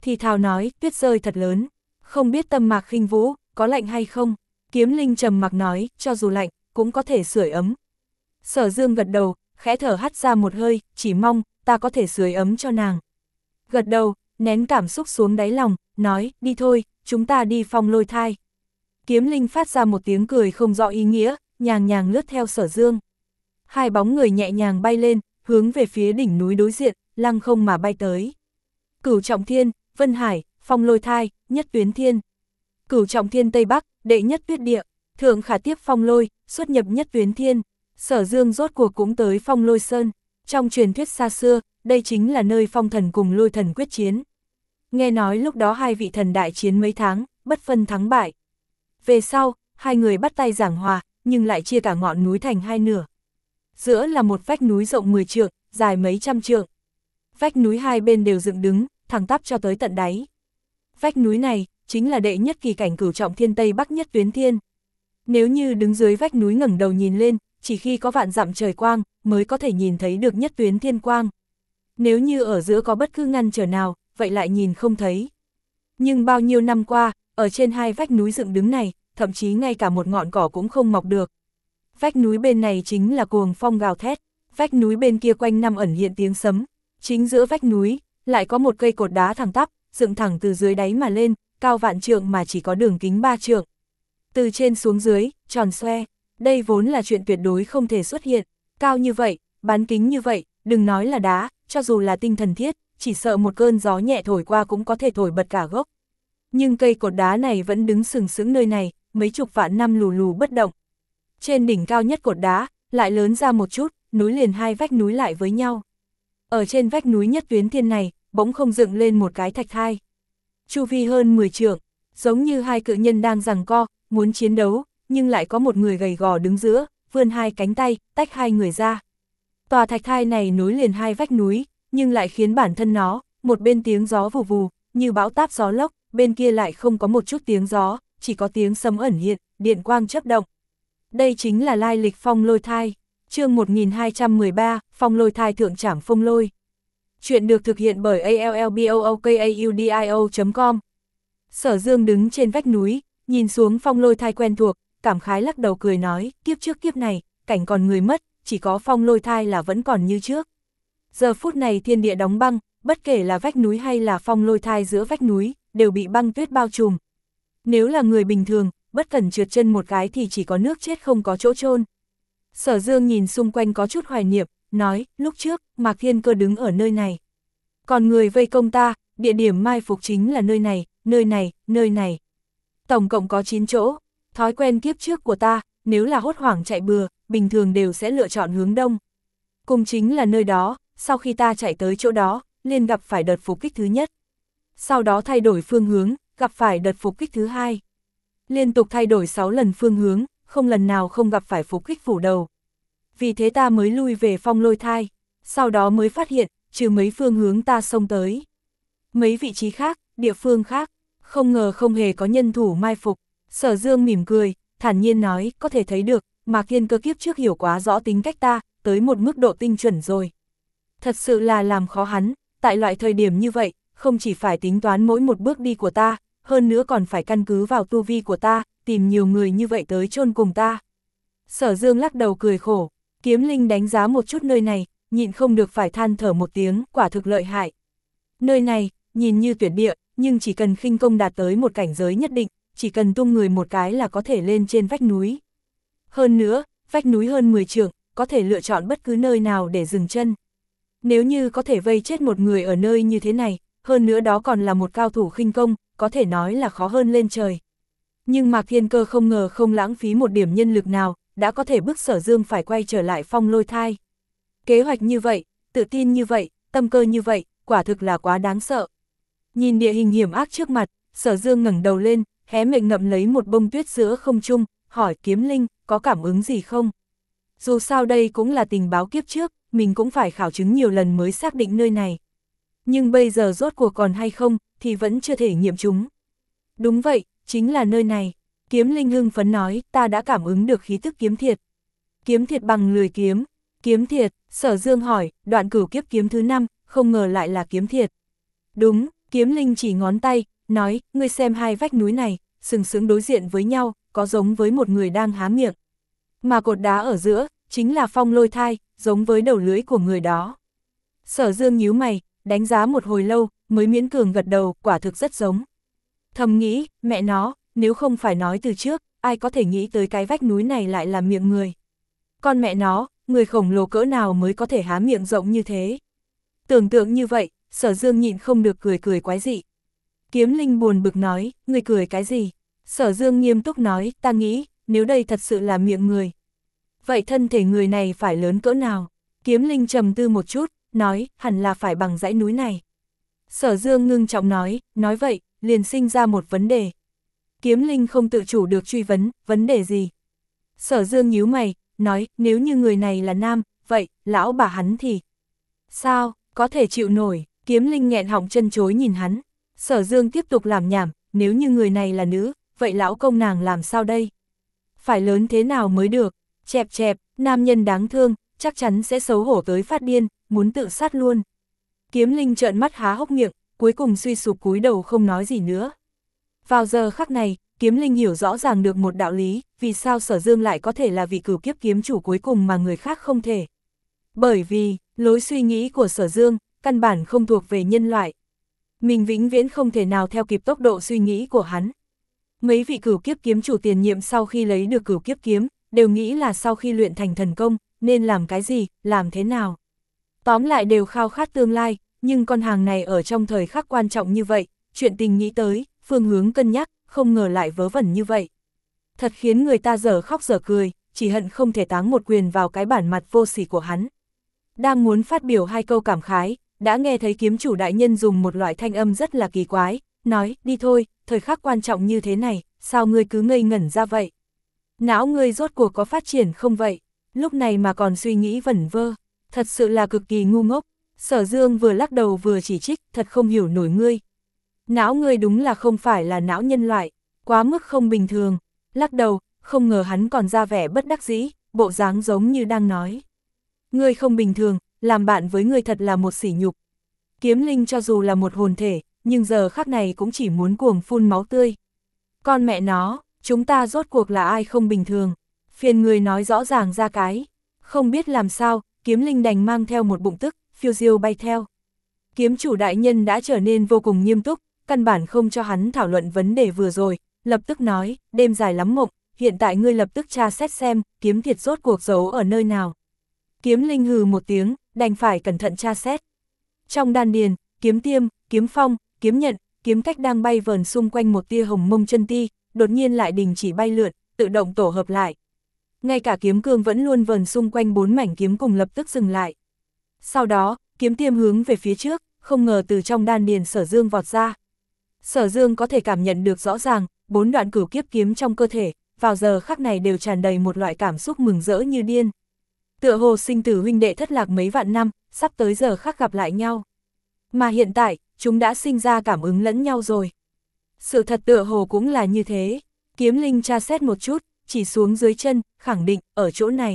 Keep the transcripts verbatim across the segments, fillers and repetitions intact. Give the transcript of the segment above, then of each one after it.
thì thào nói, tuyết rơi thật lớn, không biết Tâm Mạc Khinh Vũ, có lạnh hay không? Kiếm Linh trầm mặc nói, cho dù lạnh, cũng có thể sưởi ấm. Sở Dương gật đầu, khẽ thở hắt ra một hơi, chỉ mong, ta có thể sưởi ấm cho nàng. Gật đầu, nén cảm xúc xuống đáy lòng, nói, đi thôi, chúng ta đi Phong Lôi Thai. Kiếm Linh phát ra một tiếng cười không rõ ý nghĩa, nhàng nhàng lướt theo Sở Dương. Hai bóng người nhẹ nhàng bay lên, hướng về phía đỉnh núi đối diện, lăng không mà bay tới. Cửu Trọng Thiên, Vân Hải, Phong Lôi Thai, Nhất Tuyến Thiên. Cửu Trọng Thiên Tây Bắc, đệ nhất tuyết địa, thượng khả tiếp Phong Lôi, xuất nhập Nhất Tuyến Thiên. Sở Dương rốt cuộc cũng tới Phong Lôi Sơn. Trong truyền thuyết xa xưa, đây chính là nơi phong thần cùng lôi thần quyết chiến. Nghe nói lúc đó hai vị thần đại chiến mấy tháng, bất phân thắng bại. Về sau, hai người bắt tay giảng hòa, nhưng lại chia cả ngọn núi thành hai nửa. Giữa là một vách núi rộng mười trượng, dài mấy trăm trượng. Vách núi hai bên đều dựng đứng, thẳng tắp cho tới tận đáy. Vách núi này, chính là đệ nhất kỳ cảnh Cửu Trọng Thiên Tây Bắc Nhất Tuyến Thiên. Nếu như đứng dưới vách núi ngẩng đầu nhìn lên, chỉ khi có vạn dặm trời quang, mới có thể nhìn thấy được Nhất Tuyến Thiên quang. Nếu như ở giữa có bất cứ ngăn trở nào, vậy lại nhìn không thấy. Nhưng bao nhiêu năm qua, ở trên hai vách núi dựng đứng này, thậm chí ngay cả một ngọn cỏ cũng không mọc được. Vách núi bên này chính là cuồng phong gào thét, vách núi bên kia quanh năm ẩn hiện tiếng sấm. Chính giữa vách núi, lại có một cây cột đá thẳng tắp, dựng thẳng từ dưới đáy mà lên, cao vạn trượng mà chỉ có đường kính ba trượng. Từ trên xuống dưới, tròn xoe, đây vốn là chuyện tuyệt đối không thể xuất hiện, cao như vậy, bán kính như vậy, đừng nói là đá, cho dù là tinh thần thiết, chỉ sợ một cơn gió nhẹ thổi qua cũng có thể thổi bật cả gốc. Nhưng cây cột đá này vẫn đứng sừng sững nơi này, mấy chục vạn năm lù lù bất động. Trên đỉnh cao nhất cột đá, lại lớn ra một chút, nối liền hai vách núi lại với nhau. Ở trên vách núi Nhất Tuyến Thiên này, bỗng không dựng lên một cái thạch thai. Chu vi hơn mười trượng, giống như hai cự nhân đang giằng co, muốn chiến đấu, nhưng lại có một người gầy gò đứng giữa, vươn hai cánh tay, tách hai người ra. Tòa thạch thai này nối liền hai vách núi, nhưng lại khiến bản thân nó, một bên tiếng gió vù vù, như bão táp gió lốc, bên kia lại không có một chút tiếng gió, chỉ có tiếng sấm ẩn hiện, điện quang chớp động. Đây chính là lai lịch Phong Lôi Thai, chương một nghìn hai trăm mười ba, Phong Lôi Thai Thượng Trảm Phong Lôi. Chuyện được thực hiện bởi a l l b o o k a u d i o chấm com. Sở Dương đứng trên vách núi, nhìn xuống Phong Lôi Thai quen thuộc, cảm khái lắc đầu cười nói, kiếp trước kiếp này, cảnh còn người mất, chỉ có Phong Lôi Thai là vẫn còn như trước. Giờ phút này thiên địa đóng băng, bất kể là vách núi hay là Phong Lôi Thai giữa vách núi, đều bị băng tuyết bao trùm. Nếu là người bình thường, bất cần trượt chân một cái thì chỉ có nước chết không có chỗ chôn. Sở Dương nhìn xung quanh có chút hoài niệm, nói, lúc trước, Mạc Thiên Cơ đứng ở nơi này. Còn người vây công ta, địa điểm mai phục chính là nơi này, nơi này, nơi này. Tổng cộng có chín chỗ, thói quen kiếp trước của ta, nếu là hốt hoảng chạy bừa, bình thường đều sẽ lựa chọn hướng đông. Cùng chính là nơi đó, sau khi ta chạy tới chỗ đó, liền gặp phải đợt phục kích thứ nhất. Sau đó thay đổi phương hướng, gặp phải đợt phục kích thứ hai. Liên tục thay đổi sáu lần phương hướng, không lần nào không gặp phải phục kích phủ đầu. Vì thế ta mới lui về Phong Lôi Thai, sau đó mới phát hiện, trừ mấy phương hướng ta xông tới. Mấy vị trí khác, địa phương khác, không ngờ không hề có nhân thủ mai phục. Sở Dương mỉm cười, thản nhiên nói, có thể thấy được, Mạc Thiên Cơ kiếp trước hiểu quá rõ tính cách ta, tới một mức độ tinh chuẩn rồi. Thật sự là làm khó hắn, tại loại thời điểm như vậy, không chỉ phải tính toán mỗi một bước đi của ta, hơn nữa còn phải căn cứ vào tu vi của ta, tìm nhiều người như vậy tới chôn cùng ta. Sở Dương lắc đầu cười khổ, Kiếm Linh đánh giá một chút nơi này, nhịn không được phải than thở một tiếng, quả thực lợi hại. Nơi này, nhìn như tuyệt địa, nhưng chỉ cần khinh công đạt tới một cảnh giới nhất định, chỉ cần tung người một cái là có thể lên trên vách núi. Hơn nữa, vách núi hơn mười trượng, có thể lựa chọn bất cứ nơi nào để dừng chân. Nếu như có thể vây chết một người ở nơi như thế này, hơn nữa đó còn là một cao thủ khinh công, có thể nói là khó hơn lên trời. Nhưng Mạc Thiên Cơ không ngờ không lãng phí một điểm nhân lực nào, đã có thể bức Sở Dương phải quay trở lại Phong Lôi Thai. Kế hoạch như vậy, tự tin như vậy, tâm cơ như vậy, quả thực là quá đáng sợ. Nhìn địa hình hiểm ác trước mặt, Sở Dương ngẩng đầu lên, hé miệng ngậm lấy một bông tuyết giữa không trung, hỏi Kiếm Linh, có cảm ứng gì không? Dù sao đây cũng là tình báo kiếp trước, mình cũng phải khảo chứng nhiều lần mới xác định nơi này. Nhưng bây giờ rốt cuộc còn hay không, thì vẫn chưa thể nghiệm chúng. Đúng vậy, chính là nơi này. Kiếm Linh hưng phấn nói, ta đã cảm ứng được khí tức kiếm thiệt. Kiếm thiệt bằng lười kiếm. Kiếm thiệt, Sở Dương hỏi, đoạn cửu kiếp kiếm thứ năm, không ngờ lại là kiếm thiệt. Đúng, Kiếm Linh chỉ ngón tay, nói, ngươi xem hai vách núi này, sừng sững đối diện với nhau, có giống với một người đang há miệng. Mà cột đá ở giữa, chính là phong lôi thai, giống với đầu lưỡi của người đó. Sở Dương nhíu mày, đánh giá một hồi lâu, mới miễn cường gật đầu, quả thực rất giống. Thầm nghĩ, mẹ nó, nếu không phải nói từ trước, ai có thể nghĩ tới cái vách núi này lại là miệng người. Con mẹ nó, người khổng lồ cỡ nào mới có thể há miệng rộng như thế. Tưởng tượng như vậy, Sở Dương nhịn không được cười cười quái dị. Kiếm Linh buồn bực nói, người cười cái gì? Sở Dương nghiêm túc nói, ta nghĩ, nếu đây thật sự là miệng người. Vậy thân thể người này phải lớn cỡ nào? Kiếm Linh trầm tư một chút, nói, hẳn là phải bằng dãy núi này. Sở Dương ngưng trọng nói, nói vậy, liền sinh ra một vấn đề. Kiếm Linh không tự chủ được truy vấn, vấn đề gì? Sở Dương nhíu mày, nói, nếu như người này là nam, vậy, lão bà hắn thì... Sao, có thể chịu nổi? Kiếm Linh nghẹn họng chân chối nhìn hắn. Sở Dương tiếp tục làm nhảm, nếu như người này là nữ, vậy lão công nàng làm sao đây? Phải lớn thế nào mới được? Chẹp chẹp, nam nhân đáng thương, chắc chắn sẽ xấu hổ tới phát điên, muốn tự sát luôn. Kiếm Linh trợn mắt há hốc miệng, cuối cùng suy sụp cúi đầu không nói gì nữa. Vào giờ khắc này, Kiếm Linh hiểu rõ ràng được một đạo lý, vì sao Sở Dương lại có thể là vị cửu kiếp kiếm chủ cuối cùng mà người khác không thể. Bởi vì, lối suy nghĩ của Sở Dương, căn bản không thuộc về nhân loại. Mình vĩnh viễn không thể nào theo kịp tốc độ suy nghĩ của hắn. Mấy vị cửu kiếp kiếm chủ tiền nhiệm sau khi lấy được cửu kiếp kiếm, đều nghĩ là sau khi luyện thành thần công, nên làm cái gì, làm thế nào. Tóm lại đều khao khát tương lai, nhưng con hàng này ở trong thời khắc quan trọng như vậy, chuyện tình nghĩ tới, phương hướng cân nhắc, không ngờ lại vớ vẩn như vậy. Thật khiến người ta dở khóc dở cười, chỉ hận không thể táng một quyền vào cái bản mặt vô sỉ của hắn. Đang muốn phát biểu hai câu cảm khái, đã nghe thấy kiếm chủ đại nhân dùng một loại thanh âm rất là kỳ quái, nói, đi thôi, thời khắc quan trọng như thế này, sao ngươi cứ ngây ngẩn ra vậy? Não ngươi rốt cuộc có phát triển không vậy? Lúc này mà còn suy nghĩ vẩn vơ, thật sự là cực kỳ ngu ngốc. Sở Dương vừa lắc đầu vừa chỉ trích, thật không hiểu nổi ngươi. Não ngươi đúng là không phải là não nhân loại, quá mức không bình thường. Lắc đầu, không ngờ hắn còn ra vẻ bất đắc dĩ, bộ dáng giống như đang nói. Ngươi không bình thường, làm bạn với ngươi thật là một sỉ nhục. Kiếm Linh cho dù là một hồn thể, nhưng giờ khắc này cũng chỉ muốn cuồng phun máu tươi. Con mẹ nó, chúng ta rốt cuộc là ai không bình thường, phiền người nói rõ ràng ra cái. Không biết làm sao, Kiếm Linh đành mang theo một bụng tức, phiêu diêu bay theo. Kiếm chủ đại nhân đã trở nên vô cùng nghiêm túc, căn bản không cho hắn thảo luận vấn đề vừa rồi, lập tức nói, đêm dài lắm mộng, hiện tại ngươi lập tức tra xét xem, kiếm thiệt rốt cuộc giấu ở nơi nào. Kiếm Linh hừ một tiếng, đành phải cẩn thận tra xét. Trong đan điền, kiếm tiêm, kiếm phong, kiếm nhận, kiếm cách đang bay vờn xung quanh một tia hồng mông chân ti, đột nhiên lại đình chỉ bay lượn, tự động tổ hợp lại. Ngay cả kiếm cương vẫn luôn vờn xung quanh bốn mảnh kiếm cùng lập tức dừng lại. Sau đó, kiếm tiêm hướng về phía trước, không ngờ từ trong đan điền Sở Dương vọt ra. Sở Dương có thể cảm nhận được rõ ràng, bốn đoạn cửu kiếp kiếm trong cơ thể, vào giờ khắc này đều tràn đầy một loại cảm xúc mừng rỡ như điên. Tựa hồ sinh tử huynh đệ thất lạc mấy vạn năm, sắp tới giờ khắc gặp lại nhau. Mà hiện tại, chúng đã sinh ra cảm ứng lẫn nhau rồi. Sự thật tựa hồ cũng là như thế. Kiếm Linh tra xét một chút, chỉ xuống dưới chân, khẳng định, ở chỗ này.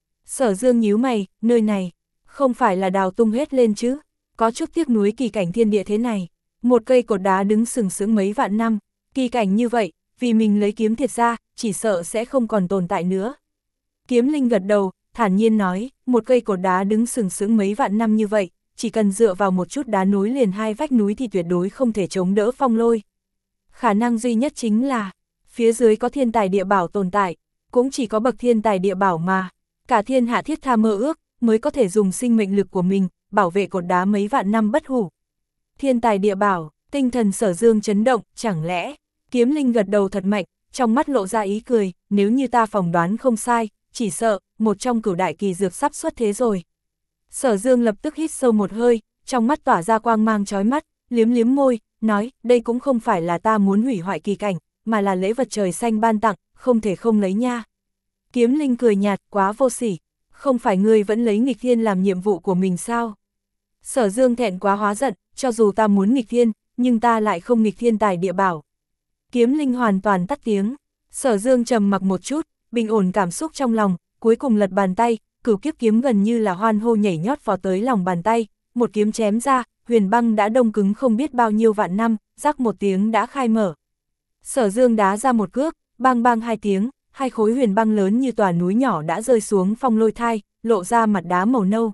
Sở Dương nhíu mày, nơi này, không phải là đào tung hết lên chứ, có chút tiếc nuối kỳ cảnh thiên địa thế này. Một cây cột đá đứng sừng sững mấy vạn năm, kỳ cảnh như vậy, vì mình lấy kiếm thiệt ra, chỉ sợ sẽ không còn tồn tại nữa. Kiếm Linh gật đầu, thản nhiên nói, một cây cột đá đứng sừng sững mấy vạn năm như vậy, chỉ cần dựa vào một chút đá nối liền hai vách núi thì tuyệt đối không thể chống đỡ phong lôi. Khả năng duy nhất chính là, phía dưới có thiên tài địa bảo tồn tại, cũng chỉ có bậc thiên tài địa bảo mà, cả thiên hạ thiết tha mơ ước, mới có thể dùng sinh mệnh lực của mình, bảo vệ cột đá mấy vạn năm bất hủ. Thiên tài địa bảo, tinh thần Sở Dương chấn động, chẳng lẽ, Kiếm Linh gật đầu thật mạnh, trong mắt lộ ra ý cười, nếu như ta phỏng đoán không sai, chỉ sợ, một trong cửu đại kỳ dược sắp xuất thế rồi. Sở Dương lập tức hít sâu một hơi, trong mắt tỏa ra quang mang chói mắt, liếm liếm môi, nói, đây cũng không phải là ta muốn hủy hoại kỳ cảnh, mà là lễ vật trời xanh ban tặng, không thể không lấy nha. Kiếm Linh cười nhạt, quá vô sỉ, không phải ngươi vẫn lấy nghịch thiên làm nhiệm vụ của mình sao? Sở Dương thẹn quá hóa giận, cho dù ta muốn nghịch thiên, nhưng ta lại không nghịch thiên tài địa bảo. Kiếm Linh hoàn toàn tắt tiếng, Sở Dương trầm mặc một chút, bình ổn cảm xúc trong lòng, cuối cùng lật bàn tay, cửu kiếp kiếm gần như là hoan hô nhảy nhót vào tới lòng bàn tay, một kiếm chém ra, huyền băng đã đông cứng không biết bao nhiêu vạn năm, rắc một tiếng đã khai mở. Sở Dương đá ra một cước, bang bang hai tiếng, hai khối huyền băng lớn như tòa núi nhỏ đã rơi xuống phong lôi thai, lộ ra mặt đá màu nâu.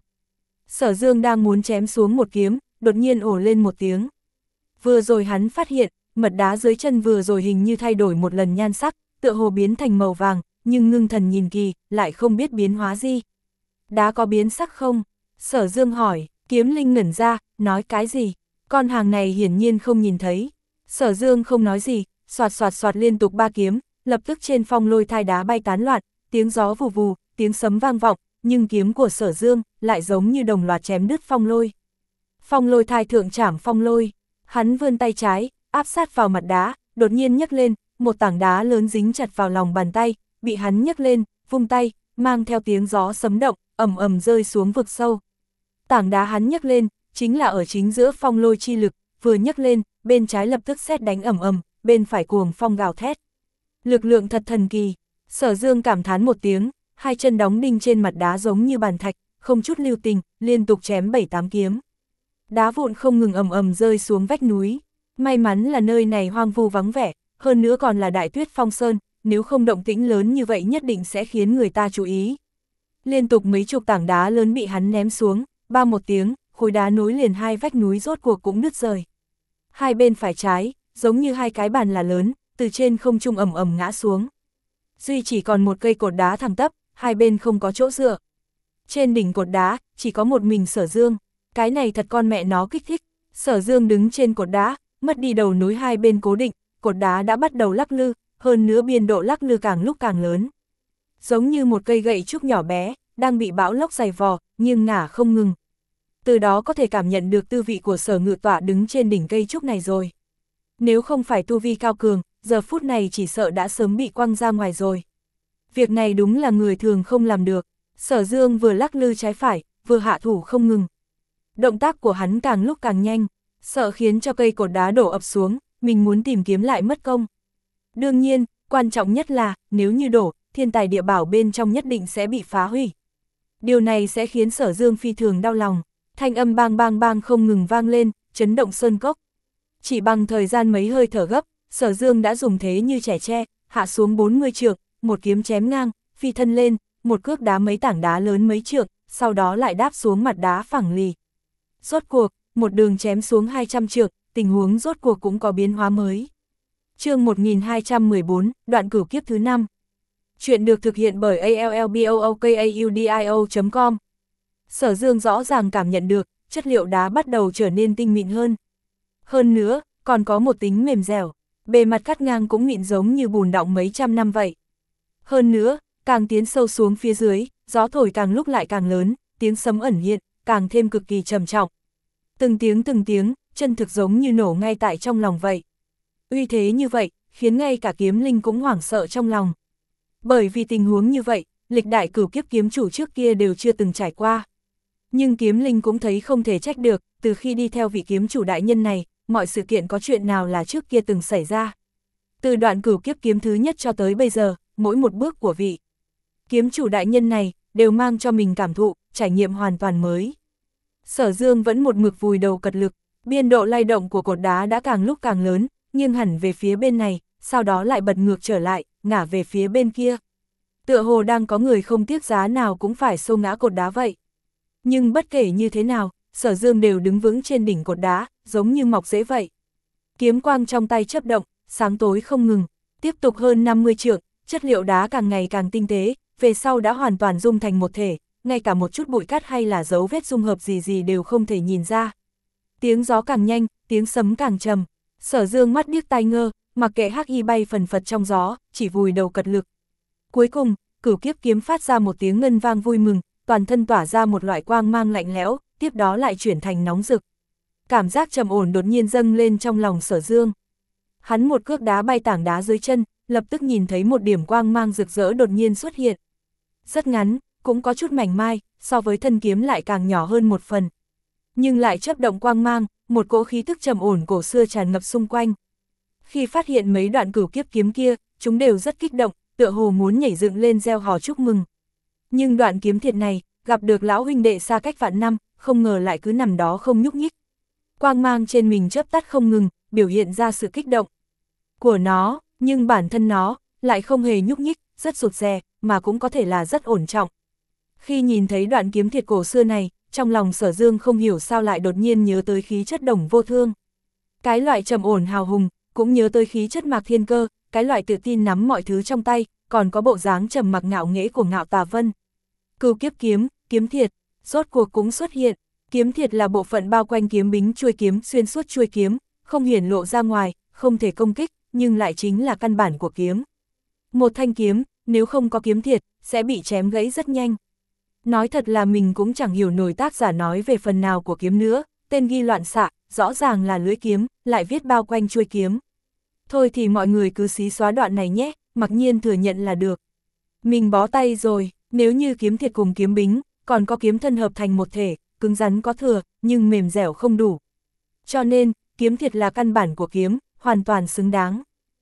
Sở Dương đang muốn chém xuống một kiếm, đột nhiên ồ lên một tiếng. Vừa rồi hắn phát hiện, mật đá dưới chân vừa rồi hình như thay đổi một lần nhan sắc, tựa hồ biến thành màu vàng, nhưng ngưng thần nhìn kỳ, lại không biết biến hóa gì. Đá có biến sắc không? Sở Dương hỏi, kiếm linh ngẩn ra, nói cái gì? Con hàng này hiển nhiên không nhìn thấy. Sở Dương không nói gì, xoạt xoạt xoạt liên tục ba kiếm, lập tức trên phong lôi thai đá bay tán loạn, tiếng gió vù vù, tiếng sấm vang vọng, nhưng kiếm của Sở Dương lại giống như đồng loạt chém đứt phong lôi. Phong lôi thai thượng trảm phong lôi, hắn vươn tay trái, áp sát vào mặt đá, đột nhiên nhấc lên, một tảng đá lớn dính chặt vào lòng bàn tay, bị hắn nhấc lên, vung tay, mang theo tiếng gió sấm động, ầm ầm rơi xuống vực sâu. Tảng đá hắn nhấc lên, chính là ở chính giữa phong lôi chi lực, vừa nhấc lên, bên trái lập tức sét đánh ầm ầm, bên phải cuồng phong gào thét. Lực lượng thật thần kỳ. Sở Dương cảm thán một tiếng, hai chân đóng đinh trên mặt đá giống như bàn thạch, không chút lưu tình, liên tục chém bảy tám kiếm. Đá vụn không ngừng ầm ầm rơi xuống vách núi. May mắn là nơi này hoang vu vắng vẻ, hơn nữa còn là Đại Tuyết Phong Sơn, nếu không động tĩnh lớn như vậy nhất định sẽ khiến người ta chú ý. Liên tục mấy chục tảng đá lớn bị hắn ném xuống, ba một tiếng, khối đá nối liền hai vách núi rốt cuộc cũng nứt rời. Hai bên phải trái, giống như hai cái bàn là lớn, từ trên không trung ầm ầm ngã xuống. Duy chỉ còn một cây cột đá thẳng tắp, hai bên không có chỗ dựa. Trên đỉnh cột đá, chỉ có một mình Sở Dương, cái này thật con mẹ nó kích thích. Sở Dương đứng trên cột đá, mất đi đầu nối hai bên cố định, cột đá đã bắt đầu lắc lư, hơn nữa biên độ lắc lư càng lúc càng lớn. Giống như một cây gậy trúc nhỏ bé, đang bị bão lốc giày vò, nghiêng ngả không ngừng. Từ đó có thể cảm nhận được tư vị của Sở Ngự Tọa đứng trên đỉnh cây trúc này rồi. Nếu không phải tu vi cao cường, giờ phút này chỉ sợ đã sớm bị quăng ra ngoài rồi. Việc này đúng là người thường không làm được. Sở Dương vừa lắc lư trái phải, vừa hạ thủ không ngừng. Động tác của hắn càng lúc càng nhanh, sợ khiến cho cây cột đá đổ ập xuống, mình muốn tìm kiếm lại mất công. Đương nhiên, quan trọng nhất là, nếu như đổ, thiên tài địa bảo bên trong nhất định sẽ bị phá hủy. Điều này sẽ khiến Sở Dương phi thường đau lòng, thanh âm bang bang bang không ngừng vang lên, chấn động sơn cốc. Chỉ bằng thời gian mấy hơi thở gấp, Sở Dương đã dùng thế như trẻ tre, hạ xuống bốn mươi trượng, một kiếm chém ngang, phi thân lên, một cước đá mấy tảng đá lớn mấy trượng, sau đó lại đáp xuống mặt đá phẳng lì. Rốt cuộc, một đường chém xuống hai trăm trượng, tình huống rốt cuộc cũng có biến hóa mới. Chương một nghìn hai trăm mười bốn, đoạn cửu kiếp thứ năm. Chuyện được thực hiện bởi a l l b o o k a u d i o chấm com. Sở Dương rõ ràng cảm nhận được, chất liệu đá bắt đầu trở nên tinh mịn hơn. Hơn nữa, còn có một tính mềm dẻo, bề mặt cắt ngang cũng mịn giống như bùn đọng mấy trăm năm vậy. Hơn nữa, càng tiến sâu xuống phía dưới, gió thổi càng lúc lại càng lớn, tiếng sấm ẩn hiện, càng thêm cực kỳ trầm trọng. Từng tiếng từng tiếng, chân thực giống như nổ ngay tại trong lòng vậy. Uy thế như vậy, khiến ngay cả kiếm linh cũng hoảng sợ trong lòng. Bởi vì tình huống như vậy, lịch đại cửu kiếp kiếm chủ trước kia đều chưa từng trải qua. Nhưng kiếm linh cũng thấy không thể trách được, từ khi đi theo vị kiếm chủ đại nhân này, mọi sự kiện có chuyện nào là trước kia từng xảy ra. Từ đoạn cửu kiếp kiếm thứ nhất cho tới bây giờ, mỗi một bước của vị kiếm chủ đại nhân này, đều mang cho mình cảm thụ, trải nghiệm hoàn toàn mới. Sở Dương vẫn một mực vùi đầu cật lực, biên độ lay động của cột đá đã càng lúc càng lớn, nghiêng hẳn về phía bên này, sau đó lại bật ngược trở lại, ngả về phía bên kia. Tựa hồ đang có người không tiếc giá nào cũng phải xô ngã cột đá vậy. Nhưng bất kể như thế nào, Sở Dương đều đứng vững trên đỉnh cột đá, giống như mọc rễ vậy. Kiếm quang trong tay chớp động, sáng tối không ngừng, tiếp tục hơn năm mươi trượng, chất liệu đá càng ngày càng tinh tế, về sau đã hoàn toàn dung thành một thể, ngay cả một chút bụi cát hay là dấu vết dung hợp gì gì đều không thể nhìn ra. Tiếng gió càng nhanh, tiếng sấm càng trầm, Sở Dương mắt điếc tai ngơ, mặc kệ hắc y bay phần phật trong gió, chỉ vùi đầu cật lực. Cuối cùng, cửu kiếp kiếm phát ra một tiếng ngân vang vui mừng, toàn thân tỏa ra một loại quang mang lạnh lẽo, tiếp đó lại chuyển thành nóng rực. Cảm giác trầm ổn đột nhiên dâng lên trong lòng Sở Dương. Hắn một cước đá bay tảng đá dưới chân, lập tức nhìn thấy một điểm quang mang rực rỡ đột nhiên xuất hiện. Rất ngắn, cũng có chút mảnh mai, so với thân kiếm lại càng nhỏ hơn một phần. Nhưng lại chớp động quang mang, một cỗ khí tức trầm ổn cổ xưa tràn ngập xung quanh. Khi phát hiện mấy đoạn cửu kiếp kiếm kia, chúng đều rất kích động, tựa hồ muốn nhảy dựng lên reo hò chúc mừng. Nhưng đoạn kiếm thiệt này, gặp được lão huynh đệ xa cách vạn năm, không ngờ lại cứ nằm đó không nhúc nhích. Quang mang trên mình chớp tắt không ngừng, biểu hiện ra sự kích động của nó, nhưng bản thân nó lại không hề nhúc nhích, rất rụt rè, mà cũng có thể là rất ổn trọng. Khi nhìn thấy đoạn kiếm thiệt cổ xưa này, trong lòng Sở Dương không hiểu sao lại đột nhiên nhớ tới khí chất Đồng Vô Thương. Cái loại trầm ổn hào hùng, cũng nhớ tới khí chất Mạc Thiên Cơ, cái loại tự tin nắm mọi thứ trong tay, còn có bộ dáng trầm mặc ngạo nghễ của Ngạo Tà Vân. Cửu kiếp kiếm, kiếm thiệt, rốt cuộc cũng xuất hiện. Kiếm thiệt là bộ phận bao quanh kiếm bính chuôi kiếm xuyên suốt chuôi kiếm, không hiển lộ ra ngoài, không thể công kích, nhưng lại chính là căn bản của kiếm. Một thanh kiếm, nếu không có kiếm thiệt, sẽ bị chém gãy rất nhanh. Nói thật là mình cũng chẳng hiểu nổi tác giả nói về phần nào của kiếm nữa, tên ghi loạn xạ, rõ ràng là lưỡi kiếm, lại viết bao quanh chuôi kiếm. Thôi thì mọi người cứ xí xóa đoạn này nhé, mặc nhiên thừa nhận là được. Mình bó tay rồi, nếu như kiếm thiệt cùng kiếm bính, còn có kiếm thân hợp thành một thể, cứng rắn có thừa, nhưng mềm dẻo không đủ. Cho nên, kiếm thiệt là căn bản của kiếm, hoàn toàn xứng đáng.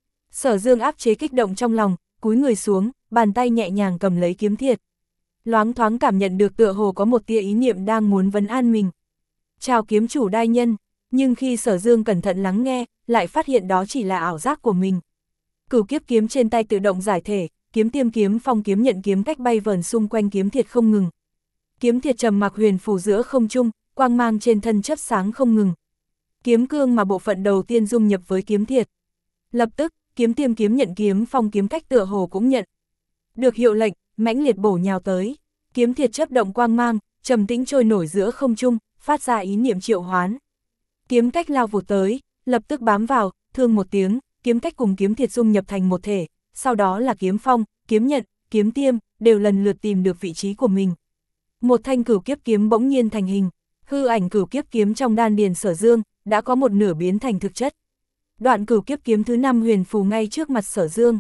Sở Dương áp chế kích động trong lòng, cúi người xuống, bàn tay nhẹ nhàng cầm lấy kiếm thiệt. Loáng thoáng cảm nhận được tựa hồ có một tia ý niệm đang muốn vấn an mình. Chào kiếm chủ đại nhân, nhưng khi Sở Dương cẩn thận lắng nghe, lại phát hiện đó chỉ là ảo giác của mình. Cửu kiếp kiếm trên tay tự động giải thể, kiếm tiêm kiếm phong kiếm nhận kiếm cách bay vờn xung quanh kiếm thiệt không ngừng. Kiếm thiệt trầm mặc huyền phù giữa không trung, quang mang trên thân chớp sáng không ngừng. Kiếm cương mà bộ phận đầu tiên dung nhập với kiếm thiệt. Lập tức, kiếm tiêm kiếm nhận kiếm phong kiếm cách tựa hồ cũng nhận được hiệu lệnh, mãnh liệt bổ nhào tới. Kiếm thiệt chớp động quang mang, trầm tĩnh trôi nổi giữa không trung, phát ra ý niệm triệu hoán. Kiếm cách lao vụt tới, lập tức bám vào, thương một tiếng, kiếm cách cùng kiếm thiệt dung nhập thành một thể, sau đó là kiếm phong, kiếm nhận, kiếm tiêm, đều lần lượt tìm được vị trí của mình. Một thanh cửu kiếp kiếm bỗng nhiên thành hình, hư ảnh cửu kiếp kiếm trong đan điền Sở Dương, đã có một nửa biến thành thực chất. Đoạn cửu kiếp kiếm thứ năm huyền phù ngay trước mặt Sở Dương.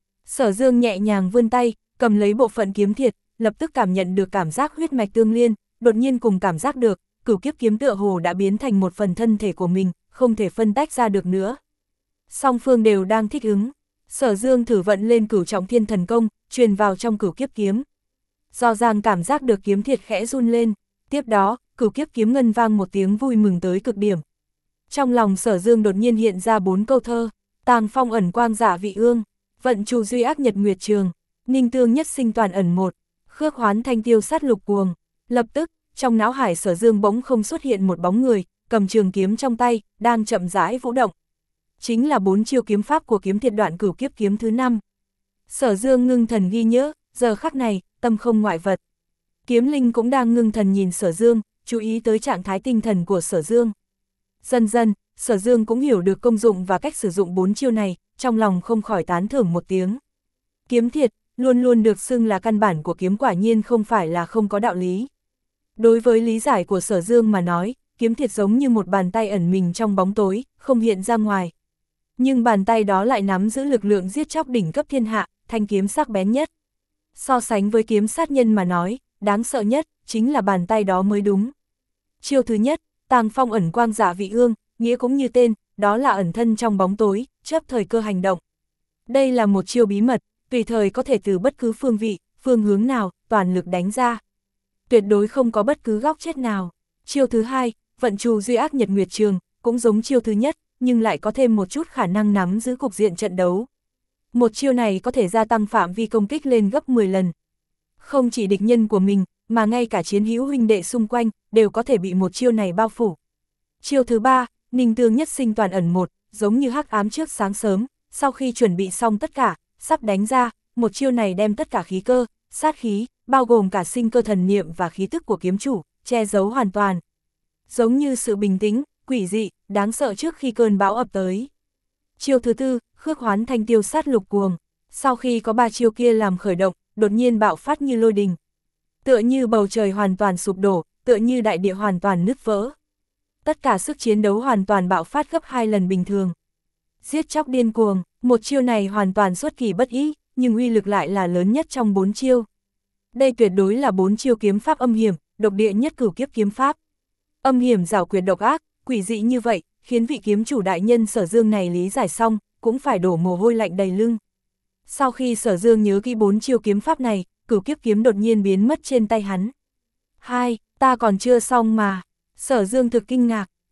Sở Dương nhẹ nhàng vươn tay, cầm lấy bộ phận kiếm thiệt, lập tức cảm nhận được cảm giác huyết mạch tương liên, đột nhiên cùng cảm giác được, cửu kiếp kiếm tựa hồ đã biến thành một phần thân thể của mình, không thể phân tách ra được nữa. Song phương đều đang thích ứng. Sở Dương thử vận lên cửu trọng thiên thần công, truyền vào trong cửu kiếp kiếm. Do ràng cảm giác được kiếm thiệt khẽ run lên, tiếp đó, cửu kiếp kiếm ngân vang một tiếng vui mừng tới cực điểm. Trong lòng Sở Dương đột nhiên hiện ra bốn câu thơ: Tàng phong ẩn quang giả vị ương, vận trù duy ác nhật nguyệt trường, ninh tương nhất sinh toàn ẩn một, khước hoán thanh tiêu sát lục cuồng. Lập tức, trong não hải Sở Dương bỗng không xuất hiện một bóng người, cầm trường kiếm trong tay, đang chậm rãi vũ động. Chính là bốn chiêu kiếm pháp của kiếm thiệt đoạn cửu kiếp kiếm thứ năm. Sở Dương ngưng thần ghi nhớ, giờ khắc này, tâm không ngoại vật. Kiếm linh cũng đang ngưng thần nhìn Sở Dương, chú ý tới trạng thái tinh thần của Sở Dương. Dần dần, Sở Dương cũng hiểu được công dụng và cách sử dụng bốn chiêu này, trong lòng không khỏi tán thưởng một tiếng. Kiếm thiệt, luôn luôn được xưng là căn bản của kiếm, quả nhiên không phải là không có đạo lý. Đối với lý giải của Sở Dương mà nói, kiếm thiệt giống như một bàn tay ẩn mình trong bóng tối, không hiện ra ngoài. Nhưng bàn tay đó lại nắm giữ lực lượng giết chóc đỉnh cấp thiên hạ, thanh kiếm sắc bén nhất. So sánh với kiếm sát nhân mà nói, đáng sợ nhất, chính là bàn tay đó mới đúng. Chiêu thứ nhất, tàng phong ẩn quang giả vị ương, nghĩa cũng như tên, đó là ẩn thân trong bóng tối, chớp thời cơ hành động. Đây là một chiêu bí mật, tùy thời có thể từ bất cứ phương vị, phương hướng nào, toàn lực đánh ra. Tuyệt đối không có bất cứ góc chết nào. Chiêu thứ hai, vận trù duy ác nhật nguyệt trường, cũng giống chiêu thứ nhất, nhưng lại có thêm một chút khả năng nắm giữ cục diện trận đấu. Một chiêu này có thể gia tăng phạm vi công kích lên gấp mười lần. Không chỉ địch nhân của mình, mà ngay cả chiến hữu huynh đệ xung quanh, đều có thể bị một chiêu này bao phủ. Chiêu thứ ba, ninh tương nhất sinh toàn ẩn một, giống như hắc ám trước sáng sớm, sau khi chuẩn bị xong tất cả, sắp đánh ra, một chiêu này đem tất cả khí cơ, sát khí, bao gồm cả sinh cơ thần niệm và khí tức của kiếm chủ, che giấu hoàn toàn. Giống như sự bình tĩnh, quỷ dị, đáng sợ trước khi cơn bão ập tới. Chiêu thứ tư, khước hoán thanh tiêu sát lục cuồng, sau khi có ba chiêu kia làm khởi động, đột nhiên bạo phát như lôi đình. Tựa như bầu trời hoàn toàn sụp đổ, tựa như đại địa hoàn toàn nứt vỡ. Tất cả sức chiến đấu hoàn toàn bạo phát gấp hai lần bình thường. Giết chóc điên cuồng, một chiêu này hoàn toàn xuất kỳ bất ý, nhưng uy lực lại là lớn nhất trong bốn chiêu. Đây tuyệt đối là bốn chiêu kiếm pháp âm hiểm, độc địa nhất cửu kiếp kiếm pháp. Âm hiểm giảo quyệt độc ác, quỷ dị như vậy, khiến vị kiếm chủ đại nhân Sở Dương này lý giải xong, cũng phải đổ mồ hôi lạnh đầy lưng. Sau khi Sở Dương nhớ kỹ bốn chiêu kiếm pháp này, cửu kiếp kiếm đột nhiên biến mất trên tay hắn. Hai, ta còn chưa xong mà. Sở Dương thực kinh ngạc,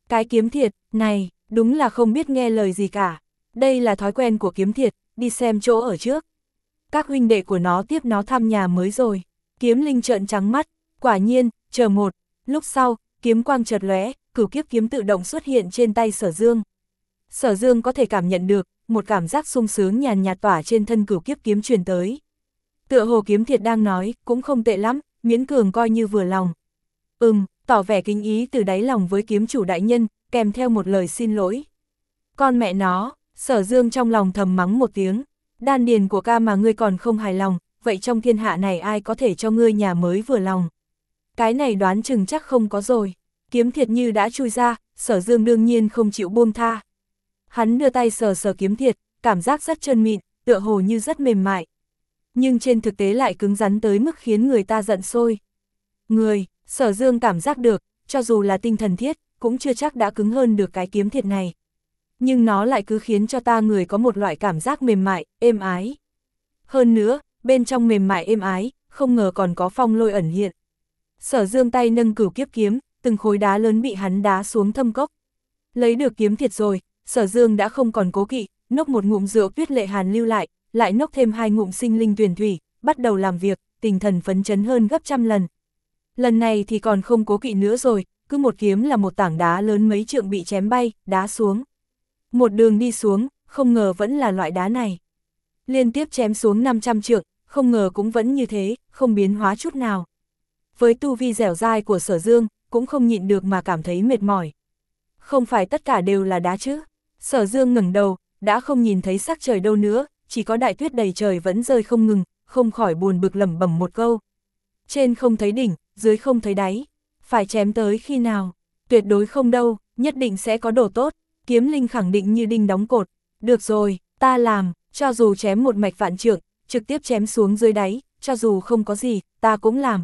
Cái kiếm thiệt, này, đúng là không biết nghe lời gì cả. Đây là thói quen của kiếm thiệt, đi xem chỗ ở trước. Các huynh đệ của nó tiếp nó thăm nhà mới rồi. Kiếm linh trợn trắng mắt, quả nhiên, chờ một. Lúc sau, kiếm quang chợt lóe, cửu kiếp kiếm tự động xuất hiện trên tay Sở Dương. Sở Dương có thể cảm nhận được, một cảm giác sung sướng nhàn nhạt tỏa trên thân cửu kiếp kiếm truyền tới. Tựa hồ kiếm thiệt đang nói, cũng không tệ lắm, miễn cường coi như vừa lòng. Ừm, tỏ vẻ kính ý từ đáy lòng với kiếm chủ đại nhân, kèm theo một lời xin lỗi. Con mẹ nó, Sở Dương trong lòng thầm mắng một tiếng, đan điền của ca mà ngươi còn không hài lòng, vậy trong thiên hạ này ai có thể cho ngươi nhà mới vừa lòng? Cái này đoán chừng chắc không có rồi. Kiếm thiệt như đã chui ra, Sở Dương đương nhiên không chịu buông tha. Hắn đưa tay sờ sờ kiếm thiệt, cảm giác rất trơn mịn, tựa hồ như rất mềm mại. Nhưng trên thực tế lại cứng rắn tới mức khiến người ta giận sôi. Người, Sở Dương cảm giác được, cho dù là tinh thần thiết, cũng chưa chắc đã cứng hơn được cái kiếm thiệt này. Nhưng nó lại cứ khiến cho ta người có một loại cảm giác mềm mại, êm ái. Hơn nữa, bên trong mềm mại êm ái, không ngờ còn có phong lôi ẩn hiện. Sở Dương tay nâng cửu kiếp kiếm, từng khối đá lớn bị hắn đá xuống thâm cốc. Lấy được kiếm thiệt rồi, Sở Dương đã không còn cố kỵ, nốc một ngụm rượu Tuyết Lệ Hàn lưu lại, lại nốc thêm hai ngụm sinh linh tuyển thủy, bắt đầu làm việc, tinh thần phấn chấn hơn gấp trăm lần. Lần này thì còn không cố kỵ nữa rồi, cứ một kiếm là một tảng đá lớn mấy trượng bị chém bay, đá xuống. Một đường đi xuống, không ngờ vẫn là loại đá này. Liên tiếp chém xuống năm trăm trượng, không ngờ cũng vẫn như thế, không biến hóa chút nào. Với tu vi dẻo dai của Sở Dương, cũng không nhịn được mà cảm thấy mệt mỏi. Không phải tất cả đều là đá chứ. Sở Dương ngẩng đầu, đã không nhìn thấy sắc trời đâu nữa, chỉ có đại tuyết đầy trời vẫn rơi không ngừng, không khỏi buồn bực lẩm bẩm một câu. Trên không thấy đỉnh, dưới không thấy đáy. Phải chém tới khi nào? Tuyệt đối không đâu, nhất định sẽ có đồ tốt. Kiếm linh khẳng định như đinh đóng cột. Được rồi, ta làm, cho dù chém một mạch vạn trượng, trực tiếp chém xuống dưới đáy, cho dù không có gì, ta cũng làm.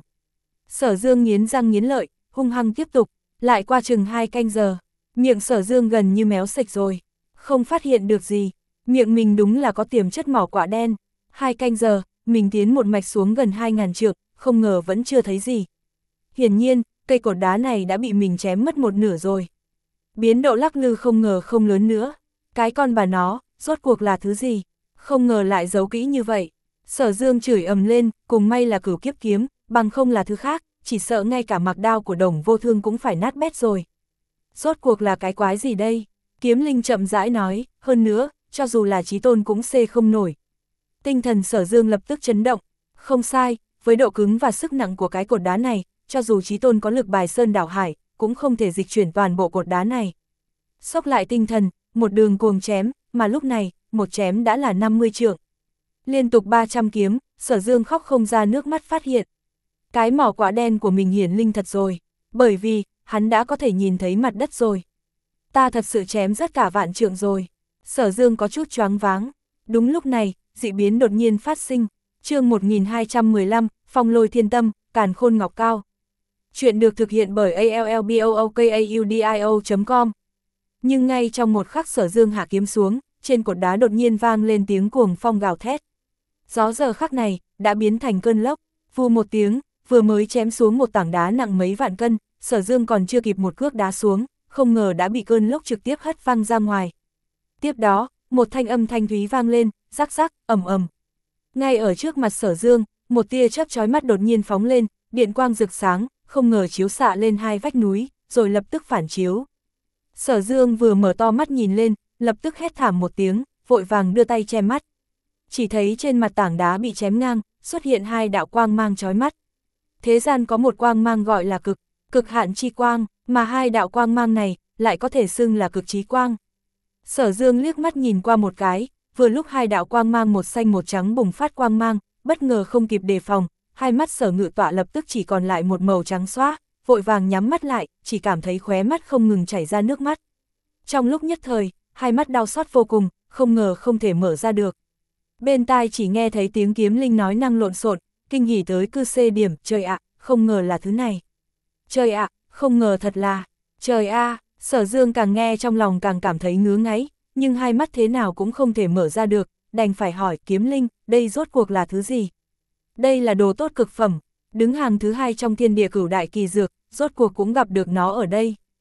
Sở Dương nghiến răng nghiến lợi, hung hăng tiếp tục, lại qua chừng hai canh giờ. Miệng Sở Dương gần như méo sạch rồi, không phát hiện được gì. Miệng mình đúng là có tiềm chất mỏ quả đen. Hai canh giờ, mình tiến một mạch xuống gần hai ngàn trượng, không ngờ vẫn chưa thấy gì. Hiển nhiên, cây cột đá này đã bị mình chém mất một nửa rồi. Biến độ lắc lư không ngờ không lớn nữa. Cái con bà nó, rốt cuộc là thứ gì? Không ngờ lại giấu kỹ như vậy. Sở Dương chửi ầm lên, cùng may là cửu kiếp kiếm, bằng không là thứ khác, chỉ sợ ngay cả mặc đao của Đồng Vô Thương cũng phải nát bét rồi. Rốt cuộc là cái quái gì đây? Kiếm linh chậm rãi nói, hơn nữa, cho dù là chí tôn cũng xê không nổi. Tinh thần Sở Dương lập tức chấn động. Không sai, với độ cứng và sức nặng của cái cột đá này, cho dù chí tôn có lực bài sơn đảo hải, cũng không thể dịch chuyển toàn bộ cột đá này. Xốc lại tinh thần, một đường cuồng chém, mà lúc này, một chém đã là năm mươi trượng. Liên tục ba trăm kiếm, Sở Dương khóc không ra nước mắt phát hiện. Cái mỏ quả đen của mình hiển linh thật rồi, bởi vì, hắn đã có thể nhìn thấy mặt đất rồi. Ta thật sự chém rất cả vạn trượng rồi. Sở Dương có chút choáng váng. Đúng lúc này, dị biến đột nhiên phát sinh. Chương một nghìn hai trăm mười lăm, Phong Lôi Thiên Tâm, Càn Khôn Ngọc Cao. Chuyện được thực hiện bởi a l l b o o k a u d i o chấm com. Nhưng ngay trong một khắc Sở Dương hạ kiếm xuống, trên cột đá đột nhiên vang lên tiếng cuồng phong gào thét. Gió giờ khắc này, đã biến thành cơn lốc, vù một tiếng, vừa mới chém xuống một tảng đá nặng mấy vạn cân, Sở Dương còn chưa kịp một cước đá xuống, không ngờ đã bị cơn lốc trực tiếp hất văng ra ngoài. Tiếp đó, một thanh âm thanh thúy vang lên, rắc rắc, ầm ầm. Ngay ở trước mặt Sở Dương, một tia chớp chói mắt đột nhiên phóng lên, điện quang rực sáng, không ngờ chiếu xạ lên hai vách núi, rồi lập tức phản chiếu. Sở Dương vừa mở to mắt nhìn lên, lập tức hét thảm một tiếng, vội vàng đưa tay che mắt. Chỉ thấy trên mặt tảng đá bị chém ngang, xuất hiện hai đạo quang mang chói mắt. Thế gian có một quang mang gọi là cực, cực hạn chi quang, mà hai đạo quang mang này lại có thể xưng là cực chí quang. Sở Dương liếc mắt nhìn qua một cái, vừa lúc hai đạo quang mang một xanh một trắng bùng phát quang mang, bất ngờ không kịp đề phòng, hai mắt Sở Ngự Tọa lập tức chỉ còn lại một màu trắng xóa, vội vàng nhắm mắt lại, chỉ cảm thấy khóe mắt không ngừng chảy ra nước mắt. Trong lúc nhất thời, hai mắt đau xót vô cùng, không ngờ không thể mở ra được. Bên tai chỉ nghe thấy tiếng kiếm linh nói năng lộn xộn, kinh hỉ tới cư xê điểm, trời ạ, không ngờ là thứ này. Trời ạ, không ngờ thật là, trời a, Sở Dương càng nghe trong lòng càng cảm thấy ngứa ngáy, nhưng hai mắt thế nào cũng không thể mở ra được, đành phải hỏi kiếm linh, đây rốt cuộc là thứ gì? Đây là đồ tốt cực phẩm, đứng hàng thứ hai trong thiên địa cửu đại kỳ dược, rốt cuộc cũng gặp được nó ở đây.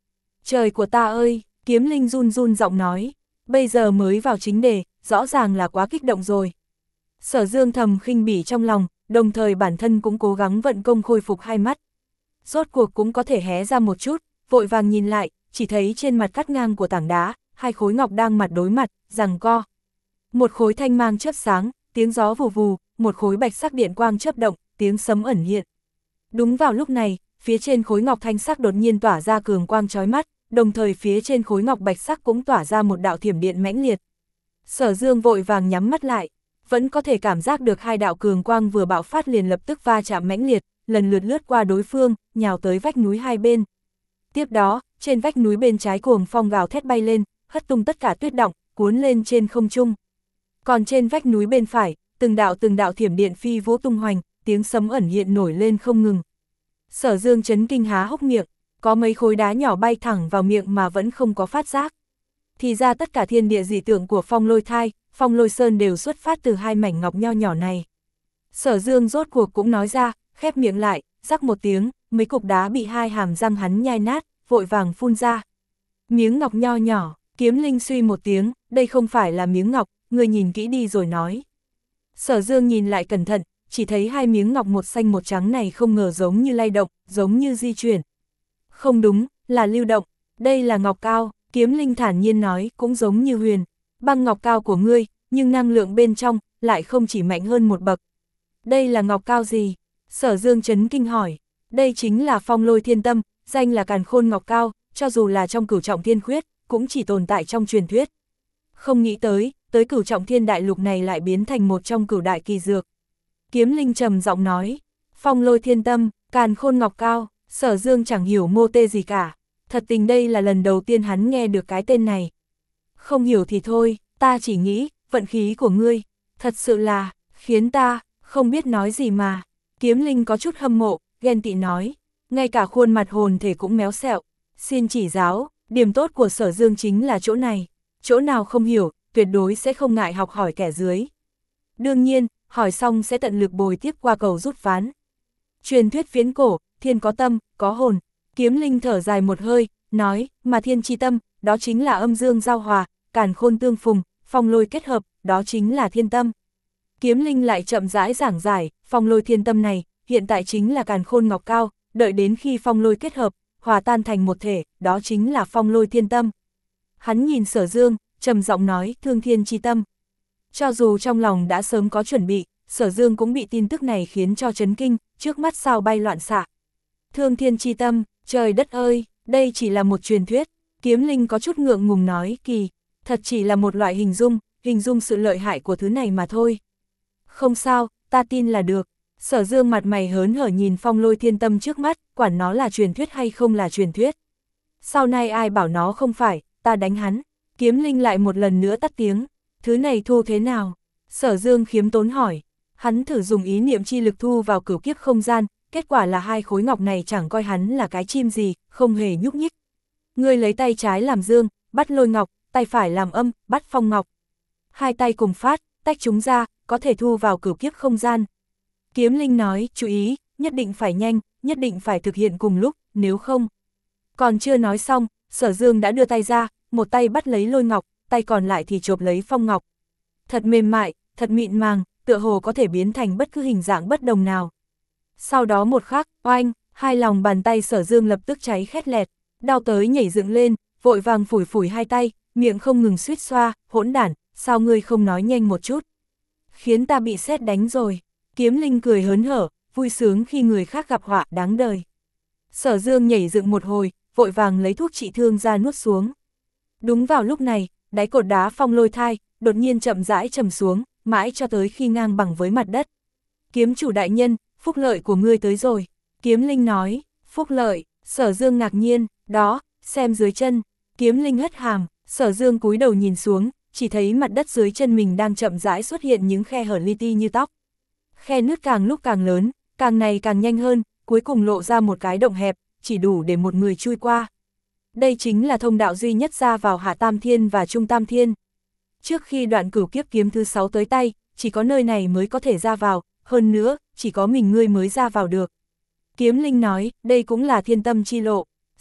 Trời của ta ơi, Kiếm Linh run run giọng nói, bây giờ mới vào chính đề, rõ ràng là quá kích động rồi. Sở Dương thầm khinh bỉ trong lòng, đồng thời bản thân cũng cố gắng vận công khôi phục hai mắt. Rốt cuộc cũng có thể hé ra một chút, vội vàng nhìn lại, chỉ thấy trên mặt cắt ngang của tảng đá, hai khối ngọc đang mặt đối mặt, giằng co. Một khối thanh mang chớp sáng, tiếng gió vù vù, một khối bạch sắc điện quang chớp động, tiếng sấm ẩn hiện. Đúng vào lúc này, phía trên khối ngọc thanh sắc đột nhiên tỏa ra cường quang chói mắt, đồng thời phía trên khối ngọc bạch sắc cũng tỏa ra một đạo thiểm điện mãnh liệt. Sở Dương vội vàng nhắm mắt lại, vẫn có thể cảm giác được hai đạo cường quang vừa bạo phát liền lập tức va chạm mãnh liệt, lần lượt lướt qua đối phương, nhào tới vách núi hai bên. Tiếp đó, trên vách núi bên trái cuồng phong gào thét bay lên, hất tung tất cả tuyết động, cuốn lên trên không trung. Còn trên vách núi bên phải, từng đạo từng đạo thiểm điện phi vũ tung hoành, tiếng sấm ẩn hiện nổi lên không ngừng. Sở Dương chấn kinh há hốc miệng, có mấy khối đá nhỏ bay thẳng vào miệng mà vẫn không có phát giác. Thì ra tất cả thiên địa dị tượng của Phong Lôi Thai, Phong Lôi Sơn đều xuất phát từ hai mảnh ngọc nho nhỏ này. Sở Dương rốt cuộc cũng nói ra, khép miệng lại, rắc một tiếng, mấy cục đá bị hai hàm răng hắn nhai nát, vội vàng phun ra. Miếng ngọc nho nhỏ, Kiếm Linh suy một tiếng, đây không phải là miếng ngọc, người nhìn kỹ đi rồi nói. Sở Dương nhìn lại cẩn thận, chỉ thấy hai miếng ngọc một xanh một trắng này không ngờ giống như lay động, giống như di chuyển. Không đúng, là lưu động, đây là ngọc cao, Kiếm Linh thản nhiên nói, cũng giống như huyền. Băng ngọc cao của ngươi, nhưng năng lượng bên trong, lại không chỉ mạnh hơn một bậc. Đây là ngọc cao gì? Sở Dương chấn kinh hỏi. Đây chính là Phong Lôi Thiên Tâm, danh là Càn Khôn ngọc cao, cho dù là trong Cửu Trọng Thiên Khuyết, cũng chỉ tồn tại trong truyền thuyết. Không nghĩ tới, tới Cửu Trọng Thiên Đại Lục này lại biến thành một trong cửu đại kỳ dược. Kiếm Linh trầm giọng nói, Phong Lôi Thiên Tâm, Càn Khôn ngọc cao, Sở Dương chẳng hiểu mô tê gì cả. Thật tình đây là lần đầu tiên hắn nghe được cái tên này. Không hiểu thì thôi, ta chỉ nghĩ, vận khí của ngươi, thật sự là, khiến ta, không biết nói gì mà. Kiếm Linh có chút hâm mộ, ghen tị nói, ngay cả khuôn mặt hồn thể cũng méo xẹo. Xin chỉ giáo, điểm tốt của Sở Dương chính là chỗ này, chỗ nào không hiểu, tuyệt đối sẽ không ngại học hỏi kẻ dưới. Đương nhiên, hỏi xong sẽ tận lực bồi tiếp qua cầu rút ván. Truyền thuyết viễn cổ, thiên có tâm, có hồn. Kiếm Linh thở dài một hơi, nói, mà thiên chi tâm, đó chính là âm dương giao hòa, càn khôn tương phùng, phong lôi kết hợp, đó chính là thiên tâm. Kiếm Linh lại chậm rãi giảng giải, phong lôi thiên tâm này, hiện tại chính là càn khôn ngọc cao, đợi đến khi phong lôi kết hợp, hòa tan thành một thể, đó chính là phong lôi thiên tâm. Hắn nhìn Sở Dương, trầm giọng nói, thương thiên chi tâm. Cho dù trong lòng đã sớm có chuẩn bị, Sở Dương cũng bị tin tức này khiến cho chấn kinh, trước mắt sao bay loạn xạ. Thương thiên chi tâm, trời đất ơi, đây chỉ là một truyền thuyết. Kiếm Linh có chút ngượng ngùng nói, kỳ, thật chỉ là một loại hình dung, hình dung sự lợi hại của thứ này mà thôi. Không sao, ta tin là được. Sở Dương mặt mày hớn hở nhìn Phong Lôi Thiên Tâm trước mắt, quản nó là truyền thuyết hay không là truyền thuyết. Sau này ai bảo nó không phải, ta đánh hắn. Kiếm Linh lại một lần nữa tắt tiếng, thứ này thu thế nào? Sở Dương khiếm tốn hỏi. Hắn thử dùng ý niệm chi lực thu vào cửu kiếp không gian, kết quả là hai khối ngọc này chẳng coi hắn là cái chim gì, không hề nhúc nhích. Ngươi lấy tay trái làm dương, bắt lôi ngọc, tay phải làm âm, bắt phong ngọc. Hai tay cùng phát, tách chúng ra, có thể thu vào cửu kiếp không gian. Kiếm Linh nói, chú ý, nhất định phải nhanh, nhất định phải thực hiện cùng lúc, nếu không. Còn chưa nói xong, Sở Dương đã đưa tay ra, một tay bắt lấy lôi ngọc, tay còn lại thì chộp lấy phong ngọc. Thật mềm mại, thật mịn màng, tựa hồ có thể biến thành bất cứ hình dạng bất đồng nào. Sau đó một khắc, oanh, hai lòng bàn tay Sở Dương lập tức cháy khét lẹt, đau tới nhảy dựng lên, vội vàng phủi phủi hai tay, miệng không ngừng suýt xoa, hỗn đản, sao ngươi không nói nhanh một chút? Khiến ta bị sét đánh rồi. Kiếm Linh cười hớn hở, vui sướng khi người khác gặp họa đáng đời. Sở Dương nhảy dựng một hồi, vội vàng lấy thuốc trị thương ra nuốt xuống. Đúng vào lúc này, đáy cột đá Phong Lôi Thai, đột nhiên chậm rãi trầm xuống, mãi cho tới khi ngang bằng với mặt đất. Kiếm chủ đại nhân, phúc lợi của ngươi tới rồi. Kiếm Linh nói, phúc lợi, Sở Dương ngạc nhiên, đó, xem dưới chân. Kiếm Linh hất hàm, Sở Dương cúi đầu nhìn xuống, chỉ thấy mặt đất dưới chân mình đang chậm rãi xuất hiện những khe hở li ti như tóc. Khe nứt càng lúc càng lớn, càng ngày càng nhanh hơn, cuối cùng lộ ra một cái động hẹp, chỉ đủ để một người chui qua. Đây chính là thông đạo duy nhất ra vào Hạ Tam Thiên và Trung Tam Thiên. Trước khi đoạn cửu kiếp kiếm thứ sáu tới tay, chỉ có nơi này mới có thể ra vào, hơn nữa, chỉ có mình ngươi mới ra vào được. Kiếm Linh nói, đây cũng là thiên tâm chi lộ.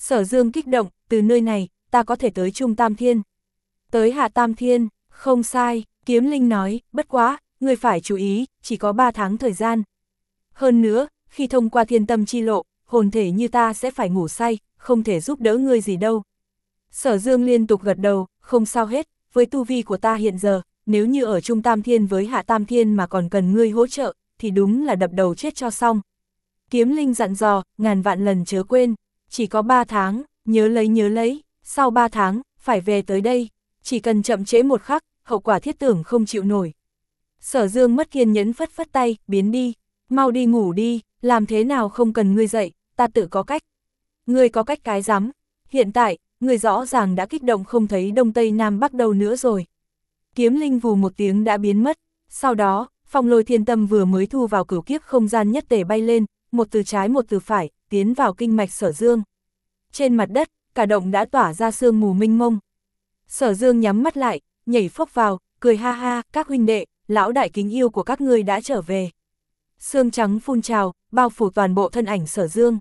Sở Dương kích động, từ nơi này, ta có thể tới Trung Tam Thiên. Tới Hạ Tam Thiên, không sai, Kiếm Linh nói, bất quá, ngươi phải chú ý, chỉ có ba tháng thời gian. Hơn nữa, khi thông qua thiên tâm chi lộ, hồn thể như ta sẽ phải ngủ say, không thể giúp đỡ ngươi gì đâu. Sở Dương liên tục gật đầu, không sao hết, với tu vi của ta hiện giờ, nếu như ở Trung Tam Thiên với Hạ Tam Thiên mà còn cần ngươi hỗ trợ, thì đúng là đập đầu chết cho xong. Kiếm Linh dặn dò, ngàn vạn lần chớ quên, chỉ có ba tháng, nhớ lấy nhớ lấy, sau ba tháng, phải về tới đây, chỉ cần chậm trễ một khắc, hậu quả thiết tưởng không chịu nổi. Sở Dương mất kiên nhẫn phất phất tay, biến đi, mau đi ngủ đi, làm thế nào không cần ngươi dậy, ta tự có cách. Ngươi có cách cái rắm, hiện tại, ngươi rõ ràng đã kích động không thấy Đông Tây Nam Bắc đâu nữa rồi. Kiếm Linh vù một tiếng đã biến mất, sau đó, Phong Lôi Thiên Tâm vừa mới thu vào cửu kiếp không gian nhất tề bay lên, một từ trái một từ phải, tiến vào kinh mạch Sở Dương. Trên mặt đất, cả động đã tỏa ra sương mù mênh mông. Sở Dương nhắm mắt lại, nhảy phốc vào, cười ha ha, các huynh đệ, lão đại kính yêu của các ngươi đã trở về. Sương trắng phun trào, bao phủ toàn bộ thân ảnh Sở Dương.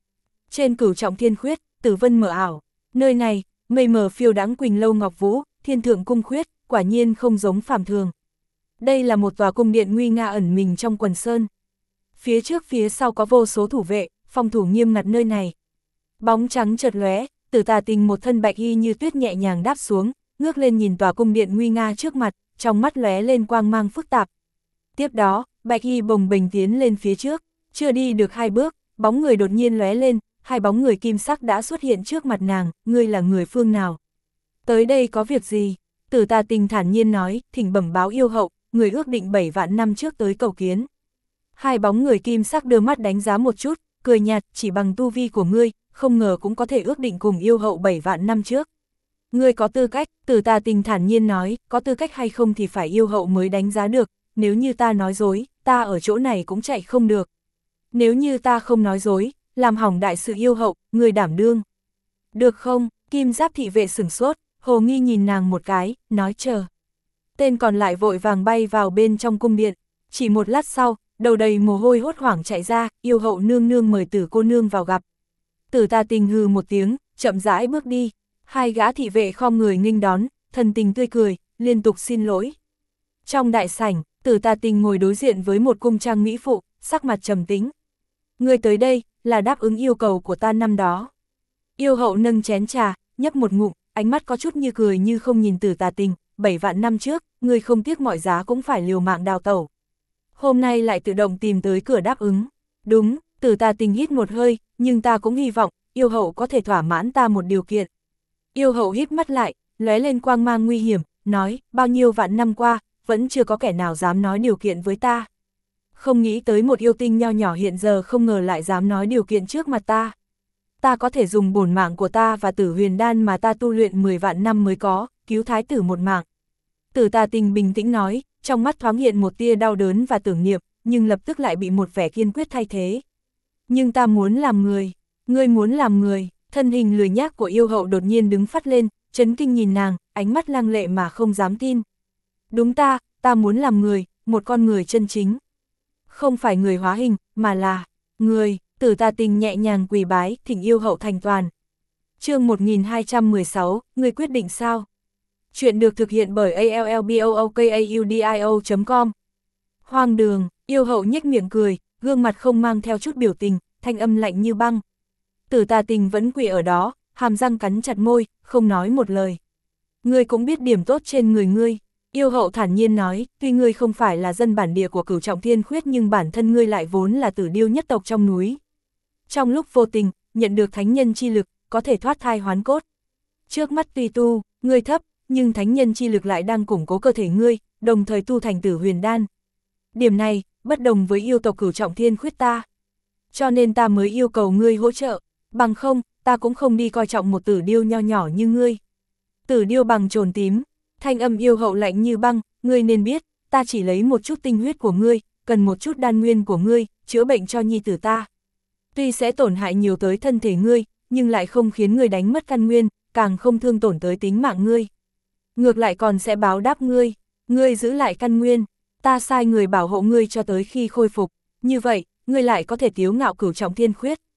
Trên cửu trọng thiên khuyết, tử vân mở ảo, nơi này, mây mờ phiêu đãng quỳnh lâu ngọc vũ, thiên thượng cung khuyết, quả nhiên không giống phàm thường. Đây là một tòa cung điện nguy nga ẩn mình trong quần sơn. Phía trước phía sau có vô số thủ vệ, phòng thủ nghiêm ngặt nơi này. Bóng trắng chợt lóe, Tử Tà Tình một thân bạch y như tuyết nhẹ nhàng đáp xuống, ngước lên nhìn tòa cung điện nguy nga trước mặt, trong mắt lóe lên quang mang phức tạp. Tiếp đó, bạch y bồng bềnh tiến lên phía trước, chưa đi được hai bước, bóng người đột nhiên lóe lên, hai bóng người kim sắc đã xuất hiện trước mặt nàng, ngươi là người phương nào? Tới đây có việc gì? Tử Tà Tình thản nhiên nói, thỉnh bẩm báo yêu hậu, người ước định bảy vạn năm trước tới cầu kiến. Hai bóng người kim sắc đưa mắt đánh giá một chút, cười nhạt, chỉ bằng tu vi của ngươi, không ngờ cũng có thể ước định cùng yêu hậu bảy vạn năm trước. Ngươi có tư cách, Tử Tà Tình thản nhiên nói, có tư cách hay không thì phải yêu hậu mới đánh giá được, nếu như ta nói dối, ta ở chỗ này cũng chạy không được. Nếu như ta không nói dối, làm hỏng đại sự yêu hậu, ngươi đảm đương. Được không? Kim giáp thị vệ sửng sốt, hồ nghi nhìn nàng một cái, nói chờ. Tên còn lại vội vàng bay vào bên trong cung điện, chỉ một lát sau, đầu đầy mồ hôi hốt hoảng chạy ra, yêu hậu nương nương mời Tử cô nương vào gặp. Tử Tà Tình hừ một tiếng, chậm rãi bước đi, hai gã thị vệ khom người nghênh đón, thần tình tươi cười, liên tục xin lỗi. Trong đại sảnh, Tử Tà Tình ngồi đối diện với một cung trang mỹ phụ, sắc mặt trầm tĩnh. Người tới đây, là đáp ứng yêu cầu của ta năm đó. Yêu hậu nâng chén trà, nhấp một ngụm, ánh mắt có chút như cười như không nhìn Tử Tà Tình, bảy vạn năm trước, người không tiếc mọi giá cũng phải liều mạng đào tẩu. Hôm nay lại tự động tìm tới cửa đáp ứng. Đúng, Tử Tà Tình hít một hơi, nhưng ta cũng hy vọng, yêu hậu có thể thỏa mãn ta một điều kiện. Yêu hậu híp mắt lại, lóe lên quang mang nguy hiểm, nói, bao nhiêu vạn năm qua, vẫn chưa có kẻ nào dám nói điều kiện với ta. Không nghĩ tới một yêu tinh nho nhỏ hiện giờ không ngờ lại dám nói điều kiện trước mặt ta. Ta có thể dùng bổn mạng của ta và Tử Huyền Đan mà ta tu luyện mười vạn năm mới có, cứu thái tử một mạng. Tử Tà Tình bình tĩnh nói, trong mắt thoáng hiện một tia đau đớn và tưởng niệm, nhưng lập tức lại bị một vẻ kiên quyết thay thế. Nhưng ta muốn làm người, ngươi muốn làm người, thân hình lười nhác của yêu hậu đột nhiên đứng phắt lên, chấn kinh nhìn nàng, ánh mắt lăng lệ mà không dám tin. Đúng ta, ta muốn làm người, một con người chân chính. Không phải người hóa hình, mà là người. Tử Tà Tình nhẹ nhàng quỳ bái, thỉnh yêu hậu thành toàn. Chương một nghìn hai trăm mười sáu, ngươi quyết định sao? Chuyện được thực hiện bởi a l l b o o k a u d i o chấm com. Hoang đường, yêu hậu nhếch miệng cười, gương mặt không mang theo chút biểu tình, thanh âm lạnh như băng. Tử Tà Tình vẫn quỳ ở đó, hàm răng cắn chặt môi, không nói một lời. Ngươi cũng biết điểm tốt trên người ngươi. Yêu hậu thản nhiên nói, tuy ngươi không phải là dân bản địa của Cửu Trọng Thiên Khuyết nhưng bản thân ngươi lại vốn là Tử Điêu nhất tộc trong núi. Trong lúc vô tình, nhận được thánh nhân chi lực, có thể thoát thai hoán cốt. Trước mắt tuy tu, ngươi thấp, nhưng thánh nhân chi lực lại đang củng cố cơ thể ngươi, đồng thời tu thành Tử Huyền Đan. Điểm này, bất đồng với yêu tộc Cửu Trọng Thiên Khuyết ta. Cho nên ta mới yêu cầu ngươi hỗ trợ, bằng không, ta cũng không đi coi trọng một Tử Điêu nho nhỏ như ngươi. Tử Điêu bằng trồn tím, thanh âm yêu hậu lạnh như băng, ngươi nên biết, ta chỉ lấy một chút tinh huyết của ngươi, cần một chút đan nguyên của ngươi, chữa bệnh cho nhi tử ta. Tuy sẽ tổn hại nhiều tới thân thể ngươi, nhưng lại không khiến ngươi đánh mất căn nguyên, càng không thương tổn tới tính mạng ngươi. Ngược lại còn sẽ báo đáp ngươi, ngươi giữ lại căn nguyên, ta sai người bảo hộ ngươi cho tới khi khôi phục, như vậy, ngươi lại có thể tiếu ngạo Cửu Trọng Thiên Khuyết.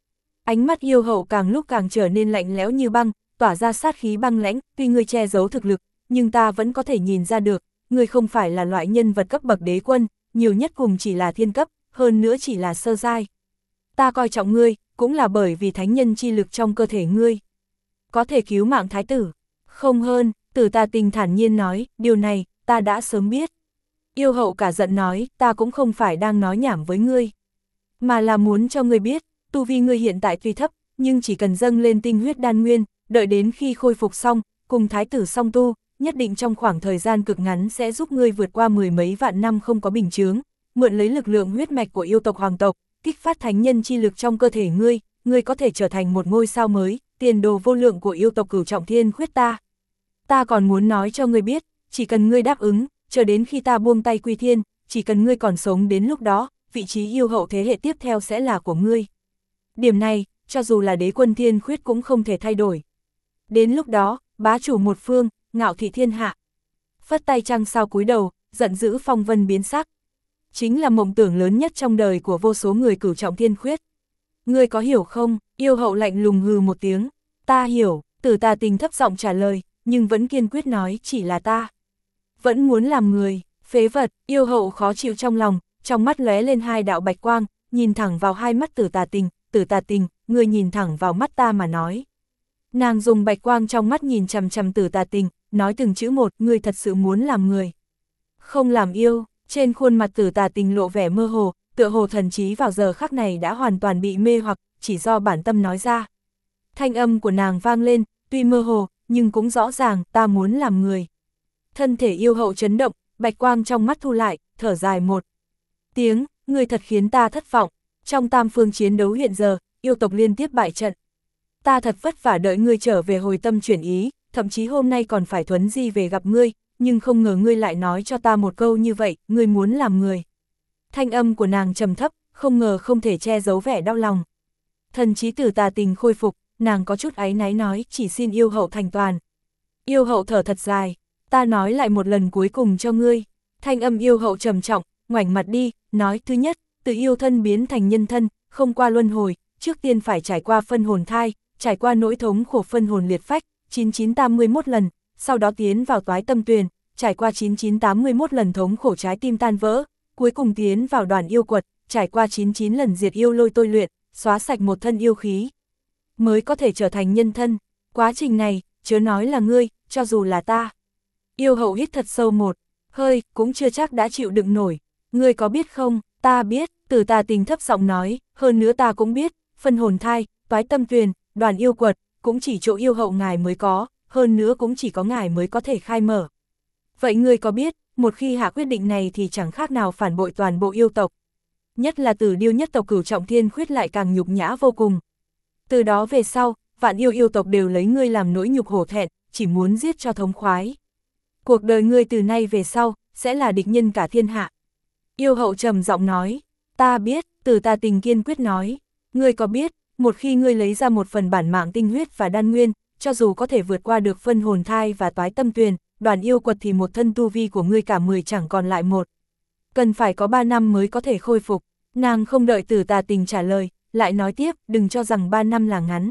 Ánh mắt yêu hậu càng lúc càng trở nên lạnh lẽo như băng, tỏa ra sát khí băng lãnh, tuy ngươi che giấu thực lực, nhưng ta vẫn có thể nhìn ra được, ngươi không phải là loại nhân vật cấp bậc đế quân, nhiều nhất cùng chỉ là thiên cấp, hơn nữa chỉ là sơ giai. Ta coi trọng ngươi, cũng là bởi vì thánh nhân chi lực trong cơ thể ngươi. Có thể cứu mạng thái tử. Không hơn, Tử Tà Tình thản nhiên nói, điều này, ta đã sớm biết. Yêu hậu cả giận nói, ta cũng không phải đang nói nhảm với ngươi, mà là muốn cho ngươi biết, tu vi ngươi hiện tại tuy thấp, nhưng chỉ cần dâng lên tinh huyết đan nguyên, đợi đến khi khôi phục xong, cùng thái tử song tu, nhất định trong khoảng thời gian cực ngắn sẽ giúp ngươi vượt qua mười mấy vạn năm không có bình chướng, mượn lấy lực lượng huyết mạch của yêu tộc hoàng tộc, kích phát thánh nhân chi lực trong cơ thể ngươi, ngươi có thể trở thành một ngôi sao mới, tiền đồ vô lượng của yêu tộc Cửu Trọng Thiên Khuyết ta. Ta còn muốn nói cho ngươi biết, chỉ cần ngươi đáp ứng, chờ đến khi ta buông tay quy thiên, chỉ cần ngươi còn sống đến lúc đó, vị trí yêu hậu thế hệ tiếp theo sẽ là của ngươi. Điểm này, cho dù là đế quân Thiên Khuyết cũng không thể thay đổi. Đến lúc đó, bá chủ một phương, ngạo thị thiên hạ. Phất tay trăng sao cúi đầu, giận dữ phong vân biến sắc. Chính là mộng tưởng lớn nhất trong đời của vô số người Cửu Trọng Thiên Khuyết. Ngươi có hiểu không? Yêu hậu lạnh lùng hừ một tiếng. Ta hiểu, Tử Tà Tình thấp giọng trả lời, nhưng vẫn kiên quyết nói chỉ là ta. Vẫn muốn làm người, phế vật, yêu hậu khó chịu trong lòng, trong mắt lóe lên hai đạo bạch quang, nhìn thẳng vào hai mắt Tử Tà Tình, Tử Tà Tình, ngươi nhìn thẳng vào mắt ta mà nói. Nàng dùng bạch quang trong mắt nhìn chằm chằm Tử Tà Tình, nói từng chữ một, ngươi thật sự muốn làm người. Không làm yêu, trên khuôn mặt Tử Tà Tình lộ vẻ mơ hồ, tựa hồ thần trí vào giờ khắc này đã hoàn toàn bị mê hoặc, chỉ do bản tâm nói ra. Thanh âm của nàng vang lên, tuy mơ hồ, nhưng cũng rõ ràng, ta muốn làm người. Thân thể yêu hậu chấn động, bạch quang trong mắt thu lại, thở dài một tiếng, ngươi thật khiến ta thất vọng. Trong tam phương chiến đấu hiện giờ, yêu tộc liên tiếp bại trận. Ta thật vất vả đợi ngươi trở về hồi tâm chuyển ý, thậm chí hôm nay còn phải thuấn di về gặp ngươi, nhưng không ngờ ngươi lại nói cho ta một câu như vậy, ngươi muốn làm người. Thanh âm của nàng trầm thấp, không ngờ không thể che giấu vẻ đau lòng. Thần trí Tử Tà Tình khôi phục, nàng có chút áy náy nói, chỉ xin yêu hậu thành toàn. Yêu hậu thở thật dài, ta nói lại một lần cuối cùng cho ngươi. Thanh âm yêu hậu trầm trọng, ngoảnh mặt đi, nói thứ nhất, từ yêu thân biến thành nhân thân, không qua luân hồi, trước tiên phải trải qua phân hồn thai, trải qua nỗi thống khổ phân hồn liệt phách, chín chín tám mươi mốt lần, sau đó tiến vào toái tâm tuyền, trải qua chín chín tám mươi mốt lần thống khổ trái tim tan vỡ, cuối cùng tiến vào đoàn yêu quật, trải qua chín mươi chín lần diệt yêu lôi tôi luyện, xóa sạch một thân yêu khí, mới có thể trở thành nhân thân. Quá trình này, chớ nói là ngươi, cho dù là ta. Yêu hậu hít thật sâu một hơi, cũng chưa chắc đã chịu đựng nổi. Ngươi có biết không? Ta biết, Tử Tà Tình thấp giọng nói, hơn nữa ta cũng biết, phân hồn thai, toái tâm tuyền, đoàn yêu quật, cũng chỉ chỗ yêu hậu ngài mới có, hơn nữa cũng chỉ có ngài mới có thể khai mở. Vậy ngươi có biết, một khi hạ quyết định này thì chẳng khác nào phản bội toàn bộ yêu tộc. Nhất là Tử Điêu nhất tộc Cửu Trọng Thiên Khuyết lại càng nhục nhã vô cùng. Từ đó về sau, vạn yêu yêu tộc đều lấy ngươi làm nỗi nhục hổ thẹn, chỉ muốn giết cho thống khoái. Cuộc đời ngươi từ nay về sau, sẽ là địch nhân cả thiên hạ. Yêu hậu trầm giọng nói, ta biết, Tử Tà Tình kiên quyết nói, ngươi có biết, một khi ngươi lấy ra một phần bản mạng tinh huyết và đan nguyên, cho dù có thể vượt qua được phân hồn thai và toái tâm tuyền, đoàn yêu quật thì một thân tu vi của ngươi cả mười chẳng còn lại một. Cần phải có ba năm mới có thể khôi phục. Nàng không đợi Tử Tà Tình trả lời, lại nói tiếp, đừng cho rằng ba năm là ngắn.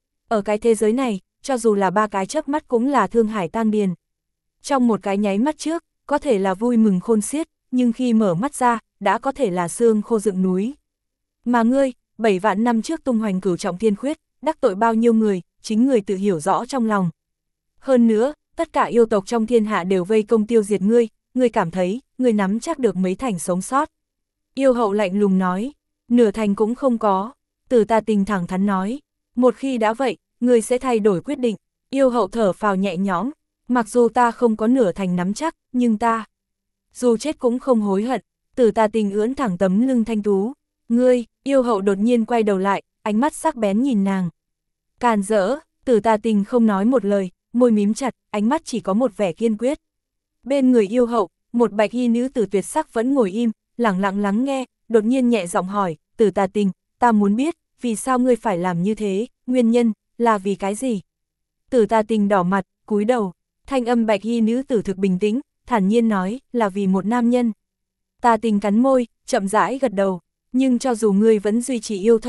Ở cái thế giới này, cho dù là ba cái chớp mắt cũng là thương hải tang điền. Trong một cái nháy mắt trước, có thể là vui mừng khôn xiết, nhưng khi mở mắt ra, đã có thể là xương khô dựng núi. Mà ngươi, bảy vạn năm trước tung hoành Cửu Trọng Thiên Khuyết, đắc tội bao nhiêu người, chính người tự hiểu rõ trong lòng. Hơn nữa, tất cả yêu tộc trong thiên hạ đều vây công tiêu diệt ngươi, ngươi cảm thấy, ngươi nắm chắc được mấy thành sống sót. Yêu hậu lạnh lùng nói, nửa thành cũng không có. Tử Tà Tình thẳng thắn nói, một khi đã vậy, ngươi sẽ thay đổi quyết định. Yêu hậu thở phào nhẹ nhõm, mặc dù ta không có nửa thành nắm chắc, nhưng ta, dù chết cũng không hối hận. Tử Tà Tình ưỡn thẳng tấm lưng thanh tú. Ngươi, yêu hậu đột nhiên quay đầu lại, ánh mắt sắc bén nhìn nàng. Càn rỡ, Tử Tà Tình không nói một lời, môi mím chặt, ánh mắt chỉ có một vẻ kiên quyết. Bên người yêu hậu, một bạch y nữ tử tuyệt sắc vẫn ngồi im, lặng lặng lắng nghe, đột nhiên nhẹ giọng hỏi, Tử Tà Tình, ta muốn biết, vì sao ngươi phải làm như thế, nguyên nhân, là vì cái gì? Tử Tà Tình đỏ mặt, cúi đầu, thanh âm bạch y nữ tử thực bình tĩnh, thản nhiên nói, là vì một nam nhân. Tà Tình cắn môi, chậm rãi gật đầu, nhưng cho dù ngươi vẫn duy trì yêu thân,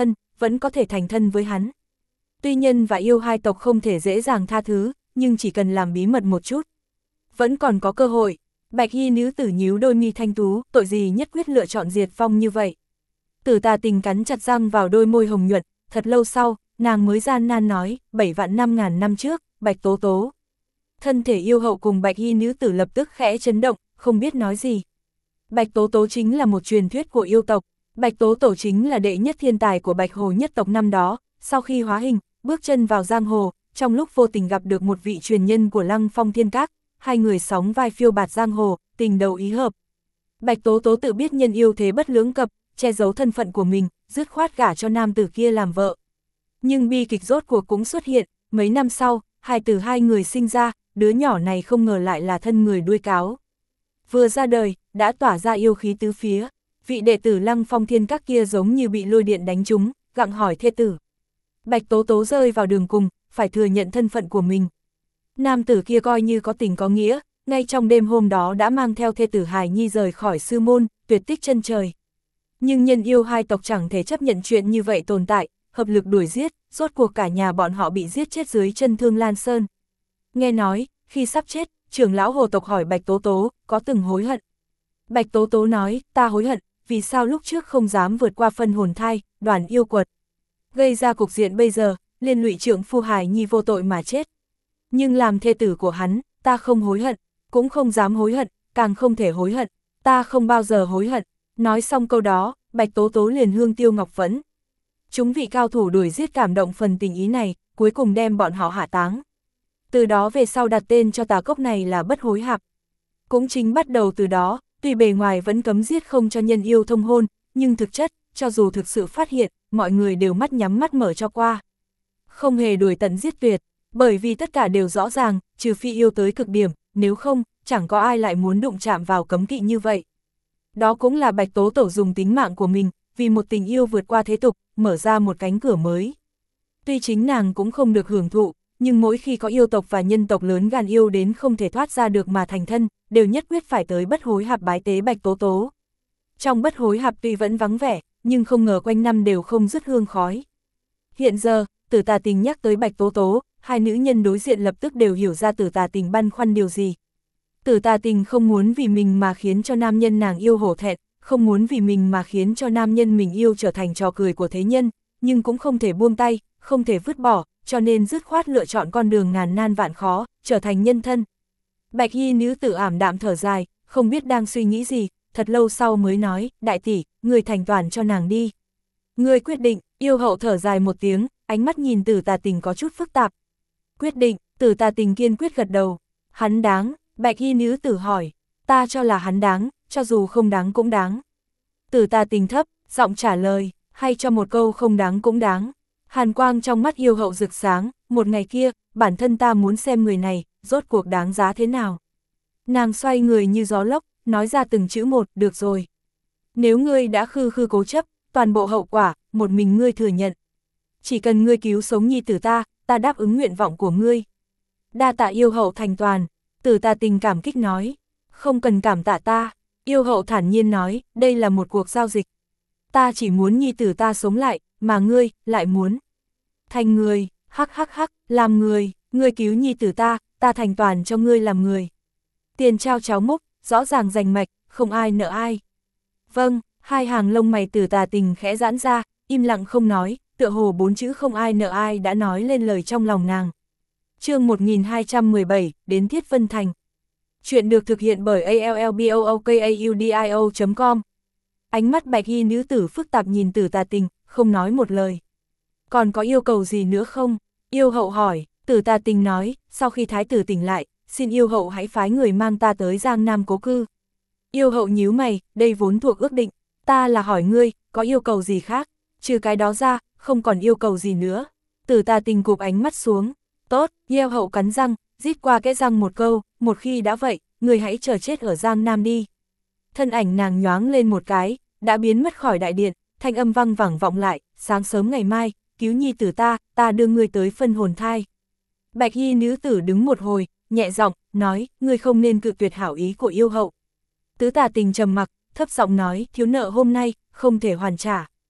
vẫn có thể thành thân với hắn. Tuy nhân và yêu hai tộc không thể dễ dàng tha thứ, nhưng chỉ cần làm bí mật một chút, vẫn còn có cơ hội. Bạch y nữ tử nhíu đôi mi thanh tú, tội gì nhất quyết lựa chọn diệt vong như vậy. Tử Tà Tình cắn chặt răng vào đôi môi hồng nhuận, thật lâu sau, nàng mới gian nan nói, bảy vạn năm ngàn năm trước, Bạch Tố Tố. Thân thể yêu hậu cùng bạch y nữ tử lập tức khẽ chấn động, không biết nói gì. Bạch Tố Tố chính là một truyền thuyết của yêu tộc, Bạch Tố Tổ chính là đệ nhất thiên tài của Bạch Hồ nhất tộc năm đó, sau khi hóa hình, bước chân vào giang hồ, trong lúc vô tình gặp được một vị truyền nhân của Lăng Phong Thiên Các, hai người sóng vai phiêu bạt giang hồ, tình đầu ý hợp. Bạch Tố Tố tự biết nhân yêu thế bất lưỡng cập, che giấu thân phận của mình, dứt khoát gả cho nam tử kia làm vợ. Nhưng bi kịch rốt cuộc cũng xuất hiện, mấy năm sau, hai từ hai người sinh ra, đứa nhỏ này không ngờ lại là thân người đuôi cáo. Vừa ra đời, đã tỏa ra yêu khí tứ phía, vị đệ tử Lăng Phong Thiên Các kia giống như bị lôi điện đánh trúng, gặng hỏi thê tử. Bạch Tố Tố rơi vào đường cùng, phải thừa nhận thân phận của mình. Nam tử kia coi như có tình có nghĩa, ngay trong đêm hôm đó đã mang theo thê tử Hải Nhi rời khỏi sư môn, tuyệt tích chân trời. Nhưng nhân yêu hai tộc chẳng thể chấp nhận chuyện như vậy tồn tại, hợp lực đuổi giết, rốt cuộc cả nhà bọn họ bị giết chết dưới chân Thương Lan Sơn. Nghe nói, khi sắp chết, trưởng lão hồ tộc hỏi Bạch Tố Tố, có từng hối hận? Bạch Tố Tố nói, ta hối hận, vì sao lúc trước không dám vượt qua phân hồn thai, đoàn yêu quật. Gây ra cục diện bây giờ, liên lụy trưởng phu Hải Nhi vô tội mà chết. Nhưng làm thê tử của hắn, ta không hối hận, cũng không dám hối hận, càng không thể hối hận, ta không bao giờ hối hận. Nói xong câu đó, Bạch Tố Tố liền hương tiêu ngọc phẫn. Chúng vị cao thủ đuổi giết cảm động phần tình ý này, cuối cùng đem bọn họ hạ táng. Từ đó về sau đặt tên cho tà cốc này là bất hối hạp. Cũng chính bắt đầu từ đó, tuy bề ngoài vẫn cấm giết không cho nhân yêu thông hôn, nhưng thực chất, cho dù thực sự phát hiện, mọi người đều mắt nhắm mắt mở cho qua. Không hề đuổi tận giết tuyệt, bởi vì tất cả đều rõ ràng, trừ phi yêu tới cực điểm, nếu không, chẳng có ai lại muốn đụng chạm vào cấm kỵ như vậy. Đó cũng là Bạch Tố Tổ dùng tính mạng của mình, vì một tình yêu vượt qua thế tục, mở ra một cánh cửa mới. Tuy chính nàng cũng không được hưởng thụ, nhưng mỗi khi có yêu tộc và nhân tộc lớn gan yêu đến không thể thoát ra được mà thành thân, đều nhất quyết phải tới bất hối hạp bái tế Bạch Tố Tố. Trong bất hối hạp tuy vẫn vắng vẻ, nhưng không ngờ quanh năm đều không dứt hương khói. Hiện giờ, Tử Tà Tình nhắc tới Bạch Tố Tố, hai nữ nhân đối diện lập tức đều hiểu ra Tử Tà Tình băn khoăn điều gì. Tử Tà Tình không muốn vì mình mà khiến cho nam nhân nàng yêu hổ thẹn, không muốn vì mình mà khiến cho nam nhân mình yêu trở thành trò cười của thế nhân, nhưng cũng không thể buông tay, không thể vứt bỏ, cho nên dứt khoát lựa chọn con đường ngàn nan vạn khó, trở thành nhân thân. Bạch y nữ tử ảm đạm thở dài, không biết đang suy nghĩ gì, thật lâu sau mới nói, đại tỷ, người thành toàn cho nàng đi. Người quyết định, yêu hậu thở dài một tiếng, ánh mắt nhìn Tử Tà Tình có chút phức tạp. Quyết định, Tử Tà Tình kiên quyết gật đầu. Hắn đáng, bạch y nữ tử hỏi, ta cho là hắn đáng, cho dù không đáng cũng đáng. Tử Tà Tình thấp, giọng trả lời, hay cho một câu không đáng cũng đáng. Hàn quang trong mắt yêu hậu rực sáng, một ngày kia, bản thân ta muốn xem người này, rốt cuộc đáng giá thế nào. Nàng xoay người như gió lốc, nói ra từng chữ một, được rồi. Nếu ngươi đã khư khư cố chấp, toàn bộ hậu quả, một mình ngươi thừa nhận. Chỉ cần ngươi cứu sống nhi tử ta, ta đáp ứng nguyện vọng của ngươi. Đa tạ yêu hậu thành toàn, Tử Tà Tình cảm kích nói. Không cần cảm tạ ta, yêu hậu thản nhiên nói, đây là một cuộc giao dịch. Ta chỉ muốn nhi tử ta sống lại, mà ngươi, lại muốn thành người, hắc hắc hắc, làm người, ngươi cứu nhi tử ta, ta thành toàn cho ngươi làm người. Tiền trao cháo múc, rõ ràng rành mạch, không ai nợ ai. Vâng, hai hàng lông mày Tử Tà Tình khẽ giãn ra, im lặng không nói, tựa hồ bốn chữ không ai nợ ai đã nói lên lời trong lòng nàng. Chương một nghìn hai trăm mười bảy, đến Thiết Vân Thành. Chuyện được thực hiện bởi a l l b o o k a u d i o chấm com. Ánh mắt bạch y nữ tử phức tạp nhìn Tử Tà Tình, không nói một lời. Còn có yêu cầu gì nữa không? Yêu hậu hỏi. Tử Tà Tình nói, sau khi thái tử tỉnh lại, xin yêu hậu hãy phái người mang ta tới Giang Nam cố cư. Yêu hậu nhíu mày, đây vốn thuộc ước định, ta là hỏi ngươi, có yêu cầu gì khác? Trừ cái đó ra, không còn yêu cầu gì nữa. Tử Tà Tình cụp ánh mắt xuống. Tốt, yêu hậu cắn răng, rít qua cái răng một câu, một khi đã vậy, người hãy chờ chết ở Giang Nam đi. Thân ảnh nàng nhoáng lên một cái, đã biến mất khỏi đại điện, thanh âm văng vẳng vọng lại, sáng sớm ngày mai, cứu nhi tử ta, ta đưa ngươi tới phân hồn thai. Bạch y nữ tử đứng một hồi, nhẹ giọng nói, ngươi không nên cự tuyệt hảo ý của yêu hậu. Tứ Tà Tình trầm mặc, thấp giọng nói, thiếu nợ hôm nay, không thể hoàn trả.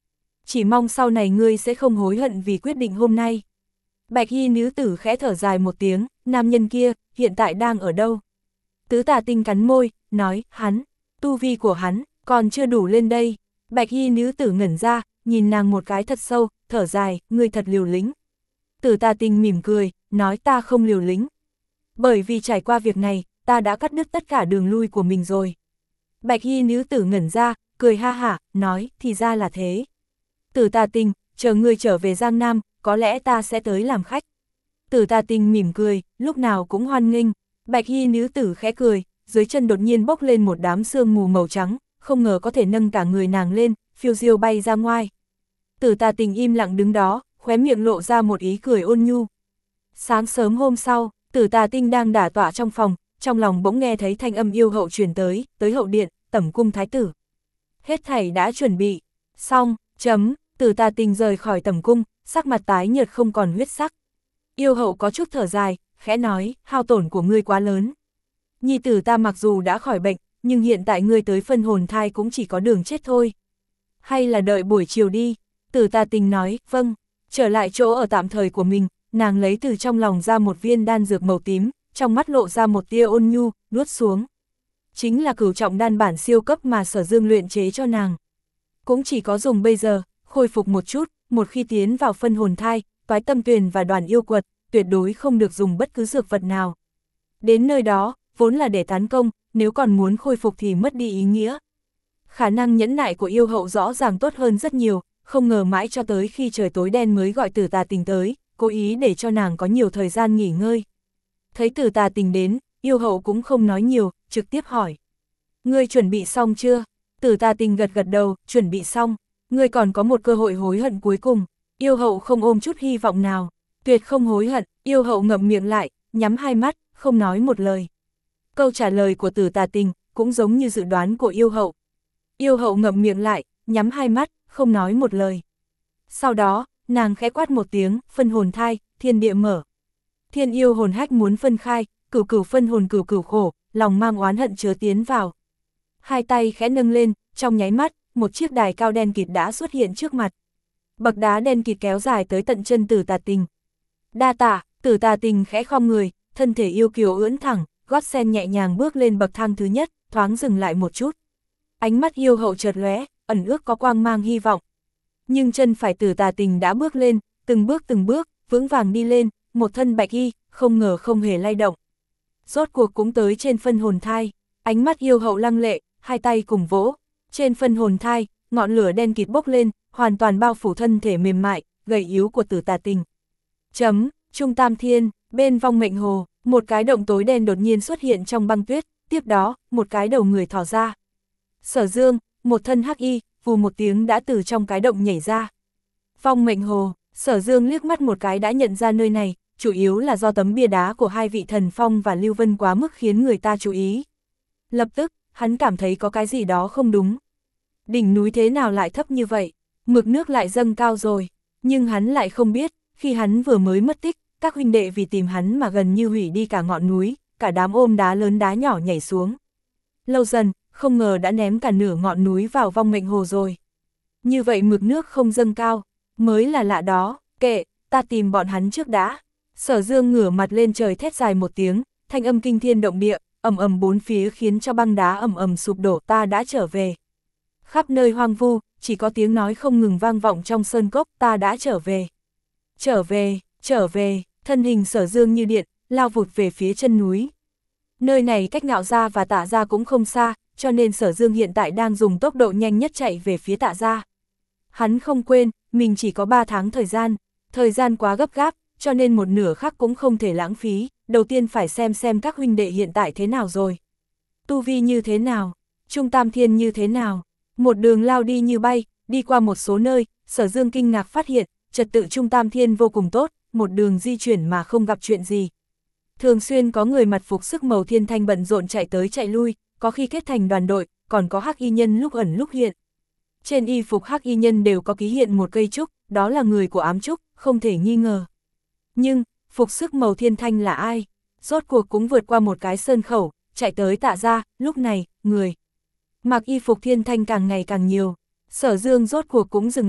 chỉ mong sau này ngươi sẽ không hối hận vì quyết định hôm nay. Bạch y nữ tử khẽ thở dài một tiếng, nam nhân kia, hiện tại đang ở đâu? Tứ Tà Tinh cắn môi, nói, hắn, tu vi của hắn, còn chưa đủ lên đây. Bạch y nữ tử ngẩn ra, nhìn nàng một cái thật sâu, thở dài, ngươi thật liều lĩnh. Tứ Tà Tinh mỉm cười, nói ta không liều lĩnh. Bởi vì trải qua việc này, ta đã cắt đứt tất cả đường lui của mình rồi. Bạch y nữ tử ngẩn ra, cười ha hả, nói, thì ra là thế. Tứ Tà Tinh, chờ ngươi trở về Giang Nam, có lẽ ta sẽ tới làm khách. Tứ Tà Tinh mỉm cười, lúc nào cũng hoan nghênh. Bạch y nữ tử khẽ cười, dưới chân đột nhiên bốc lên một đám sương mù màu trắng, không ngờ có thể nâng cả người nàng lên, phiêu diêu bay ra ngoài. Tứ Tà Tinh im lặng đứng đó, khóe miệng lộ ra một ý cười ôn nhu. Sáng sớm hôm sau, Tứ Tà Tinh đang đả tọa trong phòng, trong lòng bỗng nghe thấy thanh âm yêu hậu truyền tới, tới hậu điện, tẩm cung thái tử. Hết thảy đã chuẩn bị, xong, chấm, Tứ Tà Tinh rời khỏi tẩm cung, sắc mặt tái nhợt không còn huyết sắc. Yêu hậu có chút thở dài, khẽ nói, hao tổn của ngươi quá lớn. Nhi tử ta mặc dù đã khỏi bệnh, nhưng hiện tại ngươi tới phân hồn thai cũng chỉ có đường chết thôi. Hay là đợi buổi chiều đi, Tứ Tà Tinh nói, vâng, trở lại chỗ ở tạm thời của mình, nàng lấy từ trong lòng ra một viên đan dược màu tím, trong mắt lộ ra một tia ôn nhu, nuốt xuống. Chính là cửu trọng đan bản siêu cấp mà Sở Dương luyện chế cho nàng. Cũng chỉ có dùng bây giờ, khôi phục một chút, một khi tiến vào phân hồn thai, Toái Tâm Tuyền và Đoàn Yêu Quật, tuyệt đối không được dùng bất cứ dược vật nào. Đến nơi đó, vốn là để tán công, nếu còn muốn khôi phục thì mất đi ý nghĩa. Khả năng nhẫn nại của yêu hậu rõ ràng tốt hơn rất nhiều, không ngờ mãi cho tới khi trời tối đen mới gọi Tứ Tà Tinh tới, cố ý để cho nàng có nhiều thời gian nghỉ ngơi. Thấy Tứ Tà Tinh đến, yêu hậu cũng không nói nhiều, trực tiếp hỏi. Ngươi chuẩn bị xong chưa? Tứ Tà Tinh gật gật đầu, chuẩn bị xong. Ngươi còn có một cơ hội hối hận cuối cùng. Yêu hậu không ôm chút hy vọng nào. Tuyệt không hối hận, yêu hậu ngậm miệng lại, nhắm hai mắt, không nói một lời. Câu trả lời của Tứ Tà Tinh cũng giống như dự đoán của yêu hậu. Yêu hậu ngậm miệng lại, nhắm hai mắt, không nói một lời. Sau đó, nàng khẽ quát một tiếng, phân hồn thai, thiên địa mở. Thiên yêu hồn hách muốn phân khai, cửu cửu phân hồn cửu cửu khổ, lòng mang oán hận chứa tiến vào. Hai tay khẽ nâng lên, trong nháy mắt, một chiếc đài cao đen kịt đã xuất hiện trước mặt. Bậc đá đen kịt kéo dài tới tận chân Tứ Tà Tinh. Đa tạ, Tứ Tà Tinh khẽ khom người, thân thể yêu kiều ưỡn thẳng, gót sen nhẹ nhàng bước lên bậc thang thứ nhất, thoáng dừng lại một chút. Ánh mắt yêu hậu chợt lóe, ẩn ước có quang mang hy vọng. Nhưng chân phải Tứ Tà Tinh đã bước lên, từng bước từng bước, vững vàng đi lên, một thân bạch y, không ngờ không hề lay động. Rốt cuộc cũng tới trên phân hồn thai, ánh mắt yêu hậu lăng lệ, hai tay cùng vỗ. Trên phân hồn thai, ngọn lửa đen kịt bốc lên, hoàn toàn bao phủ thân thể mềm mại, gầy yếu của Tứ Tà Tinh. Chấm, Trung Tam Thiên, bên vong mệnh hồ, một cái động tối đen đột nhiên xuất hiện trong băng tuyết, tiếp đó, một cái đầu người thò ra. Sở Dương, một thân hắc y, vù một tiếng đã từ trong cái động nhảy ra. Vong mệnh hồ, Sở Dương liếc mắt một cái đã nhận ra nơi này, chủ yếu là do tấm bia đá của hai vị thần Phong và Lưu Vân quá mức khiến người ta chú ý. Lập tức, hắn cảm thấy có cái gì đó không đúng. Đỉnh núi thế nào lại thấp như vậy, mực nước lại dâng cao rồi, nhưng hắn lại không biết, khi hắn vừa mới mất tích, các huynh đệ vì tìm hắn mà gần như hủy đi cả ngọn núi, cả đám ôm đá lớn đá nhỏ nhảy xuống. Lâu dần, không ngờ đã ném cả nửa ngọn núi vào vong mệnh hồ rồi. Như vậy mực nước không dâng cao, mới là lạ đó, kệ, ta tìm bọn hắn trước đã. Sở Dương ngửa mặt lên trời thét dài một tiếng, thanh âm kinh thiên động địa, ầm ầm bốn phía khiến cho băng đá ầm ầm sụp đổ, ta đã trở về. Khắp nơi hoang vu, chỉ có tiếng nói không ngừng vang vọng trong sơn cốc, ta đã trở về. Trở về, trở về, thân hình Sở Dương như điện, lao vụt về phía chân núi. Nơi này cách Ngạo Gia và Tạ Gia cũng không xa, cho nên Sở Dương hiện tại đang dùng tốc độ nhanh nhất chạy về phía Tạ Gia. Hắn không quên, mình chỉ có ba tháng thời gian, thời gian quá gấp gáp, cho nên một nửa khác cũng không thể lãng phí, đầu tiên phải xem xem các huynh đệ hiện tại thế nào rồi. Tu vi như thế nào, Trung Tam Thiên như thế nào, một đường lao đi như bay, đi qua một số nơi, Sở Dương kinh ngạc phát hiện, trật tự Trung Tam Thiên vô cùng tốt, một đường di chuyển mà không gặp chuyện gì. Thường xuyên có người mặt phục sức màu thiên thanh bận rộn chạy tới chạy lui, có khi kết thành đoàn đội, còn có hắc y nhân lúc ẩn lúc hiện. Trên y phục hắc y nhân đều có ký hiện một cây trúc, đó là người của ám trúc, không thể nghi ngờ. Nhưng, phục sức màu thiên thanh là ai? Rốt cuộc cũng vượt qua một cái sơn khẩu, chạy tới Tạ Gia, lúc này, người mặc y phục thiên thanh càng ngày càng nhiều. Sở Dương rốt cuộc cũng dừng lại,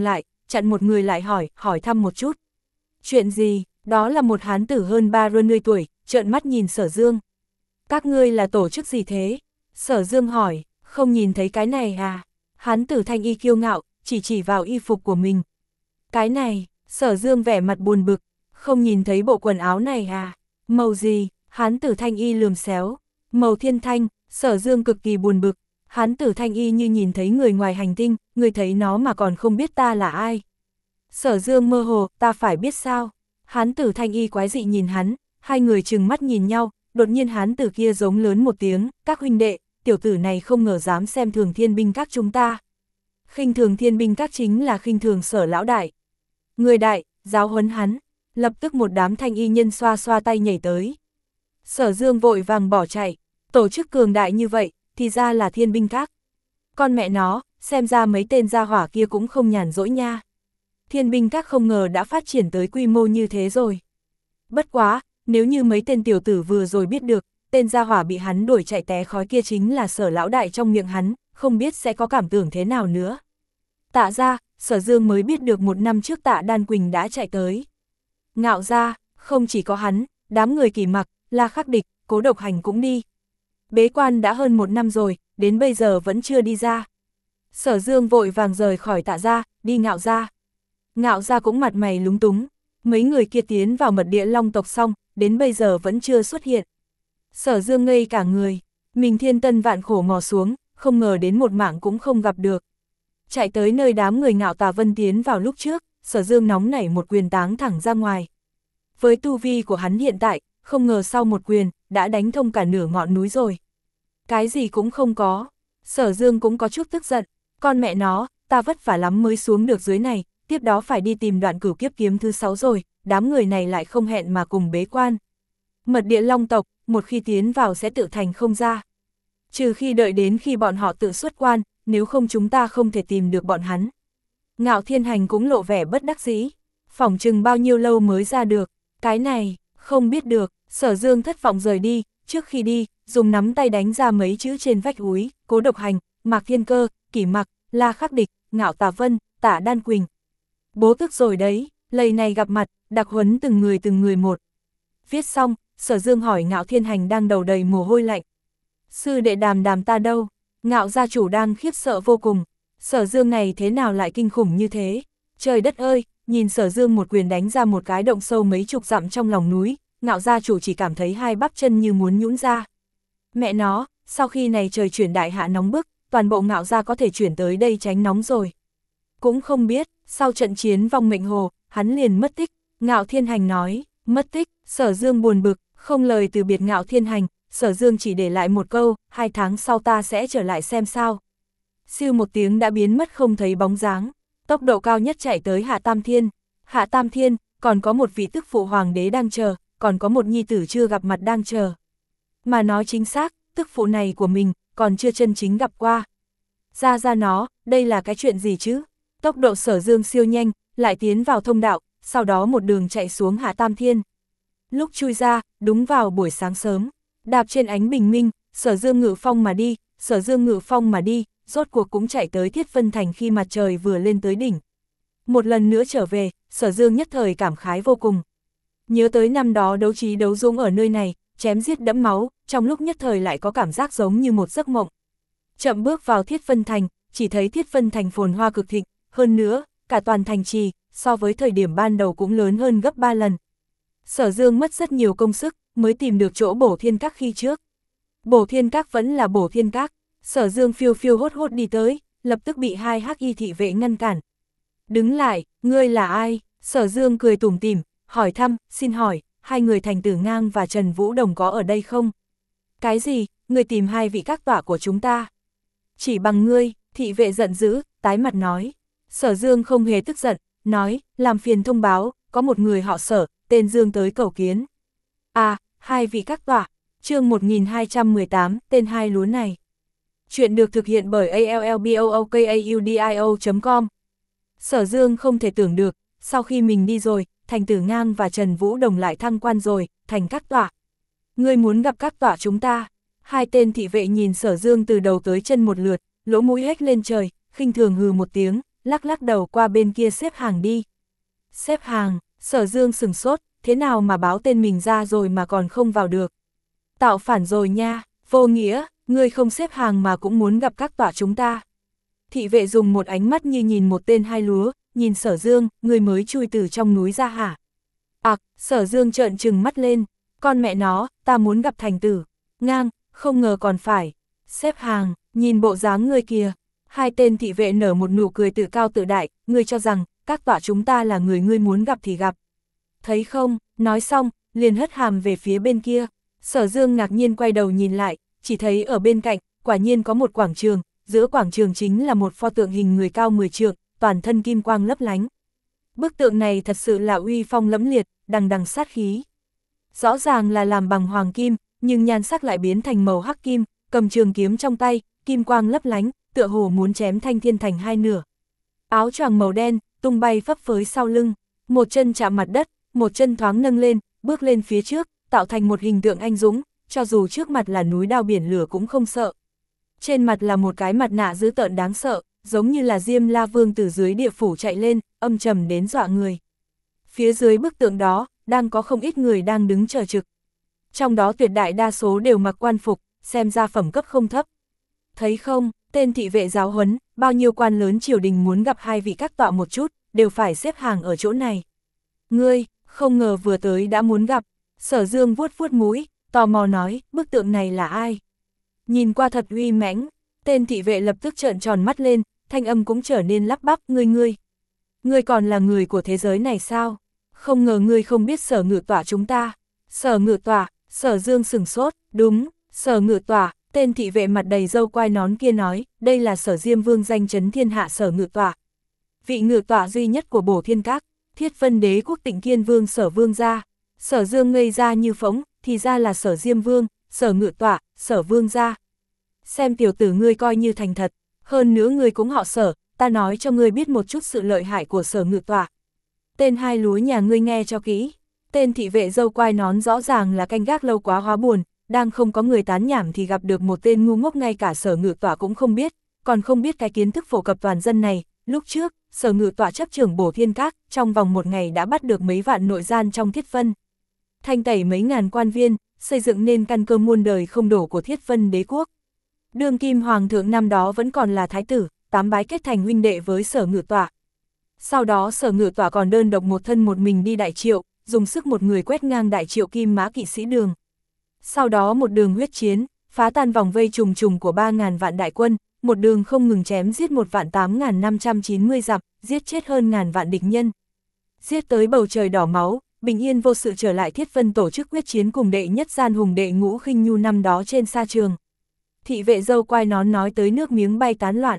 chặn một người lại hỏi, hỏi thăm một chút. Chuyện gì? Đó là một hán tử hơn ba mươi tuổi, trợn mắt nhìn Sở Dương. Các ngươi là tổ chức gì thế? Sở Dương hỏi, không nhìn thấy cái này à? Hán tử thanh y kiêu ngạo, chỉ chỉ vào y phục của mình. Cái này, Sở Dương vẻ mặt buồn bực, không nhìn thấy bộ quần áo này à? Màu gì? Hán tử thanh y lườm xéo. Màu thiên thanh. Sở Dương cực kỳ buồn bực. Hán tử thanh y như nhìn thấy người ngoài hành tinh, người thấy nó mà còn không biết ta là ai. Sở Dương mơ hồ, ta phải biết sao? Hán tử thanh y quái dị nhìn hắn, hai người trừng mắt nhìn nhau, đột nhiên hán tử kia giống lớn một tiếng, các huynh đệ, tiểu tử này không ngờ dám xem thường thiên binh các chúng ta. Khinh thường thiên binh các chính là khinh thường Sở lão đại. Người đại, giáo huấn hắn, lập tức một đám thanh y nhân xoa xoa tay nhảy tới. Sở Dương vội vàng bỏ chạy, tổ chức cường đại như vậy, thì ra là thiên binh các. Con mẹ nó, xem ra mấy tên gia hỏa kia cũng không nhàn rỗi nha. Thiên binh các không ngờ đã phát triển tới quy mô như thế rồi. Bất quá, nếu như mấy tên tiểu tử vừa rồi biết được, tên gia hỏa bị hắn đuổi chạy té khói kia chính là Sở lão đại trong miệng hắn, không biết sẽ có cảm tưởng thế nào nữa. Tạ ra, Sở Dương mới biết được một năm trước Tạ Đan Quỳnh đã chạy tới. Ngạo ra, không chỉ có hắn, đám người Kỳ Mặc, La Khắc Địch, Cố Độc Hành cũng đi. Bế quan đã hơn một năm rồi, đến bây giờ vẫn chưa đi ra. Sở Dương vội vàng rời khỏi Tạ ra, đi Ngạo ra. Ngạo ra cũng mặt mày lúng túng, mấy người kia tiến vào mật địa Long tộc xong, đến bây giờ vẫn chưa xuất hiện. Sở Dương ngây cả người, mình thiên tân vạn khổ mò xuống, không ngờ đến một mạng cũng không gặp được. Chạy tới nơi đám người Ngạo Tà Vân tiến vào lúc trước, Sở Dương nóng nảy một quyền táng thẳng ra ngoài. Với tu vi của hắn hiện tại, không ngờ sau một quyền, đã đánh thông cả nửa ngọn núi rồi. Cái gì cũng không có, Sở Dương cũng có chút tức giận, con mẹ nó, ta vất vả lắm mới xuống được dưới này, tiếp đó phải đi tìm đoạn cửu kiếp kiếm thứ sáu rồi, đám người này lại không hẹn mà cùng bế quan. Mật địa Long tộc, một khi tiến vào sẽ tự thành không ra. Trừ khi đợi đến khi bọn họ tự xuất quan, nếu không chúng ta không thể tìm được bọn hắn. Ngạo Thiên Hành cũng lộ vẻ bất đắc dĩ, phỏng chừng bao nhiêu lâu mới ra được, cái này, không biết được. Sở Dương thất vọng rời đi, trước khi đi, dùng nắm tay đánh ra mấy chữ trên vách úi, Cố Độc Hành, Mạc Thiên Cơ, Kỷ Mặc, La Khắc Địch, Ngạo Tà Vân, Tạ Đan Quỳnh. Bố tức rồi đấy, lầy này gặp mặt, đặc huấn từng người từng người một. Viết xong, Sở Dương hỏi Ngạo Thiên Hành đang đầu đầy mồ hôi lạnh. Sư đệ Đàm Đàm ta đâu? Ngạo gia chủ đang khiếp sợ vô cùng. Sở Dương này thế nào lại kinh khủng như thế? Trời đất ơi, nhìn Sở Dương một quyền đánh ra một cái động sâu mấy chục dặm trong lòng núi, Ngạo gia chủ chỉ cảm thấy hai bắp chân như muốn nhũn ra. Mẹ nó, sau khi này trời chuyển đại hạ nóng bức, toàn bộ Ngạo gia có thể chuyển tới đây tránh nóng rồi. Cũng không biết, sau trận chiến vong mệnh hồ, hắn liền mất tích. Ngạo Thiên Hành nói, mất tích. Sở Dương buồn bực, không lời từ biệt Ngạo Thiên Hành, Sở Dương chỉ để lại một câu, hai tháng sau ta sẽ trở lại xem sao. Siêu một tiếng đã biến mất không thấy bóng dáng, tốc độ cao nhất chạy tới Hạ Tam Thiên. Hạ Tam Thiên, còn có một vị tức phụ hoàng đế đang chờ, còn có một nhi tử chưa gặp mặt đang chờ. Mà nói chính xác, tức phụ này của mình, còn chưa chân chính gặp qua. Ra ra nó, đây là cái chuyện gì chứ? Tốc độ Sở Dương siêu nhanh, lại tiến vào thông đạo, sau đó một đường chạy xuống Hạ Tam Thiên. Lúc chui ra, đúng vào buổi sáng sớm, đạp trên ánh bình minh, Sở Dương ngự phong mà đi, Sở Dương ngự phong mà đi, rốt cuộc cũng chạy tới Thiết Vân Thành khi mặt trời vừa lên tới đỉnh. Một lần nữa trở về, Sở Dương nhất thời cảm khái vô cùng. Nhớ tới năm đó đấu trí đấu dũng ở nơi này, chém giết đẫm máu, trong lúc nhất thời lại có cảm giác giống như một giấc mộng. Chậm bước vào Thiết Vân Thành, chỉ thấy Thiết Vân Thành phồn hoa cực thịnh, hơn nữa, cả toàn thành trì, so với thời điểm ban đầu cũng lớn hơn gấp ba lần. Sở Dương mất rất nhiều công sức, mới tìm được chỗ Bổ Thiên Các khi trước. Bổ Thiên Các vẫn là Bổ Thiên Các, Sở Dương phiêu phiêu hốt hốt đi tới, lập tức bị hai hắc y thị vệ ngăn cản. Đứng lại, ngươi là ai? Sở Dương cười tủm tỉm, hỏi thăm, xin hỏi, hai người Thành Tử Ngang và Trần Vũ Đồng có ở đây không? Cái gì, ngươi tìm hai vị các tọa của chúng ta? Chỉ bằng ngươi, thị vệ giận dữ, tái mặt nói. Sở Dương không hề tức giận, nói, làm phiền thông báo, có một người họ Sở, tên Dương tới cầu kiến. À, hai vị các tọa, chương một nghìn hai trăm mười tám, tên hai lúa này. Chuyện được thực hiện bởi a l l b o o k a u d i o chấm com. Sở Dương không thể tưởng được, sau khi mình đi rồi, Thành Tử Ngang và Trần Vũ Đồng lại thăng quan rồi, thành các tọa. Ngươi muốn gặp các tọa chúng ta? Hai tên thị vệ nhìn Sở Dương từ đầu tới chân một lượt, lỗ mũi hếch lên trời, khinh thường hừ một tiếng, lắc lắc đầu qua bên kia xếp hàng đi. Xếp hàng, Sở Dương sừng sốt, thế nào mà báo tên mình ra rồi mà còn không vào được. Tạo phản rồi nha, vô nghĩa, ngươi không xếp hàng mà cũng muốn gặp các tọa chúng ta. Thị vệ dùng một ánh mắt như nhìn một tên hai lúa, nhìn Sở Dương, ngươi mới chui từ trong núi ra hả? Ặc, à, Sở Dương trợn trừng mắt lên, con mẹ nó, ta muốn gặp thành tử. Ngang, không ngờ còn phải. Xếp hàng, nhìn bộ dáng ngươi kìa. Hai tên thị vệ nở một nụ cười tự cao tự đại, ngươi cho rằng, các tọa chúng ta là người ngươi muốn gặp thì gặp. Thấy không, nói xong, liền hất hàm về phía bên kia. Sở Dương ngạc nhiên quay đầu nhìn lại, chỉ thấy ở bên cạnh, quả nhiên có một quảng trường, giữa quảng trường chính là một pho tượng hình người cao mười trượng, toàn thân kim quang lấp lánh. Bức tượng này thật sự là uy phong lẫm liệt, đằng đằng sát khí. Rõ ràng là làm bằng hoàng kim, nhưng nhan sắc lại biến thành màu hắc kim, cầm trường kiếm trong tay, kim quang lấp lánh, tựa hồ muốn chém Thanh Thiên thành hai nửa. Áo choàng màu đen, tung bay phấp phới sau lưng, một chân chạm mặt đất, một chân thoáng nâng lên, bước lên phía trước, tạo thành một hình tượng anh dũng, cho dù trước mặt là núi đao biển lửa cũng không sợ. Trên mặt là một cái mặt nạ dữ tợn đáng sợ, giống như là Diêm La Vương từ dưới địa phủ chạy lên, âm trầm đến dọa người. Phía dưới bức tượng đó, đang có không ít người đang đứng chờ trực. Trong đó tuyệt đại đa số đều mặc quan phục, xem ra phẩm cấp không thấp. Thấy không, tên thị vệ giáo huấn, bao nhiêu quan lớn triều đình muốn gặp hai vị các tọa một chút, đều phải xếp hàng ở chỗ này. Ngươi, không ngờ vừa tới đã muốn gặp. Sở Dương vuốt vuốt mũi, tò mò nói, bức tượng này là ai? Nhìn qua thật uy mãnh, tên thị vệ lập tức trợn tròn mắt lên, thanh âm cũng trở nên lắp bắp, ngươi ngươi. Ngươi còn là người của thế giới này sao? Không ngờ ngươi không biết Sở Ngự Tọa chúng ta. Sở Ngự Tọa, Sở Dương sừng sốt, đúng, Sở Ngự Tọa, tên thị vệ mặt đầy râu quai nón kia nói, đây là Sở Diêm Vương danh chấn thiên hạ Sở Ngự Tọa. Vị ngự tọa duy nhất của Bổ Thiên Các, Thiết Vân Đế quốc Tịnh Kiên Vương Sở Vương gia. Sở Dương ngây ra như phỗng, thì ra là Sở Diêm Vương, Sở Ngự Tọa, Sở Vương gia. Xem tiểu tử ngươi coi như thành thật, hơn nữa ngươi cũng họ Sở, ta nói cho ngươi biết một chút sự lợi hại của Sở Ngự Tọa. Tên hai lúa nhà ngươi nghe cho kỹ. Tên thị vệ râu quai nón rõ ràng là canh gác lâu quá hóa buồn, đang không có người tán nhảm thì gặp được một tên ngu ngốc ngay cả Sở Ngự Tọa cũng không biết, còn không biết cái kiến thức phổ cập toàn dân này. Lúc trước, Sở Ngự Tọa chấp trưởng Bổ Thiên Các, trong vòng một ngày đã bắt được mấy vạn nội gian trong Thiết Vân. Thanh tẩy mấy ngàn quan viên, xây dựng nên căn cơ muôn đời không đổ của Thiết Vân Đế quốc. Đương kim hoàng thượng năm đó vẫn còn là thái tử, tám bái kết thành huynh đệ với Sở Ngự Tọa. Sau đó Sở Ngự Tọa còn đơn độc một thân một mình đi Đại Triệu, dùng sức một người quét ngang Đại Triệu Kim Mã kỵ sĩ đường. Sau đó một đường huyết chiến, phá tan vòng vây trùng trùng của ba ngàn vạn đại quân, một đường không ngừng chém giết một vạn tám ngàn năm trăm chín mươi dặm, giết chết hơn ngàn vạn địch nhân. Giết tới bầu trời đỏ máu, bình yên vô sự trở lại Thiết Vân tổ chức quyết chiến cùng đệ nhất gian hùng đệ Ngũ Khinh Nhu năm đó trên sa trường. Thị vệ râu quai nón nói tới nước miếng bay tán loạn.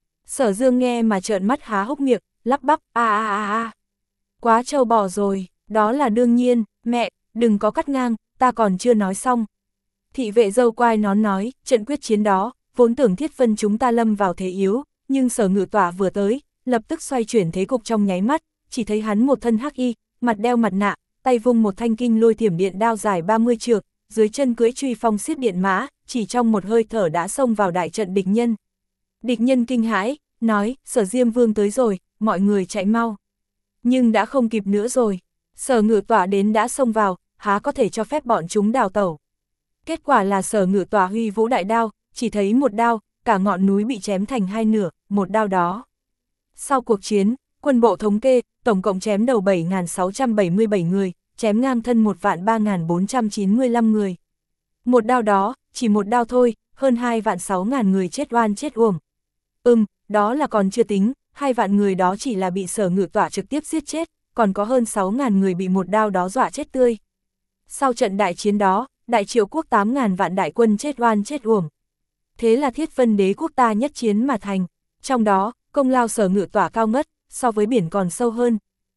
Sở Dương nghe mà trợn mắt há hốc miệng, lắp bắp, a a a a. Quá trâu bò rồi, đó là đương nhiên, mẹ, đừng có cắt ngang, ta còn chưa nói xong. Thị vệ râu quai nón nói, trận quyết chiến đó, vốn tưởng Thiết Vân chúng ta lâm vào thế yếu, nhưng Sở Ngự Tọa vừa tới, lập tức xoay chuyển thế cục trong nháy mắt, chỉ thấy hắn một thân hắc y, mặt đeo mặt nạ, tay vung một thanh kinh lôi thiểm điện đao dài ba mươi trượng, dưới chân cưỡi truy phong xiết điện mã, chỉ trong một hơi thở đã xông vào đại trận địch nhân. Địch nhân kinh hãi, nói, Sở Diêm Vương tới rồi, mọi người chạy mau. Nhưng đã không kịp nữa rồi, Sở Ngự Tọa đến đã xông vào, há có thể cho phép bọn chúng đào tẩu. Kết quả là Sở Ngự Tọa huy vũ đại đao, chỉ thấy một đao, cả ngọn núi bị chém thành hai nửa, một đao đó. Sau cuộc chiến, quân bộ thống kê, tổng cộng chém đầu bảy nghìn sáu trăm bảy mươi bảy người, chém ngang thân một vạn ba nghìn bốn trăm chín mươi lăm người. Một đao đó, chỉ một đao thôi, hơn hai vạn sáu nghìn người chết oan chết uổng. Ừm, đó là còn chưa tính, hai vạn người đó chỉ là bị Sở Ngự Tọa trực tiếp giết chết, còn có hơn sáu nghìn người bị một đao đó dọa chết tươi. Sau trận đại chiến đó, Đại Triệu quốc tám nghìn vạn đại quân chết oan chết uổng. Thế là Thiết Vân Đế quốc ta nhất chiến mà thành, trong đó, công lao Sở Ngự Tọa cao ngất, so với biển còn sâu hơn.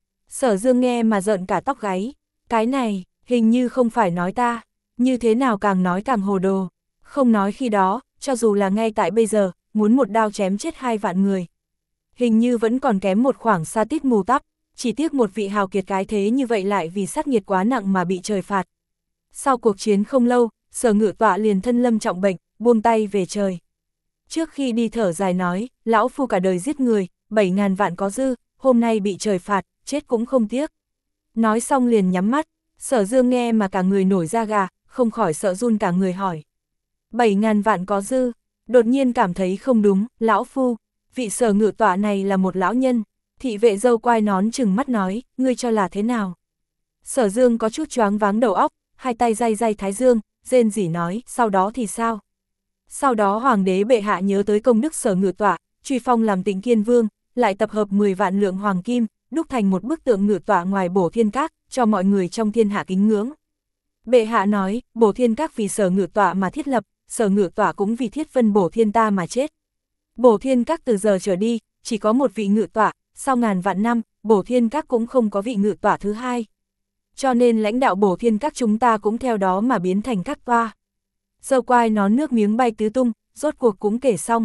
Sở Dương nghe mà giận cả tóc gáy, cái này, hình như không phải nói ta, như thế nào càng nói càng hồ đồ, không nói khi đó, cho dù là ngay tại bây giờ, muốn một đao chém chết hai vạn người. Hình như vẫn còn kém một khoảng xa tít mù tắp, chỉ tiếc một vị hào kiệt cái thế như vậy lại vì sát nghiệt quá nặng mà bị trời phạt. Sau cuộc chiến không lâu, Sở Ngự Tọa liền thân lâm trọng bệnh, buông tay về trời. Trước khi đi thở dài nói, lão phu cả đời giết người, bảy ngàn vạn có dư, hôm nay bị trời phạt, chết cũng không tiếc. Nói xong liền nhắm mắt, Sở Dương nghe mà cả người nổi da gà, không khỏi sợ run cả người hỏi. Bảy ngàn vạn có dư, đột nhiên cảm thấy không đúng, lão phu, vị Sở ngự tọa này là một lão nhân. Thị vệ dâu quai nón chừng mắt nói, ngươi cho là thế nào? Sở Dương có chút choáng váng đầu óc, hai tay day day thái dương, rên rỉ nói, sau đó thì sao? Sau đó hoàng đế bệ hạ nhớ tới công đức Sở ngự tọa, truy phong làm Tịnh Kiên Vương, lại tập hợp mười vạn lượng hoàng kim, đúc thành một bức tượng ngự tọa ngoài Bổ Thiên Các, cho mọi người trong thiên hạ kính ngưỡng. Bệ hạ nói, Bổ Thiên Các vì Sở ngự tọa mà thiết lập, Sở ngự tọa cũng vì thiết vân Bổ Thiên ta mà chết. Bổ Thiên Các từ giờ trở đi, chỉ có một vị ngự tọa, sau ngàn vạn năm, Bổ Thiên Các cũng không có vị ngự tọa thứ hai. Cho nên lãnh đạo Bổ Thiên Các chúng ta cũng theo đó mà biến thành các toa. Dâu quai nón nước miếng bay tứ tung, rốt cuộc cũng kể xong.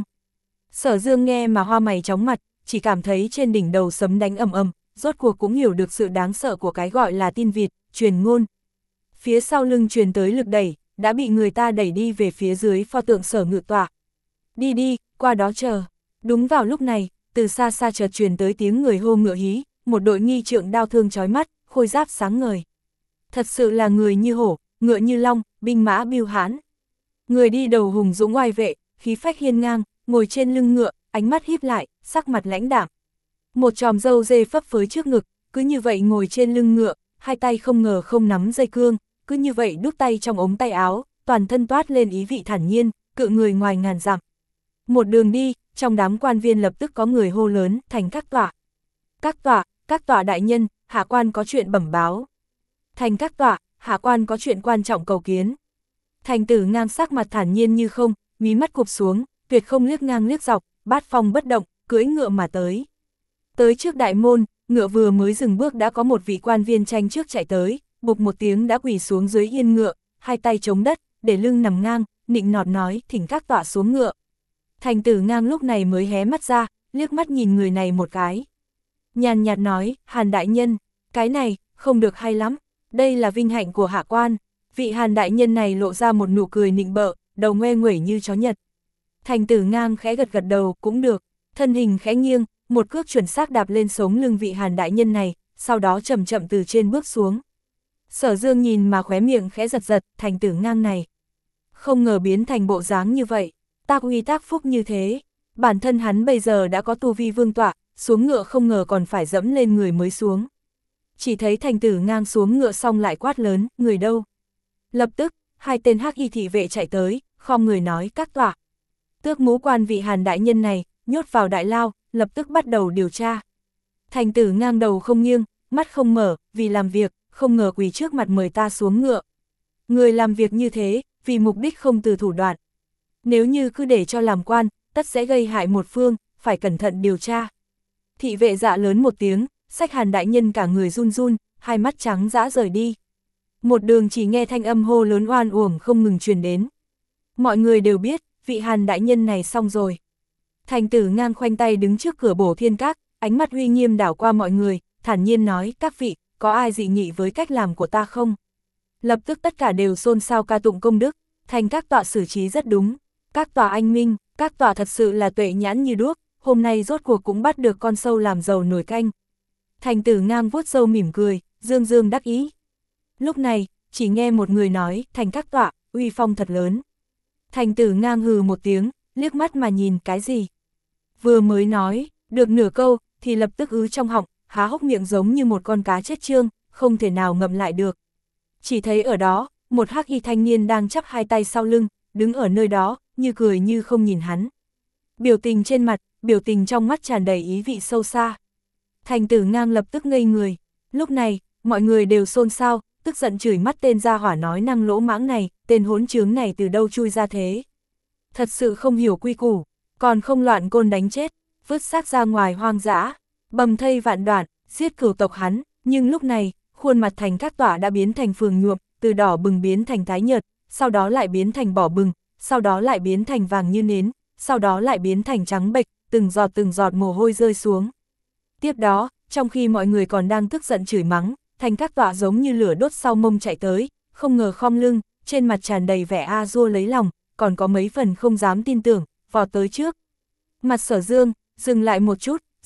Sở Dương nghe mà hoa mày chóng mặt, chỉ cảm thấy trên đỉnh đầu sấm đánh ầm ầm, rốt cuộc cũng hiểu được sự đáng sợ của cái gọi là tin vịt, truyền ngôn. Phía sau lưng truyền tới lực đẩy, đã bị người ta đẩy đi về phía dưới pho tượng Sở ngự tọa. Đi đi, qua đó chờ. Đúng vào lúc này, từ xa xa chợt truyền tới tiếng người hô ngựa hí, một đội nghi trượng đao thương chói mắt, khôi giáp sáng ngời. Thật sự là người như hổ, ngựa như long, binh mã bưu hãn. Người đi đầu hùng dũng oai vệ, khí phách hiên ngang, ngồi trên lưng ngựa, ánh mắt híp lại, sắc mặt lãnh đạm. Một chòm râu dê phấp phới trước ngực, cứ như vậy ngồi trên lưng ngựa, hai tay không ngờ không nắm dây cương, cứ như vậy đút tay trong ống tay áo, toàn thân toát lên ý vị thản nhiên, cự người ngoài ngàn dặm. Một đường đi, trong đám quan viên lập tức có người hô lớn, thành các tọa. Các tọa, các tọa đại nhân, hạ quan có chuyện bẩm báo. Thành các tọa, hạ quan có chuyện quan trọng cầu kiến. Thành Tử Ngang sắc mặt thản nhiên như không, mí mắt cụp xuống, tuyệt không liếc ngang liếc dọc, bát phong bất động, cưỡi ngựa mà tới. Tới trước đại môn, ngựa vừa mới dừng bước đã có một vị quan viên tranh trước chạy tới, bụp một tiếng đã quỳ xuống dưới yên ngựa, hai tay chống đất, để lưng nằm ngang, nịnh nọt nói, thỉnh các tọa xuống ngựa. Thành Tử Ngang lúc này mới hé mắt ra, liếc mắt nhìn người này một cái. Nhàn nhạt nói, Hàn đại nhân, cái này, không được hay lắm, đây là vinh hạnh của hạ quan. Vị Hàn đại nhân này lộ ra một nụ cười nịnh bợ, đầu ngoe nguẩy như chó nhật. Thành Tử Ngang khẽ gật gật đầu, cũng được, thân hình khẽ nghiêng, một cước chuẩn xác đạp lên sống lưng vị Hàn đại nhân này, sau đó chậm chậm từ trên bước xuống. Sở Dương nhìn mà khóe miệng khẽ giật giật, Thành Tử Ngang này. Không ngờ biến thành bộ dáng như vậy, tác uy tác phúc như thế. Bản thân hắn bây giờ đã có tu vi vương tọa, xuống ngựa không ngờ còn phải dẫm lên người mới xuống. Chỉ thấy Thành Tử Ngang xuống ngựa xong lại quát lớn, người đâu? Lập tức, hai tên hắc y thị vệ chạy tới, khom người nói, các tọa. Tước mũ quan vị Hàn đại nhân này, nhốt vào đại lao, lập tức bắt đầu điều tra. Thành Tử Ngang đầu không nghiêng, mắt không mở, vì làm việc, không ngờ quỳ trước mặt mời ta xuống ngựa. Người làm việc như thế, vì mục đích không từ thủ đoạn. Nếu như cứ để cho làm quan, tất sẽ gây hại một phương, phải cẩn thận điều tra. Thị vệ dạ lớn một tiếng, xách Hàn đại nhân cả người run run, hai mắt trắng dã rời đi. Một đường chỉ nghe thanh âm hô lớn oan uổng không ngừng truyền đến. Mọi người đều biết, vị Hàn đại nhân này xong rồi. Thành Tử Ngang khoanh tay đứng trước cửa Bổ Thiên Các, ánh mắt uy nghiêm đảo qua mọi người, thản nhiên nói, các vị, có ai dị nghị với cách làm của ta không? Lập tức tất cả đều xôn xao ca tụng công đức, thành các tọa xử trí rất đúng. Các tọa anh minh, các tọa thật sự là tuệ nhãn như đuốc, hôm nay rốt cuộc cũng bắt được con sâu làm giàu nổi canh. Thành Tử Ngang vuốt râu mỉm cười, dương dương đắc ý. Lúc này, chỉ nghe một người nói, thành các tọa, uy phong thật lớn. Thành Tử Ngang hừ một tiếng, liếc mắt mà nhìn, cái gì? Vừa mới nói, được nửa câu, thì lập tức ứ trong họng, há hốc miệng giống như một con cá chết trương, không thể nào ngậm lại được. Chỉ thấy ở đó, một hắc y thanh niên đang chắp hai tay sau lưng, đứng ở nơi đó, như cười như không nhìn hắn. Biểu tình trên mặt, biểu tình trong mắt tràn đầy ý vị sâu xa. Thành Tử Ngang lập tức ngây người. Lúc này, mọi người đều xôn xao, tức giận chửi mắt tên gia hỏa nói năng lỗ mãng này, tên hỗn trướng này từ đâu chui ra thế. Thật sự không hiểu quy củ, còn không loạn côn đánh chết, vứt xác ra ngoài hoang dã, bầm thây vạn đoạn, giết cửu tộc hắn. Nhưng lúc này, khuôn mặt Thành các tọa đã biến thành phường nhuộm, từ đỏ bừng biến thành tái nhợt, sau đó lại biến thành bỏ bừng, sau đó lại biến thành vàng như nến, sau đó lại biến thành trắng bệch, từng giọt từng giọt mồ hôi rơi xuống. Tiếp đó, trong khi mọi người còn đang tức giận chửi mắng, Thành các tọa giống như lửa đốt sau mông chạy tới, không ngờ khom lưng, trên mặt tràn đầy vẻ a dua lấy lòng, còn có mấy phần không dám tin tưởng, vọt tới trước. Mặt Sở Dương, dừng lại một chút,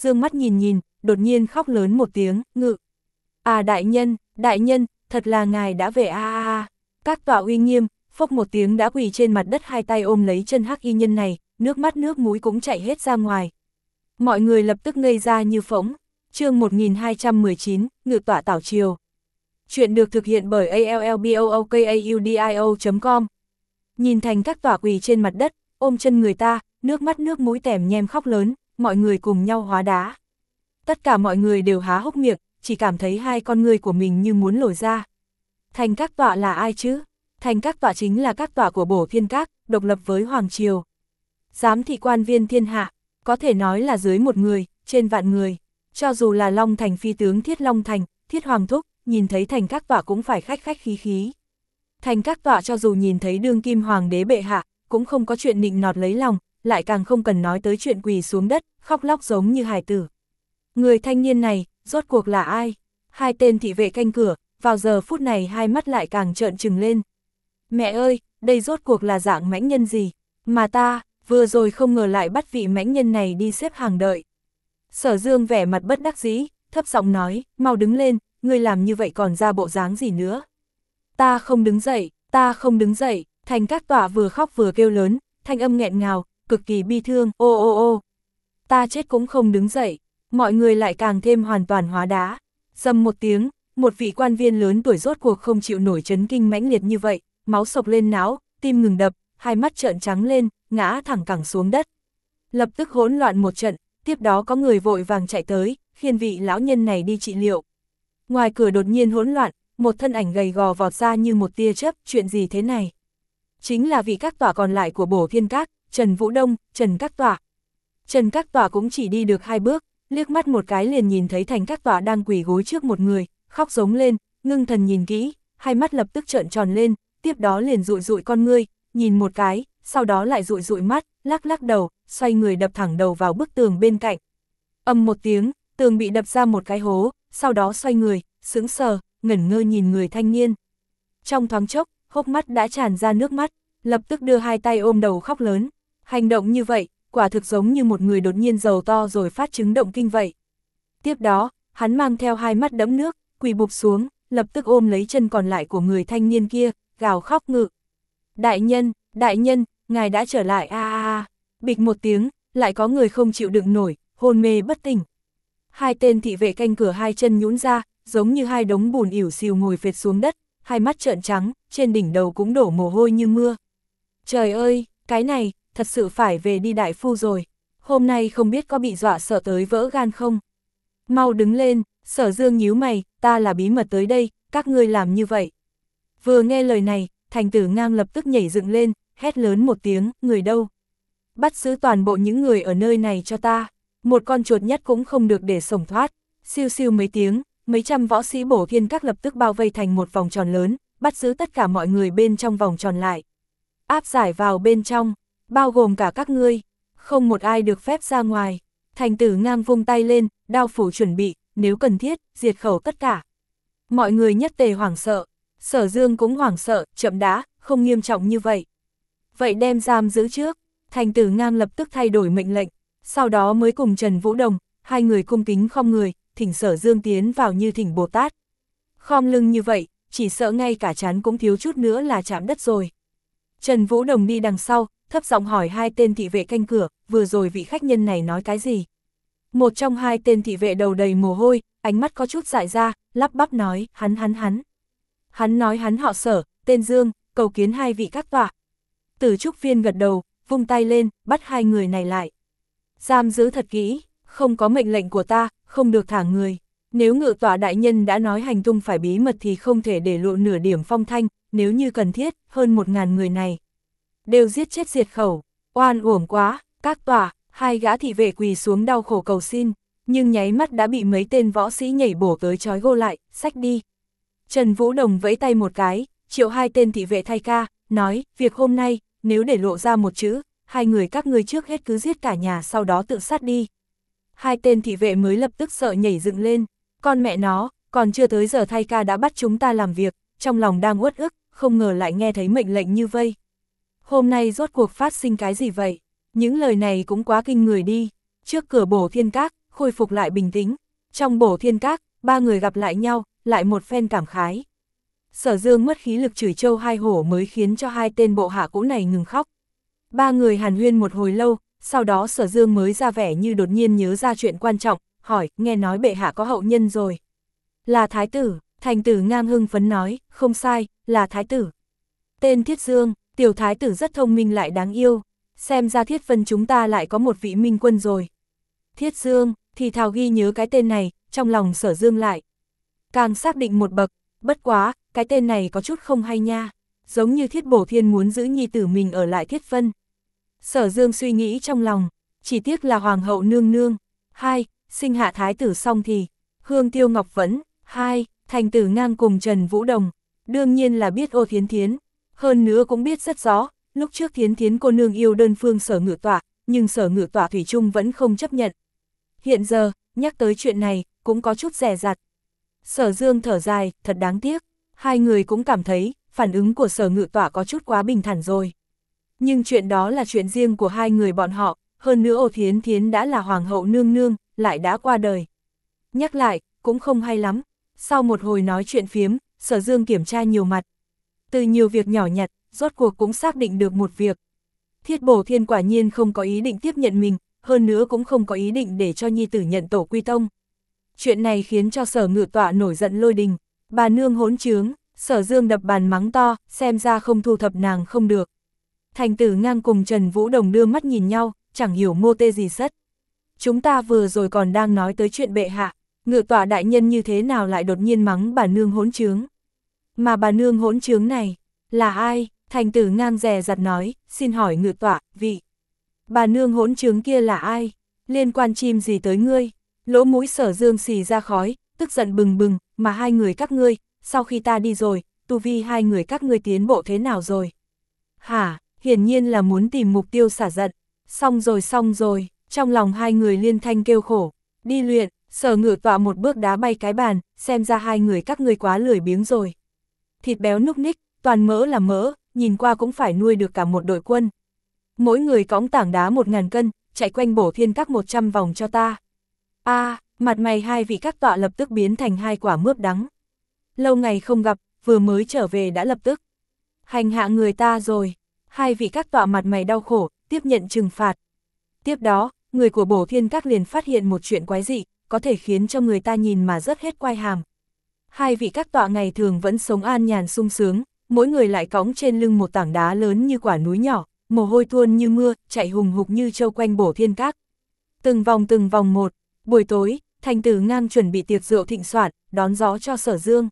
dương mắt nhìn nhìn, đột nhiên khóc lớn một tiếng, ngự. À đại nhân, đại nhân, thật là ngài đã về a a a. Các tọa uy nghiêm, phốc một tiếng đã quỳ trên mặt đất, hai tay ôm lấy chân hắc y nhân này, nước mắt nước mũi cũng chạy hết ra ngoài. Mọi người lập tức ngây ra như phỗng. Chương một nghìn hai trăm mười chín, Ngự tọa Tảo Triều. Chuyện được thực hiện bởi a l l b o o k a u d i o chấm com. Nhìn thành các tọa quỳ trên mặt đất, ôm chân người ta, nước mắt nước mũi tèm nhem khóc lớn, mọi người cùng nhau hóa đá. Tất cả mọi người đều há hốc miệng, chỉ cảm thấy hai con ngươi của mình như muốn lồi ra. Thành các tọa là ai chứ? Thành các tọa chính là các tọa của Bổ Thiên Các, độc lập với Hoàng Triều. Giám thị quan viên thiên hạ, có thể nói là dưới một người, trên vạn người. Cho dù là Long Thành phi tướng Thiết Long Thành, Thiết Hoàng Thúc, nhìn thấy thành các tọa cũng phải khách khách khí khí. Thành các tọa cho dù nhìn thấy đương kim hoàng đế bệ hạ, cũng không có chuyện nịnh nọt lấy lòng, lại càng không cần nói tới chuyện quỳ xuống đất, khóc lóc giống như hài tử. Người thanh niên này, rốt cuộc là ai? Hai tên thị vệ canh cửa, vào giờ phút này hai mắt lại càng trợn trừng lên. Mẹ ơi, đây rốt cuộc là dạng mãnh nhân gì? Mà ta, vừa rồi không ngờ lại bắt vị mãnh nhân này đi xếp hàng đợi. Sở Dương vẻ mặt bất đắc dĩ, thấp giọng nói, mau đứng lên, ngươi làm như vậy còn ra bộ dáng gì nữa? Ta không đứng dậy, ta không đứng dậy, thành các tọa vừa khóc vừa kêu lớn, thanh âm nghẹn ngào, cực kỳ bi thương, ô ô ô. Ta chết cũng không đứng dậy, mọi người lại càng thêm hoàn toàn hóa đá. Dầm một tiếng, một vị quan viên lớn tuổi rốt cuộc không chịu nổi chấn kinh mãnh liệt như vậy, máu sộc lên não, tim ngừng đập, hai mắt trợn trắng lên, ngã thẳng cẳng xuống đất. Lập tức hỗn loạn một trận, tiếp đó có người vội vàng chạy tới, khiêng vị lão nhân này đi trị liệu. Ngoài cửa đột nhiên hỗn loạn, một thân ảnh gầy gò vọt ra như một tia chớp, chuyện gì thế này? Chính là vị các tọa còn lại của Bổ Thiên Các, Trần Vũ Đông, Trần Các Tọa. Trần Các Tọa cũng chỉ đi được hai bước, liếc mắt một cái liền nhìn thấy thành các tọa đang quỳ gối trước một người, khóc giống lên, ngưng thần nhìn kỹ, hai mắt lập tức trợn tròn lên, tiếp đó liền dụi dụi con ngươi, nhìn một cái, sau đó lại dụi dụi mắt, lắc lắc đầu, xoay người đập thẳng đầu vào bức tường bên cạnh. Ầm một tiếng, tường bị đập ra một cái hố, sau đó xoay người, sững sờ, ngẩn ngơ nhìn người thanh niên. Trong thoáng chốc, hốc mắt đã tràn ra nước mắt, lập tức đưa hai tay ôm đầu khóc lớn. Hành động như vậy, quả thực giống như một người đột nhiên giàu to rồi phát chứng động kinh vậy. Tiếp đó, hắn mang theo hai mắt đẫm nước, quỳ bụp xuống, lập tức ôm lấy chân còn lại của người thanh niên kia, gào khóc ngự. Đại nhân, đại nhân, ngài đã trở lại a a a. Bịch một tiếng, lại có người không chịu đựng nổi, hôn mê bất tỉnh. Hai tên thị vệ canh cửa hai chân nhũn ra, giống như hai đống bùn ỉu xìu ngồi phệt xuống đất, hai mắt trợn trắng, trên đỉnh đầu cũng đổ mồ hôi như mưa. Trời ơi, cái này, thật sự phải về đi đại phu rồi. Hôm nay không biết có bị dọa sợ tới vỡ gan không? Mau đứng lên, Sở Dương nhíu mày, ta là bí mật tới đây, các ngươi làm như vậy. Vừa nghe lời này, Thành Tử Ngang lập tức nhảy dựng lên, hét lớn một tiếng, người đâu? Bắt giữ toàn bộ những người ở nơi này cho ta. Một con chuột nhất cũng không được để sống thoát. Siêu siêu mấy tiếng, mấy trăm võ sĩ Bổ Thiên Các lập tức bao vây thành một vòng tròn lớn, bắt giữ tất cả mọi người bên trong vòng tròn lại. Áp giải vào bên trong, bao gồm cả các ngươi, không một ai được phép ra ngoài. Thành Tử Ngang vung tay lên, đao phủ chuẩn bị, nếu cần thiết, diệt khẩu tất cả. Mọi người nhất tề hoảng sợ, Sở Dương cũng hoảng sợ, chậm đã, không nghiêm trọng như vậy. Vậy đem giam giữ trước. Thành Tử Ngang lập tức thay đổi mệnh lệnh, sau đó mới cùng Trần Vũ Đồng, hai người cung kính khom người, thỉnh Sở Dương tiến vào như thỉnh Bồ Tát. Khom lưng như vậy, chỉ sợ ngay cả trán cũng thiếu chút nữa là chạm đất rồi. Trần Vũ Đồng đi đằng sau, thấp giọng hỏi hai tên thị vệ canh cửa, vừa rồi vị khách nhân này nói cái gì? Một trong hai tên thị vệ đầu đầy mồ hôi, ánh mắt có chút dại ra, lắp bắp nói, hắn hắn hắn. Hắn nói hắn họ Sở, tên Dương, cầu kiến hai vị các tọa. Tử Trúc Viên gật đầu, vung tay lên, bắt hai người này lại. Giam giữ thật kỹ, không có mệnh lệnh của ta, không được thả người. Nếu ngự tọa đại nhân đã nói hành tung phải bí mật thì không thể để lộ nửa điểm phong thanh, nếu như cần thiết, hơn một ngàn người này đều giết chết diệt khẩu. Oan uổng quá, các tọa, hai gã thị vệ quỳ xuống đau khổ cầu xin, nhưng nháy mắt đã bị mấy tên võ sĩ nhảy bổ tới trói gô lại, xách đi. Trần Vũ Đồng vẫy tay một cái, triệu hai tên thị vệ thay ca, nói, việc hôm nay, nếu để lộ ra một chữ, hai người các ngươi trước hết cứ giết cả nhà sau đó tự sát đi. Hai tên thị vệ mới lập tức sợ nhảy dựng lên, con mẹ nó, còn chưa tới giờ thay ca đã bắt chúng ta làm việc, trong lòng đang uất ức, không ngờ lại nghe thấy mệnh lệnh như vây. Hôm nay rốt cuộc phát sinh cái gì vậy? Những lời này cũng quá kinh người đi. Trước cửa Bổ Thiên Các, khôi phục lại bình tĩnh. Trong Bổ Thiên Các, ba người gặp lại nhau, lại một phen cảm khái. Sở Dương mất khí lực chửi trâu hai hổ mới khiến cho hai tên bộ hạ cũ này ngừng khóc. Ba người hàn huyên một hồi lâu, sau đó Sở Dương mới ra vẻ như đột nhiên nhớ ra chuyện quan trọng, hỏi, nghe nói bệ hạ có hậu nhân rồi. Là thái tử, Thành Tử Ngang hưng phấn nói, không sai, là thái tử. Tên Thiết Dương, tiểu thái tử rất thông minh lại đáng yêu, xem ra Thiết Vân chúng ta lại có một vị minh quân rồi. Thiết Dương, thì thào ghi nhớ cái tên này, trong lòng Sở Dương lại. Càng xác định một bậc, bất quá, cái tên này có chút không hay nha, giống như Thiết Bổ Thiên muốn giữ nhi tử mình ở lại Thiết Vân. Sở Dương suy nghĩ trong lòng, chỉ tiếc là Hoàng hậu nương nương. Hai, sinh hạ thái tử xong thì, Hương Tiêu Ngọc Vẫn. Hai, Thành Tử Ngang cùng Trần Vũ Đồng. Đương nhiên là biết Ô Thiến Thiến, hơn nữa cũng biết rất rõ, lúc trước Thiến Thiến cô nương yêu đơn phương Sở Ngự Tọa, nhưng Sở Ngự Tọa thủy chung vẫn không chấp nhận. Hiện giờ, nhắc tới chuyện này, cũng có chút dè dặt. Sở Dương thở dài, thật đáng tiếc, hai người cũng cảm thấy, phản ứng của Sở Ngự Tọa có chút quá bình thản rồi. Nhưng chuyện đó là chuyện riêng của hai người bọn họ, hơn nữa Ô Thiến Thiến đã là Hoàng hậu nương nương, lại đã qua đời. Nhắc lại, cũng không hay lắm. Sau một hồi nói chuyện phiếm, Sở Dương kiểm tra nhiều mặt. Từ nhiều việc nhỏ nhặt, rốt cuộc cũng xác định được một việc. Thiết Bổ Thiên quả nhiên không có ý định tiếp nhận mình, hơn nữa cũng không có ý định để cho nhi tử nhận tổ quy tông. Chuyện này khiến cho Sở Ngự Tọa nổi giận lôi đình, bà nương hỗn trướng, Sở Dương đập bàn mắng to, xem ra không thu thập nàng không được. Thành Tử Ngang cùng Trần Vũ Đồng đưa mắt nhìn nhau, chẳng hiểu mô tê gì sất. Chúng ta vừa rồi còn đang nói tới chuyện bệ hạ, Ngự Tọa đại nhân như thế nào lại đột nhiên mắng bà nương hỗn trướng. Mà bà nương hỗn trướng này, là ai? Thành Tử Ngang dè dặt nói, xin hỏi Ngự Tọa, vị. Bà nương hỗn trướng kia là ai? Liên quan chim gì tới ngươi? Lỗ mũi Sở Dương xì ra khói, tức giận bừng bừng, mà hai người các ngươi, sau khi ta đi rồi, tu vi hai người các ngươi tiến bộ thế nào rồi? Hả, hiển nhiên là muốn tìm mục tiêu xả giận. Xong rồi xong rồi, trong lòng hai người liên thanh kêu khổ. Đi luyện, Sở Ngự Tọa một bước đá bay cái bàn, xem ra hai người các ngươi quá lười biếng rồi. Thịt béo núc ních, toàn mỡ là mỡ, nhìn qua cũng phải nuôi được cả một đội quân. Mỗi người cõng tảng đá một ngàn cân, chạy quanh Bổ Thiên Các một trăm vòng cho ta. A, à, mặt mày hai vị các tọa lập tức biến thành hai quả mướp đắng. Lâu ngày không gặp, vừa mới trở về đã lập tức hành hạ người ta rồi. Hai vị các tọa mặt mày đau khổ, tiếp nhận trừng phạt. Tiếp đó, người của Bổ Thiên Các liền phát hiện một chuyện quái dị, có thể khiến cho người ta nhìn mà rớt hết quai hàm. Hai vị các tọa ngày thường vẫn sống an nhàn sung sướng, mỗi người lại cõng trên lưng một tảng đá lớn như quả núi nhỏ, mồ hôi tuôn như mưa, chạy hùng hục như trâu quanh Bổ Thiên Các. Từng vòng từng vòng một, buổi tối, Thành Tử Ngang chuẩn bị tiệc rượu thịnh soạn, đón gió cho Sở Dương.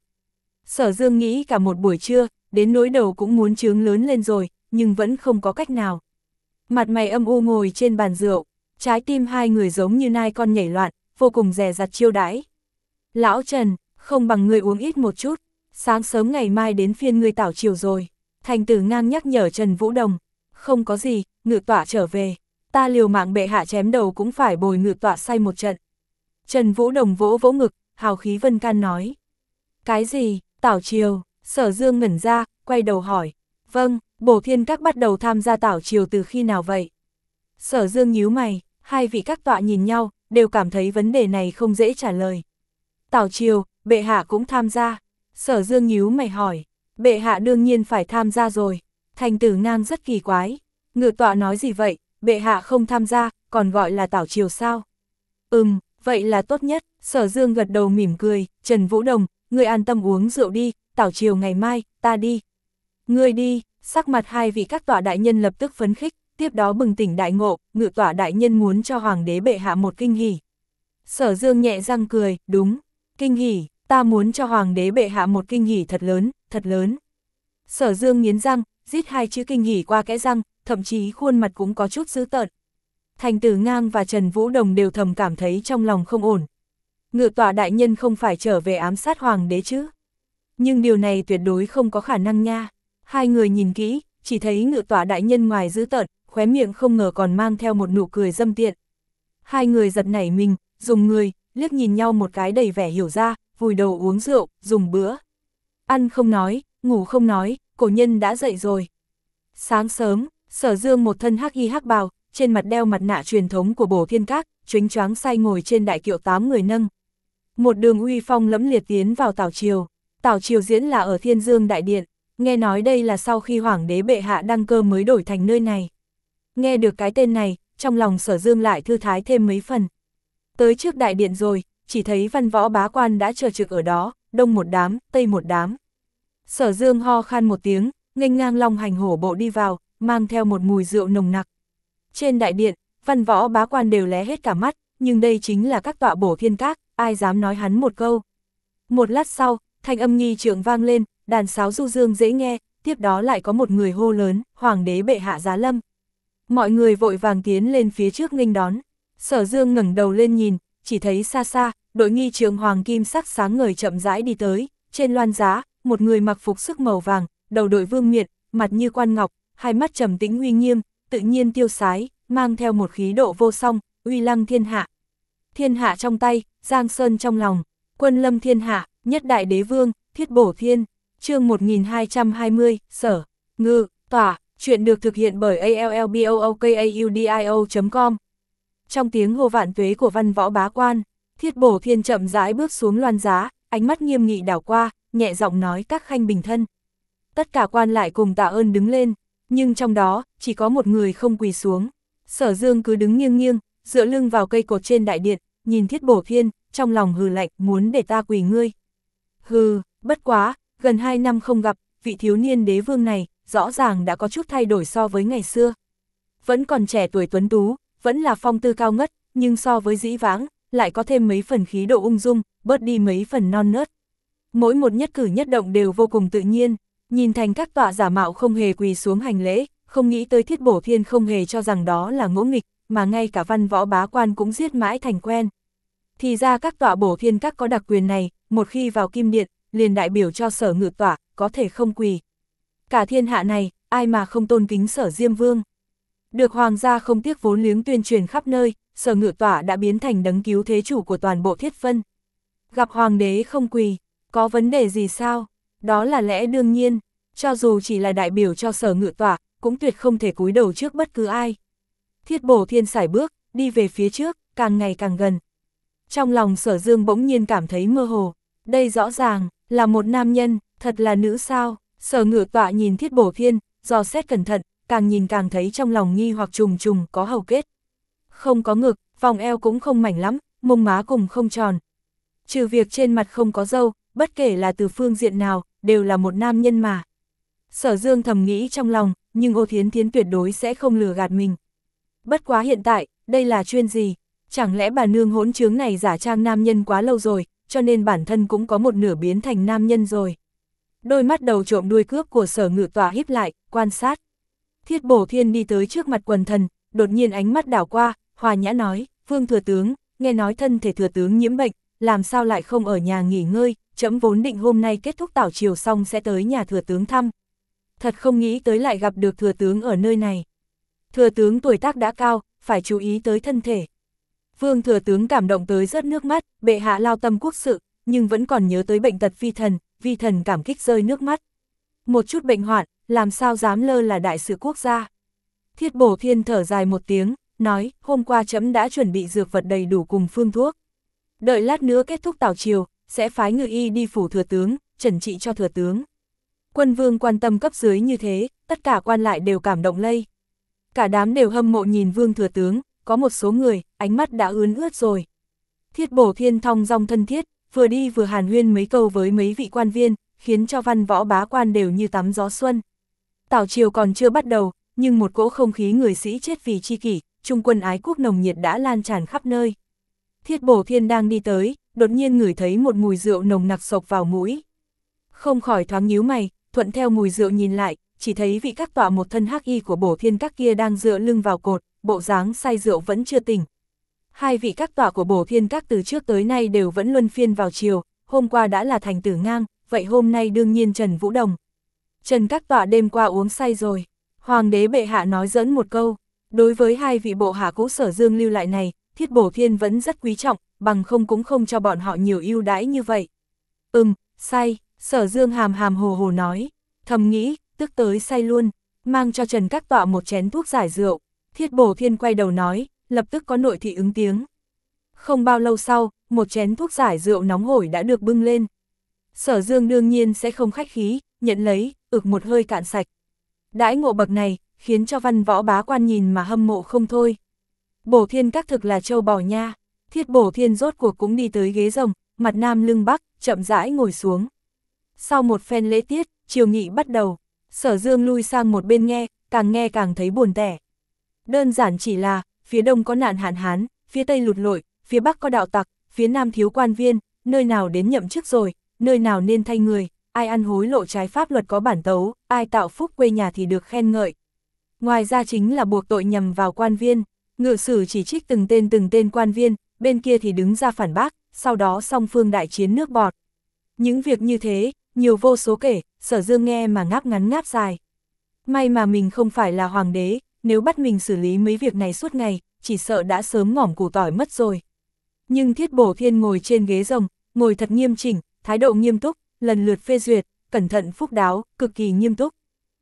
Sở Dương nghĩ cả một buổi trưa, đến nỗi đầu cũng muốn trướng lớn lên rồi, nhưng vẫn không có cách nào. Mặt mày âm u ngồi trên bàn rượu, trái tim hai người giống như nai con nhảy loạn, vô cùng dè dặt chiêu đãi. Lão Trần, không bằng ngươi uống ít một chút, sáng sớm ngày mai đến phiên ngươi tảo chiều rồi. Thành Tử Ngang nhắc nhở Trần Vũ Đồng, không có gì, Ngự Tọa trở về, ta liều mạng bệ hạ chém đầu cũng phải bồi Ngự Tọa say một trận. Trần Vũ Đồng vỗ vỗ ngực, hào khí vân can nói. Cái gì, tảo chiều? Sở Dương ngẩn ra, quay đầu hỏi. Vâng, Bổ Thiên Các bắt đầu tham gia tảo chiều từ khi nào vậy? Sở Dương nhíu mày, hai vị các tọa nhìn nhau, đều cảm thấy vấn đề này không dễ trả lời. Tảo chiều, bệ hạ cũng tham gia. Sở Dương nhíu mày hỏi, bệ hạ đương nhiên phải tham gia rồi. Thành Tử Ngang rất kỳ quái. Ngự tọa nói gì vậy, bệ hạ không tham gia, còn gọi là tảo chiều sao? Ừm, vậy là tốt nhất. Sở Dương gật đầu mỉm cười, Trần Vũ Đồng, ngươi an tâm uống rượu đi, tảo chiều ngày mai, ta đi. Ngươi đi, sắc mặt hai vị các tọa đại nhân lập tức phấn khích, tiếp đó bừng tỉnh đại ngộ, Ngự Tọa đại nhân muốn cho hoàng đế bệ hạ một kinh hỉ. Sở Dương nhẹ răng cười, đúng, kinh hỉ, ta muốn cho hoàng đế bệ hạ một kinh hỉ thật lớn, thật lớn. Sở Dương nghiến răng, rít hai chữ kinh hỉ qua kẽ răng, thậm chí khuôn mặt cũng có chút dữ tợn. Thành Tử Ngang và Trần Vũ Đồng đều thầm cảm thấy trong lòng không ổn. Ngự Tọa đại nhân không phải trở về ám sát hoàng đế chứ? Nhưng điều này tuyệt đối không có khả năng nha. Hai người nhìn kỹ, chỉ thấy Ngự Tọa đại nhân ngoài dữ tợn, khóe miệng không ngờ còn mang theo một nụ cười dâm tiện. Hai người giật nảy mình, dùng người, liếc nhìn nhau một cái đầy vẻ hiểu ra, vùi đầu uống rượu, dùng bữa. Ăn không nói, ngủ không nói, cổ nhân đã dậy rồi. Sáng sớm, Sở Dương một thân hắc y hắc bào, trên mặt đeo mặt nạ truyền thống của Bổ Thiên Các, chónh choáng say ngồi trên đại kiệu tám người nâng. Một đường uy phong lẫm liệt tiến vào Tảo Triều. Tảo Triều diễn là ở Thiên Dương Đại Điện, nghe nói đây là sau khi Hoàng đế bệ hạ đăng cơ mới đổi thành nơi này. Nghe được cái tên này, trong lòng Sở Dương lại thư thái thêm mấy phần. Tới trước đại điện rồi, chỉ thấy văn võ bá quan đã chờ trực ở đó, đông một đám, tây một đám. Sở Dương ho khan một tiếng, nghênh ngang long hành hổ bộ đi vào, mang theo một mùi rượu nồng nặc. Trên đại điện, văn võ bá quan đều lé hết cả mắt, nhưng đây chính là các tọa Bổ Thiên Các, ai dám nói hắn một câu. Một lát sau, thanh âm nghi trượng vang lên, đàn sáo du dương dễ nghe, tiếp đó lại có một người hô lớn, Hoàng đế bệ hạ giá lâm. Mọi người vội vàng tiến lên phía trước nghênh đón. Sở Dương ngẩng đầu lên nhìn, chỉ thấy xa xa, đội nghi trượng hoàng kim sắc sáng ngời chậm rãi đi tới, trên loan giá, một người mặc phục sức màu vàng, đầu đội vương miện, mặt như quan ngọc, hai mắt trầm tĩnh uy nghiêm, tự nhiên tiêu sái, mang theo một khí độ vô song, uy lăng thiên hạ. Thiên hạ trong tay, Giang Sơn trong lòng, quân lâm thiên hạ, nhất đại đế vương, Thiết Bổ Thiên. Chương một nghìn hai trăm hai mươi, Sở Ngự Tỏa, chuyện được thực hiện bởi a l l b o o k a u d i o chấm com. Trong tiếng hô vạn tuế của văn võ bá quan, Thiết Bổ Thiên chậm rãi bước xuống loan giá, ánh mắt nghiêm nghị đảo qua, nhẹ giọng nói các khanh bình thân. Tất cả quan lại cùng tạ ơn đứng lên, nhưng trong đó, chỉ có một người không quỳ xuống. Sở Dương cứ đứng nghiêng nghiêng, dựa lưng vào cây cột trên đại điện, nhìn Thiết Bổ Thiên, trong lòng hừ lạnh, muốn để ta quỳ ngươi. Hừ, bất quá, gần hai năm không gặp, vị thiếu niên đế vương này, rõ ràng đã có chút thay đổi so với ngày xưa. Vẫn còn trẻ tuổi tuấn tú, vẫn là phong tư cao ngất, nhưng so với dĩ vãng, lại có thêm mấy phần khí độ ung dung, bớt đi mấy phần non nớt. Mỗi một nhất cử nhất động đều vô cùng tự nhiên, nhìn thành các tọa giả mạo không hề quỳ xuống hành lễ, không nghĩ tới Thiết Bổ Thiên không hề cho rằng đó là ngỗ nghịch, mà ngay cả văn võ bá quan cũng giết mãi thành quen. Thì ra các tọa Bổ Thiên Các có đặc quyền này, một khi vào kim điện, liền đại biểu cho Sở Ngự tọa, có thể không quỳ. Cả thiên hạ này, ai mà không tôn kính Sở Diêm Vương. Được hoàng gia không tiếc vốn liếng tuyên truyền khắp nơi, Sở Ngự tọa đã biến thành đấng cứu thế chủ của toàn bộ Thiết Vân. Gặp hoàng đế không quỳ, có vấn đề gì sao? Đó là lẽ đương nhiên, cho dù chỉ là đại biểu cho Sở Ngự tọa, cũng tuyệt không thể cúi đầu trước bất cứ ai. Thiết Bổ Thiên sải bước, đi về phía trước, càng ngày càng gần. Trong lòng Sở Dương bỗng nhiên cảm thấy mơ hồ, đây rõ ràng là một nam nhân, thật là nữ sao? Sở Ngự tọa nhìn Thiết Bổ Thiên, dò xét cẩn thận, càng nhìn càng thấy trong lòng nghi hoặc trùng trùng, có hầu kết. Không có ngực, vòng eo cũng không mảnh lắm, mông má cùng không tròn. Trừ việc trên mặt không có râu, bất kể là từ phương diện nào, đều là một nam nhân mà. Sở Dương thầm nghĩ trong lòng, nhưng Ô Thiến Thiến tuyệt đối sẽ không lừa gạt mình. Bất quá hiện tại, đây là chuyên gì? Chẳng lẽ bà nương hỗn trướng này giả trang nam nhân quá lâu rồi, cho nên bản thân cũng có một nửa biến thành nam nhân rồi. Đôi mắt đầu trộm đuôi cướp của Sở Ngự tọa híp lại, quan sát. Thiết Bổ Thiên đi tới trước mặt quần thần, đột nhiên ánh mắt đảo qua, hòa nhã nói, Vương thừa tướng, nghe nói thân thể thừa tướng nhiễm bệnh, làm sao lại không ở nhà nghỉ ngơi, trẫm vốn định hôm nay kết thúc tảo triều xong sẽ tới nhà thừa tướng thăm. Thật không nghĩ tới lại gặp được thừa tướng ở nơi này. Thừa tướng tuổi tác đã cao, phải chú ý tới thân thể. Vương thừa tướng cảm động tới rớt nước mắt, bệ hạ lao tâm quốc sự, nhưng vẫn còn nhớ tới bệnh tật vi thần, vi thần cảm kích rơi nước mắt. Một chút bệnh hoạn, làm sao dám lơ là đại sự quốc gia. Thiết Bổ Thiên thở dài một tiếng, nói, hôm qua trẫm đã chuẩn bị dược vật đầy đủ cùng phương thuốc. Đợi lát nữa kết thúc tảo triều, sẽ phái ngự y đi phủ thừa tướng, trần trị cho thừa tướng. Quân vương quan tâm cấp dưới như thế, tất cả quan lại đều cảm động lây. Cả đám đều hâm mộ nhìn Vương thừa tướng, có một số người, ánh mắt đã ướn ướt rồi. Thiết Bổ Thiên thong dong thân thiết, vừa đi vừa hàn huyên mấy câu với mấy vị quan viên, khiến cho văn võ bá quan đều như tắm gió xuân. Tảo triều còn chưa bắt đầu, nhưng một cỗ không khí người sĩ chết vì chi kỷ, trung quân ái quốc nồng nhiệt đã lan tràn khắp nơi. Thiết Bổ Thiên đang đi tới, đột nhiên ngửi thấy một mùi rượu nồng nặc xộc vào mũi. Không khỏi thoáng nhíu mày, thuận theo mùi rượu nhìn lại, chỉ thấy vị các tọa một thân hắc y của Bổ Thiên Các kia đang dựa lưng vào cột, bộ dáng say rượu vẫn chưa tỉnh. Hai vị các tọa của Bổ Thiên Các từ trước tới nay đều vẫn luân phiên vào chiều, hôm qua đã là Thành Tử Ngang, vậy hôm nay đương nhiên Trần Vũ Đồng. Trần các tọa đêm qua uống say rồi, hoàng đế bệ hạ nói giỡn một câu, đối với hai vị bộ hạ cũ Sở Dương lưu lại này, Thiết Bổ Thiên vẫn rất quý trọng, bằng không cũng không cho bọn họ nhiều ưu đãi như vậy. Ừm, say, Sở Dương hàm hàm hồ hồ nói, thầm nghĩ, tức tới say luôn, mang cho Trần các tọa một chén thuốc giải rượu. Thiết Bổ Thiên quay đầu nói, lập tức có nội thị ứng tiếng. Không bao lâu sau, một chén thuốc giải rượu nóng hổi đã được bưng lên. Sở Dương đương nhiên sẽ không khách khí, nhận lấy, ực một hơi cạn sạch. Đãi ngộ bậc này, khiến cho văn võ bá quan nhìn mà hâm mộ không thôi. Bổ Thiên các thực là châu bò nha. Thiết Bổ Thiên rốt cuộc cũng đi tới ghế rồng, mặt nam lưng bắc, chậm rãi ngồi xuống. Sau một phen lễ tiết, triều nghị bắt đầu. Sở Dương lui sang một bên nghe, càng nghe càng thấy buồn tẻ. Đơn giản chỉ là, phía đông có nạn hạn hán, phía tây lụt lội, phía bắc có đạo tặc, phía nam thiếu quan viên, nơi nào đến nhậm chức rồi, nơi nào nên thay người, ai ăn hối lộ trái pháp luật có bản tấu, ai tạo phúc quê nhà thì được khen ngợi. Ngoài ra chính là buộc tội nhằm vào quan viên, ngự sử chỉ trích từng tên từng tên quan viên, bên kia thì đứng ra phản bác, sau đó song phương đại chiến nước bọt. Những việc như thế, nhiều vô số kể, Sở Dương nghe mà ngáp ngắn ngáp dài. May mà mình không phải là hoàng đế, nếu bắt mình xử lý mấy việc này suốt ngày, chỉ sợ đã sớm ngỏm củ tỏi mất rồi. Nhưng Thiết Bổ Thiên ngồi trên ghế rồng, ngồi thật nghiêm chỉnh, thái độ nghiêm túc, lần lượt phê duyệt, cẩn thận phúc đáo, cực kỳ nghiêm túc.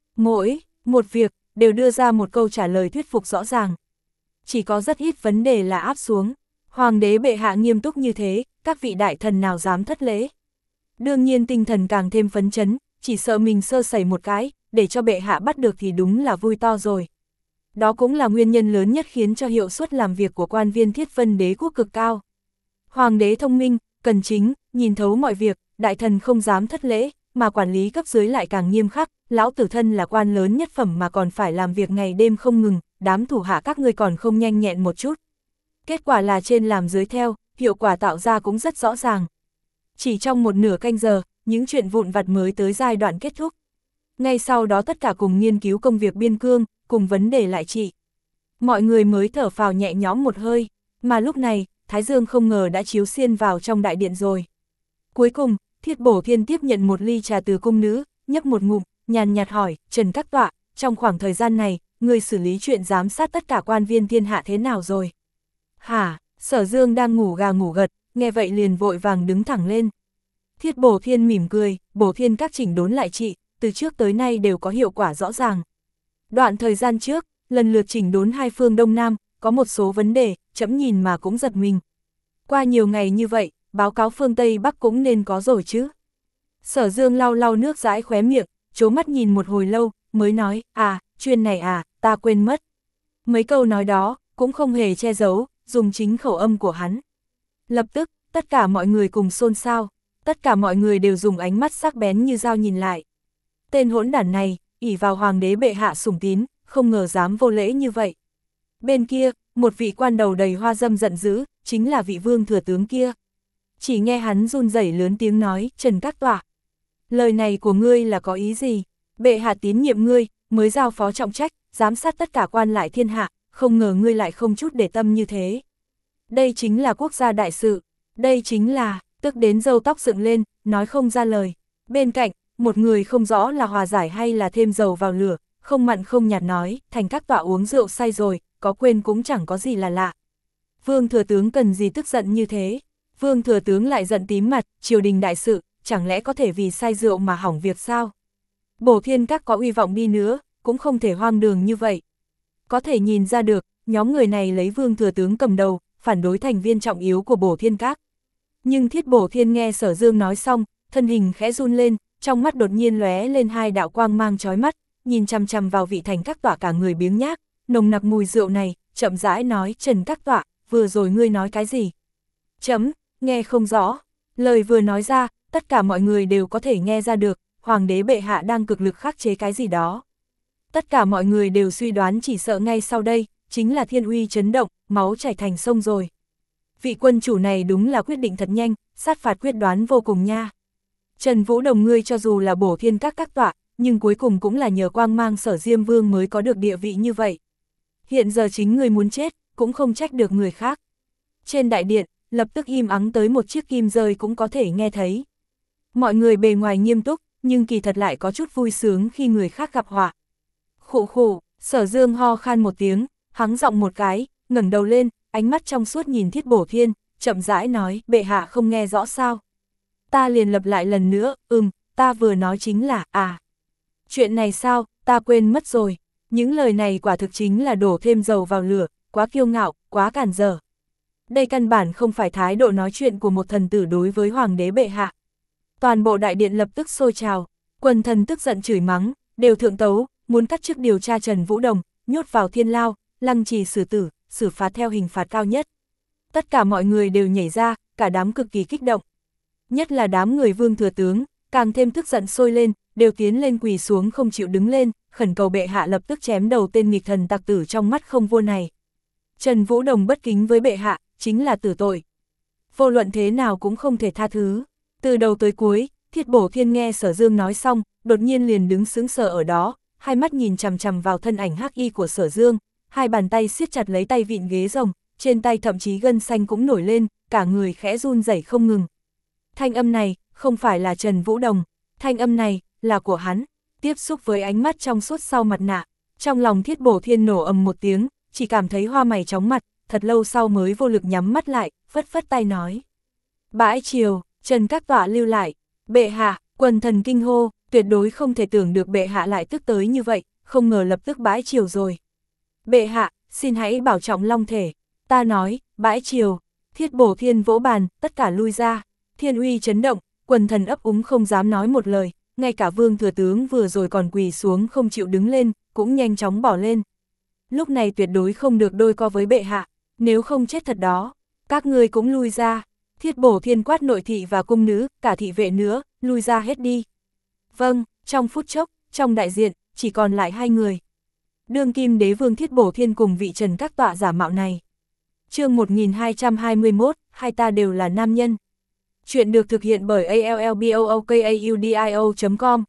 Mỗi một việc, đều đưa ra một câu trả lời thuyết phục rõ ràng. Chỉ có rất ít vấn đề là áp xuống. Hoàng đế bệ hạ nghiêm túc như thế, các vị đại thần nào dám thất lễ. Đương nhiên tinh thần càng thêm phấn chấn, chỉ sợ mình sơ sẩy một cái, để cho bệ hạ bắt được thì đúng là vui to rồi. Đó cũng là nguyên nhân lớn nhất khiến cho hiệu suất làm việc của quan viên Thiết Vân đế quốc cực cao. Hoàng đế thông minh, cần chính, nhìn thấu mọi việc, đại thần không dám thất lễ, mà quản lý cấp dưới lại càng nghiêm khắc, lão tử thân là quan lớn nhất phẩm mà còn phải làm việc ngày đêm không ngừng, đám thủ hạ các ngươi còn không nhanh nhẹn một chút. Kết quả là trên làm dưới theo, hiệu quả tạo ra cũng rất rõ ràng. Chỉ trong một nửa canh giờ, những chuyện vụn vặt mới tới giai đoạn kết thúc. Ngay sau đó tất cả cùng nghiên cứu công việc biên cương, cùng vấn đề lại trị. Mọi người mới thở phào nhẹ nhõm một hơi, mà lúc này, Thái Dương không ngờ đã chiếu xiên vào trong đại điện rồi. Cuối cùng, Thiết Bổ Thiên tiếp nhận một ly trà từ cung nữ, nhấp một ngụm, nhàn nhạt hỏi, Trần Các Tọa, trong khoảng thời gian này, người xử lý chuyện giám sát tất cả quan viên thiên hạ thế nào rồi? Hả? Sở Dương đang ngủ gà ngủ gật, nghe vậy liền vội vàng đứng thẳng lên. Thiết Bổ Thiên mỉm cười, Bổ Thiên các chỉnh đốn lại trị, từ trước tới nay đều có hiệu quả rõ ràng. Đoạn thời gian trước, lần lượt chỉnh đốn hai phương Đông Nam, có một số vấn đề, chấm nhìn mà cũng giật mình. Qua nhiều ngày như vậy, báo cáo phương Tây Bắc cũng nên có rồi chứ. Sở Dương lau lau nước dãi khóe miệng, trố mắt nhìn một hồi lâu, mới nói, à, chuyên này à, ta quên mất. Mấy câu nói đó, cũng không hề che giấu, dùng chính khẩu âm của hắn. Lập tức, tất cả mọi người cùng xôn xao, tất cả mọi người đều dùng ánh mắt sắc bén như dao nhìn lại. Tên hỗn đản này, ỷ vào hoàng đế bệ hạ sủng tín, không ngờ dám vô lễ như vậy. Bên kia, một vị quan đầu đầy hoa dâm giận dữ, chính là vị vương thừa tướng kia. Chỉ nghe hắn run rẩy lớn tiếng nói, Trần Các Tọa, lời này của ngươi là có ý gì? Bệ hạ tín nhiệm ngươi, mới giao phó trọng trách, giám sát tất cả quan lại thiên hạ, không ngờ ngươi lại không chút để tâm như thế. Đây chính là quốc gia đại sự, đây chính là, tức đến râu tóc dựng lên, nói không ra lời. Bên cạnh, một người không rõ là hòa giải hay là thêm dầu vào lửa, không mặn không nhạt nói, Thành Các Tọa uống rượu say rồi, có quên cũng chẳng có gì là lạ. Vương thừa tướng cần gì tức giận như thế? Vương thừa tướng lại giận tím mặt, triều đình đại sự, chẳng lẽ có thể vì say rượu mà hỏng việc sao? Bổ Thiên các có uy vọng đi nữa, cũng không thể hoang đường như vậy. Có thể nhìn ra được, nhóm người này lấy Vương thừa tướng cầm đầu, phản đối thành viên trọng yếu của Bổ Thiên các. Nhưng Thiết Bổ Thiên nghe Sở Dương nói xong, thân hình khẽ run lên, trong mắt đột nhiên lóe lên hai đạo quang mang chói mắt, nhìn chằm chằm vào vị Thành Các Tọa cả người biếng nhác, nồng nặc mùi rượu này, chậm rãi nói, Trần Các Tọa, vừa rồi ngươi nói cái gì? Chấm, nghe không rõ. Lời vừa nói ra, tất cả mọi người đều có thể nghe ra được, hoàng đế bệ hạ đang cực lực khắc chế cái gì đó. Tất cả mọi người đều suy đoán chỉ sợ ngay sau đây, chính là thiên uy chấn động, máu chảy thành sông rồi. Vị quân chủ này đúng là quyết định thật nhanh, sát phạt quyết đoán vô cùng nha. Trần Vũ Đồng ngươi cho dù là Bổ Thiên các các tọa, nhưng cuối cùng cũng là nhờ quang mang Sở Diêm Vương mới có được địa vị như vậy. Hiện giờ chính người muốn chết, cũng không trách được người khác. Trên đại điện, lập tức im ắng tới một chiếc kim rơi cũng có thể nghe thấy. Mọi người bề ngoài nghiêm túc, nhưng kỳ thật lại có chút vui sướng khi người khác gặp họa. Khụ khụ, Sở Dương ho khan một tiếng, hắng giọng một cái, ngẩng đầu lên, ánh mắt trong suốt nhìn Thiết Bổ Thiên, chậm rãi nói, bệ hạ không nghe rõ sao. Ta liền lặp lại lần nữa, ừm, ta vừa nói chính là, à. Chuyện này sao, ta quên mất rồi. Những lời này quả thực chính là đổ thêm dầu vào lửa, quá kiêu ngạo, quá cản trở. Đây căn bản không phải thái độ nói chuyện của một thần tử đối với hoàng đế bệ hạ. Toàn bộ đại điện lập tức sôi trào, quần thần tức giận chửi mắng, đều thượng tấu, muốn cắt chức điều tra Trần Vũ Đồng, nhốt vào thiên lao, lăng trì xử tử, xử phạt theo hình phạt cao nhất. Tất cả mọi người đều nhảy ra, cả đám cực kỳ kích động. Nhất là đám người Vương thừa tướng, càng thêm tức giận sôi lên, đều tiến lên quỳ xuống không chịu đứng lên, khẩn cầu bệ hạ lập tức chém đầu tên nghịch thần tặc tử trong mắt không vua này. Trần Vũ Đồng bất kính với bệ hạ, chính là tử tội. Vô luận thế nào cũng không thể tha thứ. Từ đầu tới cuối, Thiết Bổ Thiên nghe Sở Dương nói xong, đột nhiên liền đứng sững sờ ở đó, hai mắt nhìn chằm chằm vào thân ảnh hắc y của Sở Dương, hai bàn tay siết chặt lấy tay vịn ghế rồng, trên tay thậm chí gân xanh cũng nổi lên, cả người khẽ run rẩy không ngừng. Thanh âm này, không phải là Trần Vũ Đồng, thanh âm này, là của hắn. Tiếp xúc với ánh mắt trong suốt sau mặt nạ, trong lòng Thiết Bổ Thiên nổ ầm một tiếng, chỉ cảm thấy hoa mày chóng mặt, thật lâu sau mới vô lực nhắm mắt lại, phất phất tay nói. Bãi triều, Trần các tọa lưu lại, bệ hạ, quần thần kinh hô, tuyệt đối không thể tưởng được bệ hạ lại tức tới như vậy, không ngờ lập tức bãi triều rồi. Bệ hạ, xin hãy bảo trọng long thể, ta nói, bãi triều, Thiết Bổ Thiên vỗ bàn, tất cả lui ra, thiên uy chấn động, quần thần ấp úng không dám nói một lời, ngay cả Vương thừa tướng vừa rồi còn quỳ xuống không chịu đứng lên, cũng nhanh chóng bỏ lên. Lúc này tuyệt đối không được đôi co với bệ hạ, nếu không chết thật đó, các ngươi cũng lui ra. Thiết Bổ Thiên quát nội thị và cung nữ, cả thị vệ nữa, lui ra hết đi. Vâng, trong phút chốc, trong đại diện, chỉ còn lại hai người. Đương kim đế vương Thiết Bổ Thiên cùng vị Trần các tọa giả mạo này. Chương một nghìn hai trăm hai mươi mốt, hai ta đều là nam nhân. Chuyện được thực hiện bởi a l l b o o k a u d i o chấm com.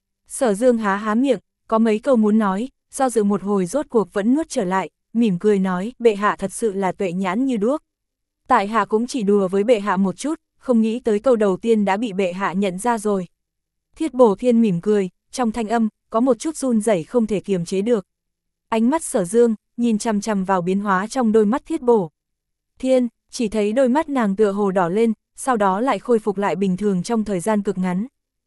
Sở Dương há há miệng, có mấy câu muốn nói, do dự một hồi rốt cuộc vẫn nuốt trở lại, mỉm cười nói, bệ hạ thật sự là tuệ nhãn như đuốc. Tại hạ cũng chỉ đùa với bệ hạ một chút, không nghĩ tới câu đầu tiên đã bị bệ hạ nhận ra rồi. Thiết Bổ Thiên mỉm cười, trong thanh âm, có một chút run rẩy không thể kiềm chế được. Ánh mắt Sở Dương, nhìn chằm chằm vào biến hóa trong đôi mắt Thiết Bổ Thiên, chỉ thấy đôi mắt nàng tựa hồ đỏ lên, sau đó lại khôi phục lại bình thường trong thời gian cực ngắn.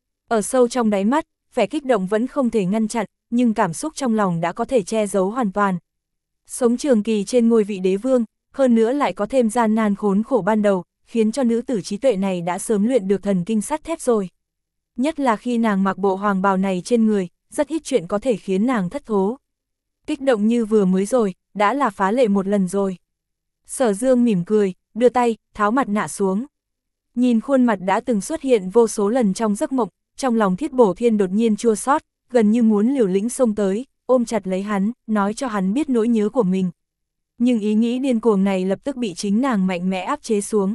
Ở sâu trong đáy mắt, vẻ kích động vẫn không thể ngăn chặn, nhưng cảm xúc trong lòng đã có thể che giấu hoàn toàn. Sống trường kỳ trên ngôi vị đế vương, hơn nữa lại có thêm gian nan khốn khổ ban đầu, khiến cho nữ tử trí tuệ này đã sớm luyện được thần kinh sắt thép rồi. Nhất là khi nàng mặc bộ hoàng bào này trên người, rất ít chuyện có thể khiến nàng thất thố. Kích động như vừa mới rồi, đã là phá lệ một lần rồi. Sở Dương mỉm cười, đưa tay, tháo mặt nạ xuống. Nhìn khuôn mặt đã từng xuất hiện vô số lần trong giấc mộng, trong lòng Thiết Bổ Thiên đột nhiên chua xót, gần như muốn liều lĩnh xông tới, ôm chặt lấy hắn, nói cho hắn biết nỗi nhớ của mình. Nhưng ý nghĩ điên cuồng này lập tức bị chính nàng mạnh mẽ áp chế xuống.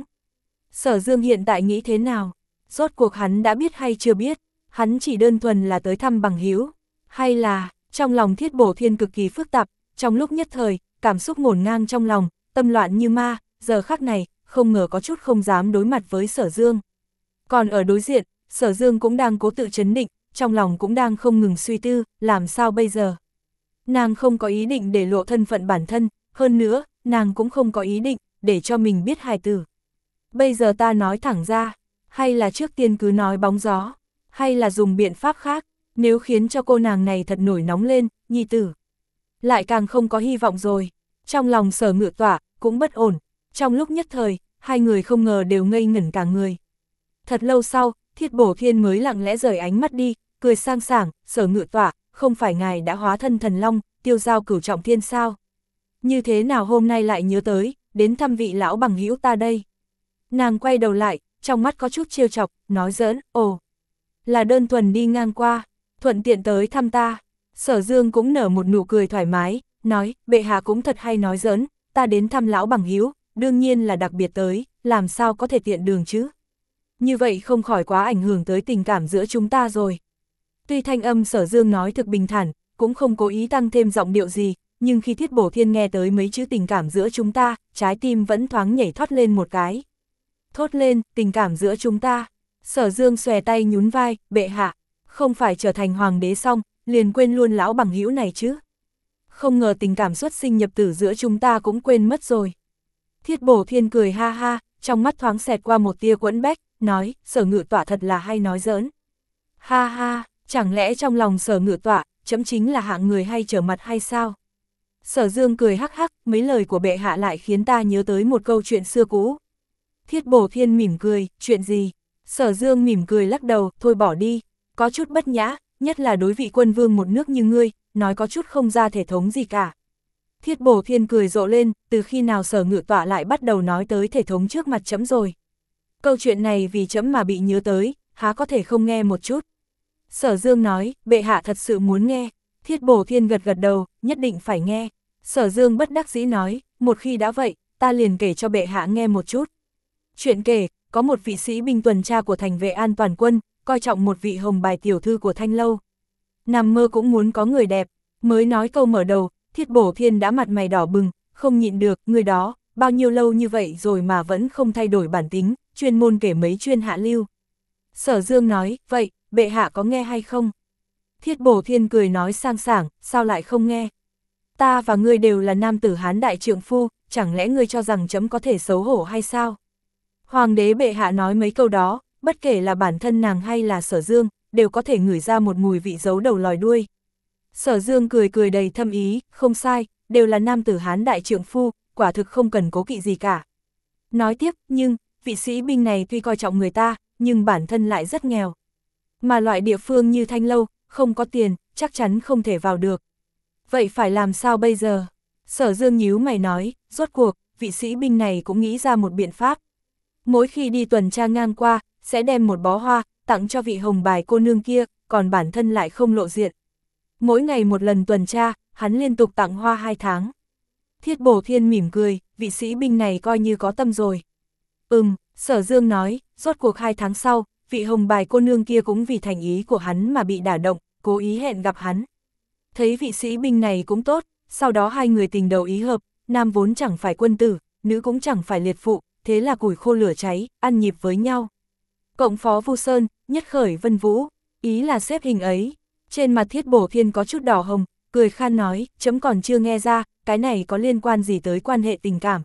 Sở Dương hiện tại nghĩ thế nào? Rốt cuộc hắn đã biết hay chưa biết? Hắn chỉ đơn thuần là tới thăm bằng hữu, hay là, trong lòng Thiết Bổ Thiên cực kỳ phức tạp, trong lúc nhất thời, cảm xúc ngổn ngang trong lòng, tâm loạn như ma, giờ khắc này, không ngờ có chút không dám đối mặt với Sở Dương. Còn ở đối diện, Sở Dương cũng đang cố tự trấn định, trong lòng cũng đang không ngừng suy tư, làm sao bây giờ? Nàng không có ý định để lộ thân phận bản thân, hơn nữa, nàng cũng không có ý định để cho mình biết hài tử. Bây giờ ta nói thẳng ra, hay là trước tiên cứ nói bóng gió, hay là dùng biện pháp khác, nếu khiến cho cô nàng này thật nổi nóng lên, nhi tử. Lại càng không có hy vọng rồi, trong lòng Sở Ngự Tọa, cũng bất ổn, trong lúc nhất thời, hai người không ngờ đều ngây ngẩn cả người. Thật lâu sau, Thiết Bổ Thiên mới lặng lẽ rời ánh mắt đi, cười sang sảng, Sở Ngự Tọa, không phải ngài đã hóa thân thần long, tiêu giao cửu trọng thiên sao? Như thế nào hôm nay lại nhớ tới, đến thăm vị lão bằng hữu ta đây? Nàng quay đầu lại, trong mắt có chút trêu chọc, nói giỡn, ồ, là đơn thuần đi ngang qua, thuận tiện tới thăm ta. Sở Dương cũng nở một nụ cười thoải mái, nói, bệ hạ cũng thật hay nói giỡn, ta đến thăm lão bằng hữu, đương nhiên là đặc biệt tới, làm sao có thể tiện đường chứ? Như vậy không khỏi quá ảnh hưởng tới tình cảm giữa chúng ta rồi. Tuy thanh âm Sở Dương nói thực bình thản, cũng không cố ý tăng thêm giọng điệu gì, nhưng khi Thiết Bổ Thiên nghe tới mấy chữ tình cảm giữa chúng ta, trái tim vẫn thoáng nhảy thoát lên một cái. Thốt lên, tình cảm giữa chúng ta. Sở Dương xòe tay nhún vai, bệ hạ, không phải trở thành hoàng đế xong, liền quên luôn lão bằng hữu này chứ. Không ngờ tình cảm xuất sinh nhập tử giữa chúng ta cũng quên mất rồi. Thiết Bổ Thiên cười ha ha, trong mắt thoáng xẹt qua một tia quẫn bách, nói, Sở Ngự Tọa thật là hay nói giỡn. Ha ha, chẳng lẽ trong lòng Sở Ngự Tọa, chấm chính là hạng người hay trở mặt hay sao? Sở Dương cười hắc hắc, mấy lời của bệ hạ lại khiến ta nhớ tới một câu chuyện xưa cũ. Thiết Bổ Thiên mỉm cười, chuyện gì? Sở Dương mỉm cười lắc đầu, thôi bỏ đi, có chút bất nhã, nhất là đối vị quân vương một nước như ngươi, nói có chút không ra thể thống gì cả. Thiết Bổ Thiên cười rộ lên, từ khi nào Sở Ngự Tọa lại bắt đầu nói tới thể thống trước mặt chấm rồi. Câu chuyện này vì chấm mà bị nhớ tới, há có thể không nghe một chút. Sở Dương nói, bệ hạ thật sự muốn nghe. Thiết Bổ Thiên gật gật đầu, nhất định phải nghe. Sở Dương bất đắc dĩ nói, một khi đã vậy, ta liền kể cho bệ hạ nghe một chút. Chuyện kể, có một vị sĩ binh tuần tra của thành vệ an toàn quân, coi trọng một vị hồng bài tiểu thư của Thanh Lâu. Nằm mơ cũng muốn có người đẹp, mới nói câu mở đầu, Thiết Bổ Thiên đã mặt mày đỏ bừng, không nhịn được, người đó, bao nhiêu lâu như vậy rồi mà vẫn không thay đổi bản tính, chuyên môn kể mấy chuyên hạ lưu. Sở Dương nói, vậy, bệ hạ có nghe hay không? Thiết Bổ Thiên cười nói sang sảng, sao lại không nghe? Ta và ngươi đều là nam tử Hán đại trượng phu, chẳng lẽ ngươi cho rằng chấm có thể xấu hổ hay sao? Hoàng đế bệ hạ nói mấy câu đó, bất kể là bản thân nàng hay là Sở Dương, đều có thể ngửi ra một mùi vị giấu đầu lòi đuôi. Sở Dương cười cười đầy thâm ý, không sai, đều là nam tử Hán đại trượng phu, quả thực không cần cố kỵ gì cả. Nói tiếp, nhưng, vị sĩ binh này tuy coi trọng người ta, nhưng bản thân lại rất nghèo. Mà loại địa phương như Thanh Lâu, không có tiền, chắc chắn không thể vào được. Vậy phải làm sao bây giờ? Sở Dương nhíu mày nói, rốt cuộc, vị sĩ binh này cũng nghĩ ra một biện pháp. Mỗi khi đi tuần tra ngang qua, sẽ đem một bó hoa, tặng cho vị hồng bài cô nương kia, còn bản thân lại không lộ diện. Mỗi ngày một lần tuần tra, hắn liên tục tặng hoa hai tháng. Thiết Bổ Thiên mỉm cười, vị sĩ binh này coi như có tâm rồi. Ừm, Sở Dương nói, rốt cuộc hai tháng sau, vị hồng bài cô nương kia cũng vì thành ý của hắn mà bị đả động, cố ý hẹn gặp hắn. Thấy vị sĩ binh này cũng tốt, sau đó hai người tình đầu ý hợp, nam vốn chẳng phải quân tử, nữ cũng chẳng phải liệt phụ, thế là củi khô lửa cháy, ăn nhịp với nhau. Cộng phó Vu Sơn, nhất khởi vân vũ, ý là xếp hình ấy. Trên mặt Thiết Bổ Thiên có chút đỏ hồng, cười khan nói, chấm còn chưa nghe ra, cái này có liên quan gì tới quan hệ tình cảm.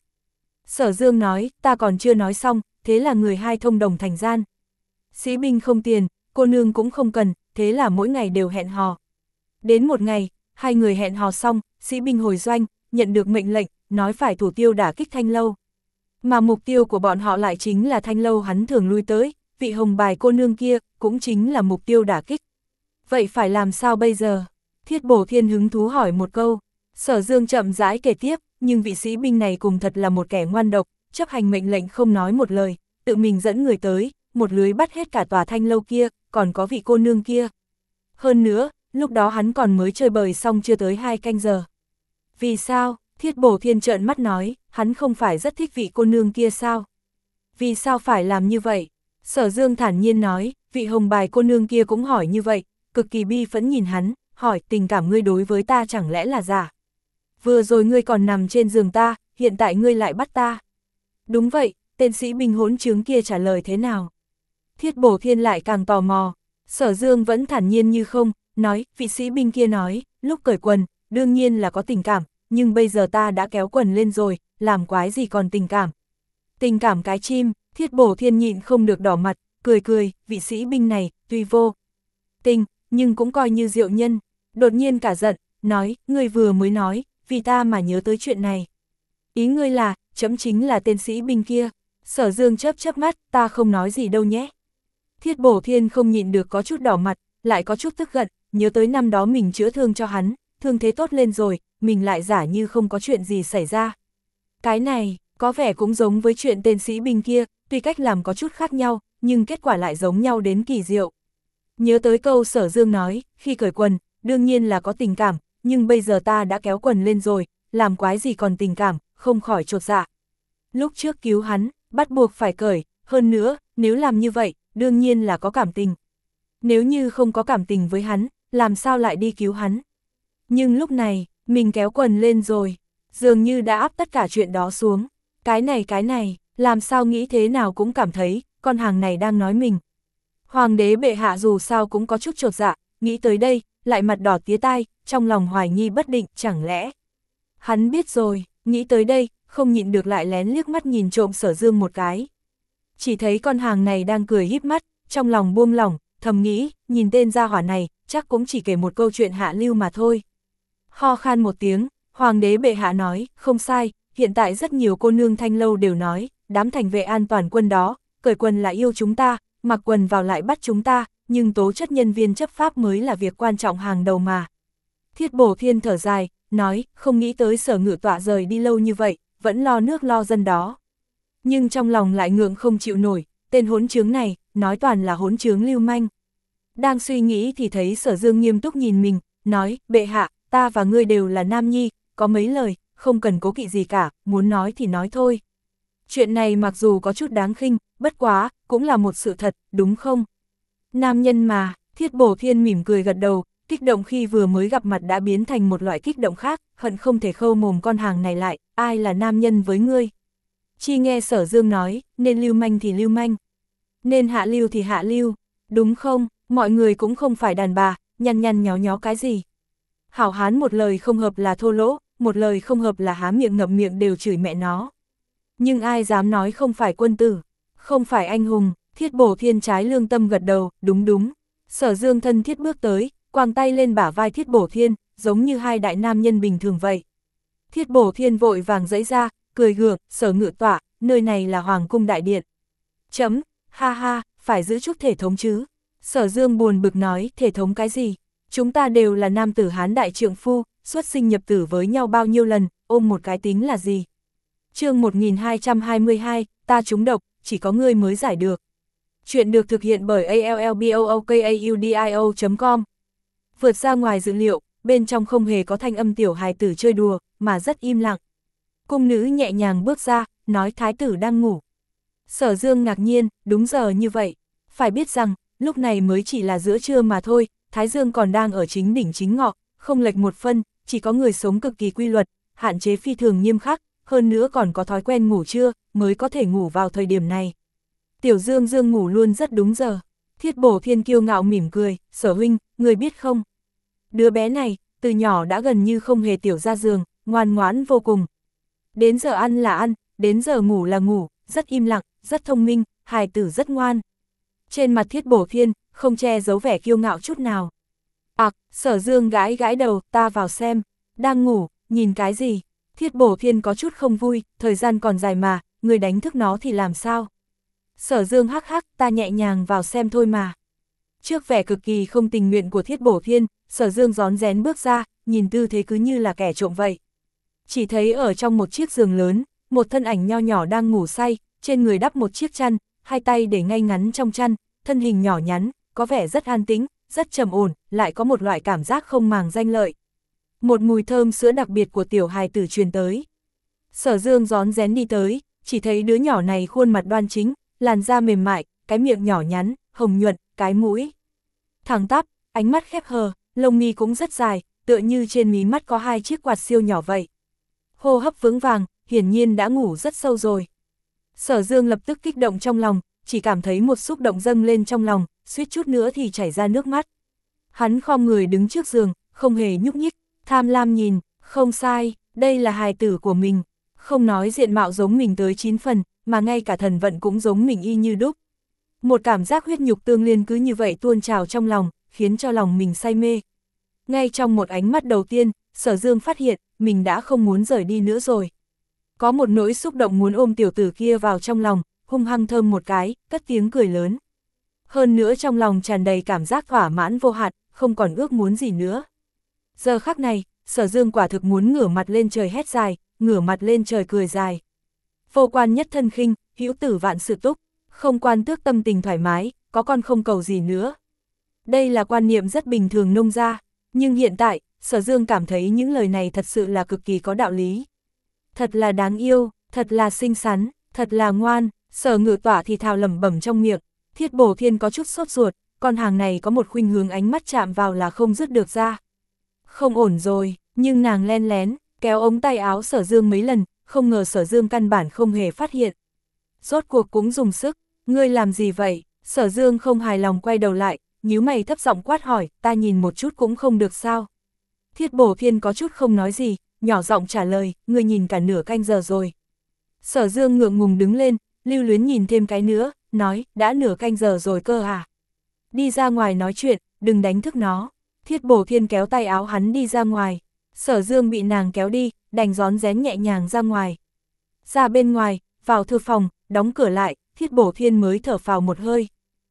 Sở Dương nói, ta còn chưa nói xong, thế là người hai thông đồng thành gian. Sĩ binh không tiền, cô nương cũng không cần, thế là mỗi ngày đều hẹn hò. Đến một ngày, hai người hẹn hò xong, sĩ binh hồi doanh, nhận được mệnh lệnh, nói phải thủ tiêu đả kích Thanh Lâu. Mà mục tiêu của bọn họ lại chính là Thanh Lâu hắn thường lui tới, vị hồng bài cô nương kia, cũng chính là mục tiêu đả kích. Vậy phải làm sao bây giờ? Thiết Bổ Thiên hứng thú hỏi một câu. Sở Dương chậm rãi kể tiếp, nhưng vị sĩ binh này cùng thật là một kẻ ngoan độc, chấp hành mệnh lệnh không nói một lời, tự mình dẫn người tới, một lưới bắt hết cả tòa Thanh Lâu kia, còn có vị cô nương kia. Hơn nữa, lúc đó hắn còn mới chơi bời xong chưa tới hai canh giờ. Vì sao? Thiết Bổ Thiên trợn mắt nói, hắn không phải rất thích vị cô nương kia sao? Vì sao phải làm như vậy? Sở Dương thản nhiên nói, vị hồng bài cô nương kia cũng hỏi như vậy, cực kỳ bi phẫn nhìn hắn, hỏi tình cảm ngươi đối với ta chẳng lẽ là giả? Vừa rồi ngươi còn nằm trên giường ta, hiện tại ngươi lại bắt ta. Đúng vậy, tên sĩ binh hỗn trướng kia trả lời thế nào? Thiết Bổ Thiên lại càng tò mò. Sở Dương vẫn thản nhiên như không, nói, vị sĩ binh kia nói, lúc cởi quần, đương nhiên là có tình cảm, nhưng bây giờ ta đã kéo quần lên rồi, làm quái gì còn tình cảm. Tình cảm cái chim, Thiết Bổ Thiên nhịn không được đỏ mặt, cười cười, vị sĩ binh này, tuy vô tình, nhưng cũng coi như diệu nhân. Đột nhiên cả giận, nói, ngươi vừa mới nói, vì ta mà nhớ tới chuyện này. Ý ngươi là, chấm chính là tên sĩ binh kia. Sở Dương chớp chớp mắt, ta không nói gì đâu nhé. Thiết Bổ Thiên không nhịn được có chút đỏ mặt, lại có chút tức giận, nhớ tới năm đó mình chữa thương cho hắn, thương thế tốt lên rồi, mình lại giả như không có chuyện gì xảy ra. Cái này, có vẻ cũng giống với chuyện tên sĩ binh kia, tuy cách làm có chút khác nhau, nhưng kết quả lại giống nhau đến kỳ diệu. Nhớ tới câu Sở Dương nói, khi cởi quần, đương nhiên là có tình cảm, nhưng bây giờ ta đã kéo quần lên rồi, làm quái gì còn tình cảm, không khỏi chột dạ. Lúc trước cứu hắn, bắt buộc phải cởi, hơn nữa, nếu làm như vậy, đương nhiên là có cảm tình. Nếu như không có cảm tình với hắn, làm sao lại đi cứu hắn? Nhưng lúc này, mình kéo quần lên rồi, dường như đã áp tất cả chuyện đó xuống. Cái này cái này, làm sao nghĩ thế nào cũng cảm thấy, con hàng này đang nói mình. Hoàng đế bệ hạ dù sao cũng có chút chột dạ, nghĩ tới đây, lại mặt đỏ tía tai, trong lòng hoài nghi bất định, chẳng lẽ. Hắn biết rồi, nghĩ tới đây, không nhịn được lại lén liếc mắt nhìn trộm Sở Dương một cái. Chỉ thấy con hàng này đang cười híp mắt, trong lòng buông lỏng, thầm nghĩ, nhìn tên gia hỏa này, chắc cũng chỉ kể một câu chuyện hạ lưu mà thôi. Ho khan một tiếng, hoàng đế bệ hạ nói, không sai, hiện tại rất nhiều cô nương thanh lâu đều nói, đám thành vệ an toàn quân đó, cởi quần là yêu chúng ta, mặc quần vào lại bắt chúng ta, nhưng tố chất nhân viên chấp pháp mới là việc quan trọng hàng đầu mà. Thiết Bổ Thiên thở dài, nói, không nghĩ tới Sở Ngự Tọa rời đi lâu như vậy, vẫn lo nước lo dân đó. Nhưng trong lòng lại ngượng không chịu nổi, tên hỗn trướng này, nói toàn là hỗn trướng lưu manh. Đang suy nghĩ thì thấy Sở Dương nghiêm túc nhìn mình, nói, bệ hạ, ta và ngươi đều là nam nhi, có mấy lời, không cần cố kỵ gì cả, muốn nói thì nói thôi. Chuyện này mặc dù có chút đáng khinh, bất quá, cũng là một sự thật, đúng không? Nam nhân mà, Thiết Bổ Thiên mỉm cười gật đầu, kích động khi vừa mới gặp mặt đã biến thành một loại kích động khác, hận không thể khâu mồm con hàng này lại, ai là nam nhân với ngươi? Chi nghe Sở Dương nói, nên lưu manh thì lưu manh, nên hạ lưu thì hạ lưu, đúng không? Mọi người cũng không phải đàn bà, nhăn nhăn nhó nhó cái gì. Hảo hán một lời không hợp là thô lỗ, một lời không hợp là há miệng ngậm miệng đều chửi mẹ nó. Nhưng ai dám nói không phải quân tử, không phải anh hùng? Thiết Bổ Thiên trái lương tâm gật đầu, đúng đúng. Sở Dương thân thiết bước tới, quàng tay lên bả vai Thiết Bổ Thiên, giống như hai đại nam nhân bình thường vậy. Thiết Bổ Thiên vội vàng giãy ra, cười gượng, Sở Ngự Tọa, nơi này là Hoàng cung đại điện. Chấm, ha ha, phải giữ chút thể thống chứ. Sở Dương buồn bực nói, thể thống cái gì? Chúng ta đều là nam tử hán đại trượng phu, xuất sinh nhập tử với nhau bao nhiêu lần, ôm một cái tính là gì? Chương một nghìn hai trăm hai mươi hai, ta trúng độc, chỉ có ngươi mới giải được. Chuyện được thực hiện bởi a l l b o o k a u d i o chấm com. Vượt ra ngoài dự liệu, bên trong không hề có thanh âm tiểu hài tử chơi đùa, mà rất im lặng. Cung nữ nhẹ nhàng bước ra, nói thái tử đang ngủ. Sở Dương ngạc nhiên, đúng giờ như vậy. Phải biết rằng, lúc này mới chỉ là giữa trưa mà thôi, Thái Dương còn đang ở chính đỉnh chính ngọ, không lệch một phân, chỉ có người sống cực kỳ quy luật, hạn chế phi thường nghiêm khắc, hơn nữa còn có thói quen ngủ trưa, mới có thể ngủ vào thời điểm này. Tiểu Dương Dương ngủ luôn rất đúng giờ. Thiết Bổ Thiên kiêu ngạo mỉm cười, Sở huynh, người biết không? Đứa bé này, từ nhỏ đã gần như không hề tiểu ra giường, ngoan ngoãn vô cùng. Đến giờ ăn là ăn, đến giờ ngủ là ngủ, rất im lặng, rất thông minh, hài tử rất ngoan. Trên mặt Thiết Bổ Thiên, không che giấu vẻ kiêu ngạo chút nào. Ặc, à, Sở Dương gãi gãi đầu, ta vào xem, đang ngủ, nhìn cái gì? Thiết Bổ Thiên có chút không vui, thời gian còn dài mà, người đánh thức nó thì làm sao? Sở Dương hắc hắc, ta nhẹ nhàng vào xem thôi mà. Trước vẻ cực kỳ không tình nguyện của Thiết Bổ Thiên, Sở Dương rón rén bước ra, nhìn tư thế cứ như là kẻ trộm vậy. Chỉ thấy ở trong một chiếc giường lớn, một thân ảnh nho nhỏ đang ngủ say, trên người đắp một chiếc chăn, hai tay để ngay ngắn trong chăn, thân hình nhỏ nhắn, có vẻ rất an tĩnh, rất trầm ổn, lại có một loại cảm giác không màng danh lợi. Một mùi thơm sữa đặc biệt của tiểu hài tử truyền tới. Sở Dương rón rén đi tới, chỉ thấy đứa nhỏ này khuôn mặt đoan chính, làn da mềm mại, cái miệng nhỏ nhắn, hồng nhuận, cái mũi thẳng tắp, ánh mắt khép hờ, lông mi cũng rất dài, tựa như trên mí mắt có hai chiếc quạt siêu nhỏ vậy. Hô hấp vững vàng, hiển nhiên đã ngủ rất sâu rồi. Sở Dương lập tức kích động trong lòng, chỉ cảm thấy một xúc động dâng lên trong lòng, suýt chút nữa thì chảy ra nước mắt. Hắn khom người đứng trước giường, không hề nhúc nhích, tham lam nhìn, không sai, đây là hài tử của mình. Không nói diện mạo giống mình tới chín phần, mà ngay cả thần vận cũng giống mình y như đúc. Một cảm giác huyết nhục tương liên cứ như vậy tuôn trào trong lòng, khiến cho lòng mình say mê. Ngay trong một ánh mắt đầu tiên, Sở Dương phát hiện, mình đã không muốn rời đi nữa rồi. Có một nỗi xúc động muốn ôm tiểu tử kia vào trong lòng, hung hăng thơm một cái, cất tiếng cười lớn. Hơn nữa trong lòng tràn đầy cảm giác thỏa mãn vô hạn, không còn ước muốn gì nữa. Giờ khắc này, Sở Dương quả thực muốn ngửa mặt lên trời hét dài, ngửa mặt lên trời cười dài. Vô quan nhất thân khinh, hữu tử vạn sự túc, không quan tước tâm tình thoải mái, có con không cầu gì nữa. Đây là quan niệm rất bình thường nông gia, nhưng hiện tại, Sở Dương cảm thấy những lời này thật sự là cực kỳ có đạo lý. Thật là đáng yêu, thật là xinh xắn, thật là ngoan, Sở Ngự Tọa thì thào lẩm bẩm trong miệng. Thiết Bổ Thiên có chút sốt ruột, con hàng này có một khuynh hướng ánh mắt chạm vào là không dứt được ra. Không ổn rồi, nhưng nàng len lén, kéo ống tay áo Sở Dương mấy lần, không ngờ Sở Dương căn bản không hề phát hiện. Rốt cuộc cũng dùng sức, ngươi làm gì vậy? Sở Dương không hài lòng quay đầu lại, nhíu mày thấp giọng quát hỏi, ta nhìn một chút cũng không được sao? Thiết Bổ Thiên có chút không nói gì, nhỏ giọng trả lời, ngươi nhìn cả nửa canh giờ rồi. Sở Dương ngượng ngùng đứng lên, lưu luyến nhìn thêm cái nữa, nói, đã nửa canh giờ rồi cơ à? đi ra ngoài nói chuyện, đừng đánh thức nó. Thiết Bổ Thiên kéo tay áo hắn đi ra ngoài. Sở Dương bị nàng kéo đi, đành rón rén nhẹ nhàng ra ngoài. Ra bên ngoài, vào thư phòng, đóng cửa lại, Thiết Bổ Thiên mới thở phào một hơi.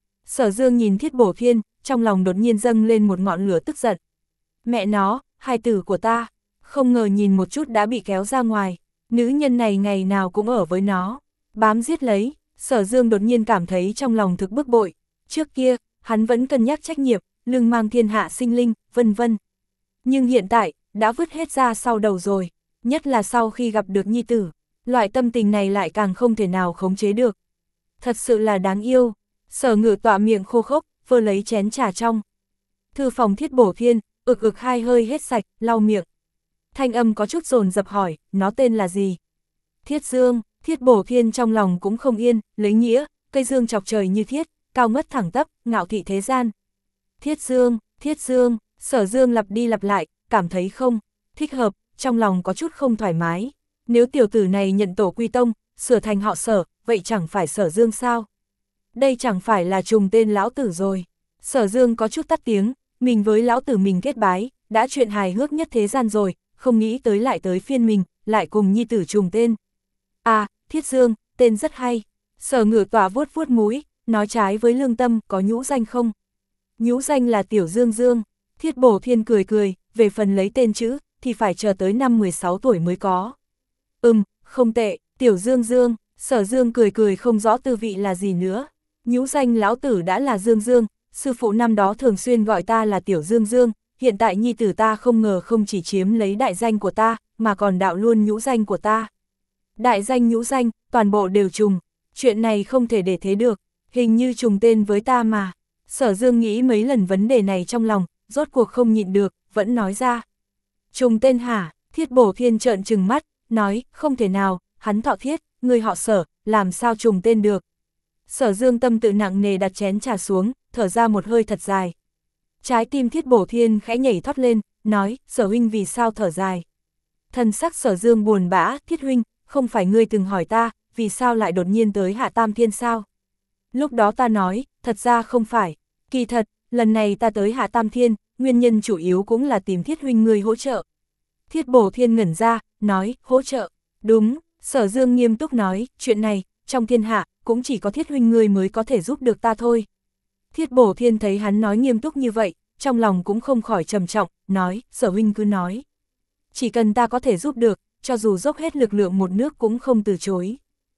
Sở Dương nhìn Thiết Bổ Thiên, trong lòng đột nhiên dâng lên một ngọn lửa tức giận. Mẹ nó, hài tử của ta, không ngờ nhìn một chút đã bị kéo ra ngoài. Nữ nhân này ngày nào cũng ở với nó, bám giết lấy. Sở Dương đột nhiên cảm thấy trong lòng thực bức bội. Trước kia, hắn vẫn cân nhắc trách nhiệm, lưng mang thiên hạ sinh linh, vân vân. Nhưng hiện tại, đã vứt hết ra sau đầu rồi, nhất là sau khi gặp được nhi tử, loại tâm tình này lại càng không thể nào khống chế được. Thật sự là đáng yêu. Sở Ngự tọa miệng khô khốc, vơ lấy chén trà trong. Thư phòng Thiết Bổ Thiên, ực ực hai hơi hết sạch, lau miệng. Thanh âm có chút dồn dập hỏi, nó tên là gì? Thiết Dương. Thiết Bổ Thiên trong lòng cũng không yên, lấy nghĩa, cây dương chọc trời như thiết, cao ngất thẳng tắp, ngạo thị thế gian. Thiết Dương, Thiết Dương, Sở Dương lặp đi lặp lại, cảm thấy không thích hợp, trong lòng có chút không thoải mái. Nếu tiểu tử này nhận tổ quy tông, sửa thành họ Sở, vậy chẳng phải Sở Dương sao? Đây chẳng phải là trùng tên lão tử rồi. Sở Dương có chút tắt tiếng, mình với lão tử mình kết bái, đã chuyện hài hước nhất thế gian rồi, không nghĩ tới lại tới phiên mình, lại cùng nhi tử trùng tên. À, Thiết Dương, tên rất hay. Sở Ngự tọa vuốt vuốt mũi, nói trái với lương tâm, có nhũ danh không? Nhũ danh là Tiểu Dương Dương. Thiết Bổ Thiên cười cười, về phần lấy tên chữ, thì phải chờ tới năm mười sáu tuổi mới có. Ừm, không tệ, Tiểu Dương Dương. Sở Dương cười cười không rõ tư vị là gì nữa. Nhũ danh lão tử đã là Dương Dương, sư phụ năm đó thường xuyên gọi ta là Tiểu Dương Dương, hiện tại nhi tử ta không ngờ không chỉ chiếm lấy đại danh của ta, mà còn đạo luôn nhũ danh của ta. Đại danh nhũ danh, toàn bộ đều trùng, chuyện này không thể để thế được, hình như trùng tên với ta mà. Sở Dương nghĩ mấy lần vấn đề này trong lòng, rốt cuộc không nhịn được, vẫn nói ra. Trùng tên hả? Thiết Bổ Thiên trợn trừng mắt, nói, không thể nào, hắn thọ Thiết, người họ Sở, làm sao trùng tên được. Sở Dương tâm tự nặng nề đặt chén trà xuống, thở ra một hơi thật dài. Trái tim Thiết Bổ Thiên khẽ nhảy thoát lên, nói, Sở huynh vì sao thở dài. Thần sắc Sở Dương buồn bã, Thiết huynh, không phải ngươi từng hỏi ta, vì sao lại đột nhiên tới Hạ Tam Thiên sao? Lúc đó ta nói, thật ra không phải, kỳ thật, lần này ta tới Hạ Tam Thiên, nguyên nhân chủ yếu cũng là tìm Thiết huynh ngươi hỗ trợ. Thiết Bổ Thiên ngẩn ra, nói, hỗ trợ, đúng. Sở Dương nghiêm túc nói, chuyện này, trong thiên hạ, cũng chỉ có Thiết huynh ngươi mới có thể giúp được ta thôi. Thiết Bổ Thiên thấy hắn nói nghiêm túc như vậy, trong lòng cũng không khỏi trầm trọng, nói, Sở huynh cứ nói. Chỉ cần ta có thể giúp được, cho dù dốc hết lực lượng một nước cũng không từ chối.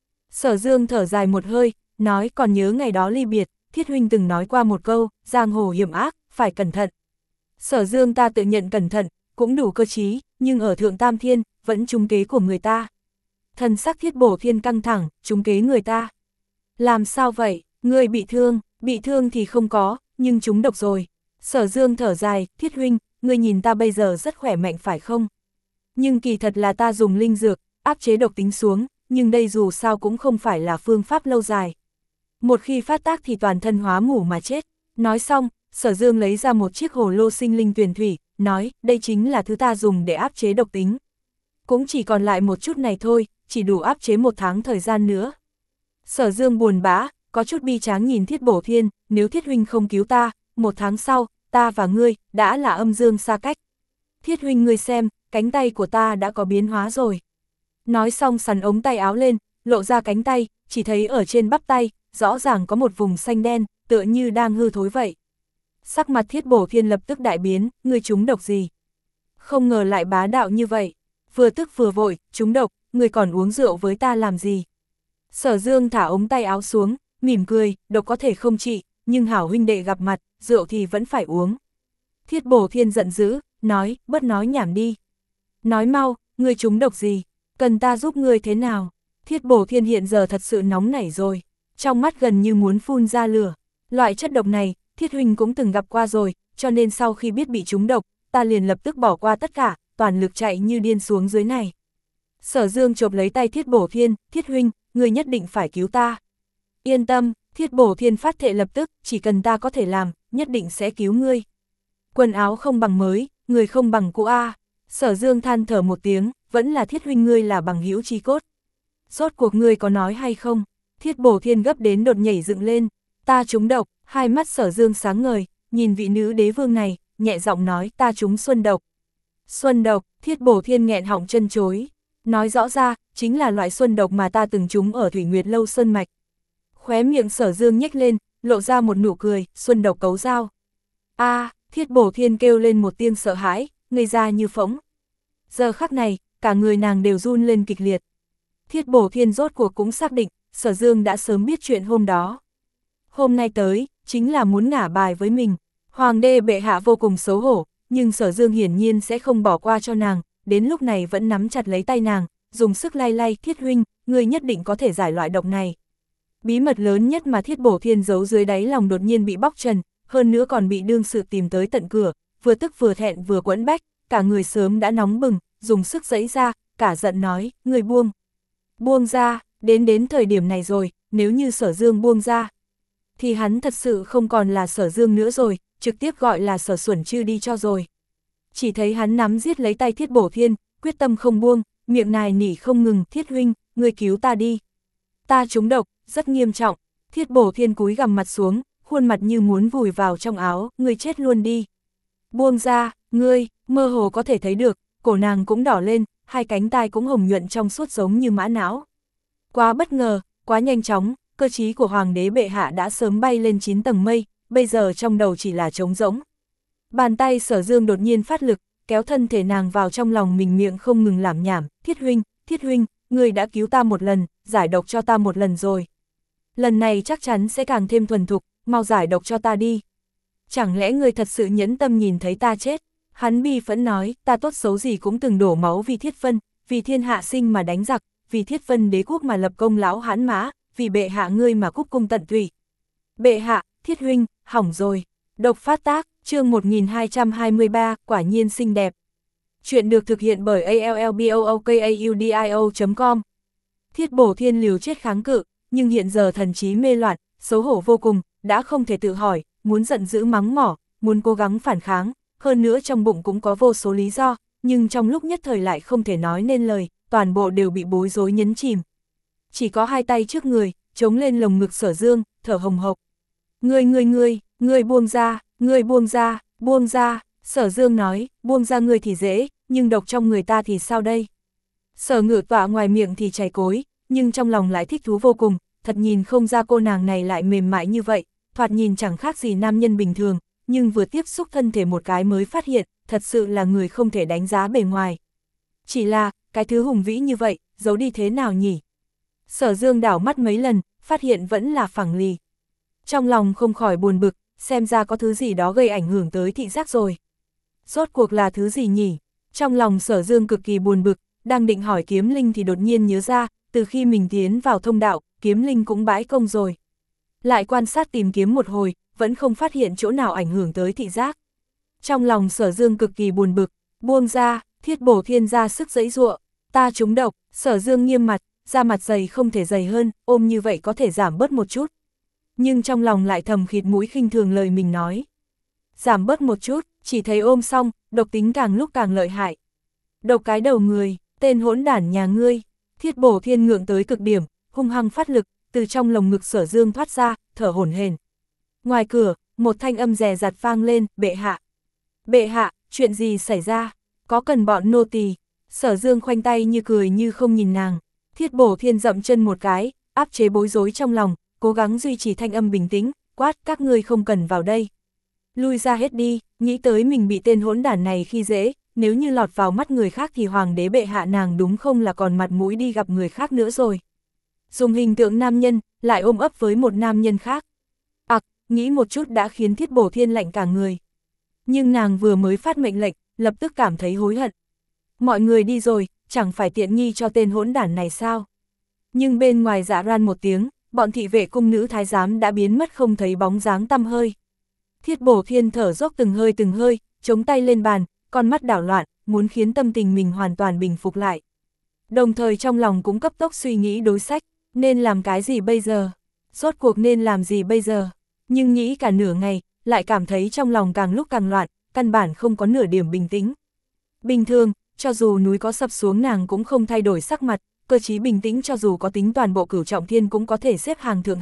Sở Dương thở dài một hơi, nói còn nhớ ngày đó ly biệt, Thiết huynh từng nói qua một câu, giang hồ hiểm ác, phải cẩn thận. Sở Dương ta tự nhận cẩn thận, cũng đủ cơ trí, nhưng ở Thượng Tam Thiên, vẫn trúng kế của người ta. Thần sắc Thiết Bổ Thiên căng thẳng, trúng kế người ta. Làm sao vậy, ngươi bị thương, bị thương thì không có, nhưng trúng độc rồi. Sở Dương thở dài, Thiết huynh, ngươi nhìn ta bây giờ rất khỏe mạnh phải không? Nhưng kỳ thật là ta dùng linh dược, áp chế độc tính xuống, nhưng đây dù sao cũng không phải là phương pháp lâu dài. Một khi phát tác thì toàn thân hóa mủ mà chết. Nói xong, Sở Dương lấy ra một chiếc hồ lô sinh linh tuyền thủy, nói, đây chính là thứ ta dùng để áp chế độc tính. Cũng chỉ còn lại một chút này thôi, chỉ đủ áp chế một tháng thời gian nữa. Sở Dương buồn bã, có chút bi tráng nhìn Thiết Bổ Thiên, nếu Thiết huynh không cứu ta, một tháng sau, ta và ngươi, đã là âm dương xa cách. Thiết huynh ngươi xem, cánh tay của ta đã có biến hóa rồi. Nói xong sắn ống tay áo lên, lộ ra cánh tay, chỉ thấy ở trên bắp tay, rõ ràng có một vùng xanh đen, tựa như đang hư thối vậy. Sắc mặt Thiết Bổ Thiên lập tức đại biến, ngươi trúng độc gì? Không ngờ lại bá đạo như vậy. Vừa tức vừa vội, trúng độc, ngươi còn uống rượu với ta làm gì? Sở Dương thả ống tay áo xuống, mỉm cười, độc có thể không trị, nhưng hảo huynh đệ gặp mặt, rượu thì vẫn phải uống. Thiết Bổ Thiên giận dữ, nói, bớt nói nhảm đi. Nói mau, ngươi trúng độc gì? Cần ta giúp ngươi thế nào? Thiết Bổ Thiên hiện giờ thật sự nóng nảy rồi, trong mắt gần như muốn phun ra lửa. Loại chất độc này, Thiết huynh cũng từng gặp qua rồi, cho nên sau khi biết bị trúng độc, ta liền lập tức bỏ qua tất cả, toàn lực chạy như điên xuống dưới này. Sở Dương chộp lấy tay Thiết Bổ Thiên, Thiết huynh, ngươi nhất định phải cứu ta. Yên tâm, Thiết Bổ Thiên phát thệ lập tức, chỉ cần ta có thể làm, nhất định sẽ cứu ngươi. Quần áo không bằng mới, người không bằng cũ a. Sở Dương than thở một tiếng, vẫn là Thiết huynh ngươi là bằng hữu chí cốt. Rốt cuộc ngươi có nói hay không? Thiết Bổ Thiên gấp đến đột nhảy dựng lên, ta trúng độc, Hai mắt Sở Dương sáng ngời, nhìn vị nữ đế vương này, nhẹ giọng nói ta trúng xuân độc. Xuân độc, Thiết Bổ Thiên nghẹn họng chân chối. Nói rõ ra, chính là loại xuân độc mà ta từng trúng ở Thủy Nguyệt Lâu Sơn Mạch. Khóe miệng Sở Dương nhếch lên, lộ ra một nụ cười, xuân độc cấu dao. A, à, Thiết Bổ Thiên kêu lên một tiếng sợ hãi, ngây ra như phỗng. Giờ khắc này, cả người nàng đều run lên kịch liệt. Thiết Bổ Thiên rốt cuộc cũng xác định, Sở Dương đã sớm biết chuyện hôm đó. Hôm nay tới, chính là muốn ngả bài với mình. Hoàng đế bệ hạ vô cùng xấu hổ, nhưng Sở Dương hiển nhiên sẽ không bỏ qua cho nàng, đến lúc này vẫn nắm chặt lấy tay nàng, dùng sức lay lay, Thiết huynh, ngươi nhất định có thể giải loại độc này. Bí mật lớn nhất mà Thiết Bổ Thiên giấu dưới đáy lòng đột nhiên bị bóc trần, hơn nữa còn bị đương sự tìm tới tận cửa, vừa tức vừa thẹn vừa quẫn bách, cả người sớm đã nóng bừng, dùng sức giãy ra, cả giận nói, ngươi buông. Buông ra, đến đến thời điểm này rồi, nếu như Sở Dương buông ra, thì hắn thật sự không còn là Sở Dương nữa rồi, trực tiếp gọi là Sở Xuẩn Chư đi cho rồi. Chỉ thấy hắn nắm giết lấy tay Thiết Bổ Thiên, quyết tâm không buông, miệng nài nỉ không ngừng, Thiết huynh, ngươi cứu ta đi. Ta trúng độc, rất nghiêm trọng. Thiết Bổ Thiên cúi gằm mặt xuống, khuôn mặt như muốn vùi vào trong áo, ngươi chết luôn đi. Buông ra, ngươi, mơ hồ có thể thấy được, cổ nàng cũng đỏ lên, hai cánh tai cũng hồng nhuận trong suốt giống như mã não. Quá bất ngờ, quá nhanh chóng, cơ trí của Hoàng đế bệ hạ đã sớm bay lên chín tầng mây, bây giờ trong đầu chỉ là trống rỗng. Bàn tay Sở Dương đột nhiên phát lực, kéo thân thể nàng vào trong lòng mình, miệng không ngừng làm nhảm, Thiết huynh, Thiết huynh, ngươi đã cứu ta một lần, giải độc cho ta một lần rồi. Lần này chắc chắn sẽ càng thêm thuần thục, mau giải độc cho ta đi. Chẳng lẽ ngươi thật sự nhẫn tâm nhìn thấy ta chết? Hắn bi phẫn nói, ta tốt xấu gì cũng từng đổ máu vì Thiết Vân, vì thiên hạ sinh mà đánh giặc, vì Thiết Vân đế quốc mà lập công lão hãn mã, vì bệ hạ ngươi mà cúc cung tận tụy. Bệ hạ, Thiết huynh, hỏng rồi. Độc phát tác, chương một nghìn hai trăm hai mươi ba, quả nhiên xinh đẹp. Chuyện được thực hiện bởi a l l b o o k a u d i o chấm com. Thiết Bổ Thiên liều chết kháng cự, nhưng hiện giờ thần trí mê loạn, xấu hổ vô cùng, đã không thể tự hỏi, muốn giận dữ mắng mỏ, muốn cố gắng phản kháng, hơn nữa trong bụng cũng có vô số lý do, nhưng trong lúc nhất thời lại không thể nói nên lời, toàn bộ đều bị bối rối nhấn chìm. Chỉ có hai tay trước người, chống lên lồng ngực Sở Dương, thở hồng hộc. Ngươi ngươi ngươi, ngươi buông ra, ngươi buông ra, buông ra, Sở Dương nói, buông ra ngươi thì dễ, nhưng độc trong người ta thì sao đây? Sở Ngự Tọa ngoài miệng thì chảy cối, nhưng trong lòng lại thích thú vô cùng, thật nhìn không ra cô nàng này lại mềm mại như vậy, thoạt nhìn chẳng khác gì nam nhân bình thường, nhưng vừa tiếp xúc thân thể một cái mới phát hiện, thật sự là người không thể đánh giá bề ngoài. Chỉ là, cái thứ hùng vĩ như vậy, giấu đi thế nào nhỉ? Sở Dương đảo mắt mấy lần, phát hiện vẫn là phẳng lì. Trong lòng không khỏi buồn bực, xem ra có thứ gì đó gây ảnh hưởng tới thị giác rồi. Rốt cuộc là thứ gì nhỉ? Trong lòng Sở Dương cực kỳ buồn bực, đang định hỏi Kiếm Linh thì đột nhiên nhớ ra, từ khi mình tiến vào thông đạo, Kiếm Linh cũng bãi công rồi. Lại quan sát tìm kiếm một hồi, vẫn không phát hiện chỗ nào ảnh hưởng tới thị giác. Trong lòng Sở Dương cực kỳ buồn bực, buông ra, Thiết Bổ Thiên ra sức giãy giụa, ta trúng độc, Sở Dương nghiêm mặt, da mặt dày không thể dày hơn, ôm như vậy có thể giảm bớt một chút. Nhưng trong lòng lại thầm khịt mũi khinh thường lời mình nói. Giảm bớt một chút, chỉ thấy ôm xong, độc tính càng lúc càng lợi hại. Độc cái đầu người, tên hỗn đản nhà ngươi. Thiết Bổ Thiên ngượng tới cực điểm, hung hăng phát lực, từ trong lồng ngực Sở Dương thoát ra, thở hổn hển. Ngoài cửa, một thanh âm dè dặt vang lên, bệ hạ. Bệ hạ, chuyện gì xảy ra? Có cần bọn nô tỳ? Sở Dương khoanh tay như cười như không nhìn nàng. Thiết Bổ Thiên dậm chân một cái, áp chế bối rối trong lòng, cố gắng duy trì thanh âm bình tĩnh, quát, các ngươi không cần vào đây. Lui ra hết đi, nghĩ tới mình bị tên hỗn đản này khi dễ, nếu như lọt vào mắt người khác thì Hoàng đế bệ hạ nàng đúng không là còn mặt mũi đi gặp người khác nữa rồi. Dùng hình tượng nam nhân, lại ôm ấp với một nam nhân khác. Ặc, nghĩ một chút đã khiến Thiết Bổ Thiên lạnh cả người. Nhưng nàng vừa mới phát mệnh lệnh, lập tức cảm thấy hối hận. Mọi người đi rồi, chẳng phải tiện nghi cho tên hỗn đản này sao? Nhưng bên ngoài dạ ran một tiếng, bọn thị vệ cung nữ thái giám đã biến mất không thấy bóng dáng tăm hơi. Thiết Bổ Thiên thở dốc từng hơi từng hơi, chống tay lên bàn, con mắt đảo loạn, muốn khiến tâm tình mình hoàn toàn bình phục lại. Đồng thời trong lòng cũng cấp tốc suy nghĩ đối sách, nên làm cái gì bây giờ? Rốt cuộc nên làm gì bây giờ? Nhưng nghĩ cả nửa ngày, lại cảm thấy trong lòng càng lúc càng loạn, căn bản không có nửa điểm bình tĩnh. Bình thường, cho dù núi có sập xuống nàng cũng không thay đổi sắc mặt, cơ trí bình tĩnh cho dù có tính toàn bộ Cửu Trọng Thiên cũng có thể xếp hàng thượng hạng,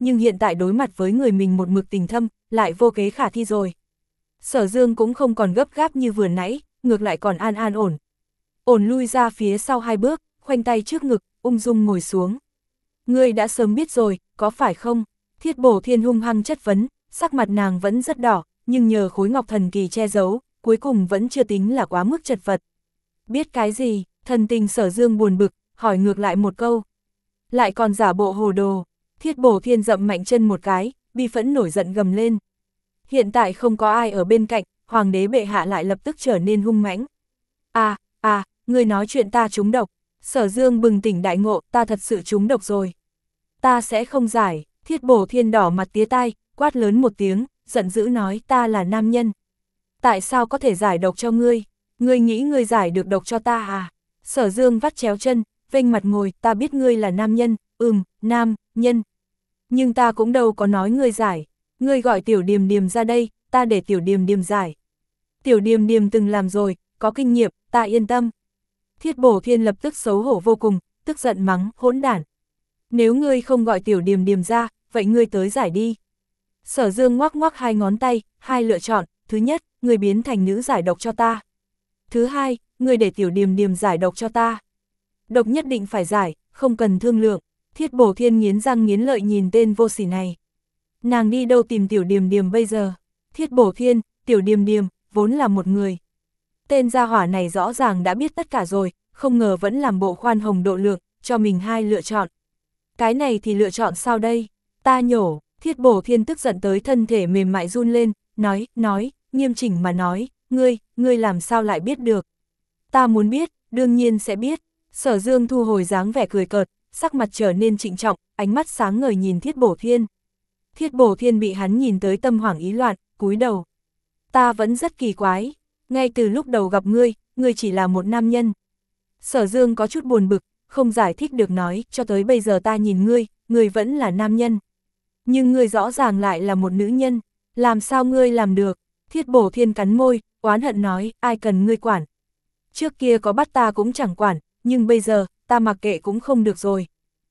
nhưng hiện tại đối mặt với người mình một mực tình thâm, lại vô kế khả thi rồi. Sở Dương cũng không còn gấp gáp như vừa nãy, ngược lại còn an an ổn. Ổn lui ra phía sau hai bước, khoanh tay trước ngực, ung dung ngồi xuống. Ngươi đã sớm biết rồi, có phải không? Thiết Bổ Thiên hung hăng chất vấn, sắc mặt nàng vẫn rất đỏ, nhưng nhờ khối ngọc thần kỳ che giấu, cuối cùng vẫn chưa tính là quá mức chật vật. Biết cái gì? Thần tình Sở Dương buồn bực, hỏi ngược lại một câu. Lại còn giả bộ hồ đồ. Thiết Bổ Thiên dậm mạnh chân một cái, bi phẫn nổi giận gầm lên. Hiện tại không có ai ở bên cạnh, hoàng đế bệ hạ lại lập tức trở nên hung mãnh. À, à, ngươi nói chuyện ta trúng độc. Sở Dương bừng tỉnh đại ngộ, ta thật sự trúng độc rồi. Ta sẽ không giải. Thiết Bổ Thiên đỏ mặt tía tai, quát lớn một tiếng, giận dữ nói ta là nam nhân. Tại sao có thể giải độc cho ngươi? Ngươi nghĩ ngươi giải được độc cho ta à? Sở Dương vắt chéo chân, vênh mặt ngồi, ta biết ngươi là nam nhân, ừm, nam, nhân. Nhưng ta cũng đâu có nói ngươi giải. Ngươi gọi Tiểu Điềm Điềm ra đây, ta để Tiểu Điềm Điềm giải. Tiểu Điềm Điềm từng làm rồi, có kinh nghiệm, ta yên tâm. Thiết Bổ Thiên lập tức xấu hổ vô cùng, tức giận mắng, hỗn đản. Nếu ngươi không gọi Tiểu Điềm Điềm ra, vậy ngươi tới giải đi. Sở Dương ngoắc ngoắc hai ngón tay, hai lựa chọn, thứ nhất, ngươi biến thành nữ giải độc cho ta. Thứ hai, ngươi để Tiểu Điềm Điềm giải độc cho ta. Độc nhất định phải giải, không cần thương lượng. Thiết Bổ Thiên nghiến răng nghiến lợi nhìn tên vô sỉ này. Nàng đi đâu tìm Tiểu Điềm Điềm bây giờ? Thiết Bổ Thiên, Tiểu Điềm Điềm, vốn là một người. Tên gia hỏa này rõ ràng đã biết tất cả rồi, không ngờ vẫn làm bộ khoan hồng độ lượng, cho mình hai lựa chọn. Cái này thì lựa chọn sao đây? Ta nhổ. Thiết Bổ Thiên tức giận tới thân thể mềm mại run lên, nói, nói, nghiêm chỉnh mà nói, ngươi, ngươi làm sao lại biết được? Ta muốn biết, đương nhiên sẽ biết. Sở Dương thu hồi dáng vẻ cười cợt, sắc mặt trở nên trịnh trọng, ánh mắt sáng ngời nhìn Thiết Bổ Thiên. Thiết Bổ Thiên bị hắn nhìn tới tâm hoảng ý loạn, cúi đầu. Ta vẫn rất kỳ quái, ngay từ lúc đầu gặp ngươi, ngươi chỉ là một nam nhân. Sở Dương có chút buồn bực, không giải thích được nói, cho tới bây giờ ta nhìn ngươi, ngươi vẫn là nam nhân. Nhưng ngươi rõ ràng lại là một nữ nhân, làm sao ngươi làm được? Thiết Bổ Thiên cắn môi, oán hận nói, ai cần ngươi quản. Trước kia có bắt ta cũng chẳng quản, nhưng bây giờ, ta mặc kệ cũng không được rồi.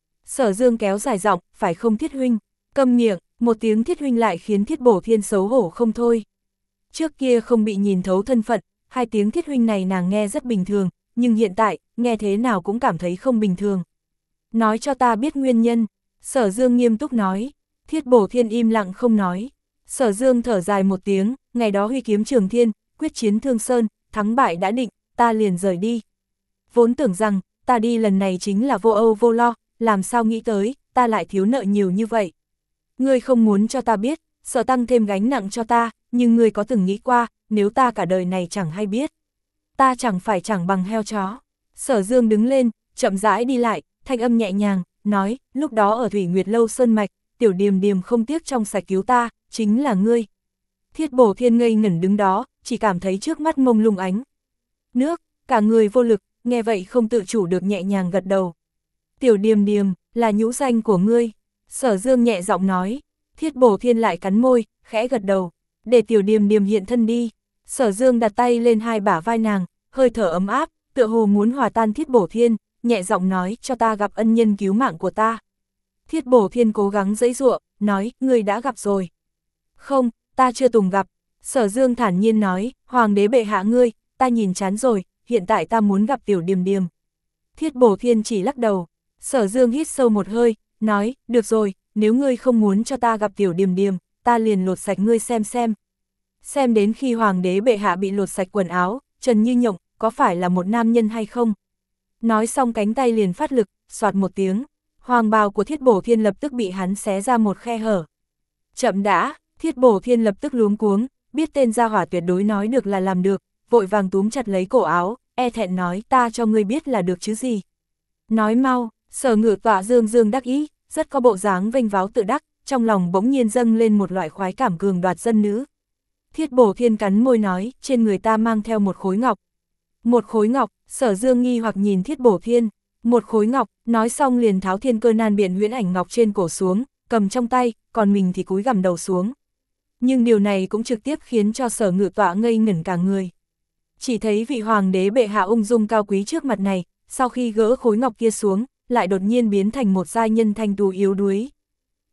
Sở Dương kéo dài giọng, phải không Thiết huynh? Câm miệng, một tiếng Thiết huynh lại khiến Thiết Bổ Thiên xấu hổ không thôi. Trước kia không bị nhìn thấu thân phận, hai tiếng Thiết huynh này nàng nghe rất bình thường, nhưng hiện tại, nghe thế nào cũng cảm thấy không bình thường. Nói cho ta biết nguyên nhân. Sở Dương nghiêm túc nói. Thiết Bổ Thiên im lặng không nói. Sở Dương thở dài một tiếng, ngày đó huy kiếm Trường Thiên, quyết chiến Thương Sơn, thắng bại đã định, ta liền rời đi. Vốn tưởng rằng, ta đi lần này chính là vô âu vô lo, làm sao nghĩ tới, ta lại thiếu nợ nhiều như vậy. Ngươi không muốn cho ta biết, sợ tăng thêm gánh nặng cho ta, nhưng ngươi có từng nghĩ qua, nếu ta cả đời này chẳng hay biết. Ta chẳng phải chẳng bằng heo chó. Sở Dương đứng lên, chậm rãi đi lại, thanh âm nhẹ nhàng, nói, lúc đó ở Thủy Nguyệt Lâu Sơn Mạch, Tiểu Điềm Điềm không tiếc trong sạch cứu ta, chính là ngươi. Thiết Bổ Thiên ngây ngẩn đứng đó, chỉ cảm thấy trước mắt mông lung ánh nước, cả người vô lực, nghe vậy không tự chủ được nhẹ nhàng gật đầu. Tiểu Điềm Điềm, là nhũ danh của ngươi. Sở Dương nhẹ giọng nói. Thiết Bổ Thiên lại cắn môi, khẽ gật đầu. Để Tiểu Điềm Điềm hiện thân đi. Sở Dương đặt tay lên hai bả vai nàng, hơi thở ấm áp, tựa hồ muốn hòa tan Thiết Bổ Thiên, nhẹ giọng nói, cho ta gặp ân nhân cứu mạng của ta. Thiết Bổ Thiên cố gắng giãy giụa, nói, ngươi đã gặp rồi. Không, ta chưa từng gặp. Sở Dương thản nhiên nói, hoàng đế bệ hạ ngươi, ta nhìn chán rồi, hiện tại ta muốn gặp Tiểu Điềm Điềm. Thiết Bổ Thiên chỉ lắc đầu. Sở Dương hít sâu một hơi, nói, được rồi, nếu ngươi không muốn cho ta gặp Tiểu Điềm Điềm, ta liền lột sạch ngươi xem xem. Xem đến khi hoàng đế bệ hạ bị lột sạch quần áo, trần như nhộng, có phải là một nam nhân hay không? Nói xong cánh tay liền phát lực, soạt một tiếng, hoàng bào của Thiết Bổ Thiên lập tức bị hắn xé ra một khe hở. Chậm đã, Thiết Bổ Thiên lập tức luống cuống, biết tên gia hỏa tuyệt đối nói được là làm được, vội vàng túm chặt lấy cổ áo, e thẹn nói, ta cho ngươi biết là được chứ gì. Nói mau. Sở Ngự Tọa dương dương đắc ý, rất có bộ dáng vênh váo tự đắc, trong lòng bỗng nhiên dâng lên một loại khoái cảm cường đoạt dân nữ. Thiết Bổ Thiên cắn môi nói, trên người ta mang theo một khối ngọc. Một khối ngọc, Sở Dương nghi hoặc nhìn Thiết Bổ Thiên, một khối ngọc, nói xong liền tháo Thiên Cơ Nan Biện huyễn ảnh ngọc trên cổ xuống, cầm trong tay, còn mình thì cúi gằm đầu xuống. Nhưng điều này cũng trực tiếp khiến cho Sở Ngự Tọa ngây ngẩn cả người. Chỉ thấy vị hoàng đế bệ hạ ung dung cao quý trước mặt này, sau khi gỡ khối ngọc kia xuống, lại đột nhiên biến thành một giai nhân thanh tú yếu đuối.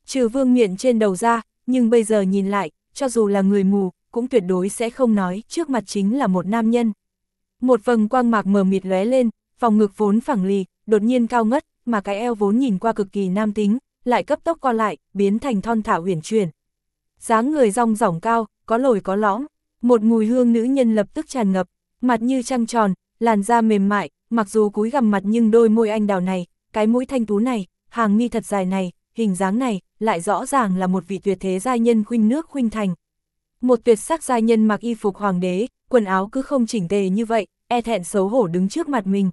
Trừ vương miện trên đầu ra, nhưng bây giờ nhìn lại, cho dù là người mù, cũng tuyệt đối sẽ không nói, trước mặt chính là một nam nhân. Một vầng quang mạc mờ mịt lóe lên, vòng ngực vốn phẳng lì, đột nhiên cao ngất, mà cái eo vốn nhìn qua cực kỳ nam tính, lại cấp tốc co lại, biến thành thon thả uyển chuyển. Dáng người rong rỏng cao, có lồi có lõm, một mùi hương nữ nhân lập tức tràn ngập, mặt như trăng tròn, làn da mềm mại, mặc dù cúi gằm mặt nhưng đôi môi anh đào này, cái mũi thanh tú này, hàng mi thật dài này, hình dáng này, lại rõ ràng là một vị tuyệt thế giai nhân khuynh nước khuynh thành. Một tuyệt sắc giai nhân mặc y phục hoàng đế, quần áo cứ không chỉnh tề như vậy, e thẹn xấu hổ đứng trước mặt mình.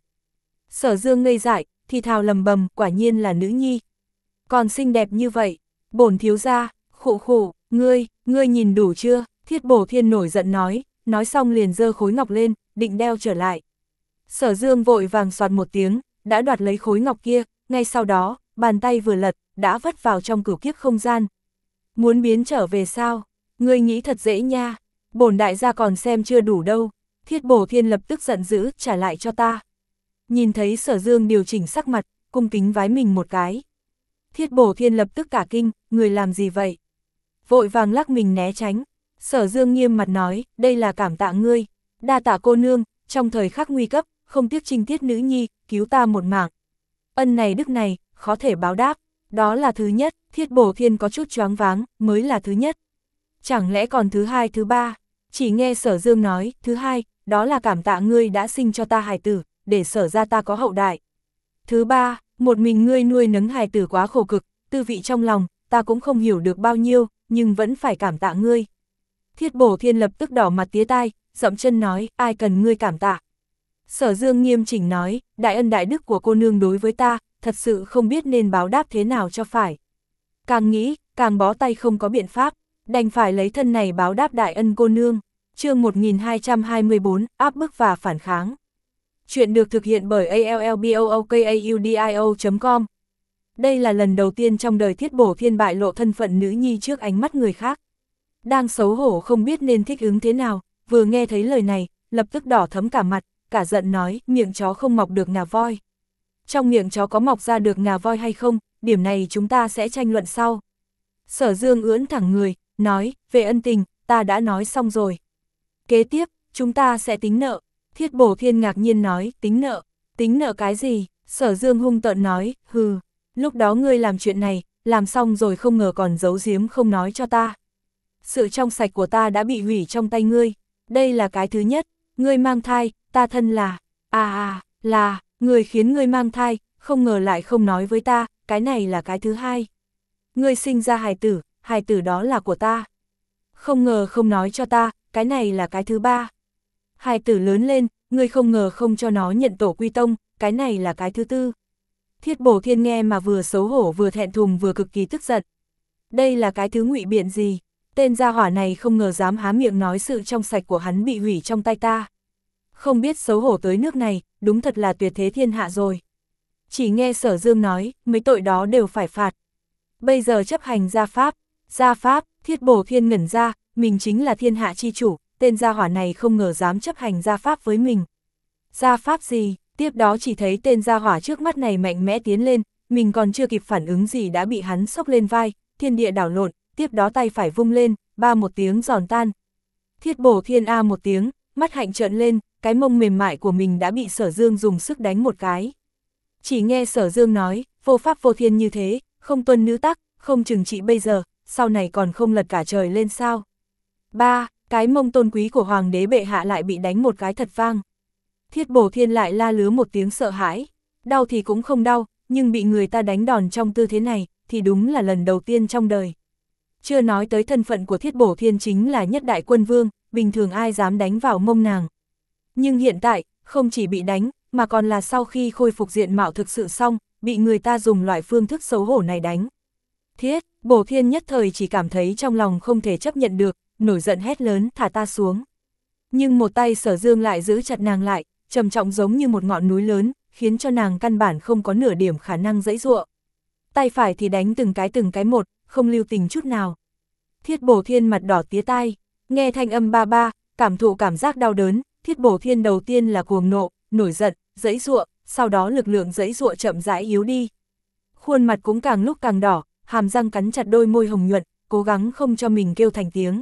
Sở Dương ngây dại, thì thào lầm bầm, quả nhiên là nữ nhi. Còn xinh đẹp như vậy, bổn thiếu gia, khụ khụ, ngươi, ngươi nhìn đủ chưa? Thiết Bổ Thiên nổi giận nói, nói xong liền giơ khối ngọc lên, định đeo trở lại. Sở Dương vội vàng soạt một tiếng, đã đoạt lấy khối ngọc kia, ngay sau đó, bàn tay vừa lật, đã vất vào trong cửu kiếp không gian. Muốn biến trở về sao? Ngươi nghĩ thật dễ nha, bổn đại gia còn xem chưa đủ đâu. Thiết Bổ Thiên lập tức giận dữ, trả lại cho ta. Nhìn thấy Sở Dương điều chỉnh sắc mặt, cung kính vái mình một cái. Thiết Bổ Thiên lập tức cả kinh, người làm gì vậy? Vội vàng lắc mình né tránh. Sở Dương nghiêm mặt nói, đây là cảm tạ ngươi, đa tạ cô nương, trong thời khắc nguy cấp, không tiếc trinh tiết nữ nhi, cứu ta một mạng. Ân này đức này, khó thể báo đáp, đó là thứ nhất. Thiết Bổ Thiên có chút choáng váng, mới là thứ nhất. Chẳng lẽ còn thứ hai thứ ba? Chỉ nghe Sở Dương nói, thứ hai, đó là cảm tạ ngươi đã sinh cho ta hài tử, để Sở ra ta có hậu đại. Thứ ba, một mình ngươi nuôi nấng hài tử quá khổ cực, tư vị trong lòng, ta cũng không hiểu được bao nhiêu, nhưng vẫn phải cảm tạ ngươi. Thiết Bổ Thiên lập tức đỏ mặt tía tai, dậm chân nói, ai cần ngươi cảm tạ. Sở Dương nghiêm chỉnh nói, đại ân đại đức của cô nương đối với ta, thật sự không biết nên báo đáp thế nào cho phải. Càng nghĩ, càng bó tay không có biện pháp, đành phải lấy thân này báo đáp đại ân cô nương. Chương một nghìn hai trăm hai mươi bốn, áp bức và phản kháng. Chuyện được thực hiện bởi a l l b o o k a u d i o chấm com. Đây là lần đầu tiên trong đời Thiết Bổ Thiên bại lộ thân phận nữ nhi trước ánh mắt người khác. Đang xấu hổ không biết nên thích ứng thế nào, vừa nghe thấy lời này, lập tức đỏ thấm cả mặt, cả giận nói, miệng chó không mọc được ngà voi. Trong miệng chó có mọc ra được ngà voi hay không, điểm này chúng ta sẽ tranh luận sau. Sở Dương ưỡn thẳng người, nói, về ân tình, ta đã nói xong rồi. Kế tiếp, chúng ta sẽ tính nợ. Thiết Bổ Thiên ngạc nhiên nói, tính nợ, tính nợ cái gì? Sở Dương hung tợn nói, hừ, lúc đó ngươi làm chuyện này, làm xong rồi không ngờ còn giấu giếm không nói cho ta. Sự trong sạch của ta đã bị hủy trong tay ngươi, đây là cái thứ nhất. Ngươi mang thai, ta thân là, à à, là, người khiến ngươi mang thai, không ngờ lại không nói với ta, cái này là cái thứ hai. Ngươi sinh ra hài tử, hài tử đó là của ta. Không ngờ không nói cho ta, cái này là cái thứ ba. Hài tử lớn lên, ngươi không ngờ không cho nó nhận tổ quy tông, cái này là cái thứ tư. Thiết Bổ Thiên nghe mà vừa xấu hổ vừa thẹn thùng vừa cực kỳ tức giận. Đây là cái thứ ngụy biện gì? Tên gia hỏa này không ngờ dám há miệng nói sự trong sạch của hắn bị hủy trong tay ta. Không biết xấu hổ tới nước này, đúng thật là tuyệt thế thiên hạ rồi. Chỉ nghe Sở Dương nói, mấy tội đó đều phải phạt. Bây giờ chấp hành gia pháp, gia pháp, Thiết Bổ Thiên ngẩn ra, mình chính là thiên hạ chi chủ, tên gia hỏa này không ngờ dám chấp hành gia pháp với mình. Gia pháp gì? Tiếp đó chỉ thấy tên gia hỏa trước mắt này mạnh mẽ tiến lên, mình còn chưa kịp phản ứng gì đã bị hắn xốc lên vai, thiên địa đảo lộn, tiếp đó tay phải vung lên, ba một tiếng giòn tan. Thiết Bổ Thiên a một tiếng, mắt hạnh trợn lên, cái mông mềm mại của mình đã bị Sở Dương dùng sức đánh một cái. Chỉ nghe Sở Dương nói, vô pháp vô thiên như thế, không tuân nữ tắc, không trừng trị bây giờ, sau này còn không lật cả trời lên sao. Ba, cái mông tôn quý của Hoàng đế bệ hạ lại bị đánh một cái thật vang. Thiết Bổ Thiên lại la lứa một tiếng sợ hãi, đau thì cũng không đau, nhưng bị người ta đánh đòn trong tư thế này, thì đúng là lần đầu tiên trong đời. Chưa nói tới thân phận của Thiết Bổ Thiên chính là nhất đại quân vương, bình thường ai dám đánh vào mông nàng. Nhưng hiện tại, không chỉ bị đánh, mà còn là sau khi khôi phục diện mạo thực sự xong, bị người ta dùng loại phương thức xấu hổ này đánh. Thiết Bổ Thiên nhất thời chỉ cảm thấy trong lòng không thể chấp nhận được, nổi giận hét lớn, thả ta xuống. Nhưng một tay Sở Dương lại giữ chặt nàng lại, trầm trọng giống như một ngọn núi lớn, khiến cho nàng căn bản không có nửa điểm khả năng giãy giụa. Tay phải thì đánh từng cái từng cái một, không lưu tình chút nào. Thiết Bổ Thiên mặt đỏ tía tai, nghe thanh âm ba ba, cảm thụ cảm giác đau đớn, Thiết Bổ Thiên đầu tiên là cuồng nộ, nổi giận, giãy giụa, sau đó lực lượng giãy giụa chậm rãi yếu đi. Khuôn mặt cũng càng lúc càng đỏ, hàm răng cắn chặt đôi môi hồng nhuận, cố gắng không cho mình kêu thành tiếng.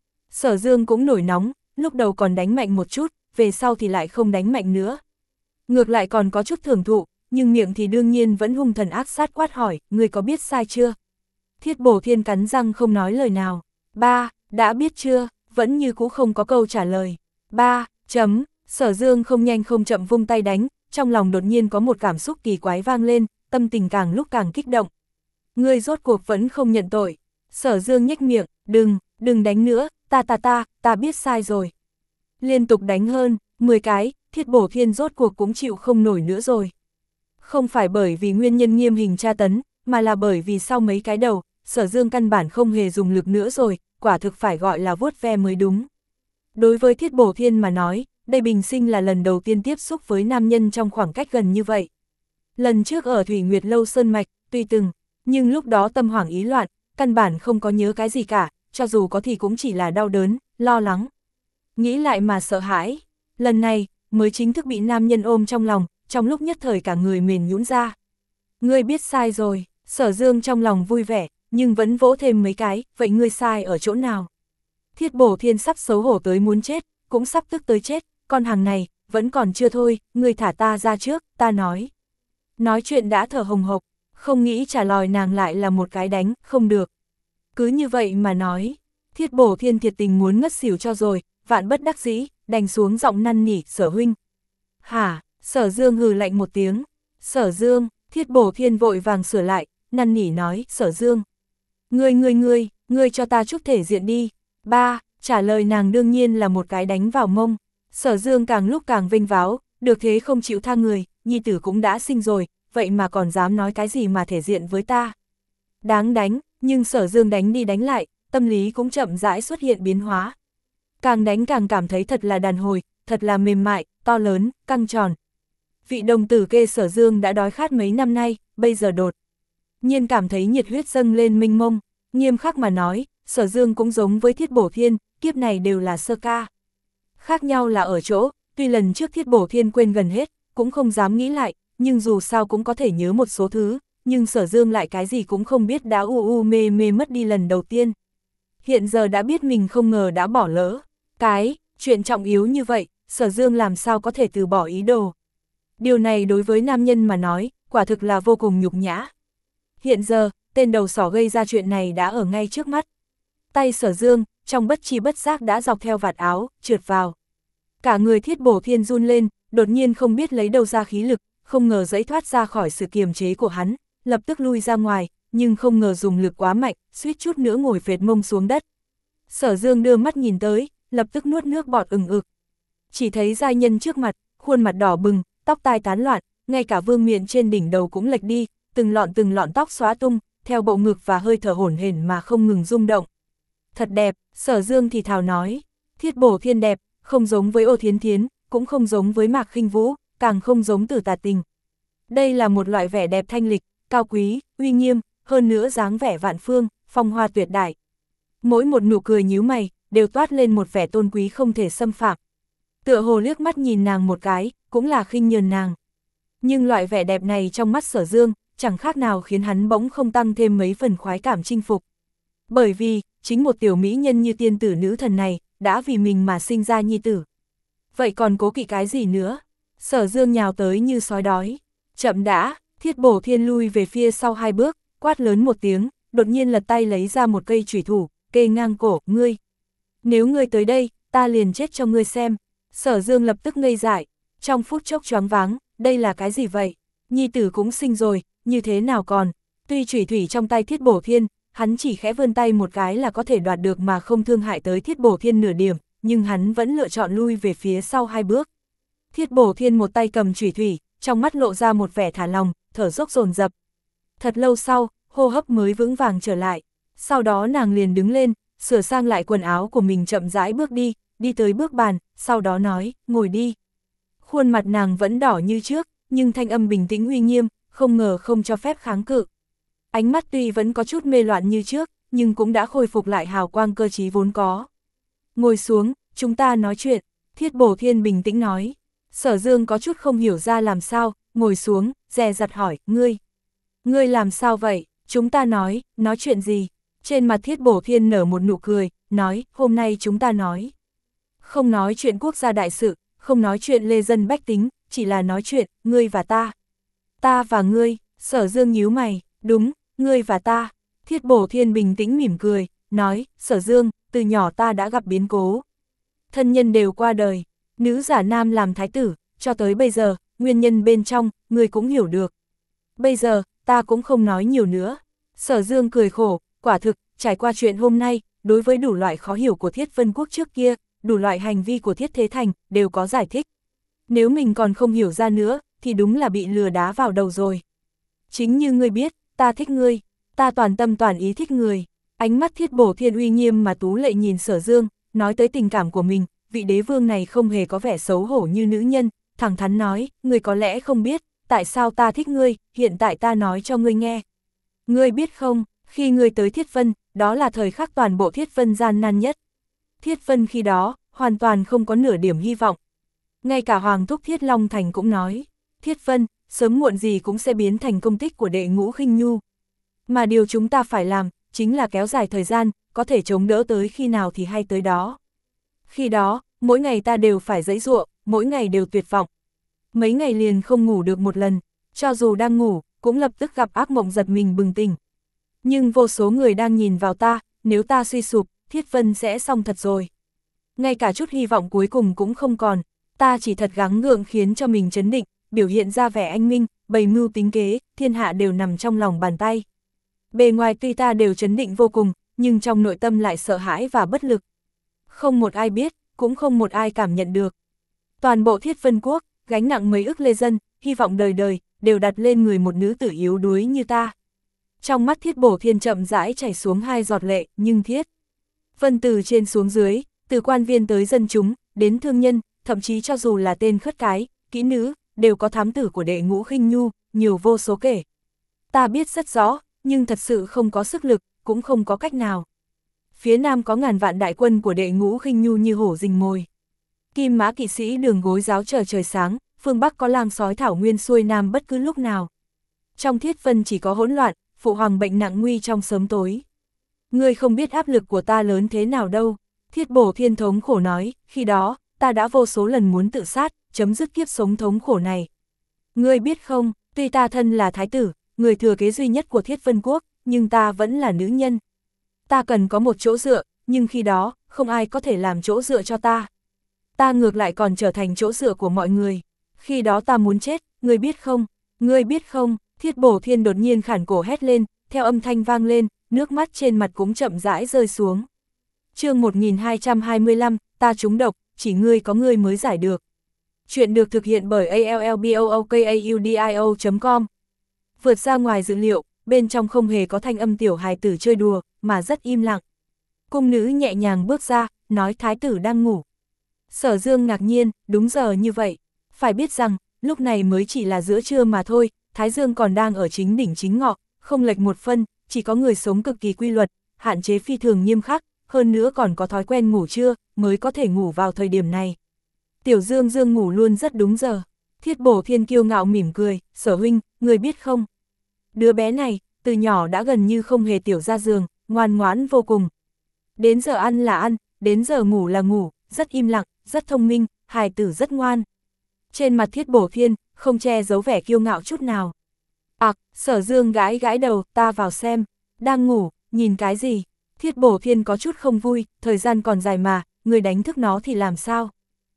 Sở Dương cũng nổi nóng, lúc đầu còn đánh mạnh một chút, về sau thì lại không đánh mạnh nữa. Ngược lại còn có chút thưởng thụ, nhưng miệng thì đương nhiên vẫn hung thần ác sát quát hỏi, ngươi có biết sai chưa? Thiết Bổ Thiên cắn răng không nói lời nào. Ba, đã biết chưa? Vẫn như cũ không có câu trả lời. Ba, chấm, Sở Dương không nhanh không chậm vung tay đánh, trong lòng đột nhiên có một cảm xúc kỳ quái vang lên, tâm tình càng lúc càng kích động. Ngươi rốt cuộc vẫn không nhận tội. Sở Dương nhếch miệng, đừng, đừng đánh nữa, ta ta ta, ta biết sai rồi. Liên tục đánh hơn, mười cái, Thiết Bổ Thiên rốt cuộc cũng chịu không nổi nữa rồi. Không phải bởi vì nguyên nhân nghiêm hình tra tấn, mà là bởi vì sau mấy cái đầu, Sở Dương căn bản không hề dùng lực nữa rồi, quả thực phải gọi là vuốt ve mới đúng. Đối với Thiết Bổ Thiên mà nói, đây bình sinh là lần đầu tiên tiếp xúc với nam nhân trong khoảng cách gần như vậy. Lần trước ở Thủy Nguyệt Lâu Sơn Mạch, tuy từng, nhưng lúc đó tâm hoảng ý loạn, căn bản không có nhớ cái gì cả, cho dù có thì cũng chỉ là đau đớn, lo lắng. Nghĩ lại mà sợ hãi, lần này, mới chính thức bị nam nhân ôm trong lòng, trong lúc nhất thời cả người mềm nhũn ra. Ngươi biết sai rồi, Sở Dương trong lòng vui vẻ, nhưng vẫn vỗ thêm mấy cái, vậy ngươi sai ở chỗ nào? Thiết Bổ Thiên sắp xấu hổ tới muốn chết, cũng sắp tức tới chết, con hàng này, vẫn còn chưa thôi, ngươi thả ta ra trước, ta nói. Nói chuyện đã thở hồng hộc, không nghĩ trả lời nàng lại là một cái đánh, không được. Cứ như vậy mà nói, Thiết Bổ Thiên thiệt tình muốn ngất xỉu cho rồi, vạn bất đắc dĩ, đành xuống giọng năn nỉ, Sở huynh. Hả, Sở Dương hừ lạnh một tiếng, Sở Dương, Thiết Bổ Thiên vội vàng sửa lại, năn nỉ nói, Sở Dương. Ngươi ngươi ngươi, ngươi cho ta chút thể diện đi. Ba, trả lời nàng đương nhiên là một cái đánh vào mông. Sở Dương càng lúc càng vênh váo, được thế không chịu tha người, nhi tử cũng đã sinh rồi, vậy mà còn dám nói cái gì mà thể diện với ta. Đáng đánh, nhưng Sở Dương đánh đi đánh lại, tâm lý cũng chậm rãi xuất hiện biến hóa. Càng đánh càng cảm thấy thật là đàn hồi, thật là mềm mại, to lớn, căng tròn. Vị đồng tử kê Sở Dương đã đói khát mấy năm nay, bây giờ đột nhiên cảm thấy nhiệt huyết dâng lên mênh mông, nghiêm khắc mà nói, Sở Dương cũng giống với Thiết Bổ Thiên, kiếp này đều là sơ ca. Khác nhau là ở chỗ, tuy lần trước Thiết Bổ Thiên quên gần hết, cũng không dám nghĩ lại, nhưng dù sao cũng có thể nhớ một số thứ, nhưng Sở Dương lại cái gì cũng không biết đã u u mê mê mất đi lần đầu tiên. Hiện giờ đã biết mình không ngờ đã bỏ lỡ. Cái, chuyện trọng yếu như vậy, Sở Dương làm sao có thể từ bỏ ý đồ. Điều này đối với nam nhân mà nói, quả thực là vô cùng nhục nhã. Hiện giờ, tên đầu sỏ gây ra chuyện này đã ở ngay trước mắt. Tay Sở Dương, trong bất chi bất giác đã dọc theo vạt áo, trượt vào. Cả người Thiết Bổ Thiên run lên, đột nhiên không biết lấy đâu ra khí lực, không ngờ giãy thoát ra khỏi sự kiềm chế của hắn, lập tức lui ra ngoài, nhưng không ngờ dùng lực quá mạnh, suýt chút nữa ngồi phệt mông xuống đất. Sở Dương đưa mắt nhìn tới, lập tức nuốt nước bọt ừng ực. Chỉ thấy giai nhân trước mặt, khuôn mặt đỏ bừng, tóc tai tán loạn, ngay cả vương miện trên đỉnh đầu cũng lệch đi, từng lọn từng lọn tóc xóa tung, theo bộ ngực và hơi thở hổn hển mà không ngừng rung động. Thật đẹp, Sở Dương thì thào nói, Thiết Bổ Thiên đẹp, không giống với Ô Thiến Thiến, cũng không giống với Mạc Khinh Vũ, càng không giống Tử Tà Tình. Đây là một loại vẻ đẹp thanh lịch, cao quý, uy nghiêm, hơn nữa dáng vẻ vạn phương, phong hoa tuyệt đại. Mỗi một nụ cười nhíu mày, đều toát lên một vẻ tôn quý không thể xâm phạm. Tựa hồ liếc mắt nhìn nàng một cái, cũng là khinh nhờn nàng. Nhưng loại vẻ đẹp này trong mắt Sở Dương, chẳng khác nào khiến hắn bỗng không tăng thêm mấy phần khoái cảm chinh phục. Bởi vì, chính một tiểu mỹ nhân như tiên tử nữ thần này, đã vì mình mà sinh ra nhi tử. Vậy còn cố kỵ cái gì nữa? Sở Dương nhào tới như sói đói. Chậm đã, Thiết Bổ Thiên lui về phía sau hai bước, quát lớn một tiếng, đột nhiên lật tay lấy ra một cây chủy thủ, kê ngang cổ, ngươi. Nếu ngươi tới đây, ta liền chết cho ngươi xem. Sở Dương lập tức ngây dại, trong phút chốc choáng váng, đây là cái gì vậy? Nhi tử cũng sinh rồi, như thế nào còn? Tuy chủy thủy trong tay Thiết Bổ Thiên, hắn chỉ khẽ vươn tay một cái là có thể đoạt được mà không thương hại tới Thiết Bổ Thiên nửa điểm, nhưng hắn vẫn lựa chọn lui về phía sau hai bước. Thiết Bổ Thiên một tay cầm chủy thủy, trong mắt lộ ra một vẻ thả lòng, thở dốc dồn dập. Thật lâu sau, hô hấp mới vững vàng trở lại. Sau đó nàng liền đứng lên, sửa sang lại quần áo của mình chậm rãi bước đi, đi tới bước bàn, sau đó nói, ngồi đi. Khuôn mặt nàng vẫn đỏ như trước, nhưng thanh âm bình tĩnh uy nghiêm, không ngờ không cho phép kháng cự. Ánh mắt tuy vẫn có chút mê loạn như trước, nhưng cũng đã khôi phục lại hào quang cơ trí vốn có. Ngồi xuống, chúng ta nói chuyện, Thiết Bổ Thiên bình tĩnh nói. Sở Dương có chút không hiểu ra làm sao, ngồi xuống, dè dặt hỏi, ngươi. Ngươi làm sao vậy? Chúng ta nói, nói chuyện gì? Trên mặt Thiết Bổ Thiên nở một nụ cười, nói, hôm nay chúng ta nói. Không nói chuyện quốc gia đại sự, không nói chuyện lê dân bách tính, chỉ là nói chuyện, ngươi và ta. Ta và ngươi, Sở Dương nhíu mày, đúng, ngươi và ta. Thiết Bổ Thiên bình tĩnh mỉm cười, nói, Sở Dương, từ nhỏ ta đã gặp biến cố. Thân nhân đều qua đời, nữ giả nam làm thái tử, cho tới bây giờ, nguyên nhân bên trong, ngươi cũng hiểu được. Bây giờ, ta cũng không nói nhiều nữa. Sở Dương cười khổ, quả thực, trải qua chuyện hôm nay, đối với đủ loại khó hiểu của Thiết Vân Quốc trước kia, đủ loại hành vi của Thiết Thế Thành, đều có giải thích. Nếu mình còn không hiểu ra nữa, thì đúng là bị lừa đá vào đầu rồi. Chính như ngươi biết, ta thích ngươi, ta toàn tâm toàn ý thích người. Ánh mắt Thiết Bổ Thiên uy nghiêm mà tú lệ nhìn Sở Dương, nói tới tình cảm của mình, vị đế vương này không hề có vẻ xấu hổ như nữ nhân, thẳng thắn nói, ngươi có lẽ không biết, tại sao ta thích ngươi, hiện tại ta nói cho ngươi nghe. Ngươi biết không, khi ngươi tới Thiết Vân, đó là thời khắc toàn bộ Thiết Vân gian nan nhất. Thiết Vân khi đó, hoàn toàn không có nửa điểm hy vọng. Ngay cả Hoàng thúc Thiết Long Thành cũng nói, Thiết Vân, sớm muộn gì cũng sẽ biến thành công tích của đệ Ngũ Khinh Nhu. Mà điều chúng ta phải làm, chính là kéo dài thời gian, có thể chống đỡ tới khi nào thì hay tới đó. Khi đó, mỗi ngày ta đều phải giãy giụa, mỗi ngày đều tuyệt vọng. Mấy ngày liền không ngủ được một lần, cho dù đang ngủ, cũng lập tức gặp ác mộng giật mình bừng tỉnh. Nhưng vô số người đang nhìn vào ta, nếu ta suy sụp, Thiết Vân sẽ xong thật rồi. Ngay cả chút hy vọng cuối cùng cũng không còn, ta chỉ thật gắng gượng khiến cho mình trấn định, biểu hiện ra vẻ anh minh, bày mưu tính kế, thiên hạ đều nằm trong lòng bàn tay. Bề ngoài tuy ta đều trấn định vô cùng, nhưng trong nội tâm lại sợ hãi và bất lực. Không một ai biết, cũng không một ai cảm nhận được. Toàn bộ Thiết Vân Quốc, gánh nặng mấy ức lê dân, hy vọng đời đời, đều đặt lên người một nữ tử yếu đuối như ta. Trong mắt Thiết Bổ Thiên chậm rãi chảy xuống hai giọt lệ, nhưng Thiết Vân từ trên xuống dưới, từ quan viên tới dân chúng, đến thương nhân, thậm chí cho dù là tên khất cái, kỹ nữ, đều có thám tử của đệ Ngũ Khinh Nhu, nhiều vô số kể. Ta biết rất rõ, nhưng thật sự không có sức lực, cũng không có cách nào. Phía nam có ngàn vạn đại quân của đệ Ngũ Khinh Nhu như hổ rình mồi. Kim mã kỵ sĩ đường gối giáo chờ trời sáng, phương Bắc có lang sói thảo nguyên xuôi nam bất cứ lúc nào. Trong Thiết Vân chỉ có hỗn loạn, phụ hoàng bệnh nặng nguy trong sớm tối. Ngươi không biết áp lực của ta lớn thế nào đâu. Thiết Bổ Thiên thống khổ nói, khi đó, ta đã vô số lần muốn tự sát, chấm dứt kiếp sống thống khổ này. Ngươi biết không, tuy ta thân là thái tử, người thừa kế duy nhất của Thiết Vân Quốc, nhưng ta vẫn là nữ nhân. Ta cần có một chỗ dựa, nhưng khi đó, không ai có thể làm chỗ dựa cho ta. Ta ngược lại còn trở thành chỗ dựa của mọi người. Khi đó ta muốn chết, ngươi biết không, ngươi biết không, Thiết Bổ Thiên đột nhiên khản cổ hét lên, theo âm thanh vang lên, nước mắt trên mặt cũng chậm rãi rơi xuống. Chương một nghìn hai trăm hai mươi lăm, ta trúng độc, chỉ ngươi có ngươi mới giải được. Chuyện được thực hiện bởi a l l b o o k a u d i o chấm com. Vượt ra ngoài dự liệu, bên trong không hề có thanh âm tiểu hài tử chơi đùa, mà rất im lặng. Cung nữ nhẹ nhàng bước ra, nói thái tử đang ngủ. Sở Dương ngạc nhiên, đúng giờ như vậy. Phải biết rằng, lúc này mới chỉ là giữa trưa mà thôi, Thái Dương còn đang ở chính đỉnh chính ngọ, không lệch một phân, chỉ có người sống cực kỳ quy luật, hạn chế phi thường nghiêm khắc, hơn nữa còn có thói quen ngủ trưa, mới có thể ngủ vào thời điểm này. Tiểu Dương Dương ngủ luôn rất đúng giờ. Thiết Bổ Thiên kiêu ngạo mỉm cười, Sở huynh, người biết không? Đứa bé này, từ nhỏ đã gần như không hề tiểu ra giường, ngoan ngoãn vô cùng. Đến giờ ăn là ăn, đến giờ ngủ là ngủ, rất im lặng, rất thông minh, hài tử rất ngoan. Trên mặt Thiết Bổ Thiên, không che giấu vẻ kiêu ngạo chút nào. Ặc, à, Sở Dương gãi gãi đầu, ta vào xem, đang ngủ, nhìn cái gì? Thiết Bổ Thiên có chút không vui, thời gian còn dài mà, người đánh thức nó thì làm sao?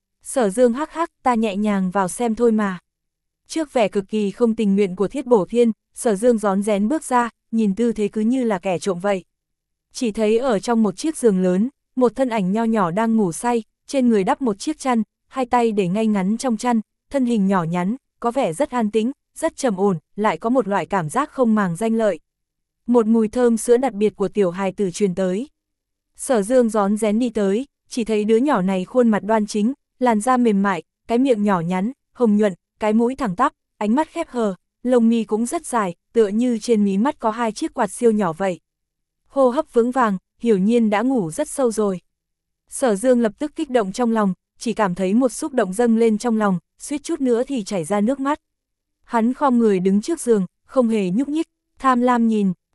Sở Dương hắc hắc, ta nhẹ nhàng vào xem thôi mà. Trước vẻ cực kỳ không tình nguyện của Thiết Bổ Thiên, Sở Dương rón rén bước ra, nhìn tư thế cứ như là kẻ trộm vậy. Chỉ thấy ở trong một chiếc giường lớn, một thân ảnh nho nhỏ đang ngủ say, trên người đắp một chiếc chăn, hai tay để ngay ngắn trong chăn, thân hình nhỏ nhắn, có vẻ rất an tĩnh, rất trầm ổn, lại có một loại cảm giác không màng danh lợi. Một mùi thơm sữa đặc biệt của tiểu hài tử truyền tới. Sở Dương rón rén đi tới, chỉ thấy đứa nhỏ này khuôn mặt đoan chính, làn da mềm mại, cái miệng nhỏ nhắn, hồng nhuận, cái mũi thẳng tắp, ánh mắt khép hờ, lông mi cũng rất dài, tựa như trên mí mắt có hai chiếc quạt siêu nhỏ vậy. Hô hấp vững vàng, hiển nhiên đã ngủ rất sâu rồi. Sở Dương lập tức kích động trong lòng, chỉ cảm thấy một xúc động dâng lên trong lòng, suýt chút nữa thì chảy ra nước mắt. Hắn khom người đứng trước giường, không hề nhúc nhích, tham lam nhìn,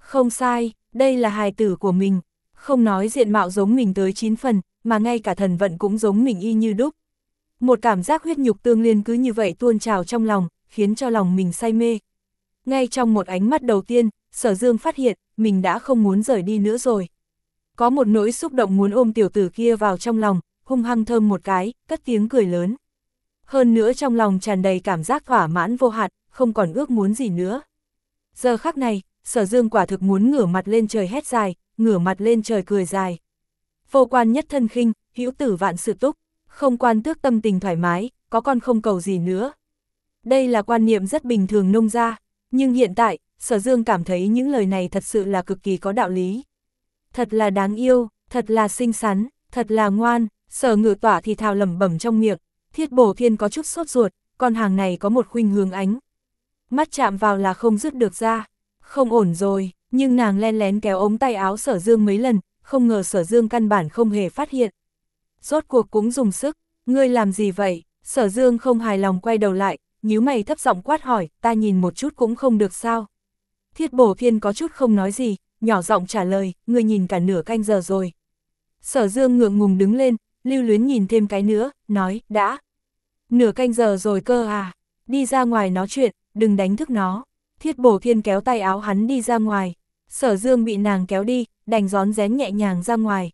Không sai, đây là hài tử của mình, không nói diện mạo giống mình tới chín phần, mà ngay cả thần vận cũng giống mình y như đúc. Một cảm giác huyết nhục tương liên cứ như vậy tuôn trào trong lòng, khiến cho lòng mình say mê. Ngay trong một ánh mắt đầu tiên, Sở Dương phát hiện, mình đã không muốn rời đi nữa rồi. Có một nỗi xúc động muốn ôm tiểu tử kia vào trong lòng, hung hăng thơm một cái, cất tiếng cười lớn. Hơn nữa trong lòng tràn đầy cảm giác thỏa mãn vô hạn, không còn ước muốn gì nữa. Giờ khắc này, Sở Dương quả thực muốn ngửa mặt lên trời hét dài, ngửa mặt lên trời cười dài. Vô quan nhất thân khinh, hữu tử vạn sự túc, không quan tước tâm tình thoải mái, có con không cầu gì nữa. Đây là quan niệm rất bình thường nông gia, nhưng hiện tại, Sở Dương cảm thấy những lời này thật sự là cực kỳ có đạo lý. Thật là đáng yêu, thật là xinh xắn, thật là ngoan, Sở Ngự Tỏa thì thào lẩm bẩm trong miệng. Thiết Bổ Thiên có chút sốt ruột, con hàng này có một khuynh hướng ánh. Mắt chạm vào là không dứt được ra, không ổn rồi, nhưng nàng len lén kéo ống tay áo Sở Dương mấy lần, không ngờ Sở Dương căn bản không hề phát hiện. Rốt cuộc cũng dùng sức, ngươi làm gì vậy? Sở Dương không hài lòng quay đầu lại, nhíu mày thấp giọng quát hỏi, ta nhìn một chút cũng không được sao? Thiết Bổ Thiên có chút không nói gì, nhỏ giọng trả lời, ngươi nhìn cả nửa canh giờ rồi. Sở Dương ngượng ngùng đứng lên, lưu luyến nhìn thêm cái nữa, nói, đã. Nửa canh giờ rồi cơ à, đi ra ngoài nói chuyện, đừng đánh thức nó. Thiết Bổ Thiên kéo tay áo hắn đi ra ngoài, Sở Dương bị nàng kéo đi, đành rón rén nhẹ nhàng ra ngoài.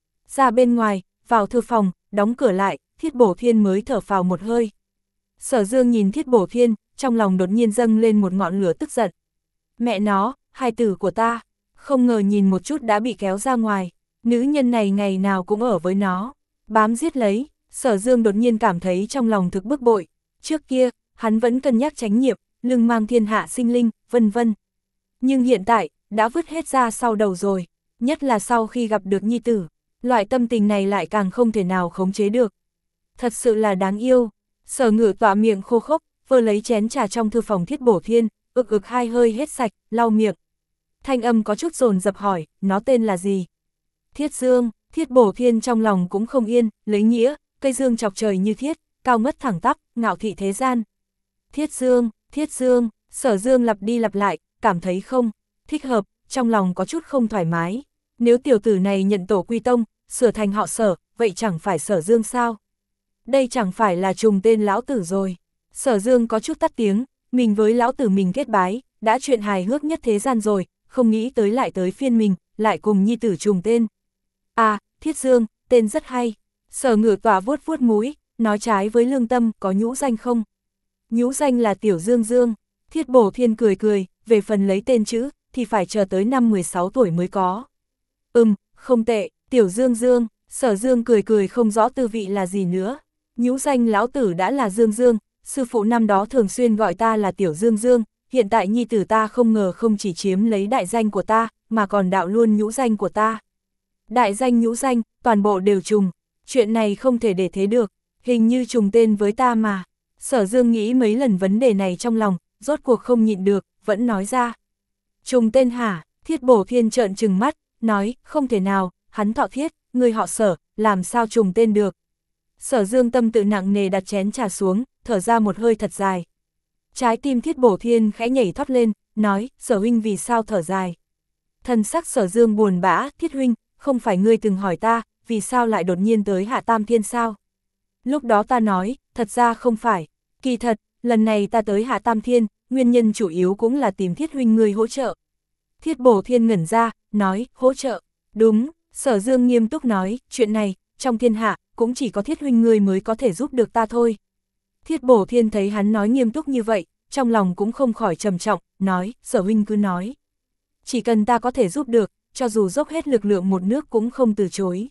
Ra bên ngoài, vào thư phòng, đóng cửa lại, Thiết Bổ Thiên mới thở phào một hơi. Sở Dương nhìn Thiết Bổ Thiên, trong lòng đột nhiên dâng lên một ngọn lửa tức giận. Mẹ nó, hài tử của ta, không ngờ nhìn một chút đã bị kéo ra ngoài, nữ nhân này ngày nào cũng ở với nó, bám giết lấy. Sở Dương đột nhiên cảm thấy trong lòng thực bức bội, trước kia, hắn vẫn cân nhắc chánh nghiệp, lưng mang thiên hạ sinh linh, vân vân. Nhưng hiện tại, đã vứt hết ra sau đầu rồi, nhất là sau khi gặp được nhi tử, loại tâm tình này lại càng không thể nào khống chế được. Thật sự là đáng yêu. Sở Ngự Tọa miệng khô khốc, vơ lấy chén trà trong thư phòng Thiết Bổ Thiên, ực ực hai hơi hết sạch, lau miệng. Thanh âm có chút dồn dập hỏi, nó tên là gì? Thiết Dương. Thiết Bổ Thiên trong lòng cũng không yên, lấy nghĩa, cây dương chọc trời như thiết, cao ngất thẳng tắp, ngạo thị thế gian. Thiết Dương, Thiết Dương, Sở Dương lặp đi lặp lại, cảm thấy không thích hợp, trong lòng có chút không thoải mái. Nếu tiểu tử này nhận tổ quy tông, sửa thành họ Sở, vậy chẳng phải Sở Dương sao? Đây chẳng phải là trùng tên lão tử rồi. Sở Dương có chút tắt tiếng, mình với lão tử mình kết bái, đã chuyện hài hước nhất thế gian rồi, không nghĩ tới lại tới phiên mình, lại cùng nhi tử trùng tên. À, Thiết Dương, tên rất hay. Sở Ngự Tọa vuốt vuốt mũi, nói trái với lương tâm, có nhũ danh không? Nhũ danh là Tiểu Dương Dương. Thiết Bổ Thiên cười cười, về phần lấy tên chữ, thì phải chờ tới năm mười sáu tuổi mới có. Ừm, không tệ, Tiểu Dương Dương. Sở Dương cười cười không rõ tư vị là gì nữa. Nhũ danh lão tử đã là Dương Dương, sư phụ năm đó thường xuyên gọi ta là Tiểu Dương Dương, hiện tại nhi tử ta không ngờ không chỉ chiếm lấy đại danh của ta, mà còn đạo luôn nhũ danh của ta. Đại danh nhũ danh, toàn bộ đều trùng, chuyện này không thể để thế được, hình như trùng tên với ta mà. Sở Dương nghĩ mấy lần vấn đề này trong lòng, rốt cuộc không nhịn được, vẫn nói ra. Trùng tên hả? Thiết Bổ Thiên trợn trừng mắt, nói, không thể nào, hắn thọ Thiết, người họ Sở, làm sao trùng tên được. Sở Dương tâm tự nặng nề đặt chén trà xuống, thở ra một hơi thật dài. Trái tim Thiết Bổ Thiên khẽ nhảy thoát lên, nói, Sở huynh vì sao thở dài. Thần sắc Sở Dương buồn bã, Thiết huynh, không phải ngươi từng hỏi ta, vì sao lại đột nhiên tới Hạ Tam Thiên sao? Lúc đó ta nói, thật ra không phải, kỳ thật, lần này ta tới Hạ Tam Thiên, nguyên nhân chủ yếu cũng là tìm Thiết huynh ngươi hỗ trợ. Thiết Bổ Thiên ngẩn ra, nói, hỗ trợ, đúng. Sở Dương nghiêm túc nói, chuyện này, trong thiên hạ, cũng chỉ có Thiết huynh ngươi mới có thể giúp được ta thôi. Thiết Bổ Thiên thấy hắn nói nghiêm túc như vậy, trong lòng cũng không khỏi trầm trọng, nói, Sở huynh cứ nói. Chỉ cần ta có thể giúp được, cho dù dốc hết lực lượng một nước cũng không từ chối.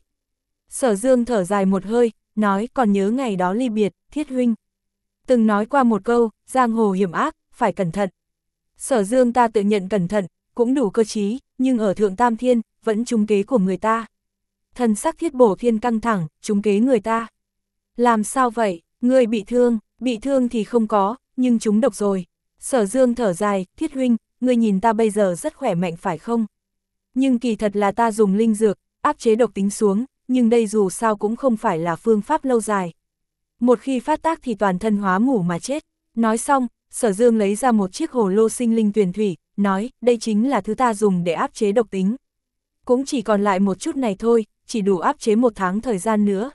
Sở Dương thở dài một hơi, nói, còn nhớ ngày đó ly biệt, Thiết huynh từng nói qua một câu, giang hồ hiểm ác, phải cẩn thận. Sở Dương ta tự nhận cẩn thận, cũng đủ cơ trí, nhưng ở Thượng Tam Thiên, vẫn trúng kế của người ta. Thần sắc Thiết Bổ Thiên căng thẳng, trúng kế người ta. Làm sao vậy, ngươi bị thương, bị thương thì không có, nhưng trúng độc rồi. Sở Dương thở dài, Thiết huynh, ngươi nhìn ta bây giờ rất khỏe mạnh phải không? Nhưng kỳ thật là ta dùng linh dược, áp chế độc tính xuống, nhưng đây dù sao cũng không phải là phương pháp lâu dài. Một khi phát tác thì toàn thân hóa mủ mà chết. Nói xong, Sở Dương lấy ra một chiếc hồ lô sinh linh tuyền thủy, nói, đây chính là thứ ta dùng để áp chế độc tính. Cũng chỉ còn lại một chút này thôi, chỉ đủ áp chế một tháng thời gian nữa.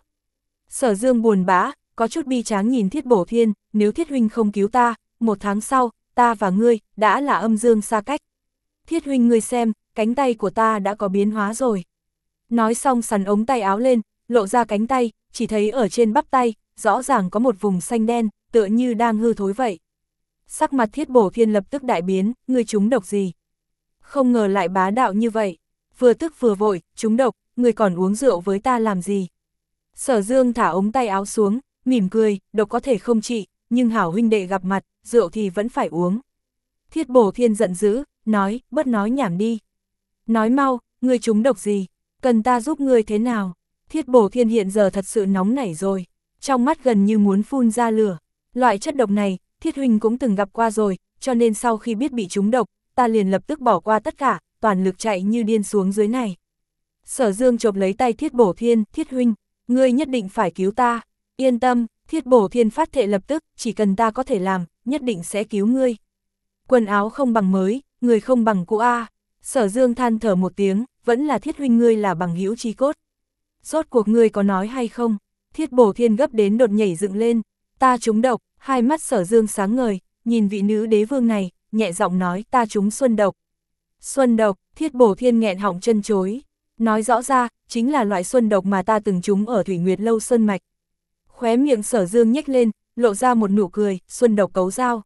Sở Dương buồn bã, có chút bi tráng nhìn Thiết Bổ Thiên, nếu Thiết huynh không cứu ta, một tháng sau, ta và ngươi, đã là âm dương xa cách. Thiết huynh ngươi xem, cánh tay của ta đã có biến hóa rồi. Nói xong sắn ống tay áo lên, lộ ra cánh tay, chỉ thấy ở trên bắp tay, rõ ràng có một vùng xanh đen, tựa như đang hư thối vậy. Sắc mặt Thiết Bổ Thiên lập tức đại biến, ngươi trúng độc gì? Không ngờ lại bá đạo như vậy. Vừa tức vừa vội, trúng độc, ngươi còn uống rượu với ta làm gì? Sở Dương thả ống tay áo xuống, mỉm cười, độc có thể không trị, nhưng hảo huynh đệ gặp mặt, rượu thì vẫn phải uống. Thiết Bổ Thiên giận dữ, nói, bớt nói nhảm đi. Nói mau, ngươi trúng độc gì? Cần ta giúp ngươi thế nào? Thiết Bổ Thiên hiện giờ thật sự nóng nảy rồi, trong mắt gần như muốn phun ra lửa. Loại chất độc này, Thiết huynh cũng từng gặp qua rồi, cho nên sau khi biết bị trúng độc, ta liền lập tức bỏ qua tất cả, toàn lực chạy như điên xuống dưới này. Sở Dương chộp lấy tay Thiết Bổ Thiên, Thiết huynh, ngươi nhất định phải cứu ta. Yên tâm, Thiết Bổ Thiên phát thệ lập tức, chỉ cần ta có thể làm, nhất định sẽ cứu ngươi. Quần áo không bằng mới, người không bằng cũ a. Sở Dương than thở một tiếng, vẫn là Thiết huynh ngươi là bằng hữu chí cốt. Rốt cuộc ngươi có nói hay không? Thiết Bổ Thiên gấp đến đột nhảy dựng lên, ta trúng độc, hai mắt Sở Dương sáng ngời, nhìn vị nữ đế vương này, nhẹ giọng nói, ta trúng xuân độc. Xuân độc, Thiết Bổ Thiên nghẹn họng chân chối, nói rõ ra, chính là loại xuân độc mà ta từng trúng ở Thủy Nguyệt Lâu Sơn Mạch. Khóe miệng Sở Dương nhếch lên, lộ ra một nụ cười, xuân độc cấu dao.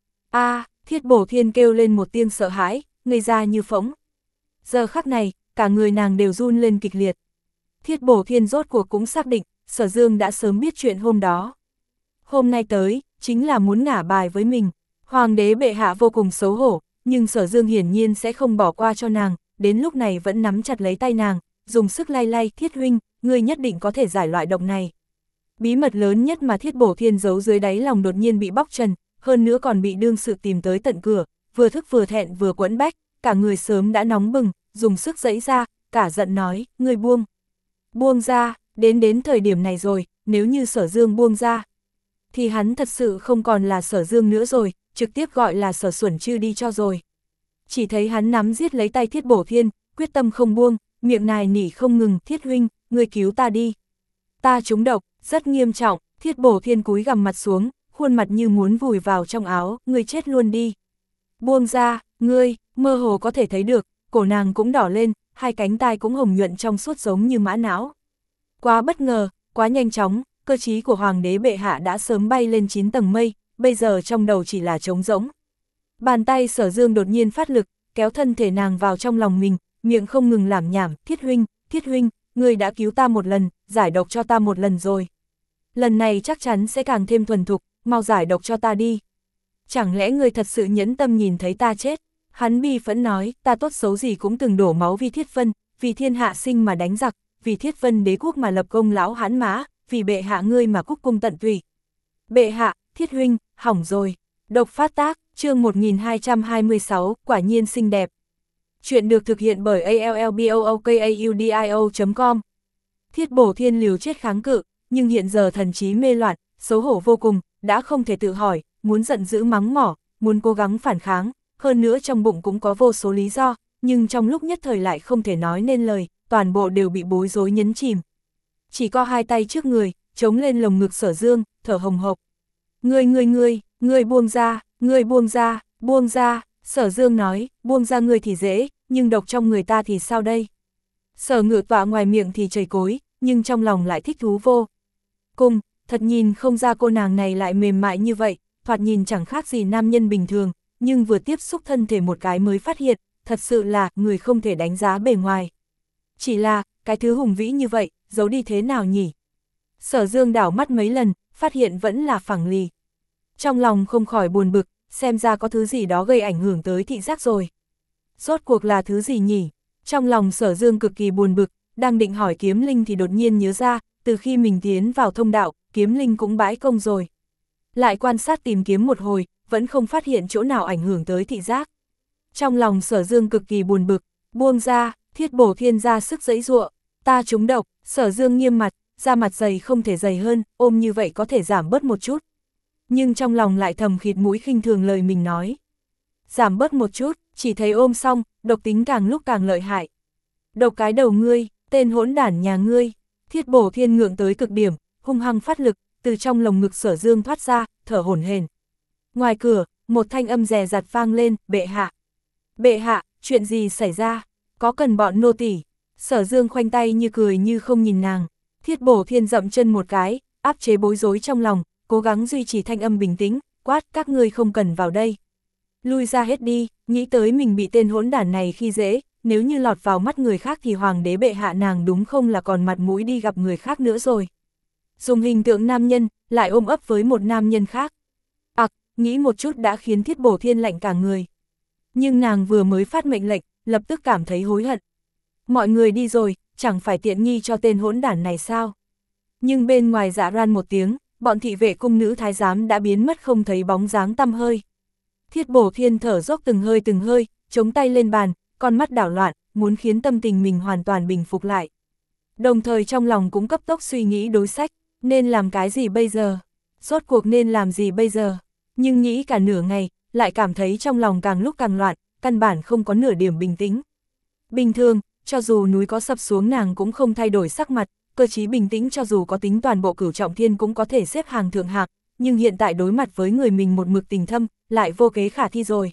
A, Thiết Bổ Thiên kêu lên một tiếng sợ hãi, ngây ra như phỗng. Giờ khắc này, cả người nàng đều run lên kịch liệt. Thiết Bổ Thiên rốt cuộc cũng xác định, Sở Dương đã sớm biết chuyện hôm đó. Hôm nay tới, chính là muốn ngả bài với mình. Hoàng đế bệ hạ vô cùng xấu hổ, nhưng Sở Dương hiển nhiên sẽ không bỏ qua cho nàng, đến lúc này vẫn nắm chặt lấy tay nàng, dùng sức lay lay, Thiết huynh, ngươi nhất định có thể giải loại độc này. Bí mật lớn nhất mà Thiết Bổ Thiên giấu dưới đáy lòng đột nhiên bị bóc trần, hơn nữa còn bị đương sự tìm tới tận cửa, vừa thức vừa thẹn vừa quẫn bách, cả người sớm đã nóng bừng, dùng sức giãy ra, cả giận nói, ngươi buông. Buông ra, đến đến thời điểm này rồi, nếu như Sở Dương buông ra, thì hắn thật sự không còn là Sở Dương nữa rồi, trực tiếp gọi là Sở Xuẩn Chư đi cho rồi. Chỉ thấy hắn nắm giết lấy tay Thiết Bổ Thiên, quyết tâm không buông, miệng nài nỉ không ngừng, Thiết huynh, ngươi cứu ta đi. Ta trúng độc, rất nghiêm trọng, Thiết Bổ Thiên cúi gằm mặt xuống, khuôn mặt như muốn vùi vào trong áo, ngươi chết luôn đi. Buông ra, ngươi, mơ hồ có thể thấy được, cổ nàng cũng đỏ lên, hai cánh tai cũng hồng nhuận trong suốt giống như mã não. Quá bất ngờ, quá nhanh chóng, cơ trí của Hoàng đế bệ hạ đã sớm bay lên chín tầng mây, bây giờ trong đầu chỉ là trống rỗng. Bàn tay Sở Dương đột nhiên phát lực, kéo thân thể nàng vào trong lòng mình, miệng không ngừng lảm nhảm, Thiết huynh, Thiết huynh, ngươi đã cứu ta một lần, giải độc cho ta một lần rồi. Lần này chắc chắn sẽ càng thêm thuần thục, mau giải độc cho ta đi. Chẳng lẽ ngươi thật sự nhẫn tâm nhìn thấy ta chết? Hắn bi phẫn nói, ta tốt xấu gì cũng từng đổ máu vì Thiết Vân, vì thiên hạ sinh mà đánh giặc, vì Thiết Vân đế quốc mà lập công lão hãn mã, vì bệ hạ ngươi mà cúc cung tận tụy. Bệ hạ, Thiết huynh, hỏng rồi. Độc phát tác, chương một nghìn hai trăm hai mươi sáu, quả nhiên xinh đẹp. Chuyện được thực hiện bởi a l l b o o k a u d i o chấm com. Thiết Bổ Thiên liều chết kháng cự, nhưng hiện giờ thần trí mê loạn, xấu hổ vô cùng, đã không thể tự hỏi, muốn giận dữ mắng mỏ, muốn cố gắng phản kháng, hơn nữa trong bụng cũng có vô số lý do, nhưng trong lúc nhất thời lại không thể nói nên lời, toàn bộ đều bị bối rối nhấn chìm. Chỉ có hai tay trước người, chống lên lồng ngực Sở Dương, thở hồng hộc. Ngươi ngươi ngươi, ngươi buông ra, ngươi buông ra, buông ra, Sở Dương nói, buông ra ngươi thì dễ, nhưng độc trong người ta thì sao đây? Sở Ngự Tọa ngoài miệng thì chảy cối, nhưng trong lòng lại thích thú vô cùng, thật nhìn không ra cô nàng này lại mềm mại như vậy, thoạt nhìn chẳng khác gì nam nhân bình thường, nhưng vừa tiếp xúc thân thể một cái mới phát hiện, thật sự là người không thể đánh giá bề ngoài. Chỉ là, cái thứ hùng vĩ như vậy, giấu đi thế nào nhỉ? Sở Dương đảo mắt mấy lần, phát hiện vẫn là phẳng lì. Trong lòng không khỏi buồn bực, xem ra có thứ gì đó gây ảnh hưởng tới thị giác rồi. Rốt cuộc là thứ gì nhỉ? Trong lòng Sở Dương cực kỳ buồn bực, đang định hỏi Kiếm Linh thì đột nhiên nhớ ra, từ khi mình tiến vào thông đạo, Kiếm Linh cũng bãi công rồi. Lại quan sát tìm kiếm một hồi, vẫn không phát hiện chỗ nào ảnh hưởng tới thị giác. Trong lòng Sở Dương cực kỳ buồn bực, buông ra, Thiết Bổ Thiên ra sức giãy giụa, ta trúng độc, Sở Dương nghiêm mặt, da mặt dày không thể dày hơn, ôm như vậy có thể giảm bớt một chút. Nhưng trong lòng lại thầm khịt mũi khinh thường lời mình nói. Giảm bớt một chút, chỉ thấy ôm xong, độc tính càng lúc càng lợi hại. Độc cái đầu ngươi, tên hỗn đản nhà ngươi. Thiết Bổ Thiên ngượng tới cực điểm, hung hăng phát lực, từ trong lồng ngực Sở Dương thoát ra, thở hổn hển. Ngoài cửa, một thanh âm dè dặt vang lên, bệ hạ. Bệ hạ, chuyện gì xảy ra? Có cần bọn nô tỳ? Sở Dương khoanh tay như cười như không nhìn nàng. Thiết Bổ Thiên dậm chân một cái, áp chế bối rối trong lòng, cố gắng duy trì thanh âm bình tĩnh, quát các ngươi không cần vào đây. Lui ra hết đi, nghĩ tới mình bị tên hỗn đản này khi dễ, nếu như lọt vào mắt người khác thì hoàng đế bệ hạ nàng đúng không là còn mặt mũi đi gặp người khác nữa rồi. Dùng hình tượng nam nhân, lại ôm ấp với một nam nhân khác. Ặc, à, nghĩ một chút đã khiến Thiết Bổ Thiên lạnh cả người. Nhưng nàng vừa mới phát mệnh lệnh, lập tức cảm thấy hối hận. Mọi người đi rồi, chẳng phải tiện nghi cho tên hỗn đản này sao? Nhưng bên ngoài dạ ran một tiếng, bọn thị vệ cung nữ thái giám đã biến mất không thấy bóng dáng tăm hơi. Thiết Bổ Thiên thở dốc từng hơi từng hơi, chống tay lên bàn, con mắt đảo loạn, muốn khiến tâm tình mình hoàn toàn bình phục lại. Đồng thời trong lòng cũng cấp tốc suy nghĩ đối sách, nên làm cái gì bây giờ? Rốt cuộc nên làm gì bây giờ? Nhưng nghĩ cả nửa ngày, lại cảm thấy trong lòng càng lúc càng loạn, căn bản không có nửa điểm bình tĩnh. Bình thường, cho dù núi có sập xuống nàng cũng không thay đổi sắc mặt, cơ trí bình tĩnh cho dù có tính toàn bộ Cửu Trọng Thiên cũng có thể xếp hàng thượng hạng, nhưng hiện tại đối mặt với người mình một mực tình thâm, lại vô kế khả thi rồi.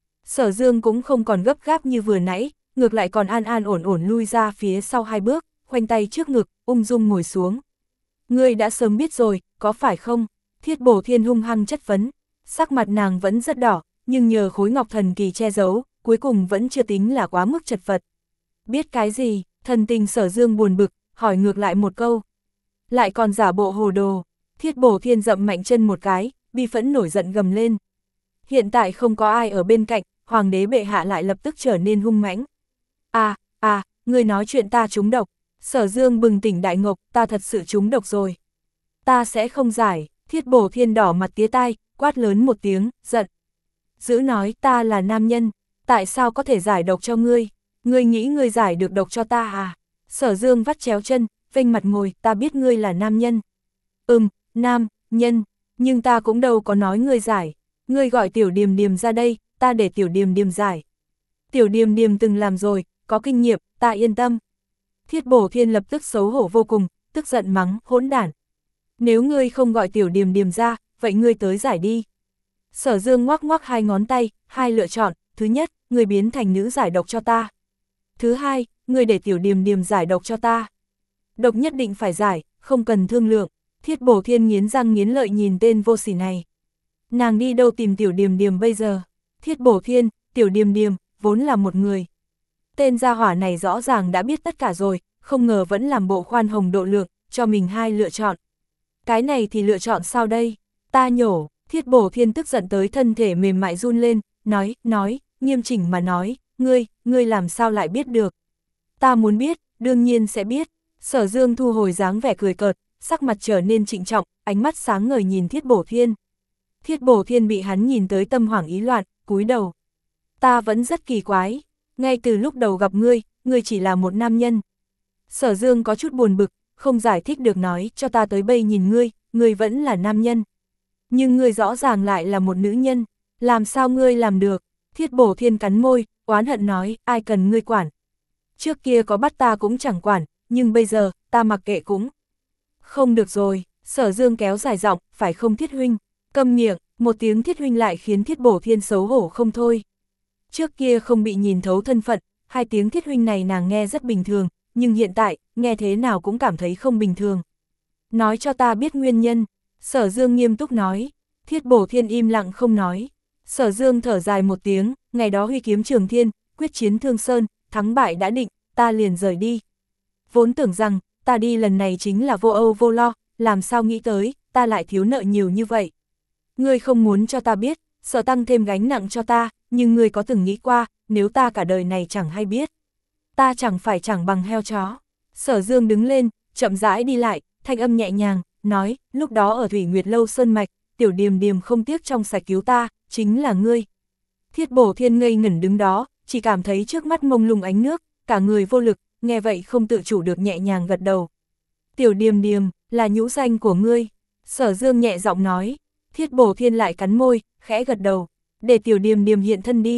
Sở Dương cũng không còn gấp gáp như vừa nãy, ngược lại còn an an ổn ổn lui ra phía sau hai bước, khoanh tay trước ngực, ung dung ngồi xuống. Ngươi đã sớm biết rồi, có phải không? Thiết Bổ Thiên hung hăng chất vấn, sắc mặt nàng vẫn rất đỏ, nhưng nhờ khối ngọc thần kỳ che giấu, cuối cùng vẫn chưa tính là quá mức chật vật. Biết cái gì? Thần tình Sở Dương buồn bực, hỏi ngược lại một câu. Lại còn giả bộ hồ đồ. Thiết Bổ Thiên dậm mạnh chân một cái, bi phẫn nổi giận gầm lên. Hiện tại không có ai ở bên cạnh, hoàng đế bệ hạ lại lập tức trở nên hung mãnh. À, à, ngươi nói chuyện ta trúng độc. Sở Dương bừng tỉnh đại ngộ, ta thật sự trúng độc rồi. Ta sẽ không giải. Thiết Bổ Thiên đỏ mặt tía tai, quát lớn một tiếng, giận. Giữ nói ta là nam nhân, tại sao có thể giải độc cho ngươi? Ngươi nghĩ ngươi giải được độc cho ta à? Sở Dương vắt chéo chân, vênh mặt ngồi, ta biết ngươi là nam nhân. Ừm, nam, nhân, nhưng ta cũng đâu có nói ngươi giải. Ngươi gọi Tiểu Điềm Điềm ra đây, ta để Tiểu Điềm Điềm giải. Tiểu Điềm Điềm từng làm rồi, có kinh nghiệm, ta yên tâm. Thiết Bổ Thiên lập tức xấu hổ vô cùng, tức giận mắng, hỗn đản. Nếu ngươi không gọi Tiểu Điềm Điềm ra, vậy ngươi tới giải đi. Sở Dương ngoắc ngoắc hai ngón tay, hai lựa chọn, thứ nhất, ngươi biến thành nữ giải độc cho ta. Thứ hai, ngươi để Tiểu Điềm Điềm giải độc cho ta. Độc nhất định phải giải, không cần thương lượng. Thiết Bổ Thiên nghiến răng nghiến lợi nhìn tên vô sỉ này. Nàng đi đâu tìm Tiểu Điềm Điềm bây giờ? Thiết Bổ Thiên, Tiểu Điềm Điềm, vốn là một người. Tên gia hỏa này rõ ràng đã biết tất cả rồi, không ngờ vẫn làm bộ khoan hồng độ lượng, cho mình hai lựa chọn. Cái này thì lựa chọn sao đây? Ta nhổ. Thiết Bổ Thiên tức giận tới thân thể mềm mại run lên, nói, nói, nghiêm chỉnh mà nói, ngươi, ngươi làm sao lại biết được? Ta muốn biết, đương nhiên sẽ biết. Sở Dương thu hồi dáng vẻ cười cợt, sắc mặt trở nên trịnh trọng, ánh mắt sáng ngời nhìn Thiết Bổ Thiên. Thiết Bổ Thiên bị hắn nhìn tới tâm hoảng ý loạn, cúi đầu. Ta vẫn rất kỳ quái, ngay từ lúc đầu gặp ngươi, ngươi chỉ là một nam nhân. Sở Dương có chút buồn bực, không giải thích được nói, cho ta tới bây nhìn ngươi, ngươi vẫn là nam nhân. Nhưng ngươi rõ ràng lại là một nữ nhân, làm sao ngươi làm được? Thiết Bổ Thiên cắn môi, oán hận nói, ai cần ngươi quản. Trước kia có bắt ta cũng chẳng quản, nhưng bây giờ, ta mặc kệ cũng. Không được rồi, Sở Dương kéo dài giọng, phải không Thiết huynh? Câm miệng, một tiếng Thiết huynh lại khiến Thiết Bổ Thiên xấu hổ không thôi. Trước kia không bị nhìn thấu thân phận, hai tiếng Thiết huynh này nàng nghe rất bình thường, nhưng hiện tại, nghe thế nào cũng cảm thấy không bình thường. Nói cho ta biết nguyên nhân. Sở Dương nghiêm túc nói. Thiết Bổ Thiên im lặng không nói. Sở Dương thở dài một tiếng, ngày đó huy kiếm Trường Thiên, quyết chiến Thương Sơn, thắng bại đã định, ta liền rời đi. Vốn tưởng rằng, ta đi lần này chính là vô âu vô lo, làm sao nghĩ tới, ta lại thiếu nợ nhiều như vậy. Ngươi không muốn cho ta biết, sợ tăng thêm gánh nặng cho ta, nhưng ngươi có từng nghĩ qua, nếu ta cả đời này chẳng hay biết. Ta chẳng phải chẳng bằng heo chó. Sở Dương đứng lên, chậm rãi đi lại, thanh âm nhẹ nhàng, nói, lúc đó ở Thủy Nguyệt Lâu Sơn Mạch, Tiểu Điềm Điềm không tiếc trong sạch cứu ta, chính là ngươi. Thiết Bổ Thiên ngây ngẩn đứng đó, chỉ cảm thấy trước mắt mông lung ánh nước, cả người vô lực, nghe vậy không tự chủ được nhẹ nhàng gật đầu. Tiểu Điềm Điềm, là nhũ danh của ngươi. Sở Dương nhẹ giọng nói. Thiết Bổ Thiên lại cắn môi, khẽ gật đầu, để Tiểu Điềm Điềm hiện thân đi.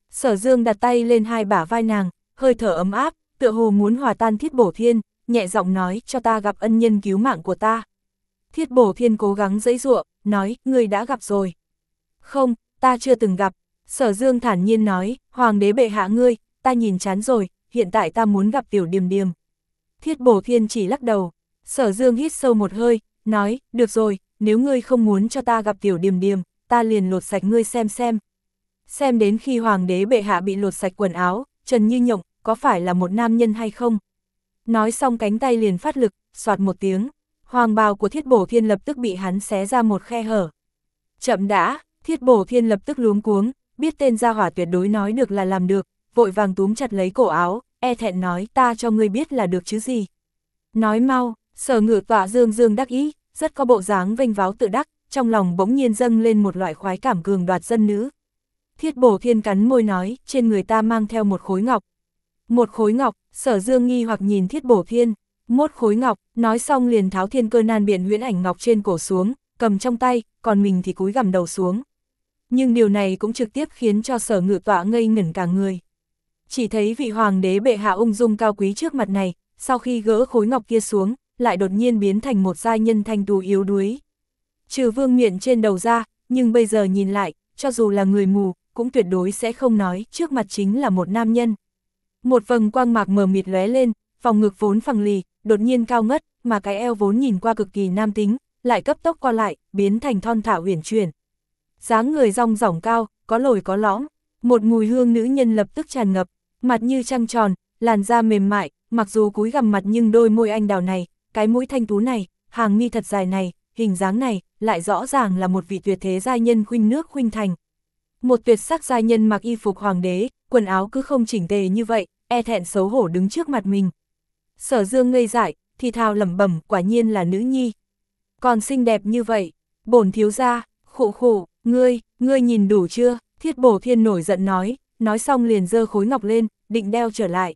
Sở Dương đặt tay lên hai bả vai nàng, hơi thở ấm áp, tựa hồ muốn hòa tan Thiết Bổ Thiên, nhẹ giọng nói cho ta gặp ân nhân cứu mạng của ta. Thiết Bổ Thiên cố gắng giãy giụa, nói, ngươi đã gặp rồi. Không, ta chưa từng gặp. Sở Dương thản nhiên nói, Hoàng đế bệ hạ ngươi, ta nhìn chán rồi, hiện tại ta muốn gặp Tiểu Điềm Điềm. Thiết Bổ Thiên chỉ lắc đầu. Sở Dương hít sâu một hơi, nói, được rồi, nếu ngươi không muốn cho ta gặp Tiểu Điềm Điềm, ta liền lột sạch ngươi xem xem. Xem đến khi Hoàng đế bệ hạ bị lột sạch quần áo, Trần Như Nhộng, có phải là một nam nhân hay không? Nói xong cánh tay liền phát lực, xoạt một tiếng, hoàng bào của Thiết Bổ Thiên lập tức bị hắn xé ra một khe hở. Chậm đã, Thiết Bổ Thiên lập tức luống cuống, biết tên gia hỏa tuyệt đối nói được là làm được, vội vàng túm chặt lấy cổ áo, e thẹn nói ta cho ngươi biết là được chứ gì. Nói mau, Sở Ngự Tọa dương dương đắc ý, rất có bộ dáng vênh váo tự đắc, trong lòng bỗng nhiên dâng lên một loại khoái cảm cường đoạt dân nữ. Thiết Bổ Thiên cắn môi nói, trên người ta mang theo một khối ngọc. Một khối ngọc, Sở Dương nghi hoặc nhìn Thiết Bổ Thiên, một khối ngọc, nói xong liền tháo Thiên Cơ Nan Biện huyễn ảnh ngọc trên cổ xuống, cầm trong tay, còn mình thì cúi gằm đầu xuống. Nhưng điều này cũng trực tiếp khiến cho Sở Ngự Tọa ngây ngẩn cả người. Chỉ thấy vị hoàng đế bệ hạ ung dung cao quý trước mặt này, sau khi gỡ khối ngọc kia xuống, lại đột nhiên biến thành một giai nhân thanh tú yếu đuối. Trừ vương miện trên đầu ra, nhưng bây giờ nhìn lại, cho dù là người mù, cũng tuyệt đối sẽ không nói trước mặt chính là một nam nhân. Một vầng quang mạc mờ mịt lóe lên, vòng ngực vốn phẳng lì, đột nhiên cao ngất, mà cái eo vốn nhìn qua cực kỳ nam tính, lại cấp tốc co lại, biến thành thon thả uyển chuyển. Dáng người rong rỏng cao, có lồi có lõm, một mùi hương nữ nhân lập tức tràn ngập, mặt như trăng tròn, làn da mềm mại, mặc dù cúi gằm mặt nhưng đôi môi anh đào này, cái mũi thanh tú này, hàng mi thật dài này, hình dáng này, lại rõ ràng là một vị tuyệt thế giai nhân khuynh nước khuynh thành. Một tuyệt sắc giai nhân mặc y phục hoàng đế, quần áo cứ không chỉnh tề như vậy, e thẹn xấu hổ đứng trước mặt mình. Sở Dương ngây dại, thì thào lẩm bẩm, quả nhiên là nữ nhi. Còn xinh đẹp như vậy, bổn thiếu gia, khụ khụ, ngươi, ngươi nhìn đủ chưa? Thiết Bổ Thiên nổi giận nói, nói xong liền giơ khối ngọc lên, định đeo trở lại.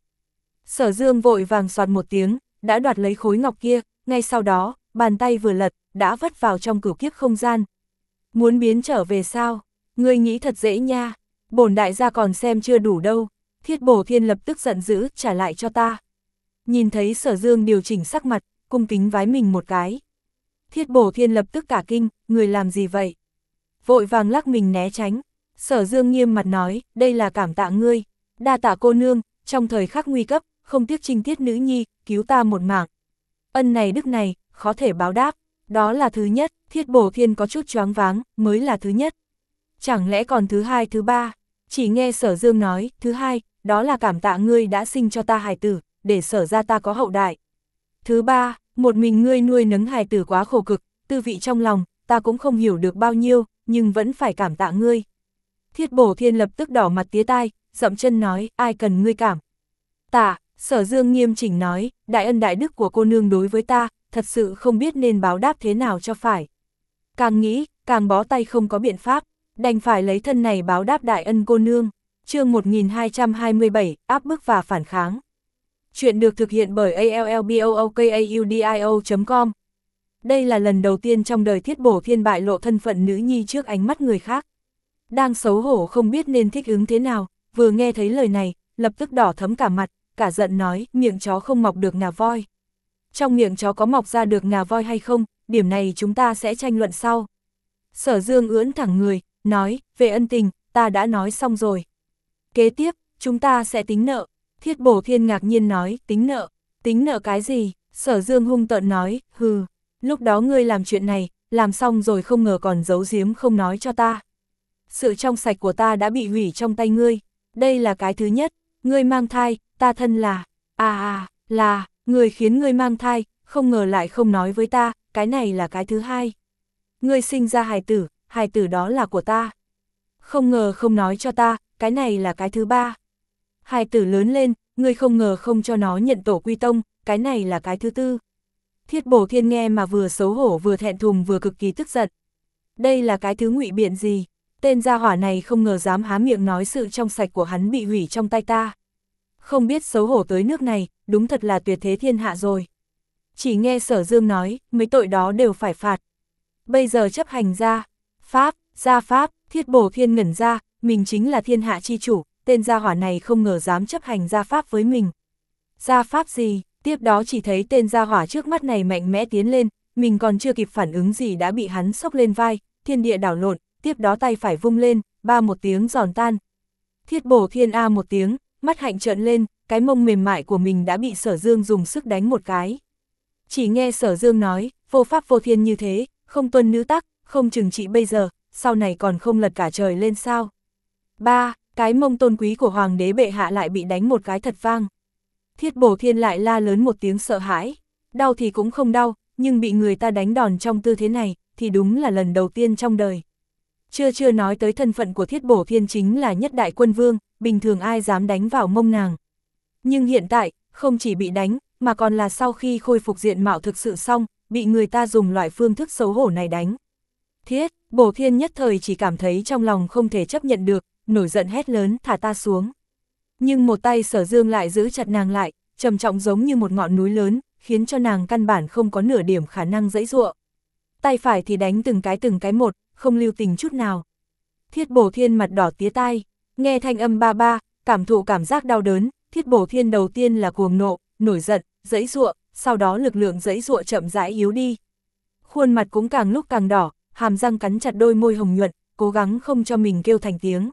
Sở Dương vội vàng soạt một tiếng, đã đoạt lấy khối ngọc kia, ngay sau đó, bàn tay vừa lật, đã vất vào trong cửu kiếp không gian. Muốn biến trở về sao? Ngươi nghĩ thật dễ nha, bổn đại gia còn xem chưa đủ đâu. Thiết Bổ Thiên lập tức giận dữ, trả lại cho ta. Nhìn thấy Sở Dương điều chỉnh sắc mặt, cung kính vái mình một cái. Thiết Bổ Thiên lập tức cả kinh, người làm gì vậy? Vội vàng lắc mình né tránh. Sở Dương nghiêm mặt nói, đây là cảm tạ ngươi, đa tạ cô nương, trong thời khắc nguy cấp, không tiếc trinh tiết nữ nhi, cứu ta một mạng. Ân này đức này, khó thể báo đáp, đó là thứ nhất. Thiết Bổ Thiên có chút choáng váng, mới là thứ nhất. Chẳng lẽ còn thứ hai thứ ba? Chỉ nghe Sở Dương nói, thứ hai, đó là cảm tạ ngươi đã sinh cho ta hài tử, để Sở ra ta có hậu đại. Thứ ba, một mình ngươi nuôi nấng hài tử quá khổ cực, tư vị trong lòng, ta cũng không hiểu được bao nhiêu, nhưng vẫn phải cảm tạ ngươi. Thiết Bổ Thiên lập tức đỏ mặt tía tai, dậm chân nói, ai cần ngươi cảm tạ? Sở Dương nghiêm chỉnh nói, đại ân đại đức của cô nương đối với ta, thật sự không biết nên báo đáp thế nào cho phải. Càng nghĩ, càng bó tay không có biện pháp, đành phải lấy thân này báo đáp đại ân cô nương. Chương một nghìn hai trăm hai mươi bảy, áp bức và phản kháng. Chuyện được thực hiện bởi a l l b o o k a u d i o chấm com. Đây là lần đầu tiên trong đời Thiết Bổ Thiên bại lộ thân phận nữ nhi trước ánh mắt người khác. Đang xấu hổ không biết nên thích ứng thế nào, vừa nghe thấy lời này, lập tức đỏ thấm cả mặt, cả giận nói, miệng chó không mọc được ngà voi. Trong miệng chó có mọc ra được ngà voi hay không, điểm này chúng ta sẽ tranh luận sau. Sở Dương ưỡn thẳng người, nói, về ân tình, ta đã nói xong rồi. Kế tiếp, chúng ta sẽ tính nợ. Thiết Bổ Thiên ngạc nhiên nói, tính nợ, tính nợ cái gì? Sở Dương hung tợn nói, hừ, lúc đó ngươi làm chuyện này, làm xong rồi không ngờ còn giấu giếm không nói cho ta. Sự trong sạch của ta đã bị hủy trong tay ngươi, đây là cái thứ nhất. Ngươi mang thai, ta thân là, à à, là, người khiến ngươi mang thai, không ngờ lại không nói với ta, cái này là cái thứ hai. Ngươi sinh ra hài tử, hài tử đó là của ta. Không ngờ không nói cho ta, cái này là cái thứ ba. Hài tử lớn lên, ngươi không ngờ không cho nó nhận tổ quy tông, cái này là cái thứ tư. Thiết Bổ Thiên nghe mà vừa xấu hổ vừa thẹn thùng vừa cực kỳ tức giận. Đây là cái thứ ngụy biện gì? Tên gia hỏa này không ngờ dám há miệng nói sự trong sạch của hắn bị hủy trong tay ta. Không biết xấu hổ tới nước này, đúng thật là tuyệt thế thiên hạ rồi. Chỉ nghe Sở Dương nói, mấy tội đó đều phải phạt. Bây giờ chấp hành ra, pháp, ra pháp. Thiết Bổ Thiên ngẩn ra, mình chính là thiên hạ chi chủ, tên gia hỏa này không ngờ dám chấp hành gia pháp với mình. Gia pháp gì? Tiếp đó chỉ thấy tên gia hỏa trước mắt này mạnh mẽ tiến lên, mình còn chưa kịp phản ứng gì đã bị hắn xốc lên vai, thiên địa đảo lộn, tiếp đó tay phải vung lên, ba một tiếng giòn tan. Thiết Bổ Thiên a một tiếng, mắt hạnh trợn lên, cái mông mềm mại của mình đã bị Sở Dương dùng sức đánh một cái. Chỉ nghe Sở Dương nói, vô pháp vô thiên như thế, không tuân nữ tắc, không chừng trị bây giờ, sau này còn không lật cả trời lên sao. Ba, cái mông tôn quý của hoàng đế bệ hạ lại bị đánh một cái thật vang. Thiết Bổ Thiên lại la lớn một tiếng sợ hãi, đau thì cũng không đau, nhưng bị người ta đánh đòn trong tư thế này, thì đúng là lần đầu tiên trong đời. Chưa chưa nói tới thân phận của Thiết Bổ Thiên chính là nhất đại quân vương, bình thường ai dám đánh vào mông nàng. Nhưng hiện tại, không chỉ bị đánh, mà còn là sau khi khôi phục diện mạo thực sự xong, bị người ta dùng loại phương thức xấu hổ này đánh. Thiết Bổ Thiên nhất thời chỉ cảm thấy trong lòng không thể chấp nhận được, nổi giận hét lớn thả ta xuống. Nhưng một tay Sở Dương lại giữ chặt nàng lại, trầm trọng giống như một ngọn núi lớn, khiến cho nàng căn bản không có nửa điểm khả năng giãy giụa. Tay phải thì đánh từng cái từng cái một, không lưu tình chút nào. Thiết Bổ Thiên mặt đỏ tía tai, nghe thanh âm ba ba, cảm thụ cảm giác đau đớn, Thiết Bổ Thiên đầu tiên là cuồng nộ, nổi giận, giãy giụa, sau đó lực lượng giãy giụa chậm rãi yếu đi. Khuôn mặt cũng càng lúc càng đỏ, hàm răng cắn chặt đôi môi hồng nhuận, cố gắng không cho mình kêu thành tiếng.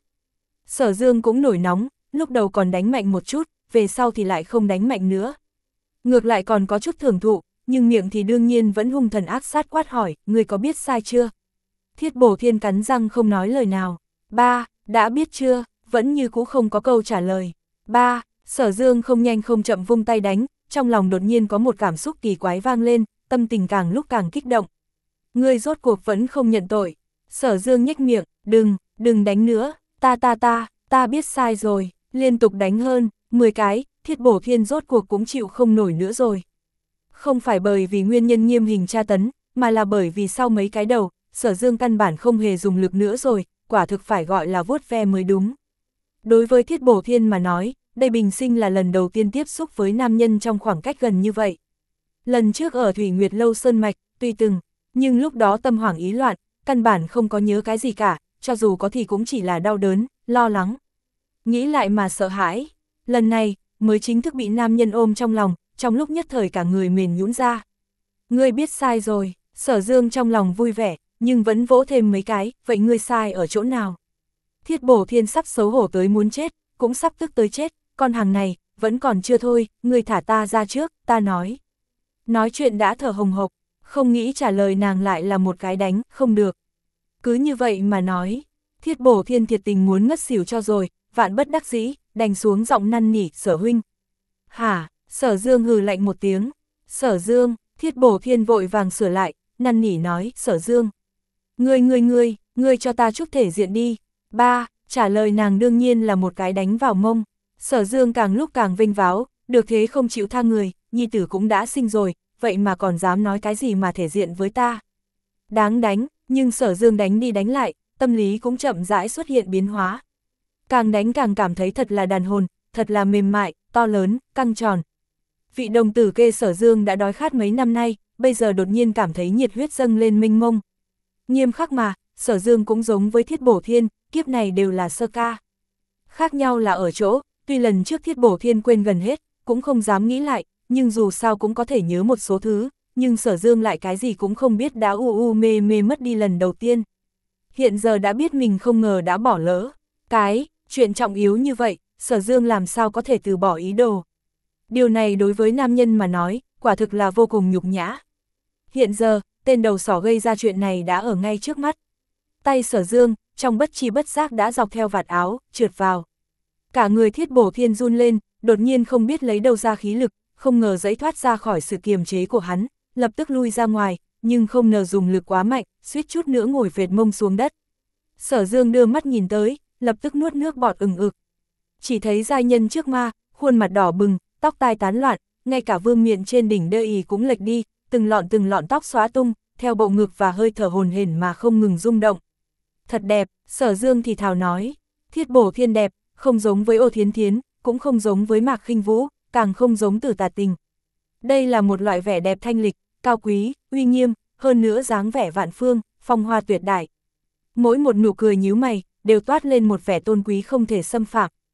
Sở Dương cũng nổi nóng, lúc đầu còn đánh mạnh một chút, về sau thì lại không đánh mạnh nữa. Ngược lại còn có chút thưởng thụ, nhưng miệng thì đương nhiên vẫn hung thần ác sát quát hỏi, người có biết sai chưa? Thiết Bổ Thiên cắn răng không nói lời nào. Ba, đã biết chưa? Vẫn như cũ không có câu trả lời. Ba, Sở Dương không nhanh không chậm vung tay đánh, trong lòng đột nhiên có một cảm xúc kỳ quái vang lên, tâm tình càng lúc càng kích động. Ngươi rốt cuộc vẫn không nhận tội. Sở Dương nhếch miệng, đừng, đừng đánh nữa, ta ta ta, ta biết sai rồi, liên tục đánh hơn, mười cái, Thiết Bổ Thiên rốt cuộc cũng chịu không nổi nữa rồi. Không phải bởi vì nguyên nhân nghiêm hình tra tấn, mà là bởi vì sau mấy cái đầu, Sở Dương căn bản không hề dùng lực nữa rồi, quả thực phải gọi là vuốt ve mới đúng. Đối với Thiết Bổ Thiên mà nói, đây bình sinh là lần đầu tiên tiếp xúc với nam nhân trong khoảng cách gần như vậy. Lần trước ở Thủy Nguyệt Lâu Sơn Mạch, tuy từng, nhưng lúc đó tâm hoảng ý loạn, căn bản không có nhớ cái gì cả, cho dù có thì cũng chỉ là đau đớn, lo lắng. Nghĩ lại mà sợ hãi, lần này, mới chính thức bị nam nhân ôm trong lòng, trong lúc nhất thời cả người mềm nhũn ra. Ngươi biết sai rồi, Sở Dương trong lòng vui vẻ, nhưng vẫn vỗ thêm mấy cái, vậy ngươi sai ở chỗ nào? Thiết Bổ Thiên sắp xấu hổ tới muốn chết, cũng sắp tức tới chết, con hàng này, vẫn còn chưa thôi, ngươi thả ta ra trước, ta nói. Nói chuyện đã thở hồng hộc, không nghĩ trả lời nàng lại là một cái đánh, không được. Cứ như vậy mà nói, Thiết Bổ Thiên thiệt tình muốn ngất xỉu cho rồi, vạn bất đắc dĩ, đành xuống giọng năn nỉ, Sở huynh. Hả, Sở Dương hừ lạnh một tiếng, Sở Dương, Thiết Bổ Thiên vội vàng sửa lại, năn nỉ nói, Sở Dương. Ngươi ngươi ngươi, ngươi cho ta chút thể diện đi. Ba, trả lời nàng đương nhiên là một cái đánh vào mông. Sở Dương càng lúc càng vênh váo, được thế không chịu tha người, nhi tử cũng đã sinh rồi, vậy mà còn dám nói cái gì mà thể diện với ta. Đáng đánh, nhưng Sở Dương đánh đi đánh lại, tâm lý cũng chậm rãi xuất hiện biến hóa. Càng đánh càng cảm thấy thật là đàn hồn, thật là mềm mại, to lớn, căng tròn. Vị đồng tử kê Sở Dương đã đói khát mấy năm nay, bây giờ đột nhiên cảm thấy nhiệt huyết dâng lên mênh mông. Nghiêm khắc mà, Sở Dương cũng giống với Thiết Bổ Thiên, kiếp này đều là sơ ca. Khác nhau là ở chỗ, tuy lần trước Thiết Bổ Thiên quên gần hết, cũng không dám nghĩ lại, nhưng dù sao cũng có thể nhớ một số thứ, nhưng Sở Dương lại cái gì cũng không biết đã u u mê mê mất đi lần đầu tiên. Hiện giờ đã biết mình không ngờ đã bỏ lỡ. Cái, chuyện trọng yếu như vậy, Sở Dương làm sao có thể từ bỏ ý đồ. Điều này đối với nam nhân mà nói, quả thực là vô cùng nhục nhã. Hiện giờ, tên đầu sỏ gây ra chuyện này đã ở ngay trước mắt. Tay Sở Dương, trong bất chi bất giác đã dọc theo vạt áo, trượt vào. Cả người Thiết Bổ Thiên run lên, đột nhiên không biết lấy đâu ra khí lực, không ngờ giãy thoát ra khỏi sự kiềm chế của hắn, lập tức lui ra ngoài, nhưng không ngờ dùng lực quá mạnh, suýt chút nữa ngồi vệt mông xuống đất. Sở Dương đưa mắt nhìn tới, lập tức nuốt nước bọt ừng ực. Chỉ thấy giai nhân trước ma, khuôn mặt đỏ bừng, tóc tai tán loạn, ngay cả vương miện trên đỉnh đơ ì cũng lệch đi, từng lọn từng lọn tóc xóa tung, theo bộ ngực và hơi thở hồn hển mà không ngừng rung động. Thật đẹp, Sở Dương thì thào nói, Thiết Bổ Thiên đẹp, không giống với Ô Thiến Thiến, cũng không giống với Mạc Khinh Vũ, càng không giống Tử Tà Tình. Đây là một loại vẻ đẹp thanh lịch, cao quý, uy nghiêm, hơn nữa dáng vẻ vạn phương, phong hoa tuyệt đại. Mỗi một nụ cười nhíu mày, đều toát lên một vẻ tôn quý không thể xâm phạm.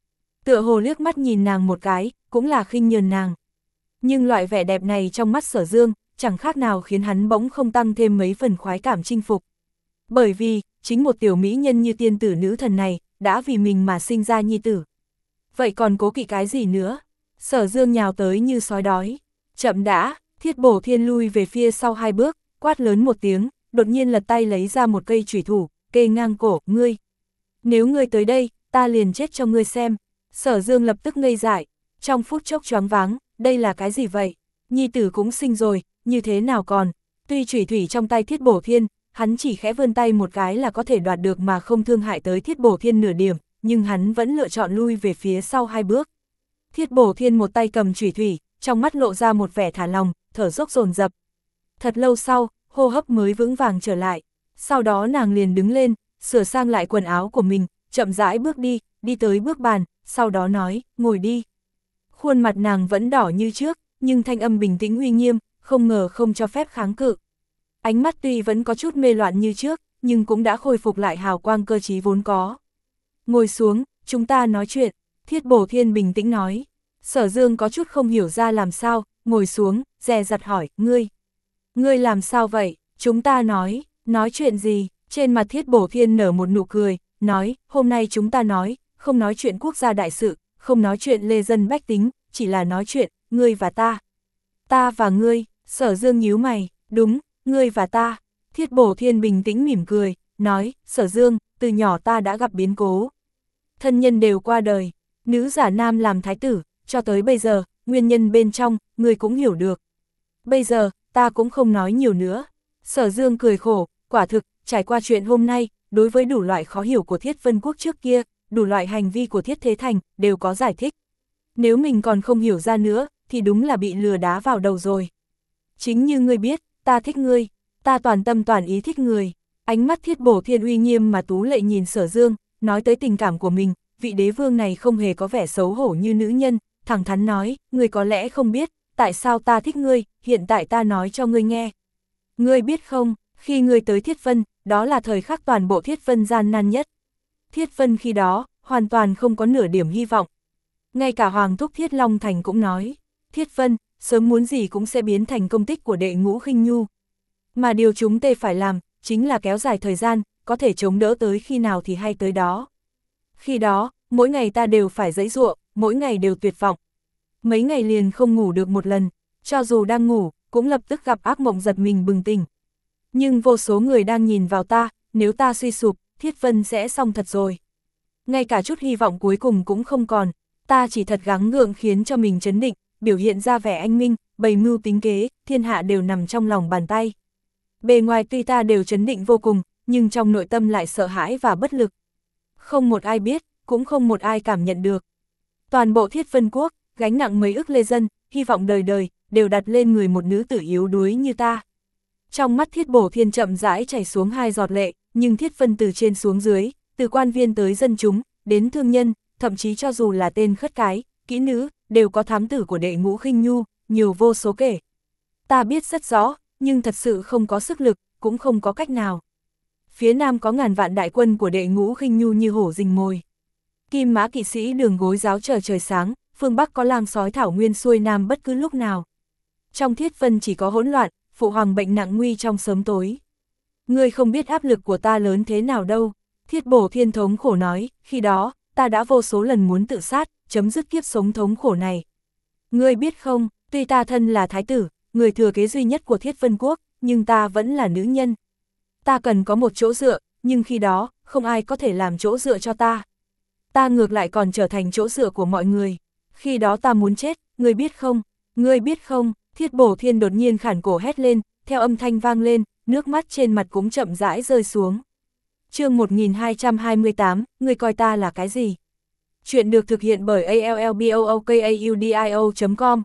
tựa hồ liếc mắt nhìn nàng một cái, cũng là khinh nhờn nàng. Nhưng loại vẻ đẹp này trong mắt Sở Dương, chẳng khác nào khiến hắn bỗng không tăng thêm mấy phần khoái cảm chinh phục. Bởi vì, chính một tiểu mỹ nhân như tiên tử nữ thần này, đã vì mình mà sinh ra nhi tử. Vậy còn cố kỵ cái gì nữa? Sở Dương nhào tới như sói đói. Chậm đã, Thiết Bổ Thiên lui về phía sau hai bước, quát lớn một tiếng, đột nhiên lật tay lấy ra một cây chủy thủ, kê ngang cổ, ngươi. Nếu ngươi tới đây, ta liền chết cho ngươi xem. Sở Dương lập tức ngây dại, trong phút chốc choáng váng, đây là cái gì vậy? Nhi tử cũng sinh rồi, như thế nào còn? Tuy chủy thủy trong tay Thiết Bổ Thiên, hắn chỉ khẽ vươn tay một cái là có thể đoạt được mà không thương hại tới Thiết Bổ Thiên nửa điểm, nhưng hắn vẫn lựa chọn lui về phía sau hai bước. Thiết Bổ Thiên một tay cầm chủy thủy, trong mắt lộ ra một vẻ thả lòng, thở dốc dồn dập. Thật lâu sau, hô hấp mới vững vàng trở lại. Sau đó nàng liền đứng lên, sửa sang lại quần áo của mình, chậm rãi bước đi, đi tới bước bàn, sau đó nói, ngồi đi. Khuôn mặt nàng vẫn đỏ như trước, nhưng thanh âm bình tĩnh uy nghiêm, không ngờ không cho phép kháng cự. Ánh mắt tuy vẫn có chút mê loạn như trước, nhưng cũng đã khôi phục lại hào quang cơ trí vốn có. Ngồi xuống, chúng ta nói chuyện, Thiết Bổ Thiên bình tĩnh nói. Sở Dương có chút không hiểu ra làm sao, ngồi xuống, dè dặt hỏi, ngươi. Ngươi làm sao vậy? Chúng ta nói, nói chuyện gì? Trên mặt Thiết Bổ Thiên nở một nụ cười, nói, hôm nay chúng ta nói, không nói chuyện quốc gia đại sự, không nói chuyện lê dân bách tính, chỉ là nói chuyện, ngươi và ta. Ta và ngươi, Sở Dương nhíu mày, đúng, ngươi và ta. Thiết Bổ Thiên bình tĩnh mỉm cười, nói, Sở Dương, từ nhỏ ta đã gặp biến cố. Thân nhân đều qua đời, nữ giả nam làm thái tử, cho tới bây giờ, nguyên nhân bên trong, ngươi cũng hiểu được. Bây giờ, ta cũng không nói nhiều nữa. Sở Dương cười khổ, quả thực, trải qua chuyện hôm nay, đối với đủ loại khó hiểu của Thiết Vân Quốc trước kia, đủ loại hành vi của Thiết Thế Thành, đều có giải thích. Nếu mình còn không hiểu ra nữa, thì đúng là bị lừa đá vào đầu rồi. Chính như ngươi biết, ta thích ngươi, ta toàn tâm toàn ý thích người. Ánh mắt Thiết Bổ Thiên uy nghiêm mà tú lệ nhìn Sở Dương, nói tới tình cảm của mình, vị đế vương này không hề có vẻ xấu hổ như nữ nhân, thẳng thắn nói, ngươi có lẽ không biết, tại sao ta thích ngươi, hiện tại ta nói cho ngươi nghe. Ngươi biết không, khi ngươi tới Thiết Vân, đó là thời khắc toàn bộ Thiết Vân gian nan nhất. Thiết Vân khi đó, hoàn toàn không có nửa điểm hy vọng. Ngay cả Hoàng thúc Thiết Long Thành cũng nói, Thiết Vân, sớm muốn gì cũng sẽ biến thành công tích của đệ Ngũ Khinh Nhu. Mà điều chúng tê phải làm, chính là kéo dài thời gian, có thể chống đỡ tới khi nào thì hay tới đó. Khi đó, mỗi ngày ta đều phải giãy giụa, mỗi ngày đều tuyệt vọng. Mấy ngày liền không ngủ được một lần, cho dù đang ngủ, cũng lập tức gặp ác mộng giật mình bừng tỉnh. Nhưng vô số người đang nhìn vào ta, nếu ta suy sụp, Thiết Vân sẽ xong thật rồi. Ngay cả chút hy vọng cuối cùng cũng không còn, ta chỉ thật gắng gượng khiến cho mình trấn định, biểu hiện ra vẻ anh minh, bày mưu tính kế, thiên hạ đều nằm trong lòng bàn tay. Bề ngoài tuy ta đều trấn định vô cùng, nhưng trong nội tâm lại sợ hãi và bất lực. Không một ai biết, cũng không một ai cảm nhận được. Toàn bộ Thiết Vân Quốc, gánh nặng mấy ức lê dân, hy vọng đời đời, đều đặt lên người một nữ tử yếu đuối như ta. Trong mắt Thiết Bổ Thiên chậm rãi chảy xuống hai giọt lệ, nhưng Thiết Vân từ trên xuống dưới, từ quan viên tới dân chúng, đến thương nhân, thậm chí cho dù là tên khất cái, kỹ nữ, đều có thám tử của đệ Ngũ Khinh Nhu, nhiều vô số kể. Ta biết rất rõ, nhưng thật sự không có sức lực, cũng không có cách nào. Phía nam có ngàn vạn đại quân của đệ Ngũ Khinh Nhu như hổ rình mồi. Kim mã kỵ sĩ đường gối giáo chờ trời sáng, phương Bắc có lang sói thảo nguyên xuôi nam bất cứ lúc nào. Trong Thiết Vân chỉ có hỗn loạn, phụ hoàng bệnh nặng nguy trong sớm tối. Ngươi không biết áp lực của ta lớn thế nào đâu. Thiết Bổ Thiên thống khổ nói, khi đó, ta đã vô số lần muốn tự sát, chấm dứt kiếp sống thống khổ này. Ngươi biết không, tuy ta thân là thái tử, người thừa kế duy nhất của Thiết Vân Quốc, nhưng ta vẫn là nữ nhân. Ta cần có một chỗ dựa, nhưng khi đó, không ai có thể làm chỗ dựa cho ta. Ta ngược lại còn trở thành chỗ dựa của mọi người. Khi đó ta muốn chết, ngươi biết không, ngươi biết không, Thiết Bổ Thiên đột nhiên khản cổ hét lên, theo âm thanh vang lên, nước mắt trên mặt cũng chậm rãi rơi xuống. Chương một nghìn hai trăm hai mươi tám, ngươi coi ta là cái gì? Chuyện được thực hiện bởi a l l b o o k a u d i o chấm com.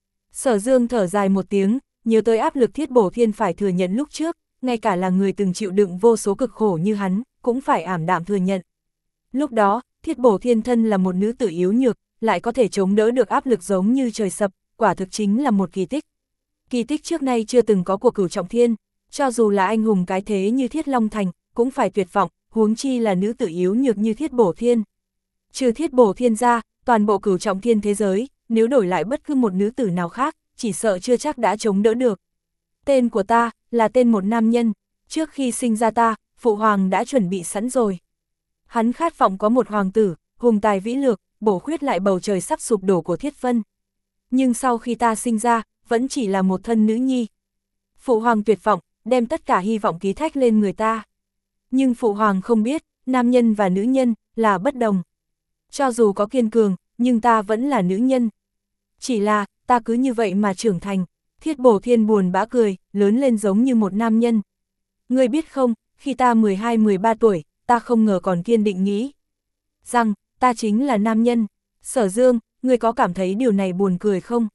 Sở Dương thở dài một tiếng, nhớ tới áp lực Thiết Bổ Thiên phải thừa nhận lúc trước, ngay cả là người từng chịu đựng vô số cực khổ như hắn, cũng phải ảm đạm thừa nhận. Lúc đó, Thiết Bổ Thiên thân là một nữ tử yếu nhược, lại có thể chống đỡ được áp lực giống như trời sập, quả thực chính là một kỳ tích. Kỳ tích trước nay chưa từng có của Cửu Trọng Thiên, cho dù là anh hùng cái thế như Thiết Long Thành, cũng phải tuyệt vọng, huống chi là nữ tử yếu nhược như Thiết Bổ Thiên. Trừ Thiết Bổ Thiên ra, toàn bộ cửu trọng thiên thế giới, nếu đổi lại bất cứ một nữ tử nào khác, chỉ sợ chưa chắc đã chống đỡ được. Tên của ta, là tên một nam nhân, trước khi sinh ra ta, phụ hoàng đã chuẩn bị sẵn rồi. Hắn khát vọng có một hoàng tử, hùng tài vĩ lược, bổ khuyết lại bầu trời sắp sụp đổ của Thiết Vân. Nhưng sau khi ta sinh ra, vẫn chỉ là một thân nữ nhi. Phụ hoàng tuyệt vọng, đem tất cả hy vọng ký thác lên người ta. Nhưng phụ hoàng không biết, nam nhân và nữ nhân, là bất đồng. Cho dù có kiên cường, nhưng ta vẫn là nữ nhân. Chỉ là, ta cứ như vậy mà trưởng thành. Thiết Bổ Thiên buồn bã cười, lớn lên giống như một nam nhân. Ngươi biết không, khi ta mười hai mười ba tuổi, ta không ngờ còn kiên định nghĩ rằng, ta chính là nam nhân. Sở Dương, ngươi có cảm thấy điều này buồn cười không?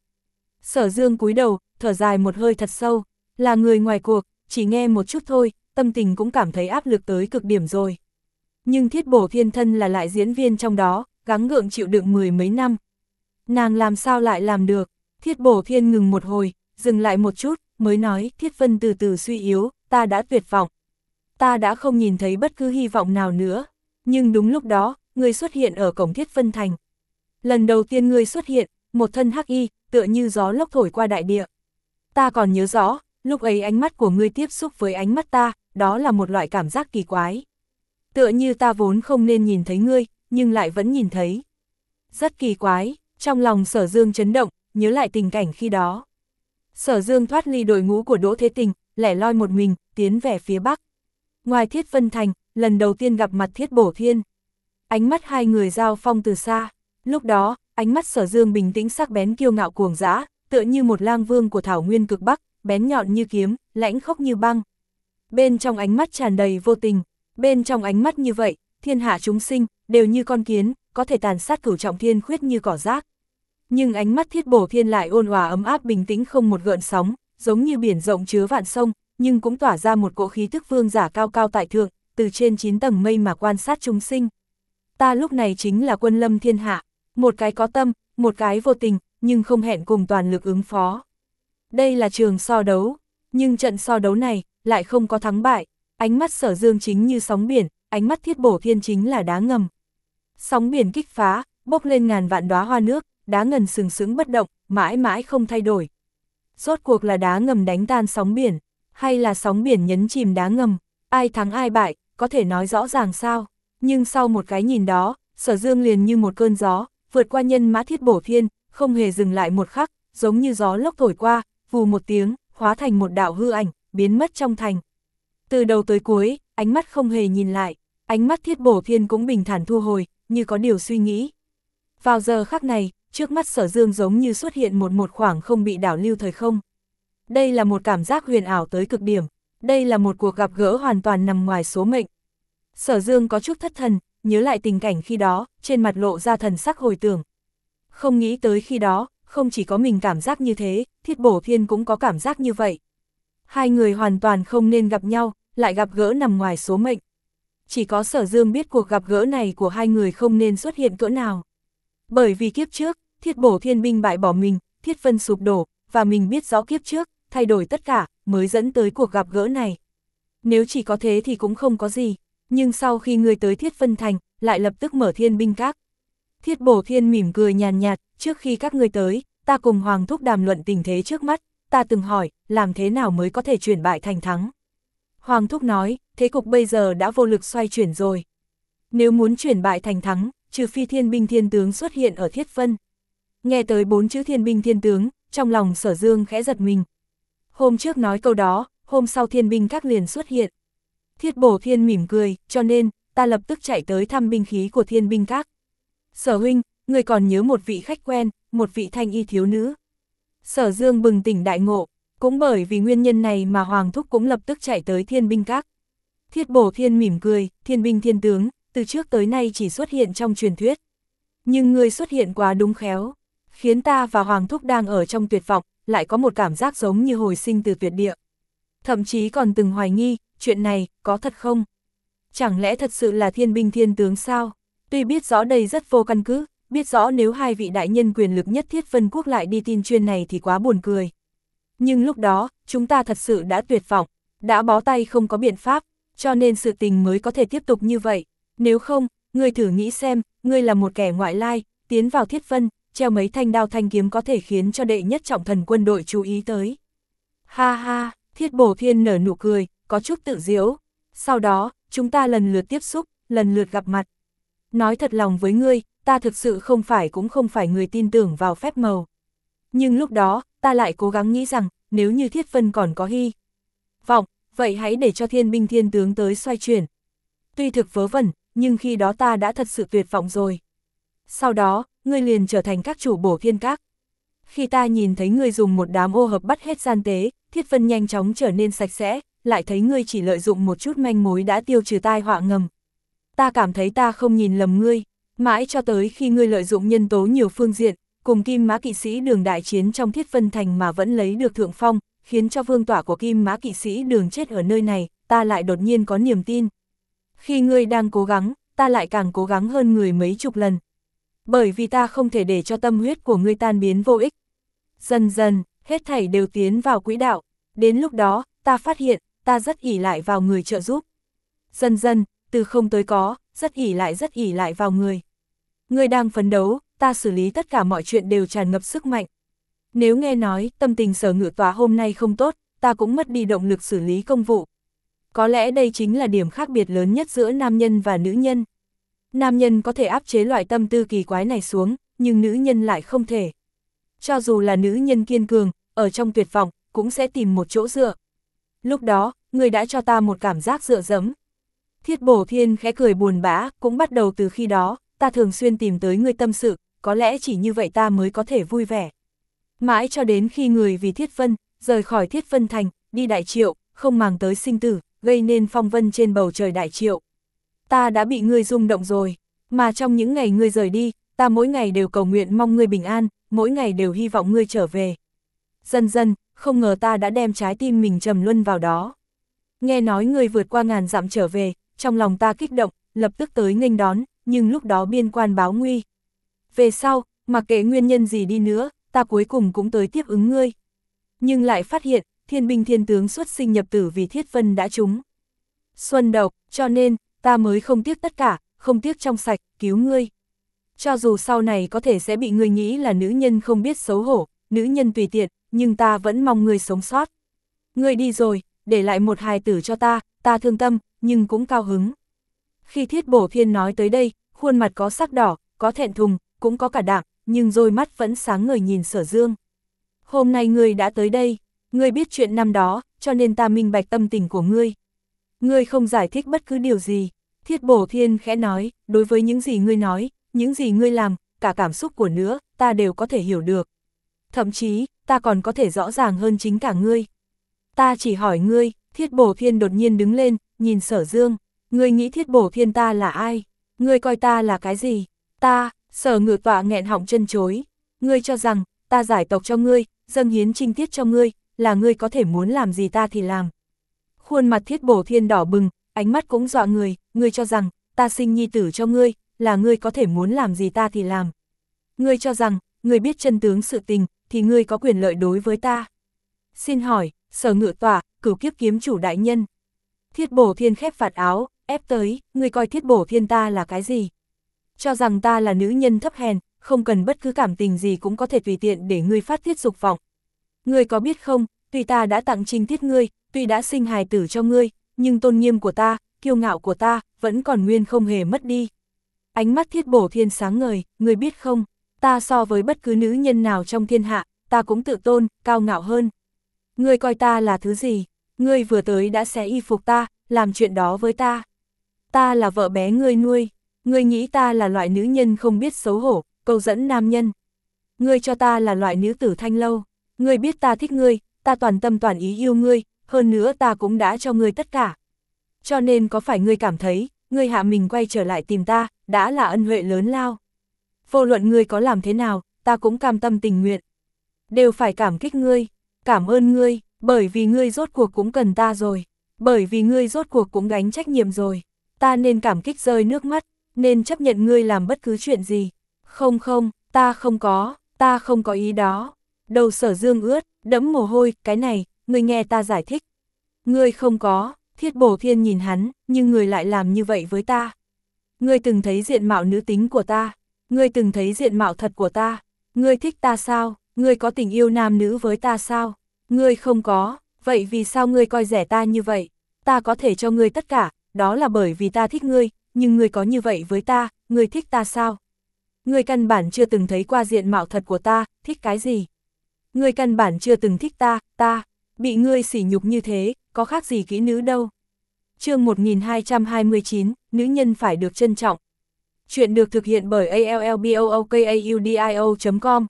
Sở Dương cúi đầu, thở dài một hơi thật sâu, là người ngoài cuộc, chỉ nghe một chút thôi, tâm tình cũng cảm thấy áp lực tới cực điểm rồi. Nhưng Thiết Bổ Thiên thân là lại diễn viên trong đó, gắng gượng chịu đựng mười mấy năm. Nàng làm sao lại làm được? Thiết Bổ Thiên ngừng một hồi, dừng lại một chút, mới nói, Thiết Vân từ từ suy yếu, ta đã tuyệt vọng. Ta đã không nhìn thấy bất cứ hy vọng nào nữa. Nhưng đúng lúc đó, ngươi xuất hiện ở cổng Thiết Vân Thành. Lần đầu tiên ngươi xuất hiện, một thân hắc y, tựa như gió lốc thổi qua đại địa. Ta còn nhớ rõ, lúc ấy ánh mắt của ngươi tiếp xúc với ánh mắt ta, đó là một loại cảm giác kỳ quái. Tựa như ta vốn không nên nhìn thấy ngươi, nhưng lại vẫn nhìn thấy. Rất kỳ quái, trong lòng Sở Dương chấn động, nhớ lại tình cảnh khi đó. Sở Dương thoát ly đội ngũ của Đỗ Thế Tình, lẻ loi một mình, tiến về phía bắc. Ngoài Thiết Vân Thành, lần đầu tiên gặp mặt Thiết Bổ Thiên. Ánh mắt hai người giao phong từ xa. Lúc đó, ánh mắt Sở Dương bình tĩnh sắc bén kiêu ngạo cuồng dã, tựa như một lang vương của thảo nguyên cực bắc, bén nhọn như kiếm, lãnh khốc như băng. Bên trong ánh mắt tràn đầy vô tình, bên trong ánh mắt như vậy, thiên hạ chúng sinh, đều như con kiến, có thể tàn sát cửu trọng thiên khuyết như cỏ rác. Nhưng ánh mắt Thiết Bổ Thiên lại ôn hòa ấm áp bình tĩnh không một gợn sóng, giống như biển rộng chứa vạn sông, nhưng cũng tỏa ra một cỗ khí thức vương giả cao cao tại thượng, từ trên chín tầng mây mà quan sát chúng sinh. Ta lúc này chính là quân lâm thiên hạ, một cái có tâm, một cái vô tình, nhưng không hẹn cùng toàn lực ứng phó. Đây là trường so đấu, nhưng trận so đấu này, lại không có thắng bại. Ánh mắt Sở Dương chính như sóng biển, ánh mắt Thiết Bổ Thiên chính là đá ngầm. Sóng biển kích phá, bốc lên ngàn vạn đóa hoa nước, đá ngầm sừng sững bất động, mãi mãi không thay đổi. Rốt cuộc là đá ngầm đánh tan sóng biển, hay là sóng biển nhấn chìm đá ngầm, ai thắng ai bại, có thể nói rõ ràng sao? Nhưng sau một cái nhìn đó, Sở Dương liền như một cơn gió, vượt qua nhân mã Thiết Bổ Thiên, không hề dừng lại một khắc, giống như gió lốc thổi qua, vù một tiếng, hóa thành một đạo hư ảnh, biến mất trong thành. Từ đầu tới cuối, ánh mắt không hề nhìn lại, ánh mắt Thiết Bổ Thiên cũng bình thản thu hồi, như có điều suy nghĩ. Vào giờ khắc này, trước mắt Sở Dương giống như xuất hiện một một khoảng không bị đảo lưu thời không. Đây là một cảm giác huyền ảo tới cực điểm, đây là một cuộc gặp gỡ hoàn toàn nằm ngoài số mệnh. Sở Dương có chút thất thần, nhớ lại tình cảnh khi đó, trên mặt lộ ra thần sắc hồi tưởng. Không nghĩ tới khi đó, không chỉ có mình cảm giác như thế, Thiết Bổ Thiên cũng có cảm giác như vậy. Hai người hoàn toàn không nên gặp nhau, lại gặp gỡ nằm ngoài số mệnh. Chỉ có Sở Dương biết cuộc gặp gỡ này của hai người không nên xuất hiện cỡ nào. Bởi vì kiếp trước, Thiết Bổ Thiên binh bại bỏ mình, Thiết Vân sụp đổ, và mình biết rõ kiếp trước, thay đổi tất cả, mới dẫn tới cuộc gặp gỡ này. Nếu chỉ có thế thì cũng không có gì, nhưng sau khi người tới Thiết Vân Thành, lại lập tức mở thiên binh các. Thiết Bổ Thiên mỉm cười nhàn nhạt, trước khi các ngươi tới, ta cùng Hoàng Thúc đàm luận tình thế trước mắt, ta từng hỏi, làm thế nào mới có thể chuyển bại thành thắng. Hoàng Thúc nói, thế cục bây giờ đã vô lực xoay chuyển rồi. Nếu muốn chuyển bại thành thắng, trừ phi thiên binh thiên tướng xuất hiện ở Thiết Vân. Nghe tới bốn chữ thiên binh thiên tướng, trong lòng Sở Dương khẽ giật mình. Hôm trước nói câu đó, hôm sau thiên binh các liền xuất hiện. Thiết Bổ Thiên mỉm cười, cho nên, ta lập tức chạy tới thăm binh khí của thiên binh các. Sở huynh, người còn nhớ một vị khách quen, một vị thanh y thiếu nữ. Sở Dương bừng tỉnh đại ngộ, cũng bởi vì nguyên nhân này mà Hoàng Thúc cũng lập tức chạy tới thiên binh các. Thiết Bổ Thiên mỉm cười, thiên binh thiên tướng, từ trước tới nay chỉ xuất hiện trong truyền thuyết. Nhưng người xuất hiện quá đúng khéo, khiến ta và Hoàng Thúc đang ở trong tuyệt vọng, lại có một cảm giác giống như hồi sinh từ tuyệt địa. Thậm chí còn từng hoài nghi, chuyện này, có thật không? Chẳng lẽ thật sự là thiên binh thiên tướng sao? Tuy biết rõ đây rất vô căn cứ, biết rõ nếu hai vị đại nhân quyền lực nhất Thiết Vân Quốc lại đi tin chuyên này thì quá buồn cười. Nhưng lúc đó, chúng ta thật sự đã tuyệt vọng, đã bó tay không có biện pháp, cho nên sự tình mới có thể tiếp tục như vậy. Nếu không, ngươi thử nghĩ xem, ngươi là một kẻ ngoại lai, tiến vào Thiết Vân, treo mấy thanh đao thanh kiếm có thể khiến cho đệ nhất trọng thần quân đội chú ý tới. Ha ha, Thiết Bổ Thiên nở nụ cười, có chút tự giễu. Sau đó, chúng ta lần lượt tiếp xúc, lần lượt gặp mặt. Nói thật lòng với ngươi, ta thực sự không phải cũng không phải người tin tưởng vào phép màu. Nhưng lúc đó, ta lại cố gắng nghĩ rằng, nếu như Thiết Vân còn có hy vọng, vậy hãy để cho thiên binh thiên tướng tới xoay chuyển. Tuy thực vớ vẩn, nhưng khi đó ta đã thật sự tuyệt vọng rồi. Sau đó, ngươi liền trở thành các chủ Bổ Thiên Các. Khi ta nhìn thấy ngươi dùng một đám ô hợp bắt hết gian tế, Thiết Vân nhanh chóng trở nên sạch sẽ, lại thấy ngươi chỉ lợi dụng một chút manh mối đã tiêu trừ tai họa ngầm. Ta cảm thấy ta không nhìn lầm ngươi, mãi cho tới khi ngươi lợi dụng nhân tố nhiều phương diện, cùng Kim Mã Kỵ Sĩ Đường đại chiến trong Thiết Vân Thành mà vẫn lấy được thượng phong, khiến cho vương tỏa của Kim Mã Kỵ Sĩ Đường chết ở nơi này, ta lại đột nhiên có niềm tin. Khi ngươi đang cố gắng, ta lại càng cố gắng hơn người mấy chục lần. Bởi vì ta không thể để cho tâm huyết của ngươi tan biến vô ích. Dần dần, hết thảy đều tiến vào quỹ đạo. Đến lúc đó, ta phát hiện, ta rất ỷ lại vào người trợ giúp. Dần dần, từ không tới có, rất ỷ lại rất ỷ lại vào người. Ngươi đang phấn đấu, ta xử lý tất cả mọi chuyện đều tràn ngập sức mạnh. Nếu nghe nói, tâm tình Sở Ngự Tọa hôm nay không tốt, ta cũng mất đi động lực xử lý công vụ. Có lẽ đây chính là điểm khác biệt lớn nhất giữa nam nhân và nữ nhân. Nam nhân có thể áp chế loại tâm tư kỳ quái này xuống, nhưng nữ nhân lại không thể. Cho dù là nữ nhân kiên cường, ở trong tuyệt vọng, cũng sẽ tìm một chỗ dựa. Lúc đó, người đã cho ta một cảm giác dựa dẫm. Thiết Bổ Thiên khẽ cười buồn bã, cũng bắt đầu từ khi đó, ta thường xuyên tìm tới người tâm sự, có lẽ chỉ như vậy ta mới có thể vui vẻ. Mãi cho đến khi người vì Thiết Vân, rời khỏi Thiết Vân Thành, đi Đại Triệu, không màng tới sinh tử, gây nên phong vân trên bầu trời Đại Triệu. Ta đã bị ngươi rung động rồi, mà trong những ngày ngươi rời đi, ta mỗi ngày đều cầu nguyện mong ngươi bình an, mỗi ngày đều hy vọng ngươi trở về. Dần dần, không ngờ ta đã đem trái tim mình trầm luân vào đó. Nghe nói ngươi vượt qua ngàn dặm trở về, trong lòng ta kích động, lập tức tới nghênh đón, nhưng lúc đó biên quan báo nguy. Về sau, mặc kệ nguyên nhân gì đi nữa, ta cuối cùng cũng tới tiếp ứng ngươi. Nhưng lại phát hiện, thiên binh thiên tướng xuất sinh nhập tử vì Thiết Vân đã trúng xuân độc, cho nên, ta mới không tiếc tất cả, không tiếc trong sạch, cứu ngươi. Cho dù sau này có thể sẽ bị ngươi nghĩ là nữ nhân không biết xấu hổ, nữ nhân tùy tiện, nhưng ta vẫn mong ngươi sống sót. Ngươi đi rồi, để lại một hài tử cho ta, ta thương tâm, nhưng cũng cao hứng. Khi Thiết Bổ Thiên nói tới đây, khuôn mặt có sắc đỏ, có thẹn thùng, cũng có cả đạm, nhưng đôi mắt vẫn sáng ngời nhìn Sở Dương. Hôm nay ngươi đã tới đây, ngươi biết chuyện năm đó, cho nên ta minh bạch tâm tình của ngươi. Ngươi không giải thích bất cứ điều gì. Thiết Bổ Thiên khẽ nói, đối với những gì ngươi nói, những gì ngươi làm, cả cảm xúc của nữa, ta đều có thể hiểu được. Thậm chí, ta còn có thể rõ ràng hơn chính cả ngươi. Ta chỉ hỏi ngươi, Thiết Bổ Thiên đột nhiên đứng lên, nhìn Sở Dương, ngươi nghĩ Thiết Bổ Thiên ta là ai? Ngươi coi ta là cái gì? Ta, Sở Ngự Tọa nghẹn họng chân chối. Ngươi cho rằng, ta giải tộc cho ngươi, dâng hiến trinh tiết cho ngươi, là ngươi có thể muốn làm gì ta thì làm. Khuôn mặt Thiết Bổ Thiên đỏ bừng, ánh mắt cũng dọa người, ngươi cho rằng, ta sinh nhi tử cho ngươi, là ngươi có thể muốn làm gì ta thì làm. Ngươi cho rằng, ngươi biết chân tướng sự tình, thì ngươi có quyền lợi đối với ta. Xin hỏi, Sở Ngự Tọa, Cửu Kiếp kiếm chủ đại nhân. Thiết Bổ Thiên khép vạt áo, ép tới, ngươi coi Thiết Bổ Thiên ta là cái gì? Cho rằng ta là nữ nhân thấp hèn, không cần bất cứ cảm tình gì cũng có thể tùy tiện để ngươi phát tiết dục vọng. Ngươi có biết không, tuy ta đã tặng trinh tiết ngươi, tuy đã sinh hài tử cho ngươi, nhưng tôn nghiêm của ta, kiêu ngạo của ta, vẫn còn nguyên không hề mất đi. Ánh mắt Thiết Bổ Thiên sáng ngời, ngươi biết không, ta so với bất cứ nữ nhân nào trong thiên hạ, ta cũng tự tôn, cao ngạo hơn. Ngươi coi ta là thứ gì? Ngươi vừa tới đã xé y phục ta, làm chuyện đó với ta. Ta là vợ bé ngươi nuôi, ngươi nghĩ ta là loại nữ nhân không biết xấu hổ, câu dẫn nam nhân. Ngươi cho ta là loại nữ tử thanh lâu, ngươi biết ta thích ngươi, ta toàn tâm toàn ý yêu ngươi, hơn nữa ta cũng đã cho ngươi tất cả. Cho nên có phải ngươi cảm thấy, ngươi hạ mình quay trở lại tìm ta, đã là ân huệ lớn lao. Vô luận ngươi có làm thế nào, ta cũng cam tâm tình nguyện. Đều phải cảm kích ngươi, cảm ơn ngươi, bởi vì ngươi rốt cuộc cũng cần ta rồi. Bởi vì ngươi rốt cuộc cũng gánh trách nhiệm rồi. Ta nên cảm kích rơi nước mắt, nên chấp nhận ngươi làm bất cứ chuyện gì. Không không, ta không có, ta không có ý đó. Đầu Sở Dương ướt, đẫm mồ hôi, cái này, ngươi nghe ta giải thích. Ngươi không có, Thiết Bổ Thiên nhìn hắn, nhưng ngươi lại làm như vậy với ta. Ngươi từng thấy diện mạo nữ tính của ta. Ngươi từng thấy diện mạo thật của ta, ngươi thích ta sao, ngươi có tình yêu nam nữ với ta sao, ngươi không có, vậy vì sao ngươi coi rẻ ta như vậy, ta có thể cho ngươi tất cả, đó là bởi vì ta thích ngươi, nhưng ngươi có như vậy với ta, ngươi thích ta sao? Ngươi căn bản chưa từng thấy qua diện mạo thật của ta, thích cái gì? Ngươi căn bản chưa từng thích ta, ta, bị ngươi sỉ nhục như thế, có khác gì kỹ nữ đâu. Chương một nghìn hai trăm hai mươi chín, nữ nhân phải được trân trọng. Chuyện được thực hiện bởi a l l b o o k a u d i o chấm com.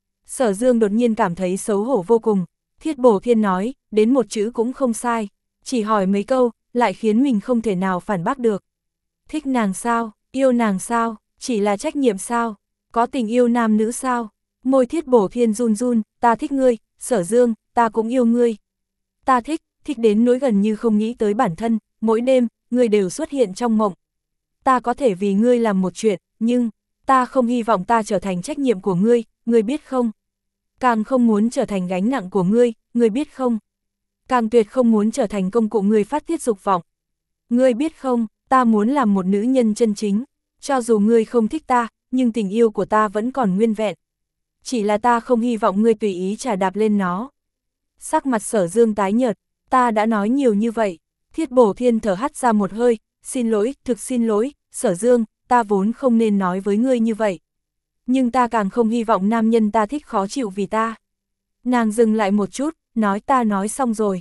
Sở Dương đột nhiên cảm thấy xấu hổ vô cùng, Thiết Bổ Thiên nói, đến một chữ cũng không sai, chỉ hỏi mấy câu, lại khiến mình không thể nào phản bác được. Thích nàng sao, yêu nàng sao, chỉ là trách nhiệm sao, có tình yêu nam nữ sao, môi Thiết Bổ Thiên run run, ta thích ngươi, Sở Dương, ta cũng yêu ngươi. Ta thích, thích đến nỗi gần như không nghĩ tới bản thân, mỗi đêm, ngươi đều xuất hiện trong mộng. Ta có thể vì ngươi làm một chuyện, nhưng, ta không hy vọng ta trở thành trách nhiệm của ngươi, ngươi biết không? Càng không muốn trở thành gánh nặng của ngươi, ngươi biết không? Càng tuyệt không muốn trở thành công cụ ngươi phát tiết dục vọng. Ngươi biết không, ta muốn làm một nữ nhân chân chính, cho dù ngươi không thích ta, nhưng tình yêu của ta vẫn còn nguyên vẹn. Chỉ là ta không hy vọng ngươi tùy ý trà đạp lên nó. Sắc mặt Sở Dương tái nhợt, ta đã nói nhiều như vậy. Thiết Bổ Thiên thở hắt ra một hơi, xin lỗi, thực xin lỗi, Sở Dương, ta vốn không nên nói với ngươi như vậy. Nhưng ta càng không hy vọng nam nhân ta thích khó chịu vì ta. Nàng dừng lại một chút, nói ta nói xong rồi.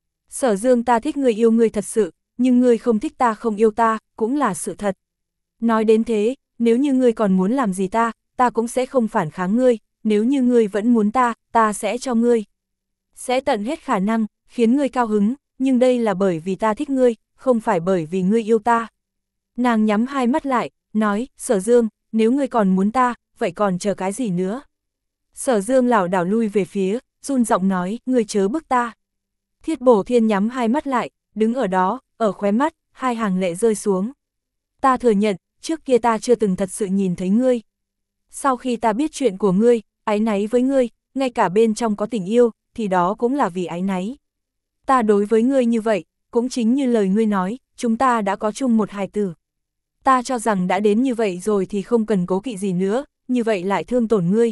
Sở Dương, ta thích ngươi, yêu ngươi thật sự, nhưng ngươi không thích ta, không yêu ta, cũng là sự thật. Nói đến thế, nếu như ngươi còn muốn làm gì ta, ta cũng sẽ không phản kháng ngươi, nếu như ngươi vẫn muốn ta, ta sẽ cho ngươi. Sẽ tận hết khả năng, khiến ngươi cao hứng, nhưng đây là bởi vì ta thích ngươi, không phải bởi vì ngươi yêu ta. Nàng nhắm hai mắt lại, nói, Sở Dương, nếu ngươi còn muốn ta, vậy còn chờ cái gì nữa? Sở Dương lảo đảo lui về phía, run giọng nói, ngươi chớ bức ta. Thiết Bổ Thiên nhắm hai mắt lại, đứng ở đó, ở khóe mắt, hai hàng lệ rơi xuống. Ta thừa nhận, trước kia ta chưa từng thật sự nhìn thấy ngươi. Sau khi ta biết chuyện của ngươi, áy náy với ngươi, ngay cả bên trong có tình yêu, thì đó cũng là vì áy náy. Ta đối với ngươi như vậy, cũng chính như lời ngươi nói, chúng ta đã có chung một hài tử. Ta cho rằng đã đến như vậy rồi thì không cần cố kỵ gì nữa, như vậy lại thương tổn ngươi.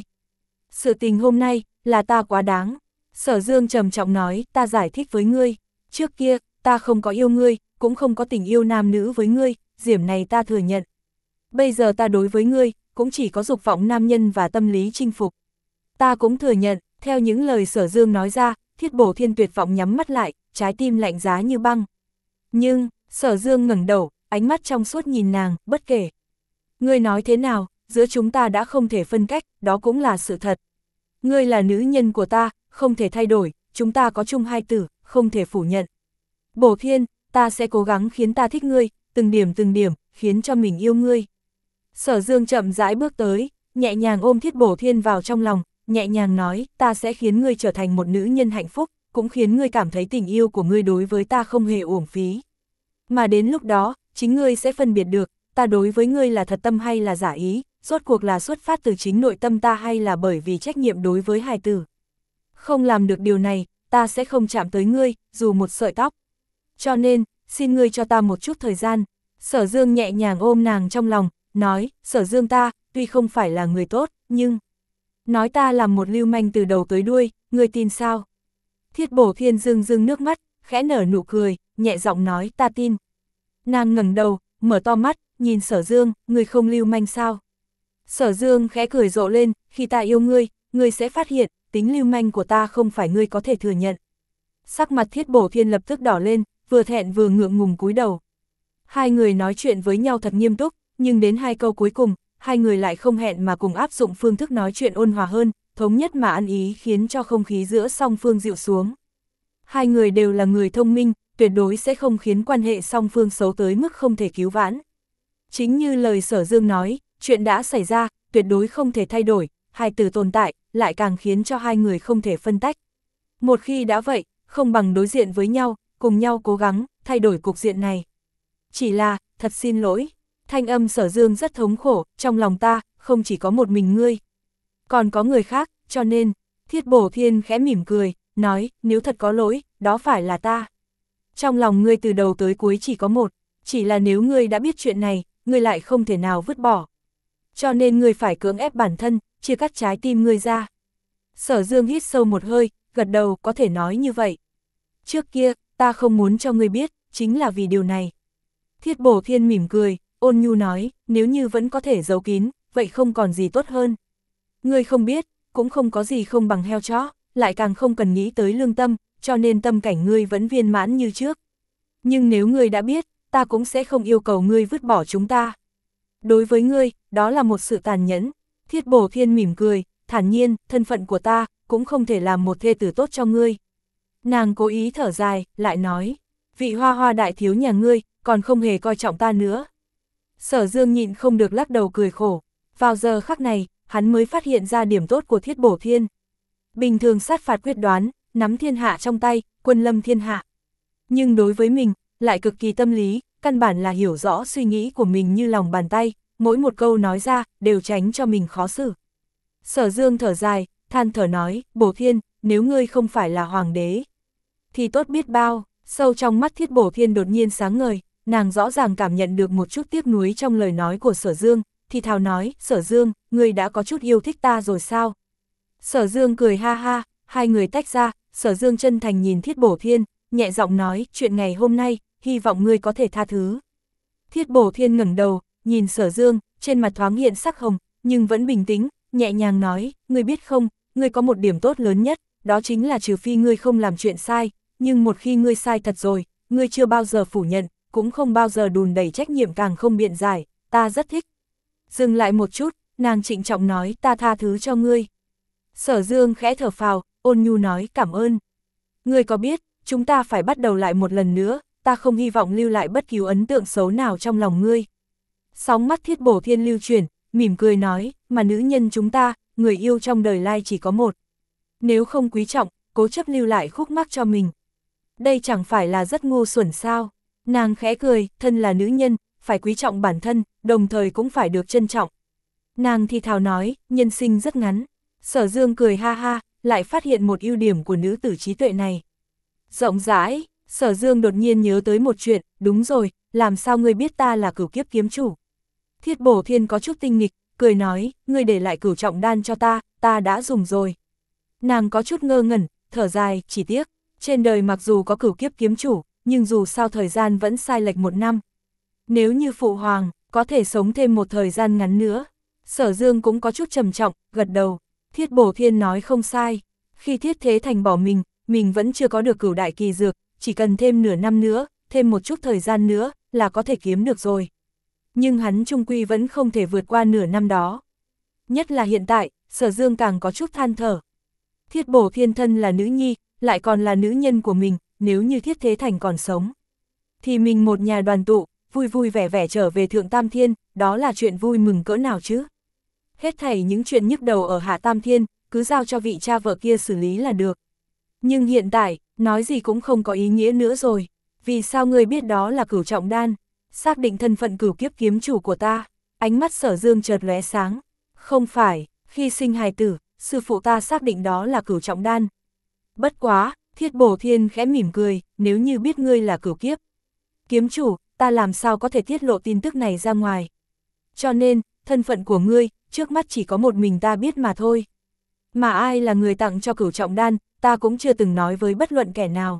Sự tình hôm nay, là ta quá đáng. Sở Dương trầm trọng nói, ta giải thích với ngươi. Trước kia, ta không có yêu ngươi, cũng không có tình yêu nam nữ với ngươi, điểm này ta thừa nhận. Bây giờ ta đối với ngươi, cũng chỉ có dục vọng nam nhân và tâm lý chinh phục. Ta cũng thừa nhận, theo những lời Sở Dương nói ra, Thiết Bổ Thiên tuyệt vọng nhắm mắt lại, trái tim lạnh giá như băng. Nhưng, Sở Dương ngẩng đầu, ánh mắt trong suốt nhìn nàng, bất kể. Ngươi nói thế nào, giữa chúng ta đã không thể phân cách, đó cũng là sự thật. Ngươi là nữ nhân của ta, không thể thay đổi, chúng ta có chung hai tử, không thể phủ nhận. Bổ Thiên, ta sẽ cố gắng khiến ta thích ngươi, từng điểm từng điểm, khiến cho mình yêu ngươi. Sở Dương chậm rãi bước tới, nhẹ nhàng ôm Thiết Bổ Thiên vào trong lòng, nhẹ nhàng nói, ta sẽ khiến ngươi trở thành một nữ nhân hạnh phúc, cũng khiến ngươi cảm thấy tình yêu của ngươi đối với ta không hề uổng phí. Mà đến lúc đó, chính ngươi sẽ phân biệt được, ta đối với ngươi là thật tâm hay là giả ý, rốt cuộc là xuất phát từ chính nội tâm ta hay là bởi vì trách nhiệm đối với hài tử. Không làm được điều này, ta sẽ không chạm tới ngươi, dù một sợi tóc. Cho nên, xin ngươi cho ta một chút thời gian. Sở Dương nhẹ nhàng ôm nàng trong lòng, nói, Sở Dương, ta, tuy không phải là người tốt, nhưng... Nói ta làm một lưu manh từ đầu tới đuôi, ngươi tin sao? Thiết Bổ Thiên rưng rưng nước mắt, khẽ nở nụ cười, nhẹ giọng nói, ta tin. Nàng ngẩng đầu, mở to mắt, nhìn Sở Dương, ngươi không lưu manh sao? Sở Dương khẽ cười rộ lên, khi ta yêu ngươi, ngươi sẽ phát hiện, tính lưu manh của ta không phải ngươi có thể thừa nhận. Sắc mặt Thiết Bổ Thiên lập tức đỏ lên, vừa thẹn vừa ngượng ngùng cúi đầu. Hai người nói chuyện với nhau thật nghiêm túc, nhưng đến hai câu cuối cùng, hai người lại không hẹn mà cùng áp dụng phương thức nói chuyện ôn hòa hơn, thống nhất mà ăn ý khiến cho không khí giữa song phương dịu xuống. Hai người đều là người thông minh, tuyệt đối sẽ không khiến quan hệ song phương xấu tới mức không thể cứu vãn. Chính như lời Sở Dương nói, chuyện đã xảy ra, tuyệt đối không thể thay đổi, hài tử tồn tại, lại càng khiến cho hai người không thể phân tách. Một khi đã vậy, không bằng đối diện với nhau, cùng nhau cố gắng, thay đổi cục diện này. Chỉ là, thật xin lỗi, thanh âm Sở Dương rất thống khổ, trong lòng ta, không chỉ có một mình ngươi. Còn có người khác, cho nên, Thiết Bổ Thiên khẽ mỉm cười, nói, nếu thật có lỗi, đó phải là ta. Trong lòng ngươi từ đầu tới cuối chỉ có một, chỉ là nếu ngươi đã biết chuyện này, ngươi lại không thể nào vứt bỏ. cho nên ngươi phải cưỡng ép bản thân, chia cắt trái tim ngươi ra. Sở Dương hít sâu một hơi, gật đầu, có thể nói như vậy. Trước kia, ta không muốn cho ngươi biết, chính là vì điều này. Thiết Bổ Thiên mỉm cười, ôn nhu nói, nếu như vẫn có thể giấu kín, vậy không còn gì tốt hơn. Ngươi không biết, cũng không có gì không bằng heo chó, lại càng không cần nghĩ tới lương tâm, cho nên tâm cảnh ngươi vẫn viên mãn như trước. Nhưng nếu ngươi đã biết, ta cũng sẽ không yêu cầu ngươi vứt bỏ chúng ta. Đối với ngươi, đó là một sự tàn nhẫn. Thiết Bổ Thiên mỉm cười, thản nhiên, thân phận của ta, cũng không thể làm một thê tử tốt cho ngươi. Nàng cố ý thở dài, lại nói, vị Hoa Hoa đại thiếu nhà ngươi, còn không hề coi trọng ta nữa. Sở Dương nhịn không được lắc đầu cười khổ. Vào giờ khắc này, hắn mới phát hiện ra điểm tốt của Thiết Bổ Thiên. Bình thường sát phạt quyết đoán, nắm thiên hạ trong tay, quân lâm thiên hạ. Nhưng đối với mình, lại cực kỳ tâm lý, căn bản là hiểu rõ suy nghĩ của mình như lòng bàn tay, mỗi một câu nói ra, đều tránh cho mình khó xử. Sở Dương thở dài, than thở nói, Bổ Thiên, nếu ngươi không phải là hoàng đế, thì tốt biết bao. Sâu trong mắt Thiết Bổ Thiên đột nhiên sáng ngời, nàng rõ ràng cảm nhận được một chút tiếc nuối trong lời nói của Sở Dương, thì thào nói, Sở Dương, ngươi đã có chút yêu thích ta rồi sao? Sở Dương cười ha ha, hai người tách ra, Sở Dương chân thành nhìn Thiết Bổ Thiên, nhẹ giọng nói, chuyện ngày hôm nay, hy vọng ngươi có thể tha thứ. Thiết Bổ Thiên ngẩng đầu, nhìn Sở Dương, trên mặt thoáng hiện sắc hồng, nhưng vẫn bình tĩnh, nhẹ nhàng nói, ngươi biết không, ngươi có một điểm tốt lớn nhất, đó chính là trừ phi ngươi không làm chuyện sai, nhưng một khi ngươi sai thật rồi, ngươi chưa bao giờ phủ nhận, cũng không bao giờ đùn đẩy trách nhiệm, càng không biện giải, ta rất thích. Dừng lại một chút, nàng trịnh trọng nói, ta tha thứ cho ngươi. Sở Dương khẽ thở phào, ôn nhu nói, cảm ơn. Ngươi có biết, chúng ta phải bắt đầu lại một lần nữa, ta không hy vọng lưu lại bất kỳ ấn tượng xấu nào trong lòng ngươi. Sóng mắt Thiết Bổ Thiên lưu chuyển, mỉm cười nói, mà nữ nhân chúng ta, người yêu trong đời lai chỉ có một. Nếu không quý trọng, cố chấp lưu lại khúc mắc cho mình. Đây chẳng phải là rất ngu xuẩn sao? Nàng khẽ cười, thân là nữ nhân, phải quý trọng bản thân, đồng thời cũng phải được trân trọng. Nàng thì thào nói, nhân sinh rất ngắn. Sở Dương cười ha ha, lại phát hiện một ưu điểm của nữ tử trí tuệ này. Rộng rãi, Sở Dương đột nhiên nhớ tới một chuyện, đúng rồi, làm sao ngươi biết ta là cửu kiếp kiếm chủ? Thiết Bổ Thiên có chút tinh nghịch, cười nói, ngươi để lại cửu trọng đan cho ta, ta đã dùng rồi. Nàng có chút ngơ ngẩn, thở dài, chỉ tiếc, trên đời mặc dù có cửu kiếp kiếm chủ, nhưng dù sao thời gian vẫn sai lệch một năm. Nếu như Phụ Hoàng, có thể sống thêm một thời gian ngắn nữa. Sở Dương cũng có chút trầm trọng, gật đầu. Thiết Bổ Thiên nói không sai. Khi Thiết Thế Thành bỏ mình, mình vẫn chưa có được cửu đại kỳ dược, chỉ cần thêm nửa năm nữa, thêm một chút thời gian nữa, là có thể kiếm được rồi. Nhưng hắn trung quy vẫn không thể vượt qua nửa năm đó. Nhất là hiện tại, Sở Dương càng có chút than thở. Thiết Bổ Thiên thân là nữ nhi, lại còn là nữ nhân của mình, nếu như Thiết Thế Thành còn sống, thì mình một nhà đoàn tụ, vui vui vẻ vẻ trở về Thượng Tam Thiên, đó là chuyện vui mừng cỡ nào chứ. Hết thảy những chuyện nhức đầu ở Hạ Tam Thiên, cứ giao cho vị cha vợ kia xử lý là được. Nhưng hiện tại, nói gì cũng không có ý nghĩa nữa rồi. Vì sao ngươi biết đó là cửu trọng đan? Xác định thân phận cửu kiếp kiếm chủ của ta. Ánh mắt Sở Dương chợt lóe sáng. Không phải, khi sinh hài tử, sư phụ ta xác định đó là cửu trọng đan. Bất quá, Thiết Bổ Thiên khẽ mỉm cười, nếu như biết ngươi là cửu kiếp kiếm chủ, ta làm sao có thể tiết lộ tin tức này ra ngoài. Cho nên, thân phận của ngươi, trước mắt chỉ có một mình ta biết mà thôi. Mà ai là người tặng cho cửu trọng đan, ta cũng chưa từng nói với bất luận kẻ nào.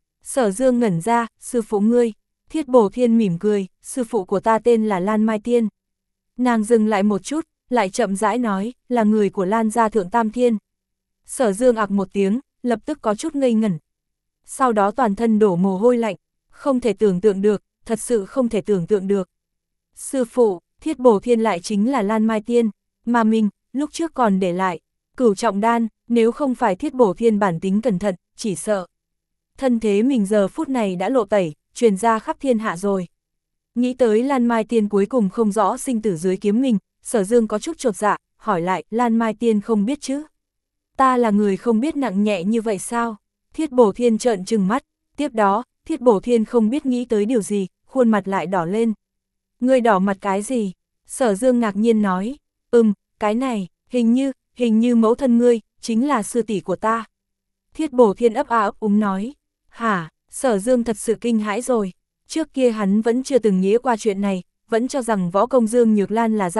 Sở Dương ngẩn ra, sư phụ ngươi. Thiết Bổ Thiên mỉm cười, sư phụ của ta tên là Lan Mai Tiên. Nàng dừng lại một chút, lại chậm rãi nói, là người của Lan gia Thượng Tam Thiên. Sở Dương ặc một tiếng, lập tức có chút ngây ngẩn. Sau đó toàn thân đổ mồ hôi lạnh, không thể tưởng tượng được, thật sự không thể tưởng tượng được. Sư phụ, Thiết Bổ Thiên lại chính là Lan Mai Tiên, mà mình, lúc trước còn để lại cửu trọng đan, nếu không phải Thiết Bổ Thiên bản tính cẩn thận, chỉ sợ thân thế mình giờ phút này đã lộ tẩy, truyền ra khắp thiên hạ rồi. Nghĩ tới Lan Mai Tiên cuối cùng không rõ sinh tử dưới kiếm mình, Sở Dương có chút chột dạ, hỏi lại, Lan Mai Tiên không biết chứ? Ta là người không biết nặng nhẹ như vậy sao? Thiết Bổ Thiên trợn trừng mắt, tiếp đó, Thiết Bổ Thiên không biết nghĩ tới điều gì, khuôn mặt lại đỏ lên. Ngươi đỏ mặt cái gì? Sở Dương ngạc nhiên nói, ừm, cái này, hình như, hình như mẫu thân ngươi, chính là sư tỷ của ta. Thiết Bổ Thiên ấp a ấp úng nói, hả? Sở Dương thật sự kinh hãi rồi. Trước kia hắn vẫn chưa từng nghĩ qua chuyện này, vẫn cho rằng võ công Dương Nhược Lan là gia học,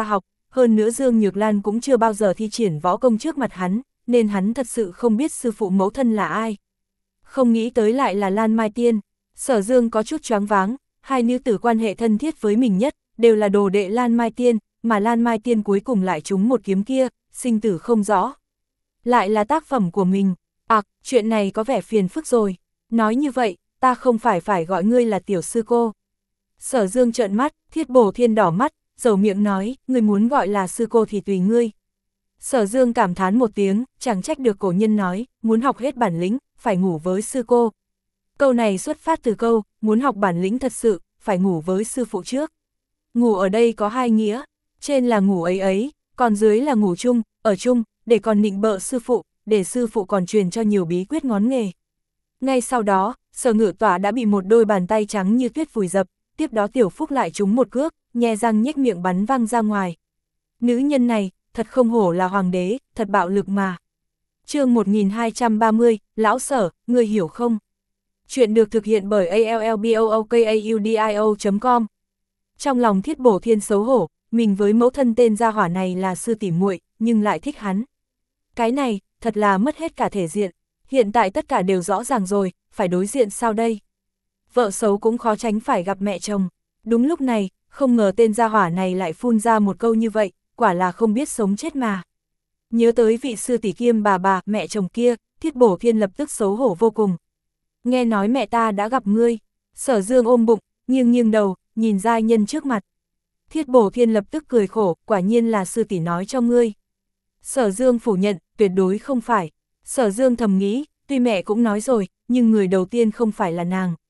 hơn nữa Dương Nhược Lan cũng chưa bao giờ thi triển võ công trước mặt hắn, nên hắn thật sự không biết sư phụ mẫu thân là ai. Không nghĩ tới lại là Lan Mai Tiên, Sở Dương có chút choáng váng, hai nữ tử quan hệ thân thiết với mình nhất, đều là đồ đệ Lan Mai Tiên, mà Lan Mai Tiên cuối cùng lại trúng một kiếm kia, sinh tử không rõ. Lại là tác phẩm của mình, à, chuyện này có vẻ phiền phức rồi, nói như vậy, ta không phải phải gọi ngươi là tiểu sư cô. Sở Dương trợn mắt, Thiết Bổ Thiên đỏ mắt, dầu miệng nói, ngươi muốn gọi là sư cô thì tùy ngươi. Sở Dương cảm thán một tiếng, chẳng trách được cổ nhân nói, muốn học hết bản lĩnh, phải ngủ với sư cô. Câu này xuất phát từ câu, muốn học bản lĩnh thật sự, phải ngủ với sư phụ trước. Ngủ ở đây có hai nghĩa, trên là ngủ ấy ấy, còn dưới là ngủ chung, ở chung, để còn nịnh bợ sư phụ, để sư phụ còn truyền cho nhiều bí quyết ngón nghề. Ngay sau đó, Sở Ngự Tỏa đã bị một đôi bàn tay trắng như tuyết vùi dập, tiếp đó Tiểu Phúc lại trúng một cước, nhe răng nhếch miệng bắn văng ra ngoài. Nữ nhân này, thật không hổ là hoàng đế, thật bạo lực mà. Chương một nghìn hai trăm ba mươi, Lão Sở, ngươi hiểu không? Chuyện được thực hiện bởi a l l b o o k a u d i o chấm com. Trong lòng Thiết Bổ Thiên xấu hổ, mình với mẫu thân tên gia hỏa này là sư tỷ muội, nhưng lại thích hắn. Cái này, thật là mất hết cả thể diện, hiện tại tất cả đều rõ ràng rồi, phải đối diện sao đây? Vợ xấu cũng khó tránh phải gặp mẹ chồng. Đúng lúc này, không ngờ tên gia hỏa này lại phun ra một câu như vậy, quả là không biết sống chết mà. Nhớ tới vị sư tỷ kiêm bà bà, mẹ chồng kia, Thiết Bổ Thiên lập tức xấu hổ vô cùng. Nghe nói mẹ ta đã gặp ngươi. Sở Dương ôm bụng, nghiêng nghiêng đầu, nhìn giai nhân trước mặt. Thiết Bổ Thiên lập tức cười khổ, quả nhiên là sư tỷ nói cho ngươi. Sở Dương phủ nhận, tuyệt đối không phải. Sở Dương thầm nghĩ, tuy mẹ cũng nói rồi, nhưng người đầu tiên không phải là nàng.